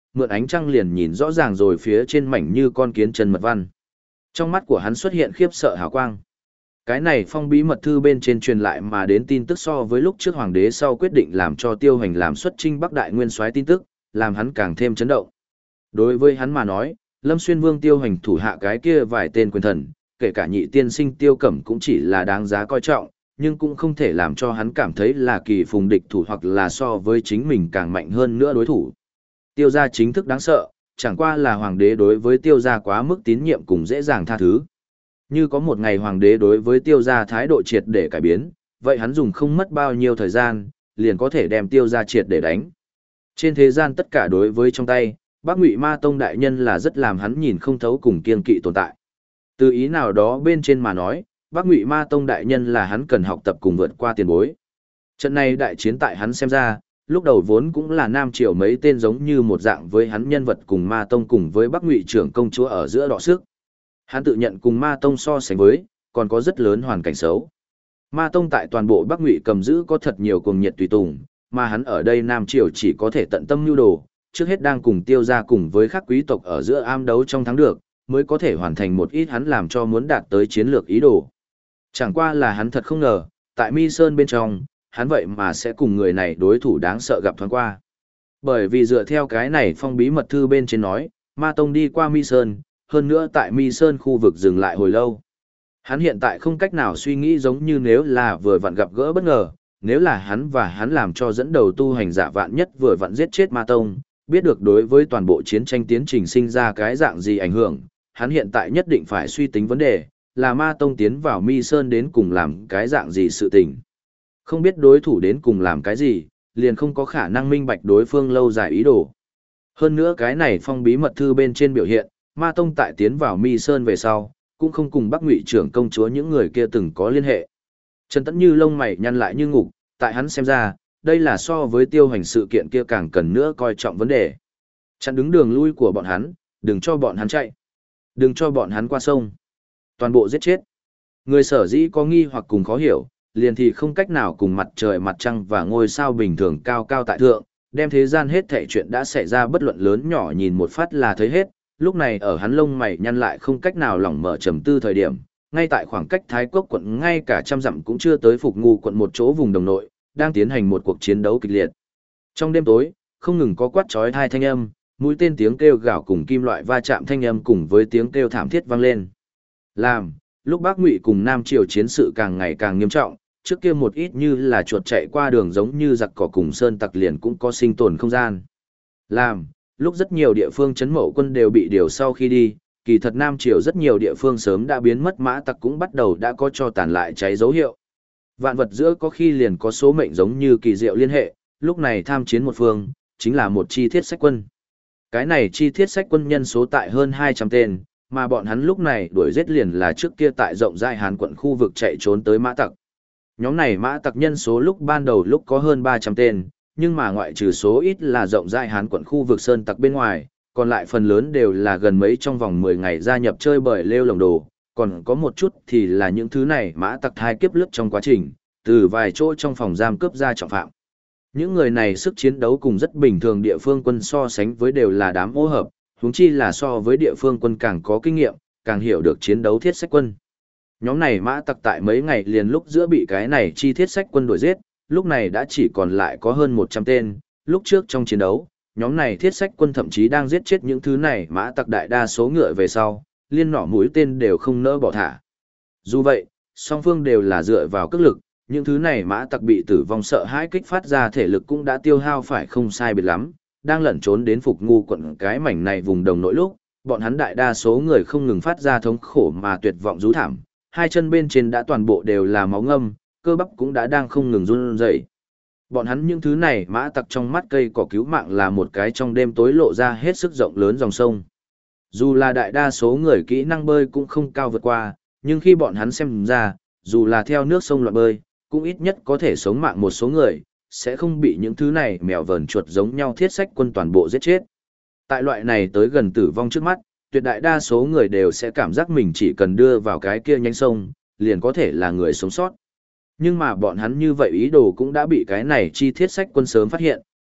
A: mượn ánh trăng liền nhìn rõ ràng rồi phía trên mảnh như con kiến chân mật văn. Trong mắt của hắn xuất hiện khiếp sợ hào quang. Cái này phong bí mật thư bên trên truyền lại mà đến tin tức so với lúc trước hoàng đế sau quyết định làm cho Tiêu Hoành làm xuất chinh Bắc Đại Nguyên soái tin tức, làm hắn càng thêm chấn động. Đối với hắn mà nói, Lâm Xuyên Vương Tiêu Hoành thủ hạ cái kia vài tên quyền thần, kể cả nhị tiên sinh Tiêu Cẩm cũng chỉ là đáng giá coi trọng, nhưng cũng không thể làm cho hắn cảm thấy là kỳ phùng địch thủ hoặc là so với chính mình càng mạnh hơn nữa đối thủ. Tiêu gia chính thức đáng sợ, chẳng qua là hoàng đế đối với Tiêu gia quá mức tín nhiệm cùng dễ dàng tha thứ. Như có một ngày hoàng đế đối với Tiêu gia thái độ triệt để cải biến, vậy hắn dùng không mất bao nhiêu thời gian, liền có thể đem Tiêu gia triệt để đánh. Trên thế gian tất cả đối với trong tay, Bắc Ngụy Ma Tông đại nhân là rất làm hắn nhìn không thấu cùng kiên kỵ tồn tại. Từ ý nào đó bên trên mà nói, Bắc Ngụy Ma Tông đại nhân là hắn cần học tập cùng vượt qua tiền bối. Trận này đại chiến tại hắn xem ra, lúc đầu vốn cũng là Nam Triều mấy tên giống như một dạng với hắn nhân vật cùng Ma Tông cùng với Bắc Ngụy trưởng công chúa ở giữa đọ sức. Hắn tự nhận cùng Ma Tông so sánh với, còn có rất lớn hoàn cảnh xấu. Ma Tông tại toàn bộ Bắc Ngụy cầm giữ có thật nhiều cuồng nhiệt tùy tùng, mà hắn ở đây Nam Triều chỉ có thể tận tâm nhu đồ, trước hết đang cùng Tiêu gia cùng với các quý tộc ở giữa am đấu trong thắng được, mới có thể hoàn thành một ít hắn làm cho muốn đạt tới chiến lược ý đồ. Chẳng qua là hắn thật không ngờ, tại Mi Sơn bên trong, hắn vậy mà sẽ cùng người này đối thủ đáng sợ gặp thoáng qua. Bởi vì dựa theo cái này phong bí mật thư bên trên nói, Ma Tông đi qua Mi Sơn, hơn nữa tại Mi Sơn khu vực dừng lại hồi lâu. Hắn hiện tại không cách nào suy nghĩ giống như nếu là vừa vặn gặp gỡ bất ngờ, nếu là hắn và hắn làm cho dẫn đầu tu hành giả vạn nhất vừa vặn giết chết Ma Tông, biết được đối với toàn bộ chiến tranh tiến trình sinh ra cái dạng gì ảnh hưởng, hắn hiện tại nhất định phải suy tính vấn đề, là Ma Tông tiến vào Mi Sơn đến cùng làm cái dạng gì sự tình. Không biết đối thủ đến cùng làm cái gì, liền không có khả năng minh bạch đối phương lâu dài ý đồ. Hơn nữa cái này phong bí mật thư bên trên biểu hiện, Ma Tông tại tiến vào Mi Sơn về sau, cũng không cùng Bắc Ngụy trưởng công chúa những người kia từng có liên hệ. Trần Tẫn Như lông mày nhăn lại như ngục, tại hắn xem ra, đây là so với Tiêu Hoành sự kiện kia càng cần nữa coi trọng vấn đề. Chặn đứng đường lui của bọn hắn, đừng cho bọn hắn chạy. Đừng cho bọn hắn qua sông. Toàn bộ giết chết. Người sở dĩ có nghi hoặc cùng khó hiểu, liền thì không cách nào cùng mặt trời mặt trăng và ngôi sao bình thường cao cao tại thượng, đem thế gian hết thảy chuyện đã xảy ra bất luận lớn nhỏ nhìn một phát là thấy hết. Lúc này ở hắn lông mày nhăn lại không cách nào lỏng mở trầm tư thời điểm, ngay tại khoảng cách Thái Cốc quận ngay cả trăm dặm cũng chưa tới Phục Ngu quận một chỗ vùng đồng nội, đang tiến hành một cuộc chiến đấu kịch liệt. Trong đêm tối, không ngừng có quát chói tai thanh âm, mũi tên tiếng kêu gào cùng kim loại va chạm thanh âm cùng với tiếng kêu thảm thiết vang lên. Lúc Bắc Ngụy cùng Nam Triều chiến sự càng ngày càng nghiêm trọng, trước kia một ít như là chuột chạy qua đường giống như giặc cỏ cùng sơn tặc liền cũng có sinh tồn không gian. Lúc rất nhiều địa phương trấn mậu quân đều bị điều sau khi đi, kỳ thật Nam Triều rất nhiều địa phương sớm đã biến mất, mã tặc cũng bắt đầu đã có cho tàn lại cháy dấu hiệu. Vạn vật giữa có khi liền có số mệnh giống như kỳ diệu liên hệ, lúc này tham chiến một phương, chính là một chi thiết sách quân. Cái này chi thiết sách quân nhân số tại hơn 200 tên, mà bọn hắn lúc này đuổi giết liền là trước kia tại rộng rãi Hàn quận khu vực chạy trốn tới mã tặc. Nhóm này mã tặc nhân số lúc ban đầu lúc có hơn 300 tên, nhưng mà ngoại trừ số ít là rộng rãi Hán quận khu vực sơn tặc bên ngoài, còn lại phần lớn đều là gần mấy trong vòng 10 ngày gia nhập chơi bời lêu lồng đồ, còn có một chút thì là những thứ này mã tặc thai kiếp lướt trong quá trình, từ vài chỗ trong phòng giam cướp ra trọng phạm. Những người này sức chiến đấu cùng rất bình thường địa phương quân so sánh với đều là đám ô hợp, huống chi là so với địa phương quân càng có kinh nghiệm, càng hiểu được chiến đấu thiết sách quân. Nhóm này mã tặc tại mấy ngày liền lúc giữa bị cái này chi thiết sách quân đuổi giết, lúc này đã chỉ còn lại có hơn 100 tên, lúc trước trong chiến đấu, nhóm này thiết sách quân thậm chí đang giết chết những thứ này mã tặc đại đa số ngựa về sau, liên nỏ mũi tên đều không nỡ bỏ thả. Dù vậy, song phương đều là dựa vào cước lực, những thứ này mã tặc bị tử vong sợ hãi kích phát ra thể lực cũng đã tiêu hao phải không sai biệt lắm, đang lẩn trốn đến Phục Ngu quận cái mảnh này vùng đồng nội lúc, bọn hắn đại đa số người không ngừng phát ra thống khổ mà tuyệt vọng rú thảm, hai chân bên trên đã toàn bộ đều là máu ngâm, cơ bắp cũng đã đang không ngừng run rẩy. Bọn hắn những thứ này mã tặc trong mắt cây cỏ cứu mạng là một cái trong đêm tối lộ ra hết sức rộng lớn dòng sông. Dù là đại đa số người kỹ năng bơi cũng không cao vượt qua, nhưng khi bọn hắn xem ra, dù là theo nước sông loạn bơi, cũng ít nhất có thể sống mạng một số người, sẽ không bị những thứ này mèo vờn chuột giống nhau thiết sách quân toàn bộ giết chết. Tại loại này tới gần tử vong trước mắt, tuyệt đại đa số người đều sẽ cảm giác mình chỉ cần đưa vào cái kia nhánh sông, liền có thể là người sống sót. Nhưng mà bọn hắn như vậy ý đồ cũng đã bị cái này chi thiết sách quân sớm phát hiện,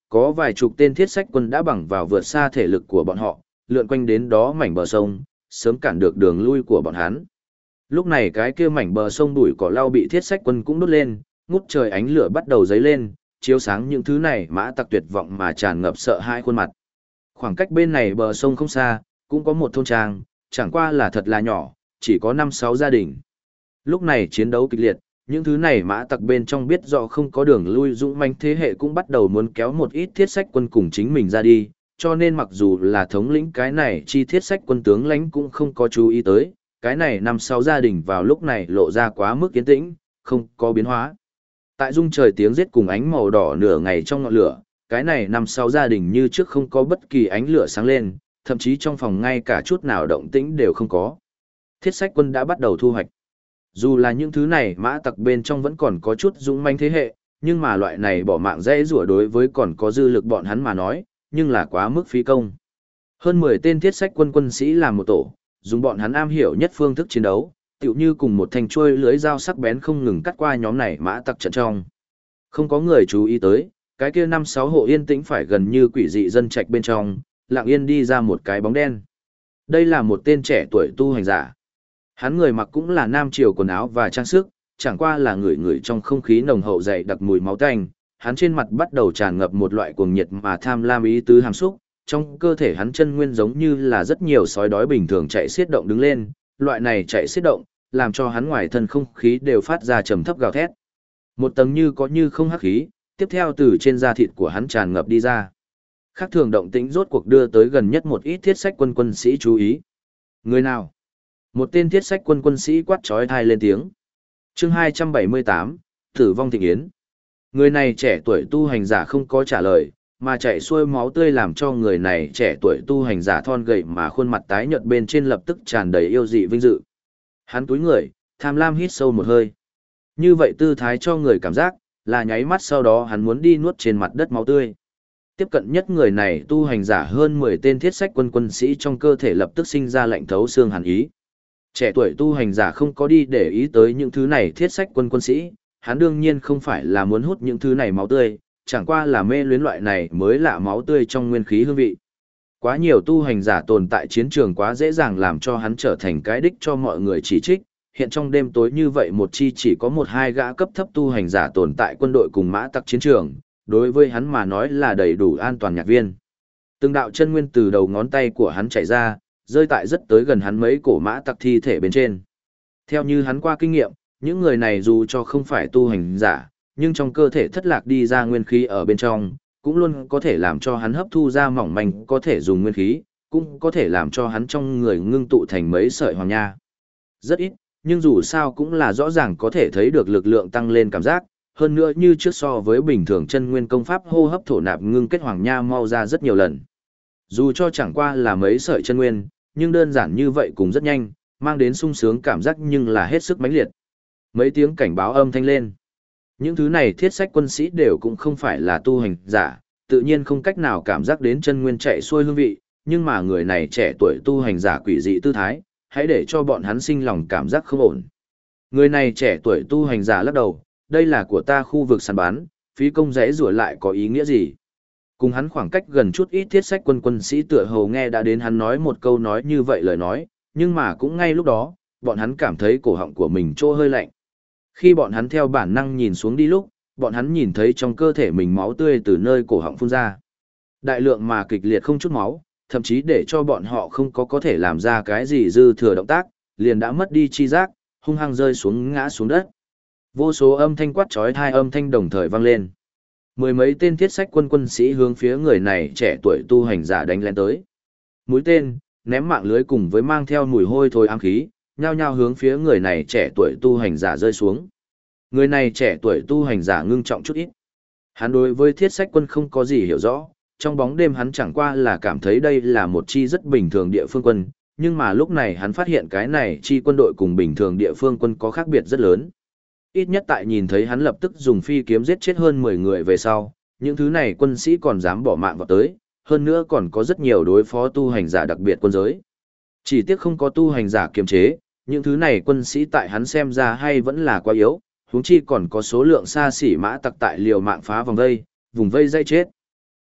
A: có vài chục tên thiết sách quân đã bằng vào vượt xa thể lực của bọn họ, lượn quanh đến đó mảnh bờ sông, sớm cản được đường lui của bọn hắn. Lúc này cái kia mảnh bờ sông bụi cỏ lau bị thiết sách quân cũng đốt lên, ngút trời ánh lửa bắt đầu dấy lên, chiếu sáng những thứ này mã tặc tuyệt vọng mà tràn ngập sợ hãi khuôn mặt. Khoảng cách bên này bờ sông không xa, cũng có một thôn trang, chẳng qua là thật là nhỏ, chỉ có 5-6 gia đình. Lúc này chiến đấu kịch liệt, những thứ này mã tặc bên trong biết rõ không có đường lui dũng mãnh thế hệ cũng bắt đầu muốn kéo một ít thiết sách quân cùng chính mình ra đi, cho nên mặc dù là thống lĩnh cái này chi thiết sách quân tướng lãnh cũng không có chú ý tới, cái này 5-6 gia đình vào lúc này lộ ra quá mức yên tĩnh, không có biến hóa. Tại dung trời tiếng giết cùng ánh màu đỏ nửa ngày trong ngọn lửa, cái này 5-6 gia đình như trước không có bất kỳ ánh lửa sáng lên, thậm chí trong phòng ngay cả chút nào động tĩnh đều không có. Thiết sách quân đã bắt đầu thu hoạch. Dù là những thứ này mã tặc bên trong vẫn còn có chút dũng manh thế hệ, nhưng mà loại này bỏ mạng dễ rủa đối với còn có dư lực bọn hắn mà nói, nhưng là quá mức phí công. Hơn 10 tên thiết sách quân quân sĩ làm một tổ, dùng bọn hắn am hiểu nhất phương thức chiến đấu, tựu như cùng một thanh chuôi lưới dao sắc bén không ngừng cắt qua nhóm này mã tặc trận trong. Không có người chú ý tới, cái kia 5-6 hộ yên tĩnh phải gần như quỷ dị dân trạch bên trong, lặng yên đi ra một cái bóng đen. Đây là một tên trẻ tuổi tu hành giả. Hắn người mặc cũng là nam triều quần áo và trang sức, chẳng qua là người trong không khí nồng hậu dày đặc mùi máu tanh, hắn trên mặt bắt đầu tràn ngập một loại cuồng nhiệt mà tham lam ý tứ hàm xúc, trong cơ thể hắn chân nguyên giống như là rất nhiều sói đói bình thường chạy xiết động đứng lên, loại này chạy xiết động, làm cho hắn ngoài thân không khí đều phát ra trầm thấp gào thét. Một tầng như có như không hắc khí, tiếp theo từ trên da thịt của hắn tràn ngập đi ra. Khác thường động tĩnh rốt cuộc đưa tới gần nhất một ít thiết sách quân quân sĩ chú ý. Người nào? Một tên thiết sách quân quân sĩ quát chói tai lên tiếng. Chương 278, Tử vong thịnh yến. Người này trẻ tuổi tu hành giả không có trả lời, mà chảy xuôi máu tươi làm cho người này trẻ tuổi tu hành giả thon gầy mà khuôn mặt tái nhợt bên trên lập tức tràn đầy yêu dị vinh dự. Hắn túi người, tham lam hít sâu một hơi. Như vậy tư thái cho người cảm giác, là nháy mắt sau đó hắn muốn đi nuốt trên mặt đất máu tươi. Tiếp cận nhất người này tu hành giả hơn 10 tên thiết sách quân quân sĩ trong cơ thể lập tức sinh ra lạnh thấu xương hàn ý. Trẻ tuổi tu hành giả không có đi để ý tới những thứ này thiết sách quân quân sĩ, hắn đương nhiên không phải là muốn hút những thứ này máu tươi, chẳng qua là mê luyến loại này mới lạ máu tươi trong nguyên khí hương vị. Quá nhiều tu hành giả tồn tại chiến trường quá dễ dàng làm cho hắn trở thành cái đích cho mọi người chỉ trích, hiện trong đêm tối như vậy một chi chỉ có 1-2 gã cấp thấp tu hành giả tồn tại quân đội cùng mã tặc chiến trường, đối với hắn mà nói là đầy đủ an toàn nhạc viên. Từng đạo chân nguyên từ đầu ngón tay của hắn chảy ra, rơi tại rất tới gần hắn mấy cổ mã tặc thi thể bên trên. Theo như hắn qua kinh nghiệm, những người này dù cho không phải tu hành giả, nhưng trong cơ thể thất lạc đi ra nguyên khí ở bên trong, cũng luôn có thể làm cho hắn hấp thu ra mỏng manh có thể dùng nguyên khí, cũng có thể làm cho hắn trong người ngưng tụ thành mấy sợi hoàng nha. Rất ít, nhưng dù sao cũng là rõ ràng có thể thấy được lực lượng tăng lên cảm giác, hơn nữa như trước so với bình thường chân nguyên công pháp hô hấp thổ nạp ngưng kết hoàng nha mau ra rất nhiều lần. Dù cho chẳng qua là mấy sợi chân nguyên, nhưng đơn giản như vậy cũng rất nhanh, mang đến sung sướng cảm giác nhưng là hết sức mãnh liệt. Mấy tiếng cảnh báo âm thanh lên. Những thứ này thiết sách quân sĩ đều cũng không phải là tu hành giả, tự nhiên không cách nào cảm giác đến chân nguyên chạy xuôi hương vị, nhưng mà người này trẻ tuổi tu hành giả quỷ dị tư thái, hãy để cho bọn hắn sinh lòng cảm giác không ổn. Người này trẻ tuổi tu hành giả lắc đầu, đây là của ta khu vực săn bán, phí công rẽ rủa lại có ý nghĩa gì? Cùng hắn khoảng cách gần chút ít thiết sách quân sĩ tựa hồ nghe đã đến hắn nói một câu nói như vậy lời nói, nhưng mà cũng ngay lúc đó, bọn hắn cảm thấy cổ họng của mình trô hơi lạnh. Khi bọn hắn theo bản năng nhìn xuống đi lúc, bọn hắn nhìn thấy trong cơ thể mình máu tươi từ nơi cổ họng phun ra. Đại lượng mà kịch liệt không chút máu, thậm chí để cho bọn họ không có thể làm ra cái gì dư thừa động tác, liền đã mất đi chi giác, hung hăng rơi xuống ngã xuống đất. Vô số âm thanh quát chói tai âm thanh đồng thời vang lên. Mười mấy tên thiết sách quân sĩ hướng phía người này trẻ tuổi tu hành giả đánh lên tới. Mũi tên, ném mạng lưới cùng với mang theo mùi hôi thối ám khí, nhao nhao hướng phía người này trẻ tuổi tu hành giả rơi xuống. Người này trẻ tuổi tu hành giả ngưng trọng chút ít. Hắn đối với thiết sách quân không có gì hiểu rõ, trong bóng đêm hắn chẳng qua là cảm thấy đây là một chi rất bình thường địa phương quân, nhưng mà lúc này hắn phát hiện cái này chi quân đội cùng bình thường địa phương quân có khác biệt rất lớn. Ít nhất tại nhìn thấy hắn lập tức dùng phi kiếm giết chết hơn 10 người về sau, những thứ này quân sĩ còn dám bỏ mạng vào tới, hơn nữa còn có rất nhiều đối phó tu hành giả đặc biệt quân giới. Chỉ tiếc không có tu hành giả kiềm chế, những thứ này quân sĩ tại hắn xem ra hay vẫn là quá yếu, huống chi còn có số lượng xa xỉ mã tặc tại liều mạng phá vòng vây, vùng vây dây chết.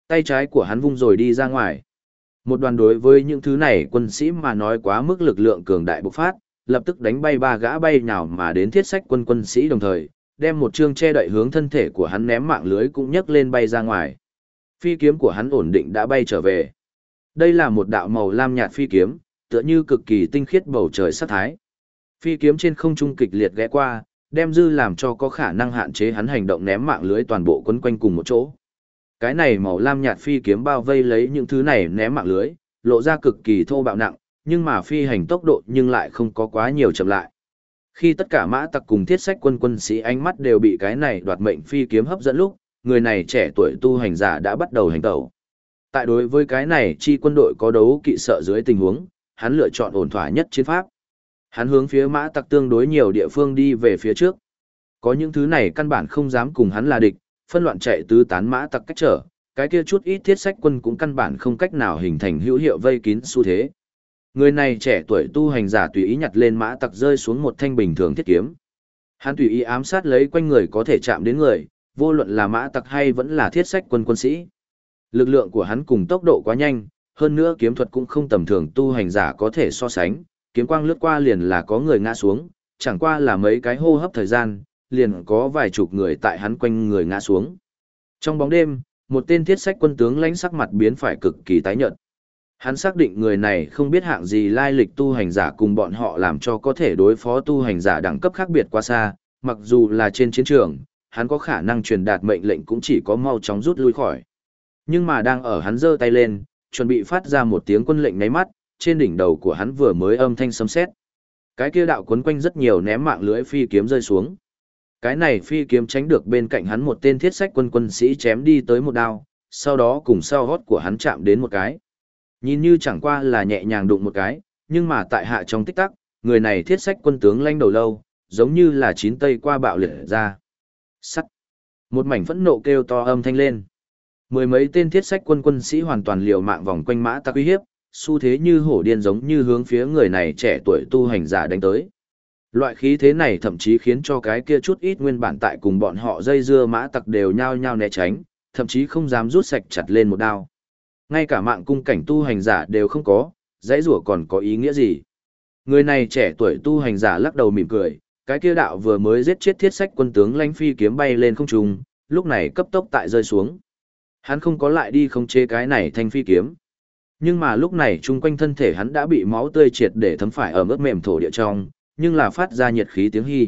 A: Tay trái của hắn vung rồi đi ra ngoài. Một đoàn đối với những thứ này quân sĩ mà nói quá mức lực lượng cường đại bộc phát, lập tức đánh bay ba gã bay nào mà đến thiết sách quân sĩ đồng thời, đem một chương che đậy hướng thân thể của hắn ném mạng lưới cũng nhấc lên bay ra ngoài. Phi kiếm của hắn ổn định đã bay trở về. Đây là một đạo màu lam nhạt phi kiếm, tựa như cực kỳ tinh khiết bầu trời sắc thái. Phi kiếm trên không trung kịch liệt ghé qua, đem dư làm cho có khả năng hạn chế hắn hành động ném mạng lưới toàn bộ quấn quanh cùng một chỗ. Cái này màu lam nhạt phi kiếm bao vây lấy những thứ này ném mạng lưới, lộ ra cực kỳ thô bạo nặng, nhưng mà phi hành tốc độ nhưng lại không có quá nhiều chậm lại. Khi tất cả mã tặc cùng thiết sách quân sĩ ánh mắt đều bị cái này đoạt mệnh phi kiếm hấp dẫn lúc, người này trẻ tuổi tu hành giả đã bắt đầu hành tẩu. Tại đối với cái này chi quân đội có đấu kỵ sợ dưới tình huống, hắn lựa chọn ổn thỏa nhất chiến pháp. Hắn hướng phía mã tặc tương đối nhiều địa phương đi về phía trước. Có những thứ này căn bản không dám cùng hắn là địch, phân loạn chạy tứ tán mã tặc cách trở, cái kia chút ít thiết sách quân cũng căn bản không cách nào hình thành hữu hiệu vây kín xu thế. Người này trẻ tuổi tu hành giả tùy ý nhặt lên mã tặc rơi xuống một thanh bình thường thiết kiếm. Hắn tùy ý ám sát lấy quanh người có thể chạm đến người, vô luận là mã tặc hay vẫn là thiết sách quân sĩ. Lực lượng của hắn cùng tốc độ quá nhanh, hơn nữa kiếm thuật cũng không tầm thường tu hành giả có thể so sánh, kiếm quang lướt qua liền là có người ngã xuống, chẳng qua là mấy cái hô hấp thời gian, liền có vài chục người tại hắn quanh người ngã xuống. Trong bóng đêm, một tên thiết sách quân tướng lãnh sắc mặt biến phải cực kỳ tái nhợt. Hắn xác định người này không biết hạng gì lai lịch tu hành giả cùng bọn họ làm cho có thể đối phó tu hành giả đẳng cấp khác biệt quá xa, mặc dù là trên chiến trường, hắn có khả năng truyền đạt mệnh lệnh cũng chỉ có mau chóng rút lui khỏi. Nhưng mà đang ở hắn giơ tay lên, chuẩn bị phát ra một tiếng quân lệnh nháy mắt, trên đỉnh đầu của hắn vừa mới âm thanh sấm sét. Cái kia đạo cuốn quanh rất nhiều ném mạng lưới phi kiếm rơi xuống. Cái này phi kiếm tránh được bên cạnh hắn một tên thiết sách quân sĩ chém đi tới một đao, sau đó cùng sau hót của hắn chạm đến một cái. Nhìn như chẳng qua là nhẹ nhàng đụng một cái, nhưng mà tại hạ trong tích tắc, người này thiết sách quân tướng lãnh đầu lâu, giống như là chín tây qua bạo liệt ra. Sắt. Một mảnh phẫn nộ kêu to âm thanh lên. Mười mấy tên thiết sách quân sĩ hoàn toàn liều mạng vòng quanh mã tặc uy hiếp, xu thế như hổ điên giống như hướng phía người này trẻ tuổi tu hành giả đánh tới. Loại khí thế này thậm chí khiến cho cái kia chút ít nguyên bản tại cùng bọn họ dây dưa mã tặc đều nhao nhao né tránh, thậm chí không dám rút sạch chặt lên một đao. Ngay cả mạng cung cảnh tu hành giả đều không có, dãy rủa còn có ý nghĩa gì? Người này trẻ tuổi tu hành giả lắc đầu mỉm cười, cái kia đạo vừa mới giết chết thiết sách quân tướng lãnh phi kiếm bay lên không trung, lúc này cấp tốc tại rơi xuống. Hắn không có lại đi khống chế cái này thanh phi kiếm. Nhưng mà lúc này chung quanh thân thể hắn đã bị máu tươi triệt để thấm phải ở mức mềm thổ địa trong, nhưng là phát ra nhiệt khí tiếng hy.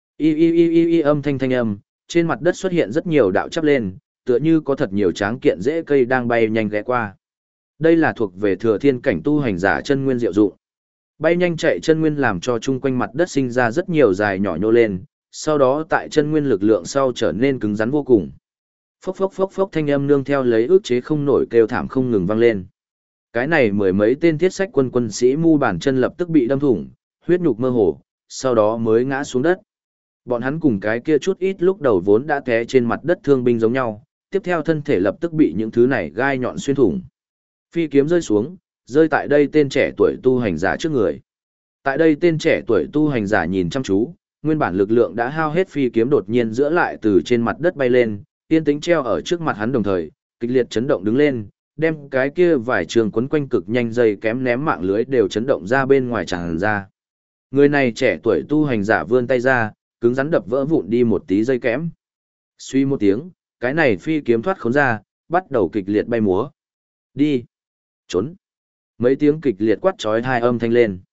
A: Y âm thanh âm, trên mặt đất xuất hiện rất nhiều đạo chắp lên, tựa như có thật nhiều tráng kiện rễ cây đang bay nhanh ghé qua. Đây là thuộc về thừa thiên cảnh tu hành giả chân nguyên diệu dụng. Bay nhanh chạy chân nguyên làm cho chung quanh mặt đất sinh ra rất nhiều dài nhỏ nhô lên, sau đó tại chân nguyên lực lượng sau trở nên cứng rắn vô cùng. Phốc phốc thanh âm nương theo lấy ức chế không nổi kêu thảm không ngừng vang lên. Cái này mười mấy tên thiết sách quân sĩ mu bàn chân lập tức bị đâm thủng, huyết nhục mơ hồ, sau đó mới ngã xuống đất. Bọn hắn cùng cái kia chút ít lúc đầu vốn đã té trên mặt đất thương binh giống nhau, tiếp theo thân thể lập tức bị những thứ này gai nhọn xuyên thủng. Phi kiếm rơi xuống, rơi tại đây tên trẻ tuổi tu hành giả trước người. Tại đây tên trẻ tuổi tu hành giả nhìn chăm chú, nguyên bản lực lượng đã hao hết phi kiếm đột nhiên giữa lại từ trên mặt đất bay lên, yên tĩnh treo ở trước mặt hắn đồng thời, kịch liệt chấn động đứng lên, đem cái kia vài trường quấn quanh cực nhanh dây kém ném mạng lưới đều chấn động ra bên ngoài tràn ra. Người này trẻ tuổi tu hành giả vươn tay ra, cứng rắn đập vỡ vụn đi một tí dây kẽm. Suy một tiếng, cái này phi kiếm thoát khốn ra, bắt đầu kịch liệt bay múa. Đi! Trốn! Mấy tiếng kịch liệt quát chói tai âm thanh lên.